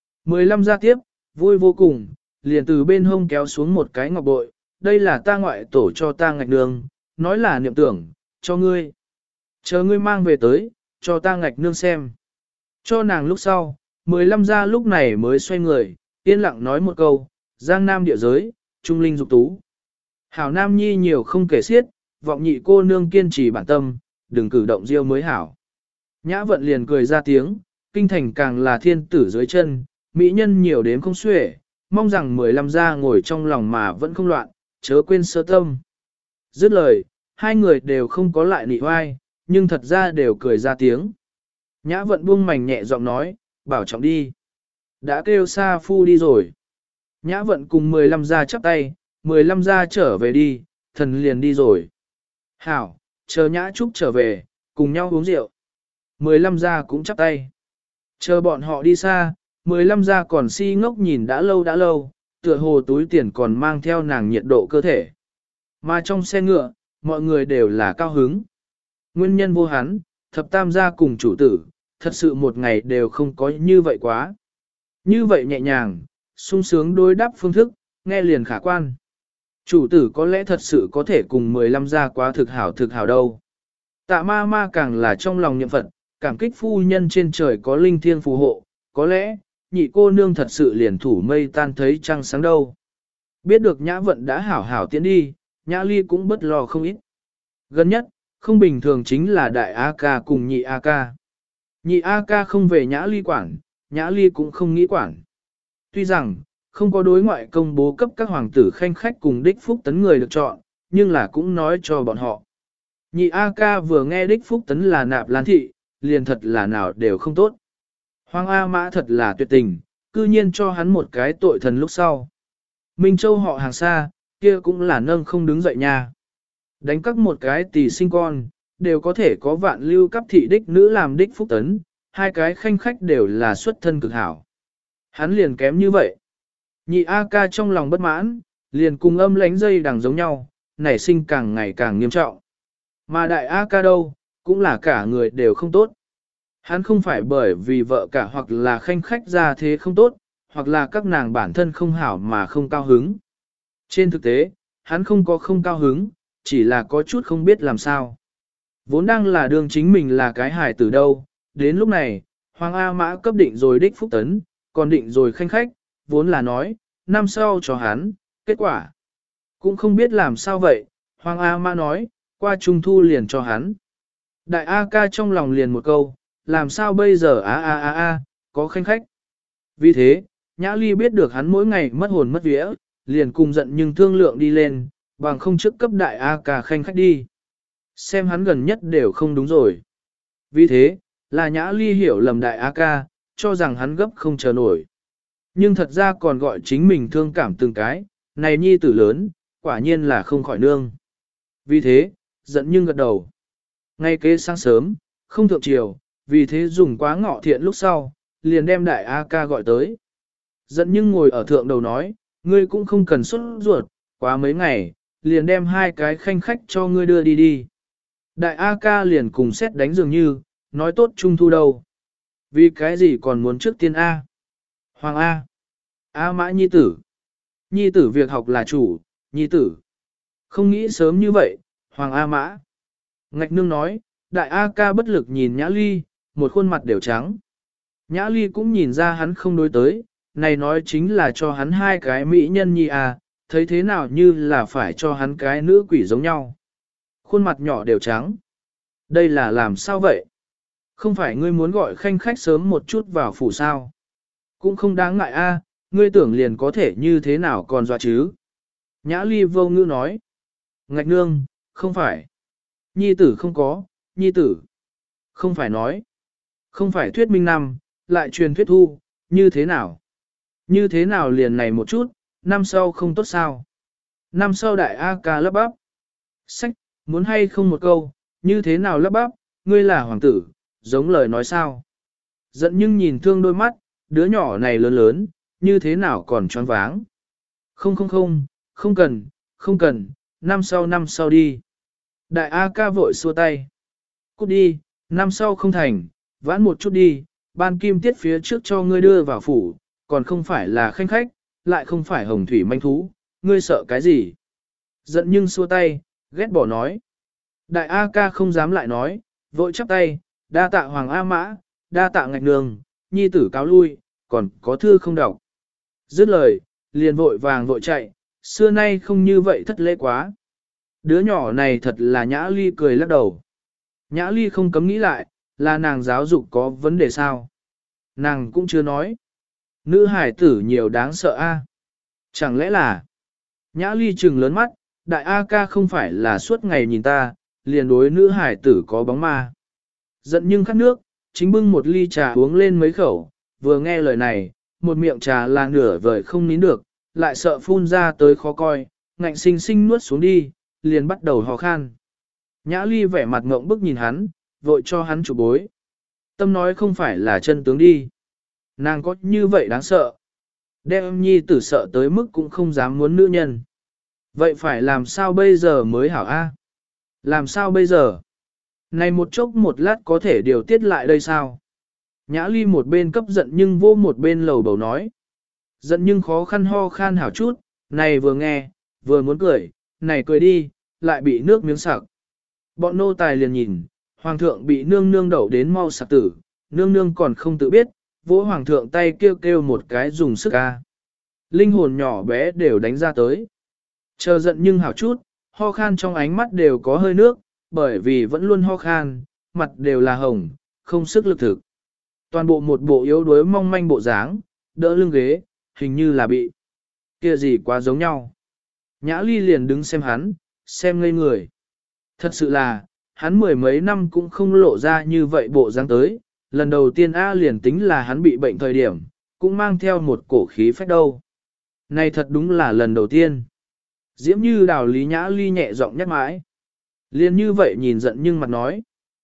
15 ra tiếp, vui vô cùng, liền từ bên hông kéo xuống một cái ngọc bội, đây là ta ngoại tổ cho ta Ngạch Nương, nói là niệm tưởng, cho ngươi. Chờ ngươi mang về tới, cho ta Ngạch Nương xem. Cho nàng lúc sau, 15 ra lúc này mới xoay người, yên lặng nói một câu, giang nam địa giới, trung linh dục tú. Hảo nam nhi nhiều không kể xiết, vọng nhị cô nương kiên trì bản tâm, đừng cử động diêu mới hảo. Nhã Vận liền cười ra tiếng, kinh thành càng là thiên tử dưới chân, mỹ nhân nhiều đến không xuể, mong rằng 15 gia ngồi trong lòng mà vẫn không loạn, chớ quên sơ tâm. Dứt lời, hai người đều không có lại nị oai, nhưng thật ra đều cười ra tiếng. Nhã Vận buông mảnh nhẹ giọng nói, bảo trọng đi. Đã kêu Sa Phu đi rồi. Nhã Vận cùng 15 gia chắp tay, 15 gia trở về đi, thần liền đi rồi. Hảo, chờ Nhã Trúc trở về, cùng nhau uống rượu. 15 gia cũng chắp tay. Chờ bọn họ đi xa, 15 gia còn si ngốc nhìn đã lâu, tựa hồ túi tiền còn mang theo nàng nhiệt độ cơ thể. Mà trong xe ngựa, mọi người đều là cao hứng. Nguyên nhân vô hắn, thập tam gia cùng chủ tử, thật sự một ngày đều không có như vậy quá. Như vậy nhẹ nhàng, sung sướng đối đáp phương thức, nghe liền khả quan. Chủ tử có lẽ thật sự có thể cùng 15 gia quá thực hảo đâu. Tạ ma ma càng là trong lòng niệm Phật, cảm kích phu nhân trên trời có linh thiêng phù hộ, có lẽ, nhị cô nương thật sự liền thủ mây tan thấy trăng sáng đâu. Biết được Nhã Vận đã hảo tiến đi, Nhã Ly cũng bất lo không ít. Gần nhất, không bình thường chính là đại A ca cùng nhị A ca. Nhị A ca không về Nhã Ly quản, Nhã Ly cũng không nghĩ quản. Tuy rằng, không có đối ngoại công bố cấp các hoàng tử khanh khách cùng đích phúc tấn người được chọn, nhưng là cũng nói cho bọn họ. Nhị A ca vừa nghe đích phúc tấn là nạp lan thị, liền thật là nào đều không tốt. Hoàng A Mã thật là tuyệt tình, cư nhiên cho hắn một cái tội thần lúc sau. Minh Châu họ hàng xa, kia cũng là nâng không đứng dậy nha. Đánh cắp một cái tỷ sinh con, đều có thể có vạn lưu cấp thị đích nữ làm đích phúc tấn, hai cái khanh khách đều là xuất thân cực hảo. Hắn liền kém như vậy. Nhị A ca trong lòng bất mãn, liền cùng âm lánh dây đằng giống nhau, nảy sinh càng ngày càng nghiêm trọng. Mà đại A ca đâu, cũng là cả người đều không tốt. Hắn không phải bởi vì vợ cả hoặc là khanh khách ra thế không tốt, hoặc là các nàng bản thân không hảo mà không cao hứng. Trên thực tế, hắn không có không cao hứng, chỉ là có chút không biết làm sao. Vốn đang là đương chính mình là cái hài tử đâu, đến lúc này, Hoàng A Mã cấp định rồi đích phúc tấn, còn định rồi khanh khách, vốn là nói, năm sau cho hắn, kết quả. Cũng không biết làm sao vậy, Hoàng A Mã nói, qua trung thu liền cho hắn. Đại A ca trong lòng liền một câu, làm sao bây giờ có khanh khách. Vì thế, Nhã Ly biết được hắn mỗi ngày mất hồn mất vía, liền cùng giận nhưng thương lượng đi lên, bằng không trước cấp đại A ca khanh khách đi. Xem hắn gần nhất đều không đúng rồi. Vì thế, là Nhã Ly hiểu lầm đại A ca, cho rằng hắn gấp không chờ nổi. Nhưng thật ra còn gọi chính mình thương cảm từng cái, này nhi tử lớn, quả nhiên là không khỏi nương. Vì thế, giận nhưng gật đầu. Ngay kế sáng sớm, không thượng chiều, vì thế dùng quá ngọ thiện lúc sau, liền đem đại A ca gọi tới. Giận nhưng ngồi ở thượng đầu nói, ngươi cũng không cần xuất ruột, quá mấy ngày, liền đem hai cái khanh khách cho ngươi đưa đi đi. Đại A ca liền cùng xét đánh dường như, nói tốt trung thu đâu. Vì cái gì còn muốn trước tiên A? Hoàng A. A mã nhi tử. Nhi tử việc học là chủ, nhi tử. Không nghĩ sớm như vậy, Hoàng A mã. Ngạch nương nói, đại A ca bất lực nhìn Nhã Ly, một khuôn mặt đều trắng. Nhã Ly cũng nhìn ra hắn không đối tới, này nói chính là cho hắn hai cái mỹ nhân nhi à, thấy thế nào như là phải cho hắn cái nữ quỷ giống nhau. Khuôn mặt nhỏ đều trắng. Đây là làm sao vậy? Không phải ngươi muốn gọi khanh khách sớm một chút vào phủ sao? Cũng không đáng ngại a, ngươi tưởng liền có thể như thế nào còn dọa chứ? Nhã Ly vô ngữ nói. Ngạch nương, không phải. Nhi tử không có, nhi tử. Không phải nói. Không phải thuyết minh năm, lại truyền thuyết thu, như thế nào? Như thế nào liền này một chút, năm sau không tốt sao? Năm sau đại A ca lắp bắp. Sách, muốn hay không một câu, như thế nào lắp bắp, ngươi là hoàng tử, giống lời nói sao? Giận nhưng nhìn thương đôi mắt, đứa nhỏ này lớn lớn, như thế nào còn choáng váng? Không không không, không cần, không cần, năm sau đi. Đại A ca vội xua tay. Cút đi, năm sau không thành, vãn một chút đi, ban kim tiết phía trước cho ngươi đưa vào phủ, còn không phải là khanh khách, lại không phải hồng thủy manh thú, ngươi sợ cái gì? Giận nhưng xua tay, ghét bỏ nói. Đại A ca không dám lại nói, vội chắp tay, đa tạ hoàng A mã, đa tạ ngạch nương, nhi tử cáo lui, còn có thư không đọc. Dứt lời, liền vội vàng vội chạy, xưa nay không như vậy thất lễ quá. Đứa nhỏ này thật là Nhã Ly cười lắc đầu. Nhã Ly không cấm nghĩ lại, là nàng giáo dục có vấn đề sao? Nàng cũng chưa nói. Nữ hải tử nhiều đáng sợ a. Chẳng lẽ là... Nhã Ly trừng lớn mắt, đại A ca không phải là suốt ngày nhìn ta, liền đối nữ hải tử có bóng ma. Giận nhưng khát nước, chính bưng một ly trà uống lên mấy khẩu, vừa nghe lời này, một miệng trà là nửa vời không nín được, lại sợ phun ra tới khó coi, ngạnh sinh sinh nuốt xuống đi, liền bắt đầu hò khan. Nhã Ly vẻ mặt ngộng bức nhìn hắn, vội cho hắn chụp bối. Tâm nói không phải là chân tướng đi. Nàng có như vậy đáng sợ. Đem nhi tử sợ tới mức cũng không dám muốn nữ nhân. Vậy phải làm sao bây giờ mới hảo a? Làm sao bây giờ? Này một chốc một lát có thể điều tiết lại đây sao? Nhã Ly một bên cấp giận nhưng vô một bên lầu bầu nói. Giận nhưng khó khăn ho khan hảo chút, này vừa nghe, vừa muốn cười, này cười đi, lại bị nước miếng sặc. Bọn nô tài liền nhìn, hoàng thượng bị nương nương đậu đến mau sặc tử, nương nương còn không tự biết, vỗ hoàng thượng tay kêu kêu một cái dùng sức ca. Linh hồn nhỏ bé đều đánh ra tới. Chờ giận nhưng hảo chút, ho khan trong ánh mắt đều có hơi nước, bởi vì vẫn luôn ho khan, mặt đều là hồng, không sức lực thực. Toàn bộ một bộ yếu đuối mong manh bộ dáng, đỡ lưng ghế, hình như là bị. Kia gì quá giống nhau. Nhã Ly liền đứng xem hắn, xem ngây người. Thật sự là, hắn mười mấy năm cũng không lộ ra như vậy bộ dáng tới, lần đầu tiên A liền tính là hắn bị bệnh thời điểm, cũng mang theo một cổ khí phách đâu. Này thật đúng là lần đầu tiên. Diễm Như Đào Lý Nhã Ly nhẹ giọng nhắc mãi. Liên như vậy nhìn giận nhưng mặt nói.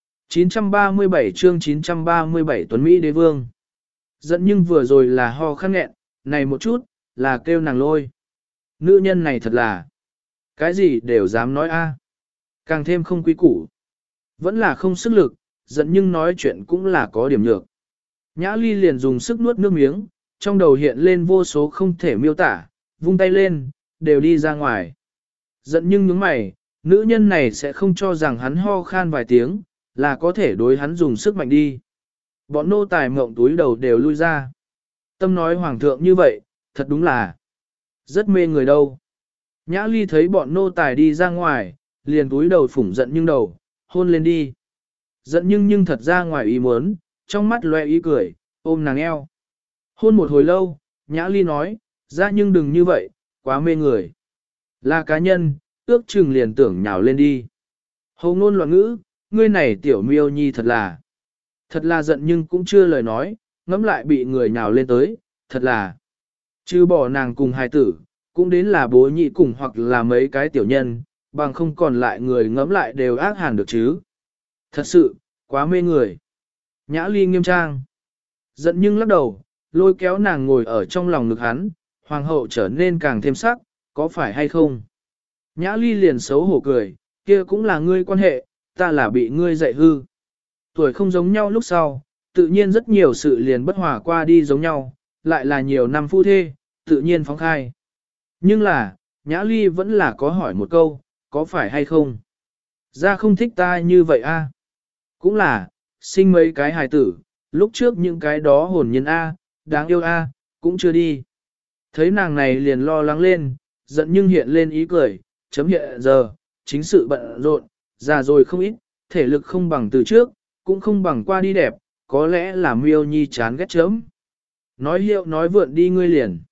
937 chương 937 Tuấn Mỹ Đế Vương. Giận nhưng vừa rồi là ho khăn nghẹn, này một chút, là kêu nàng lôi. Nữ nhân này thật là, cái gì đều dám nói a, càng thêm không quý củ. Vẫn là không sức lực, giận nhưng nói chuyện cũng là có điểm nhược. Nhã Ly liền dùng sức nuốt nước miếng, trong đầu hiện lên vô số không thể miêu tả, vung tay lên, đều đi ra ngoài. Giận nhưng nhướng mày, nữ nhân này sẽ không cho rằng hắn ho khan vài tiếng, là có thể đối hắn dùng sức mạnh đi. Bọn nô tài mộng túi đầu đều lui ra. Tâm nói hoàng thượng như vậy, thật đúng là rất mê người đâu. Nhã Ly thấy bọn nô tài đi ra ngoài, liền túi đầu phủng giận nhưng đầu, hôn lên đi. Giận nhưng thật ra ngoài ý muốn, trong mắt loe ý cười, ôm nàng eo. Hôn một hồi lâu, Nhã Ly nói, ra nhưng đừng như vậy, quá mê người. Là cá nhân, ước chừng liền tưởng nhào lên đi. Hầu ngôn loạn ngữ, ngươi này tiểu miêu nhi thật là giận nhưng cũng chưa lời nói, ngẫm lại bị người nhào lên tới, thật là. Chứ bỏ nàng cùng hài tử, cũng đến là bố nhị cùng hoặc là mấy cái tiểu nhân, bằng không còn lại người ngẫm lại đều ác hàn được chứ. Thật sự, quá mê người. Nhã Ly nghiêm trang. Giận nhưng lắc đầu, lôi kéo nàng ngồi ở trong lòng ngực hắn, hoàng hậu trở nên càng thêm sắc, có phải hay không? Nhã Ly liền xấu hổ cười, kia cũng là ngươi quan hệ, ta là bị ngươi dạy hư. Tuổi không giống nhau lúc sau, tự nhiên rất nhiều sự liền bất hòa qua đi giống nhau, lại là nhiều năm phu thê, tự nhiên phóng khai. Nhưng là, Nhã Ly vẫn là có hỏi một câu, có phải hay không? Ra không thích ta như vậy a? Cũng là, sinh mấy cái hài tử, lúc trước những cái đó hồn nhiên a, đáng yêu a, cũng chưa đi. Thấy nàng này liền lo lắng lên, Giận nhưng hiện lên ý cười, chấm hiện giờ, chính sự bận rộn, già rồi không ít, thể lực không bằng từ trước, cũng không bằng qua đi đẹp, có lẽ là miêu nhi chán ghét chấm. Nói hiệu nói vượn đi ngươi liền.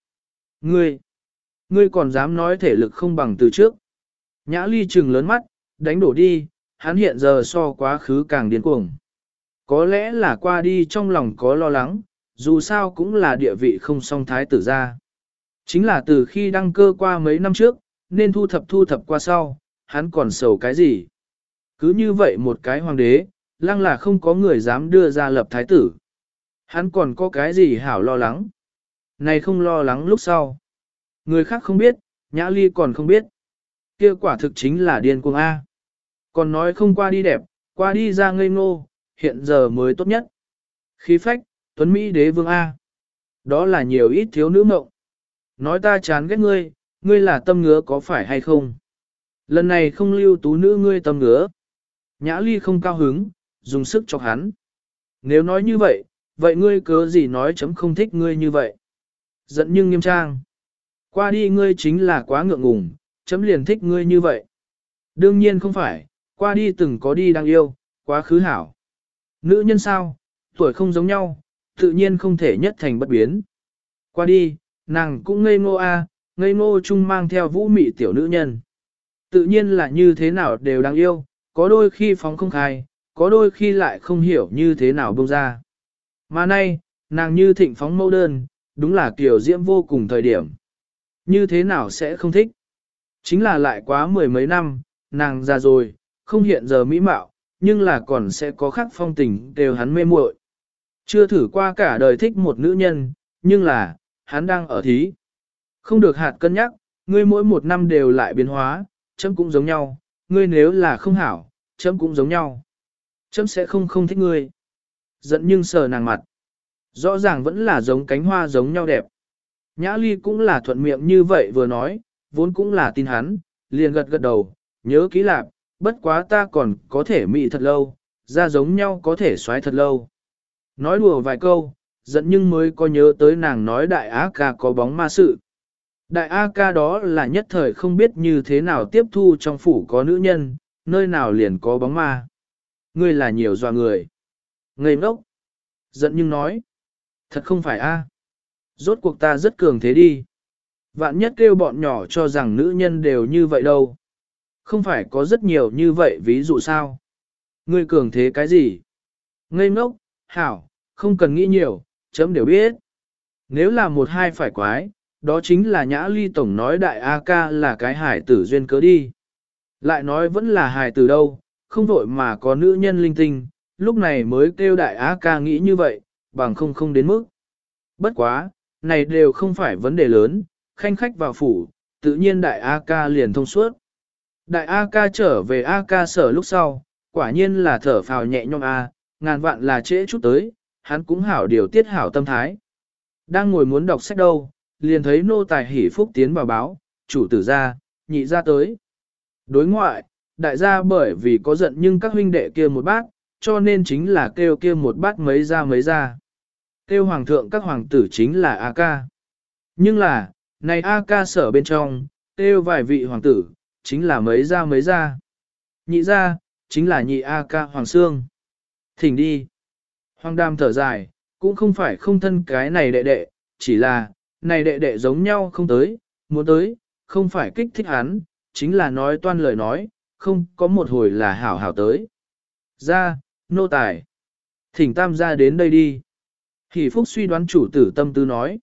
Ngươi còn dám nói thể lực không bằng từ trước. Nhã ly trừng lớn mắt, đánh đổ đi, hắn hiện giờ so quá khứ càng điên cuồng. Có lẽ là qua đi trong lòng có lo lắng, dù sao cũng là địa vị không song thái tử gia. Chính là từ khi đăng cơ qua mấy năm trước, nên thu thập qua sau, hắn còn sầu cái gì. Cứ như vậy một cái hoàng đế, lăng là không có người dám đưa ra lập thái tử. Hắn còn có cái gì hảo lo lắng. Này không lo lắng lúc sau. Người khác không biết, Nhã Ly còn không biết. Kia quả thực chính là điên cuồng A. Còn nói không qua đi đẹp, qua đi ra ngây ngô, hiện giờ mới tốt nhất. Khí phách, tuấn Mỹ đế vương A. Đó là nhiều ít thiếu nữ mộng. Nói ta chán ghét ngươi, ngươi là tâm ngứa có phải hay không? Lần này không lưu tú nữ ngươi tâm ngứa. Nhã Ly không cao hứng, dùng sức chọc hắn. Nếu nói như vậy, vậy ngươi cớ gì nói chấm không thích ngươi như vậy? Giận nhưng nghiêm trang. Qua đi ngươi chính là quá ngượng ngùng, chấm liền thích ngươi như vậy. Đương nhiên không phải, qua đi từng có đi đang yêu, quá khứ hảo. Nữ nhân sao, tuổi không giống nhau, tự nhiên không thể nhất thành bất biến. Qua đi, nàng cũng ngây ngô a, ngây ngô chung mang theo vũ mị tiểu nữ nhân. Tự nhiên là như thế nào đều đáng yêu, có đôi khi phóng không khai, có đôi khi lại không hiểu như thế nào bông ra. Mà nay, nàng như thịnh phóng mẫu đơn, đúng là kiểu diễm vô cùng thời điểm. Như thế nào sẽ không thích? Chính là lại quá mười mấy năm, nàng già rồi, không hiện giờ mỹ mạo, nhưng là còn sẽ có khác phong tình đều hắn mê muội. Chưa thử qua cả đời thích một nữ nhân, nhưng là, hắn đang ở thí. Không được hạt cân nhắc, ngươi mỗi một năm đều lại biến hóa, chấm cũng giống nhau, ngươi nếu là không hảo, chấm cũng giống nhau. Chấm sẽ không thích ngươi. Giận nhưng sờ nàng mặt. Rõ ràng vẫn là giống cánh hoa giống nhau đẹp. Nhã Ly cũng là thuận miệng như vậy vừa nói, vốn cũng là tin hắn, liền gật gật đầu, nhớ kỹ lạc, bất quá ta còn có thể mị thật lâu, ra giống nhau có thể xoáy thật lâu. Nói đùa vài câu, giận nhưng mới có nhớ tới nàng nói đại á ca có bóng ma sự. Đại A ca đó là nhất thời không biết như thế nào tiếp thu trong phủ có nữ nhân, nơi nào liền có bóng ma. Ngươi là nhiều dọa người. Ngây ngốc. Giận nhưng nói. Thật không phải A. Rốt cuộc ta rất cường thế đi. Vạn nhất kêu bọn nhỏ cho rằng nữ nhân đều như vậy đâu. Không phải có rất nhiều như vậy ví dụ sao. Ngươi cường thế cái gì? Ngây ngốc, hảo, không cần nghĩ nhiều, chấm đều biết. Nếu là một hai phải quái, đó chính là Nhã Ly Tổng nói đại A ca là cái hải tử duyên cớ đi. Lại nói vẫn là hải tử đâu, không vội mà có nữ nhân linh tinh, lúc này mới kêu đại A ca nghĩ như vậy, bằng không đến mức. Bất quá, này đều không phải vấn đề lớn, khanh khách vào phủ, tự nhiên đại A ca liền thông suốt. Đại A ca trở về A ca sở lúc sau, quả nhiên là thở phào nhẹ nhõm A, ngàn vạn là trễ chút tới, hắn cũng hảo điều tiết hảo tâm thái. Đang ngồi muốn đọc sách đâu, liền thấy nô tài hỷ phúc tiến vào báo, chủ tử ra, nhị ra tới. Đối ngoại, đại gia bởi vì có giận nhưng các huynh đệ kia một bát, cho nên chính là kêu kia một bát mấy ra. Kêu hoàng thượng các hoàng tử chính là A ca. Nhưng là, này A ca sở bên trong, kêu vài vị hoàng tử, chính là mấy ra. Nhị ra, chính là nhị A ca hoàng xương. Thỉnh đi. Hoàng đam thở dài, cũng không phải không thân cái này đệ, chỉ là, này đệ giống nhau không tới, muốn tới, không phải kích thích hắn, chính là nói toan lời nói, không có một hồi là hảo tới. Ra, nô tài. Thỉnh tam ra đến đây đi. Hỷ phúc suy đoán chủ tử tâm tư nói.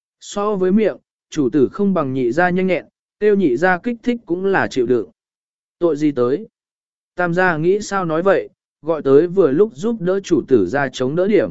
So với miệng, chủ tử không bằng nhị ra nhanh nhẹn, tiêu nhị ra kích thích cũng là chịu đựng. Tội gì tới? Tam gia nghĩ sao nói vậy, gọi tới vừa lúc giúp đỡ chủ tử ra chống đỡ điểm.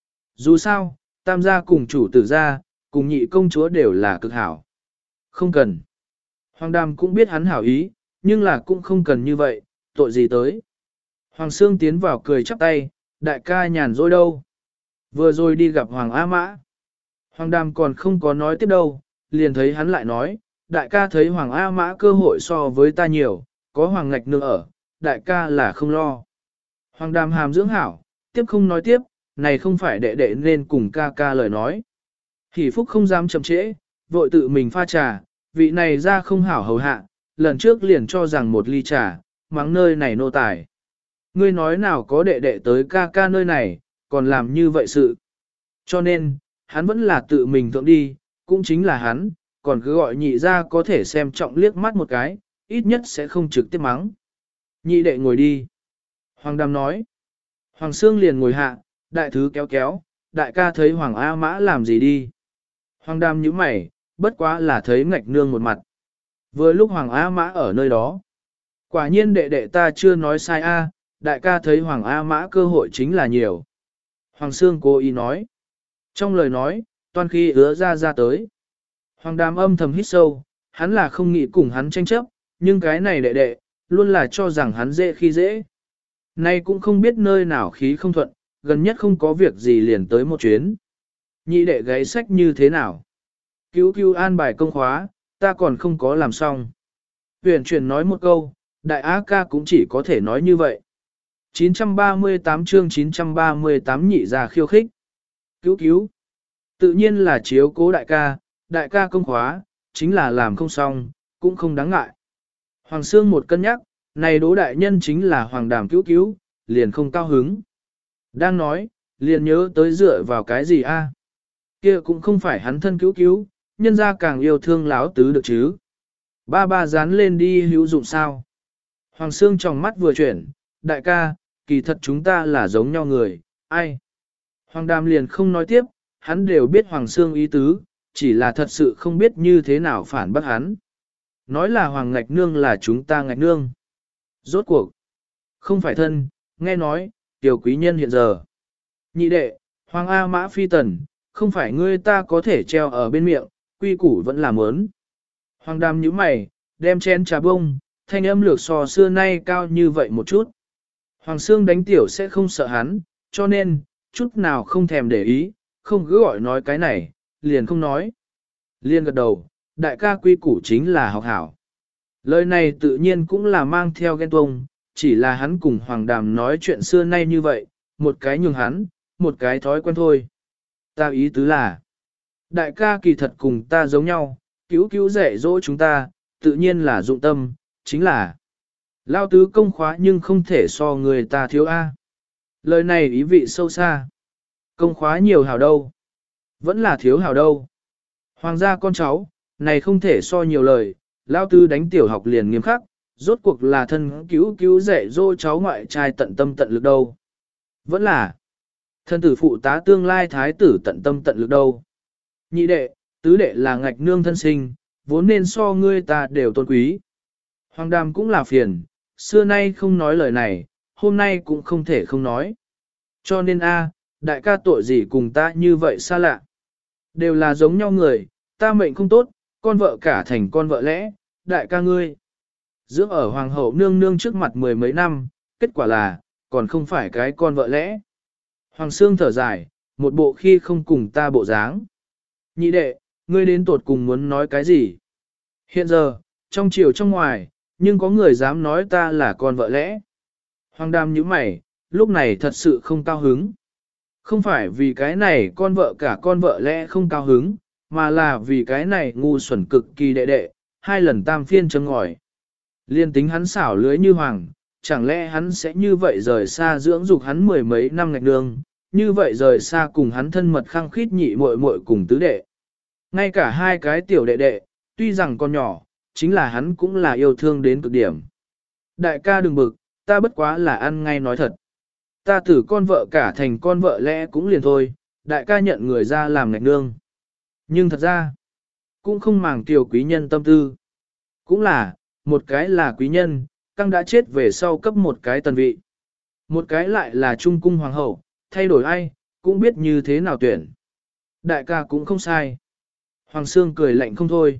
Dù sao, tam gia cùng chủ tử ra, cùng nhị công chúa đều là cực hảo. Không cần. Hoàng đàm cũng biết hắn hảo ý, nhưng là cũng không cần như vậy, tội gì tới. Hoàng Sương tiến vào cười chắp tay, đại ca nhàn rỗi đâu. Vừa rồi đi gặp Hoàng A Mã. Hoàng đàm còn không có nói tiếp đâu, liền thấy hắn lại nói, đại ca thấy Hoàng A Mã cơ hội so với ta nhiều, có Hoàng Ngạch nương ở, đại ca là không lo. Hoàng đàm hàm dưỡng hảo, tiếp không nói tiếp, này không phải đệ nên cùng ca lời nói. Hỷ phúc không dám chậm trễ, vội tự mình pha trà, vị này ra không hảo hầu hạ, lần trước liền cho rằng một ly trà, mắng nơi này nô tài. Ngươi nói nào có đệ đệ tới ca ca nơi này, còn làm như vậy sự. Cho nên, hắn vẫn là tự mình thượng đi, cũng chính là hắn, còn cứ gọi nhị ra có thể xem trọng liếc mắt một cái, ít nhất sẽ không trực tiếp mắng. Nhị đệ ngồi đi. Hoàng Đàm nói. Hoàng Sương liền ngồi hạ, đại thứ kéo kéo, đại ca thấy Hoàng A Mã làm gì đi. Hoàng Đàm nhíu mày, bất quá là thấy ngạch nương một mặt. Vừa lúc Hoàng A Mã ở nơi đó. Quả nhiên đệ đệ ta chưa nói sai a, đại ca thấy Hoàng A Mã cơ hội chính là nhiều. Hoàng Sương cố ý nói. Trong lời nói, toan khi ứa ra tới. Hoàng Đàm âm thầm hít sâu, hắn là không nghĩ cùng hắn tranh chấp, nhưng cái này đệ đệ, luôn là cho rằng hắn dễ khi dễ. Nay cũng không biết nơi nào khí không thuận, gần nhất không có việc gì liền tới một chuyến. Nhị đệ gáy sách như thế nào? Cứu an bài công khóa, ta còn không có làm xong. Huyền truyền nói một câu, đại á ca cũng chỉ có thể nói như vậy. 938 chương 938 nhị ra khiêu khích. Cứu. Tự nhiên là chiếu cố đại ca công khóa, chính là làm không xong, cũng không đáng ngại. Hoàng Sương một cân nhắc, này Đỗ đại nhân chính là Hoàng Đàm cứu, liền không cao hứng. Đang nói, liền nhớ tới dựa vào cái gì a? Kia cũng không phải hắn thân cứu, nhân ra càng yêu thương láo tứ được chứ. Ba dán lên đi hữu dụng sao? Hoàng Sương trong mắt vừa chuyển, đại ca, kỳ thật chúng ta là giống nhau người, ai? Hoàng Đàm liền không nói tiếp, hắn đều biết Hoàng Sương ý tứ, chỉ là thật sự không biết như thế nào phản bác hắn. Nói là Hoàng Ngạch Nương là chúng ta Ngạch Nương. Rốt cuộc, không phải thân, nghe nói, tiểu quý nhân hiện giờ. Nhị đệ, Hoàng A Mã Phi Tần, không phải ngươi ta có thể treo ở bên miệng, quy củ vẫn là mớn. Hoàng Đàm nhíu mày, đem chén trà bông, thanh âm lược so xưa nay cao như vậy một chút. Hoàng Sương đánh tiểu sẽ không sợ hắn, cho nên, chút nào không thèm để ý, không cứ gọi nói cái này, liền không nói. Liền gật đầu, đại ca quy củ chính là học hảo. Lời này tự nhiên cũng là mang theo ghen tuông, chỉ là hắn cùng Hoàng Đàm nói chuyện xưa nay như vậy, một cái nhường hắn, một cái thói quen thôi. Ta ý tứ là, đại ca kỳ thật cùng ta giống nhau, cứu dạy dỗ chúng ta, tự nhiên là dụng tâm, chính là lao tứ công khóa nhưng không thể so người ta thiếu A. Lời này ý vị sâu xa. Công khóa nhiều hào đâu. Vẫn là thiếu hào đâu. Hoàng gia con cháu, này không thể so nhiều lời, lao tứ đánh tiểu học liền nghiêm khắc, rốt cuộc là thân cứu dạy dỗ cháu ngoại trai tận tâm tận lực đâu. Vẫn là thân tử phụ tá tương lai thái tử tận tâm tận lực đâu. Nhị đệ, tứ đệ là Ngạch Nương thân sinh, vốn nên so ngươi ta đều tôn quý. Hoàng Đàm cũng là phiền, xưa nay không nói lời này, hôm nay cũng không thể không nói. Cho nên đại ca tội gì cùng ta như vậy xa lạ. Đều là giống nhau người, ta mệnh không tốt, con vợ cả thành con vợ lẽ, đại ca ngươi. Dưỡng ở Hoàng hậu nương nương trước mặt mười mấy năm, kết quả là, còn không phải cái con vợ lẽ. Hoàng Sương thở dài, một bộ khi không cùng ta bộ dáng. Nhị đệ, ngươi đến tột cùng muốn nói cái gì? Hiện giờ, trong triều trong ngoài, nhưng có người dám nói ta là con vợ lẽ. Hoàng Đàm nhíu mày, lúc này thật sự không cao hứng. Không phải vì cái này con vợ cả con vợ lẽ không cao hứng, mà là vì cái này ngu xuẩn cực kỳ đệ, hai lần tam phiên châm ngòi. Liên tính hắn xảo lưới như hoàng, chẳng lẽ hắn sẽ như vậy rời xa dưỡng dục hắn mười mấy năm Ngạch Nương, như vậy rời xa cùng hắn thân mật khăng khít nhị muội muội cùng tứ đệ. Ngay cả hai cái tiểu đệ, tuy rằng còn nhỏ, chính là hắn cũng là yêu thương đến cực điểm. Đại ca đừng bực, ta bất quá là ăn ngay nói thật. Ta từ con vợ cả thành con vợ lẽ cũng liền thôi, đại ca nhận người ra làm Ngạch Nương. Nhưng thật ra, cũng không màng tiểu quý nhân tâm tư. Cũng là, một cái là quý nhân, căng đã chết về sau cấp một cái tần vị. Một cái lại là trung cung hoàng hậu, thay đổi ai, cũng biết như thế nào tuyển. Đại ca cũng không sai. Hoàng Sương cười lạnh không thôi.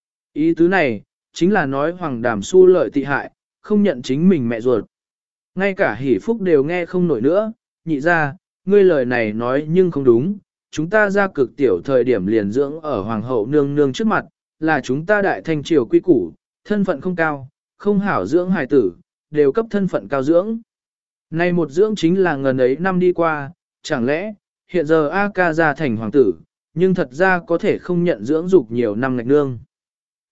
Ý tứ này, chính là nói Hoàng Đàm su lợi tị hại, không nhận chính mình mẹ ruột. Ngay cả Hỷ Phúc đều nghe không nổi nữa, nhị ra, ngươi lời này nói nhưng không đúng. Chúng ta ra cực tiểu thời điểm liền dưỡng ở Hoàng hậu nương nương trước mặt, là chúng ta đại thanh triều quy củ, thân phận không cao, không hảo dưỡng hài tử, đều cấp thân phận cao dưỡng. Nay một dưỡng chính là ngần ấy năm đi qua, chẳng lẽ, hiện giờ A ca ra thành hoàng tử, nhưng thật ra có thể không nhận dưỡng dục nhiều năm Ngạch Nương.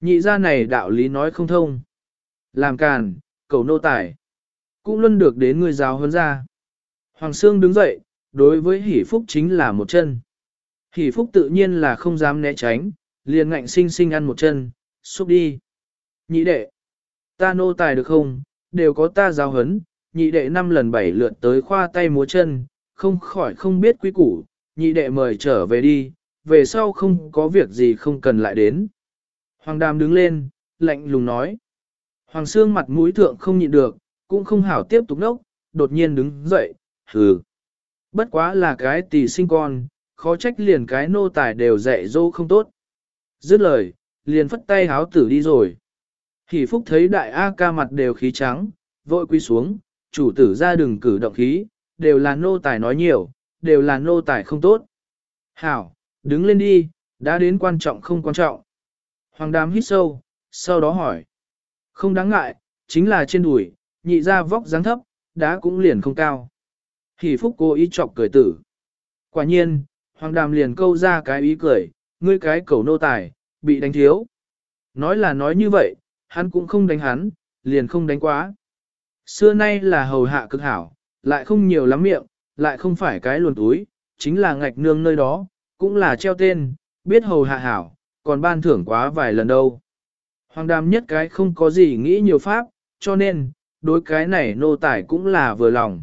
Nhị ra này đạo lý nói không thông. Làm càn, cầu nô tài. Cũng luôn được đến người giáo huấn ra. Hoàng Sương đứng dậy, đối với Hỷ Phúc chính là một chân. Hỷ Phúc tự nhiên là không dám né tránh, liền ngạnh sinh sinh ăn một chân, xúc đi. Nhị đệ, ta nô tài được không, đều có ta giáo huấn, nhị đệ 5 lần 7 lượt tới khoa tay múa chân, không khỏi không biết quý củ, nhị đệ mời trở về đi, về sau không có việc gì không cần lại đến. Hoàng Đàm đứng lên, lạnh lùng nói. Hoàng Sương mặt mũi thượng không nhịn được, cũng không hảo tiếp tục nốc, đột nhiên đứng dậy, hừ. Bất quá là cái tỷ sinh con, khó trách liền cái nô tài đều dạy dỗ không tốt. Dứt lời, liền phất tay háo tử đi rồi. Hỷ Phúc thấy đại A ca mặt đều khí trắng, vội quy xuống, chủ tử ra đừng cử động khí, đều là nô tài nói nhiều, đều là nô tài không tốt. Hảo, đứng lên đi, đã đến quan trọng không quan trọng. Hoàng Đàm hít sâu, sau đó hỏi. Không đáng ngại, chính là trên đùi, nhị ra vóc dáng thấp, đá cũng liền không cao. Hỷ Phúc cố ý chọc cười tử. Quả nhiên, Hoàng Đàm liền câu ra cái ý cười, ngươi cái cẩu nô tài, bị đánh thiếu. Nói là nói như vậy, hắn cũng không đánh hắn, liền không đánh quá. Xưa nay là hầu hạ cực hảo, lại không nhiều lắm miệng, lại không phải cái luồn túi, chính là ngạch nương nơi đó, cũng là treo tên, biết hầu hạ hảo, còn ban thưởng quá vài lần đâu. Hoàng Đàm nhất cái không có gì nghĩ nhiều pháp, cho nên, đối cái này nô tài cũng là vừa lòng.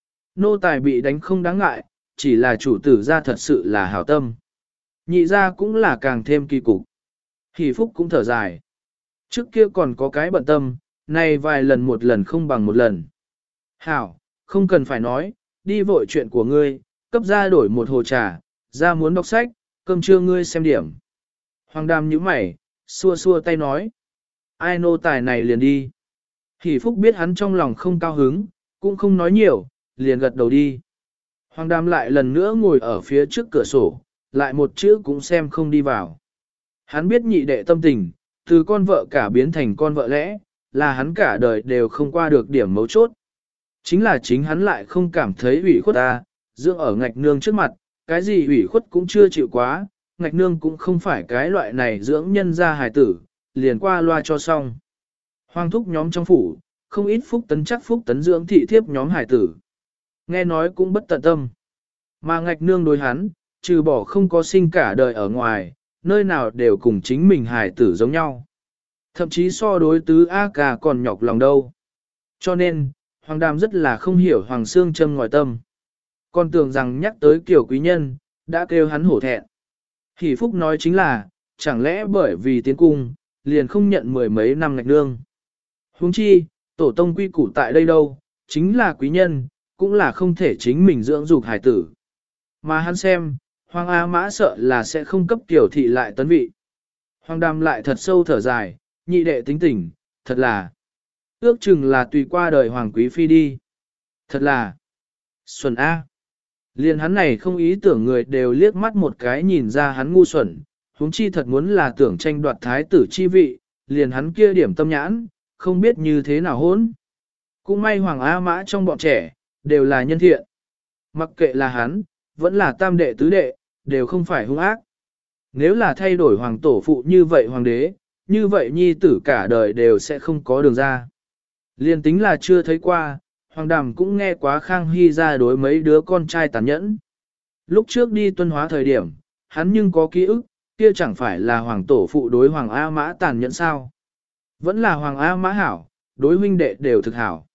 Nô tài bị đánh không đáng ngại, chỉ là chủ tử ra thật sự là hảo tâm. Nhị ra cũng là càng thêm kỳ cục. Hỷ Phúc cũng thở dài. Trước kia còn có cái bận tâm, nay vài lần một lần không bằng một lần. Hảo, không cần phải nói, đi vội chuyện của ngươi, cấp ra đổi một hồ trà, ra muốn đọc sách, cơm trưa ngươi xem điểm. Hoàng Đàm nhíu mày, xua xua tay nói. Ai nô tài này liền đi. Hỷ Phúc biết hắn trong lòng không cao hứng, cũng không nói nhiều, liền gật đầu đi. Hoàng Đàm lại lần nữa ngồi ở phía trước cửa sổ, lại một chữ cũng xem không đi vào. Hắn biết nhị đệ tâm tình, từ con vợ cả biến thành con vợ lẽ, là hắn cả đời đều không qua được điểm mấu chốt. Chính là chính hắn lại không cảm thấy ủy khuất ta, dưỡng ở ngạch nương trước mặt, cái gì ủy khuất cũng chưa chịu quá, ngạch nương cũng không phải cái loại này dưỡng nhân ra hài tử, liền qua loa cho xong. Hoàng thúc nhóm trong phủ, không ít phúc tấn chắc phúc tấn dưỡng thị thiếp nhóm hài tử. Nghe nói cũng bất tận tâm. Mà ngạch nương đối hắn, trừ bỏ không có sinh cả đời ở ngoài, nơi nào đều cùng chính mình hài tử giống nhau. Thậm chí so đối tứ A ca còn nhọc lòng đâu. Cho nên, Hoàng Đàm rất là không hiểu Hoàng Sương châm ngòi tâm. Còn tưởng rằng nhắc tới kiểu quý nhân, đã kêu hắn hổ thẹn. Hỷ Phúc nói chính là, chẳng lẽ bởi vì tiến cung, liền không nhận 10 mấy năm ngạch nương. Huống chi, tổ tông quy củ tại đây đâu, chính là quý nhân, cũng là không thể chính mình dưỡng dục hải tử. Mà hắn xem, Hoàng A Mã sợ là sẽ không cấp tiểu thị lại tấn vị. Hoàng Đàm lại thật sâu thở dài, nhị đệ tính tình, thật là. Ước chừng là tùy qua đời Hoàng Quý Phi đi. Thật là. Xuân A. Liền hắn này không ý tưởng người đều liếc mắt một cái nhìn ra hắn ngu xuẩn, huống chi thật muốn là tưởng tranh đoạt thái tử chi vị, liền hắn kia điểm tâm nhãn, không biết như thế nào hỗn. Cũng may Hoàng A Mã trong bọn trẻ, đều là nhân thiện. Mặc kệ là hắn, vẫn là tam đệ tứ đệ, đều không phải hung ác. Nếu là thay đổi hoàng tổ phụ như vậy hoàng đế, như vậy nhi tử cả đời đều sẽ không có đường ra. Liên tính là chưa thấy qua, Hoàng Đàm cũng nghe quá Khang Hy ra đối mấy đứa con trai tàn nhẫn. Lúc trước đi tuân hóa thời điểm, hắn nhưng có ký ức, kia chẳng phải là hoàng tổ phụ đối Hoàng A Mã tàn nhẫn sao. Vẫn là Hoàng A Mã hảo, đối huynh đệ đều thực hảo.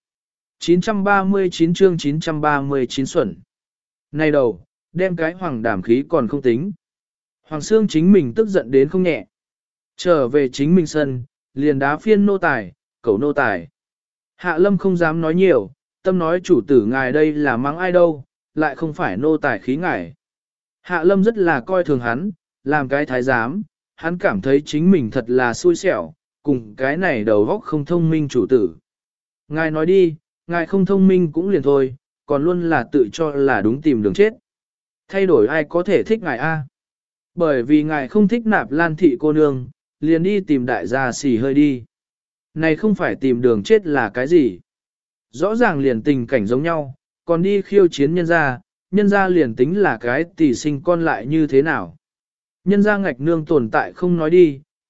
939 chương 939 xuẩn. Này đầu, đem cái Hoàng Đàm khí còn không tính. Hoàng Sương chính mình tức giận đến không nhẹ. Trở về chính mình sân, liền đá phiên nô tài, cẩu nô tài. Hạ Lâm không dám nói nhiều, tâm nói chủ tử ngài đây là mắng ai đâu, lại không phải nô tài khí ngài. Hạ Lâm rất là coi thường hắn, làm cái thái giám, hắn cảm thấy chính mình thật là xui xẻo, cùng cái này đầu óc không thông minh chủ tử. Ngài nói đi, ngài không thông minh cũng liền thôi, còn luôn là tự cho là đúng tìm đường chết. Thay đổi ai có thể thích ngài a? Bởi vì ngài không thích Nạp Lan thị cô nương, liền đi tìm đại gia xì hơi đi. Này không phải tìm đường chết là cái gì? Rõ ràng liền tình cảnh giống nhau, còn đi khiêu chiến nhân gia liền tính là cái tỷ sinh con lại như thế nào? Nhân gia ngạch nương tồn tại không nói đi,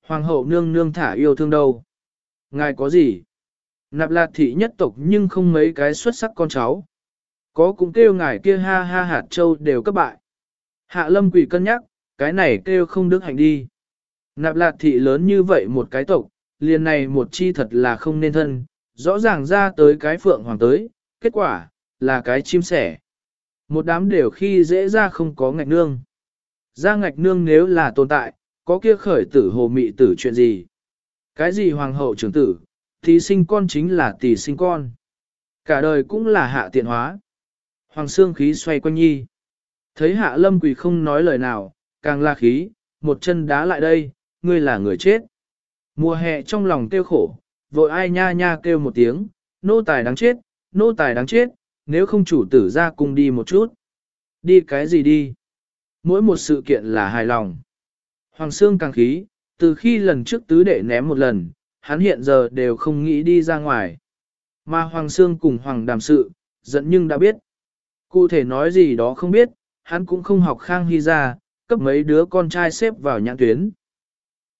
Hoàng hậu nương nương thả yêu thương đâu. Ngài có gì? Nạp Lạt thị nhất tộc nhưng không mấy cái xuất sắc con cháu. Có cũng kêu ngài kia ha ha hạt châu đều cấp bại. Hạ Lâm Quỷ cân nhắc, cái này kêu không đức hạnh đi. Nạp Lạt thị lớn như vậy một cái tộc, liền này một chi thật là không nên thân, rõ ràng ra tới cái phượng hoàng tới, kết quả, là cái chim sẻ. Một đám đều khi dễ ra không có ngạch nương. Ra ngạch nương nếu là tồn tại, có kia khởi tử hồ mị tử chuyện gì? Cái gì hoàng hậu trưởng tử, thì sinh con chính là tỷ sinh con. Cả đời cũng là hạ tiện hóa. Hoàng xương khí xoay quanh nhi. Thấy hạ lâm quỳ không nói lời nào, càng là khí, một chân đá lại đây, ngươi là người chết. Mùa hè trong lòng kêu khổ, vội ai nha nha kêu một tiếng, nô tài đáng chết, nô tài đáng chết, nếu không chủ tử ra cùng đi một chút. Đi cái gì đi? Mỗi một sự kiện là hài lòng. Hoàng xương càng khí, từ khi lần trước tứ đệ ném một lần, hắn hiện giờ đều không nghĩ đi ra ngoài. Mà Hoàng xương cùng Hoàng đàm sự, giận nhưng đã biết. Cụ thể nói gì đó không biết, hắn cũng không học Khang Hy ra, cấp mấy đứa con trai xếp vào nhãn tuyến.